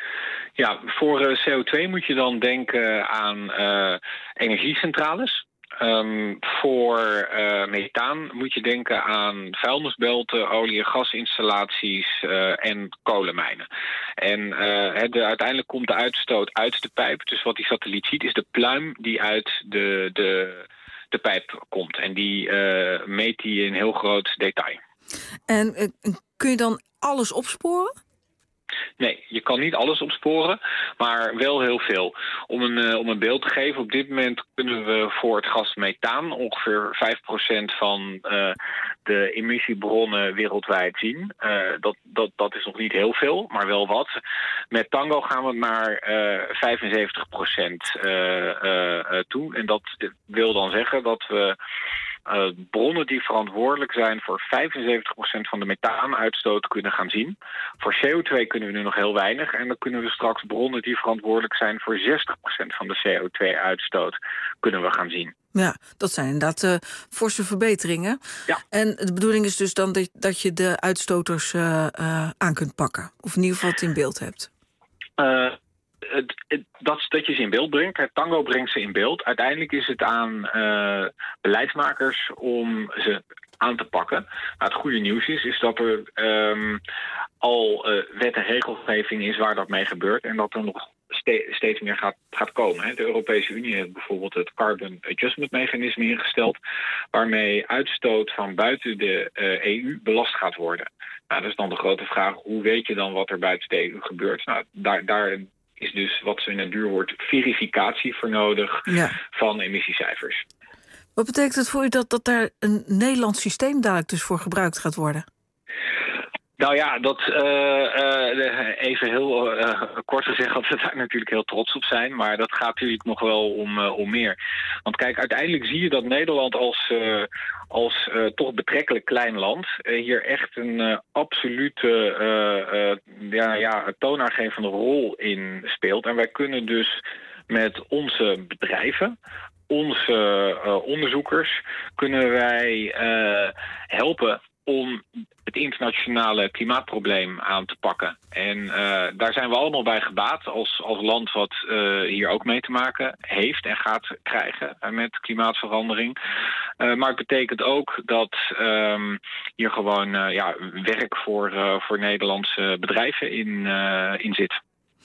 Ja, voor uh, C O twee moet je dan denken aan uh, energiecentrales. Um, voor uh, methaan moet je denken aan vuilnisbelten, olie- en gasinstallaties uh, en kolenmijnen. En uh, de, uiteindelijk komt de uitstoot uit de pijp. Dus wat die satelliet ziet is de pluim die uit de, de, de pijp komt. En die uh, meet die in heel groot detail. En uh, kun je dan alles opsporen? Nee, je kan niet alles opsporen, maar wel heel veel. Om een, uh, om een beeld te geven, op dit moment kunnen we voor het gas methaan ongeveer vijf procent van uh, de emissiebronnen wereldwijd zien. Uh, dat, dat, dat is nog niet heel veel, maar wel wat. Met Tango gaan we naar uh, vijfenzeventig procent uh, uh, uh, toe. En dat wil dan zeggen dat we Uh, bronnen die verantwoordelijk zijn voor vijfenzeventig procent van de methaanuitstoot kunnen gaan zien. Voor C O twee kunnen we nu nog heel weinig. En dan kunnen we straks bronnen die verantwoordelijk zijn voor zestig procent van de C O twee uitstoot kunnen we gaan zien. Ja, dat zijn inderdaad uh, forse verbeteringen. Ja. En de bedoeling is dus dan dat, dat je de uitstoters uh, uh, aan kunt pakken. Of in ieder geval het in beeld hebt. Uh, Het, het, dat, dat je ze in beeld brengt. Het Tango brengt ze in beeld. Uiteindelijk is het aan uh, beleidsmakers om ze aan te pakken. Nou, het goede nieuws is, is dat er um, al uh, wet en regelgeving is waar dat mee gebeurt. En dat er nog ste- steeds meer gaat, gaat komen. Hè. De Europese Unie heeft bijvoorbeeld het Carbon Adjustment Mechanisme ingesteld, waarmee uitstoot van buiten de uh, E U belast gaat worden. Nou, dat is dan de grote vraag, hoe weet je dan wat er buiten de E U gebeurt? Nou, daar... daar is dus wat ze in het duurwoord verificatie voor nodig ja. van emissiecijfers. Wat betekent het voor u dat, dat daar een Nederlands systeem dadelijk dus voor gebruikt gaat worden? Nou ja, dat uh, uh, even heel uh, kort gezegd dat we daar natuurlijk heel trots op zijn. Maar dat gaat natuurlijk nog wel om, uh, om meer. Want kijk, uiteindelijk zie je dat Nederland als, uh, als uh, toch betrekkelijk klein land uh, hier echt een uh, absolute uh, uh, ja, ja, toonaangevende rol in speelt. En wij kunnen dus met onze bedrijven, onze uh, onderzoekers, kunnen wij uh, helpen om het internationale klimaatprobleem aan te pakken. En uh, daar zijn we allemaal bij gebaat als, als land wat uh, hier ook mee te maken heeft en gaat krijgen uh, met klimaatverandering. Uh, maar het betekent ook dat um, hier gewoon uh, ja, werk voor, uh, voor Nederlandse bedrijven in, uh, in zit.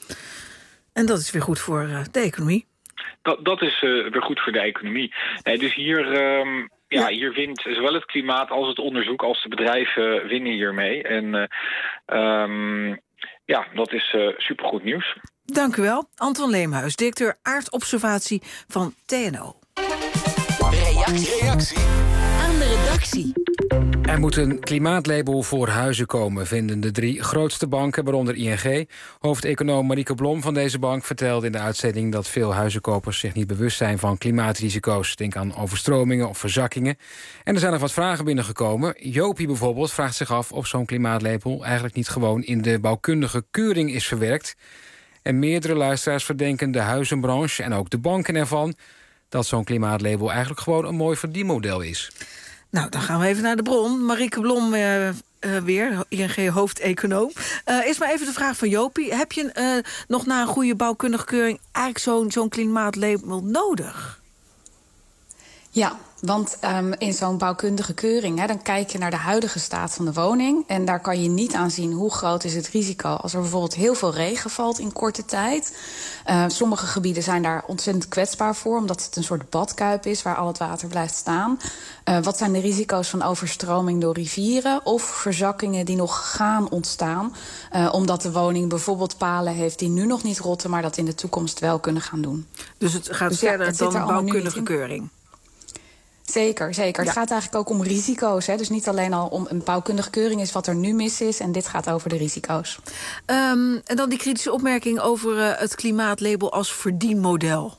En dat is weer goed voor uh, de economie? Dat, dat is uh, weer goed voor de economie. Nee, dus hier... Um, Ja, hier wint zowel het klimaat als het onderzoek als de bedrijven winnen hiermee. En uh, um, ja, dat is uh, supergoed nieuws. Dank u wel. Anton Leemhuis, directeur aardobservatie van T N O. Reactie. Reactie aan de redactie. Er moet een klimaatlabel voor huizen komen, vinden de drie grootste banken, waaronder I N G. Hoofdeconoom Marieke Blom van deze bank vertelde in de uitzending dat veel huizenkopers zich niet bewust zijn van klimaatrisico's. Denk aan overstromingen of verzakkingen. En er zijn nog wat vragen binnengekomen. Jopie bijvoorbeeld vraagt zich af of zo'n klimaatlabel eigenlijk niet gewoon in de bouwkundige keuring is verwerkt. En meerdere luisteraars verdenken de huizenbranche en ook de banken ervan dat zo'n klimaatlabel eigenlijk gewoon een mooi verdienmodel is. Nou, dan gaan we even naar de bron. Marieke Blom uh, uh, weer, I N G-hoofdeconoom. Uh, is maar even de vraag van Jopie. Heb je uh, nog na een goede bouwkundige keuring eigenlijk zo'n zo'n klimaatlabel nodig? Ja, want um, in zo'n bouwkundige keuring, hè, dan kijk je naar de huidige staat van de woning. En daar kan je niet aan zien hoe groot is het risico als er bijvoorbeeld heel veel regen valt in korte tijd. Uh, sommige gebieden zijn daar ontzettend kwetsbaar voor, omdat het een soort badkuip is waar al het water blijft staan. Uh, wat zijn de risico's van overstroming door rivieren of verzakkingen die nog gaan ontstaan, uh, omdat de woning bijvoorbeeld palen heeft die nu nog niet rotten, maar dat in de toekomst wel kunnen gaan doen. Dus het gaat dus ja, verder het zit dan er allemaal nu bouwkundige niet in. keuring? Zeker, zeker. Ja. Het gaat eigenlijk ook om risico's. Hè. Dus niet alleen al om een bouwkundige keuring is wat er nu mis is. En dit gaat over de risico's. Um, en dan die kritische opmerking over uh, het klimaatlabel als verdienmodel.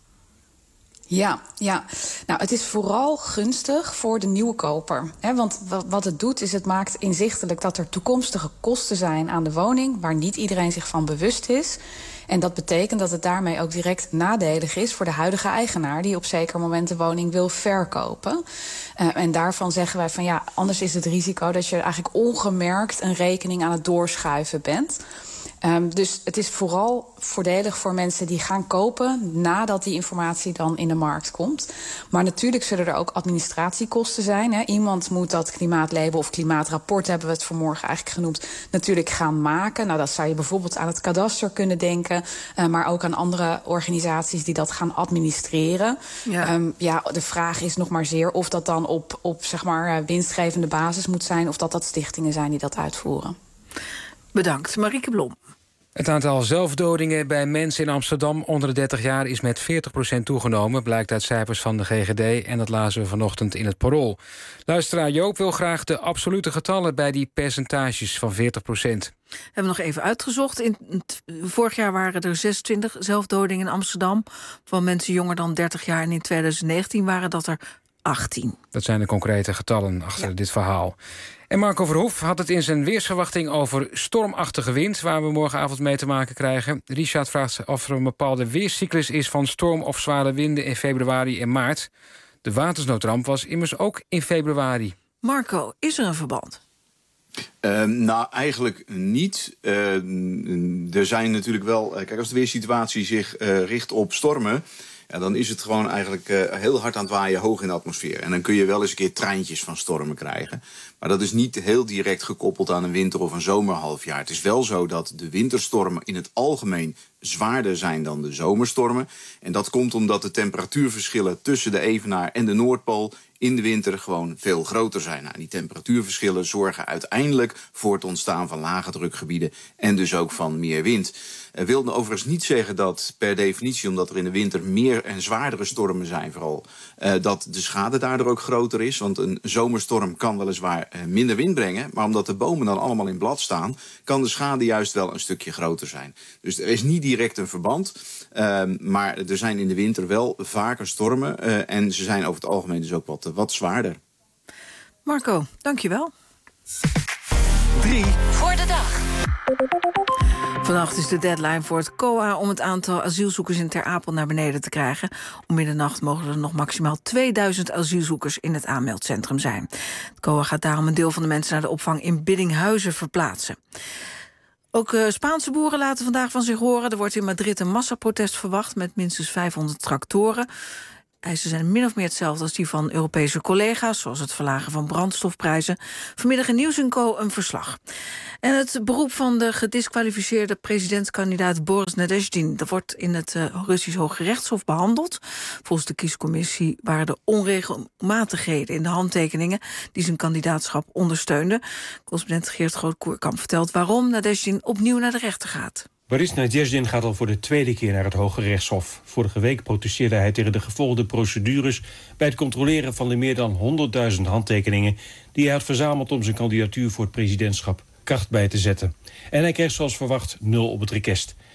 Ja, ja. Nou, het is vooral gunstig voor de nieuwe koper. Hè, want wat het doet is het maakt inzichtelijk dat er toekomstige kosten zijn aan de woning waar niet iedereen zich van bewust is. En dat betekent dat het daarmee ook direct nadelig is voor de huidige eigenaar die op zeker moment de woning wil verkopen. Uh, en daarvan zeggen wij van ja, anders is het risico dat je eigenlijk ongemerkt een rekening aan het doorschuiven bent. Um, dus het is vooral voordelig voor mensen die gaan kopen nadat die informatie dan in de markt komt. Maar natuurlijk zullen er ook administratiekosten zijn. Hè. Iemand moet dat klimaatlabel of klimaatrapport, hebben we het vanmorgen eigenlijk genoemd, natuurlijk gaan maken. Nou, dat zou je bijvoorbeeld aan het kadaster kunnen denken, uh, maar ook aan andere organisaties die dat gaan administreren. Ja. Um, ja, de vraag is nog maar zeer of dat dan op, op zeg maar, winstgevende basis moet zijn of dat dat stichtingen zijn die dat uitvoeren. Bedankt, Marieke Blom. Het aantal zelfdodingen bij mensen in Amsterdam onder de dertig jaar is met veertig procent toegenomen, blijkt uit cijfers van de G G D en dat lazen we vanochtend in het Parool. Luisteraar Joop wil graag de absolute getallen bij die percentages van veertig procent. We hebben nog even uitgezocht. In, vorig jaar waren er zesentwintig zelfdodingen in Amsterdam van mensen jonger dan dertig jaar en in twintig negentien waren dat er achttien. Dat zijn de concrete getallen achter ja. dit verhaal. En Marco Verhoef had het in zijn weersverwachting over stormachtige wind, waar we morgenavond mee te maken krijgen. Richard vraagt of er een bepaalde weerscyclus is van storm of zware winden in februari en maart. De watersnoodramp was immers ook in februari. Marco, is er een verband? Uh, nou, eigenlijk niet. Uh, er zijn natuurlijk wel... Kijk, als de weersituatie zich uh, richt op stormen, ja, dan is het gewoon eigenlijk uh, heel hard aan het waaien hoog in de atmosfeer. En dan kun je wel eens een keer treintjes van stormen krijgen. Maar dat is niet heel direct gekoppeld aan een winter- of een zomerhalfjaar. Het is wel zo dat de winterstormen in het algemeen zwaarder zijn dan de zomerstormen. En dat komt omdat de temperatuurverschillen tussen de Evenaar en de Noordpool in de winter gewoon veel groter zijn. Nou, die temperatuurverschillen zorgen uiteindelijk voor het ontstaan van lage drukgebieden en dus ook van meer wind. Dat wil overigens niet zeggen dat per definitie, omdat er in de winter meer en zwaardere stormen zijn vooral, uh, dat de schade daardoor ook groter is. Want een zomerstorm kan weliswaar uh, minder wind brengen, maar omdat de bomen dan allemaal in blad staan, kan de schade juist wel een stukje groter zijn. Dus er is niet direct een verband, uh, maar er zijn in de winter wel vaker stormen uh, en ze zijn over het algemeen dus ook wat, uh, wat zwaarder. Marco, dankjewel. Drie voor de dag. Vannacht is de deadline voor het C O A om het aantal asielzoekers in Ter Apel naar beneden te krijgen. Om middernacht mogen er nog maximaal tweeduizend asielzoekers in het aanmeldcentrum zijn. Het C O A gaat daarom een deel van de mensen naar de opvang in Biddinghuizen verplaatsen. Ook uh, Spaanse boeren laten vandaag van zich horen. Er wordt in Madrid een massaprotest verwacht met minstens vijfhonderd tractoren. Eisen zijn min of meer hetzelfde als die van Europese collega's, zoals het verlagen van brandstofprijzen. Vanmiddag in Nieuws en Co een verslag. En het beroep van de gediskwalificeerde presidentskandidaat Boris Nadezhdin, dat wordt in het uh, Russisch Hoge Rechtshof behandeld. Volgens de kiescommissie waren er onregelmatigheden in de handtekeningen die zijn kandidaatschap ondersteunden. Correspondent Geert Groot-Koerkamp vertelt waarom Nadezhdin opnieuw naar de rechter gaat. Boris Nadezhdin gaat al voor de tweede keer naar het Hoge Rechtshof. Vorige week protesteerde hij tegen de gevolgde procedures bij het controleren van de meer dan honderdduizend handtekeningen die hij had verzameld om zijn kandidatuur voor het presidentschap kracht bij te zetten. En hij kreeg zoals verwacht nul op het rekest.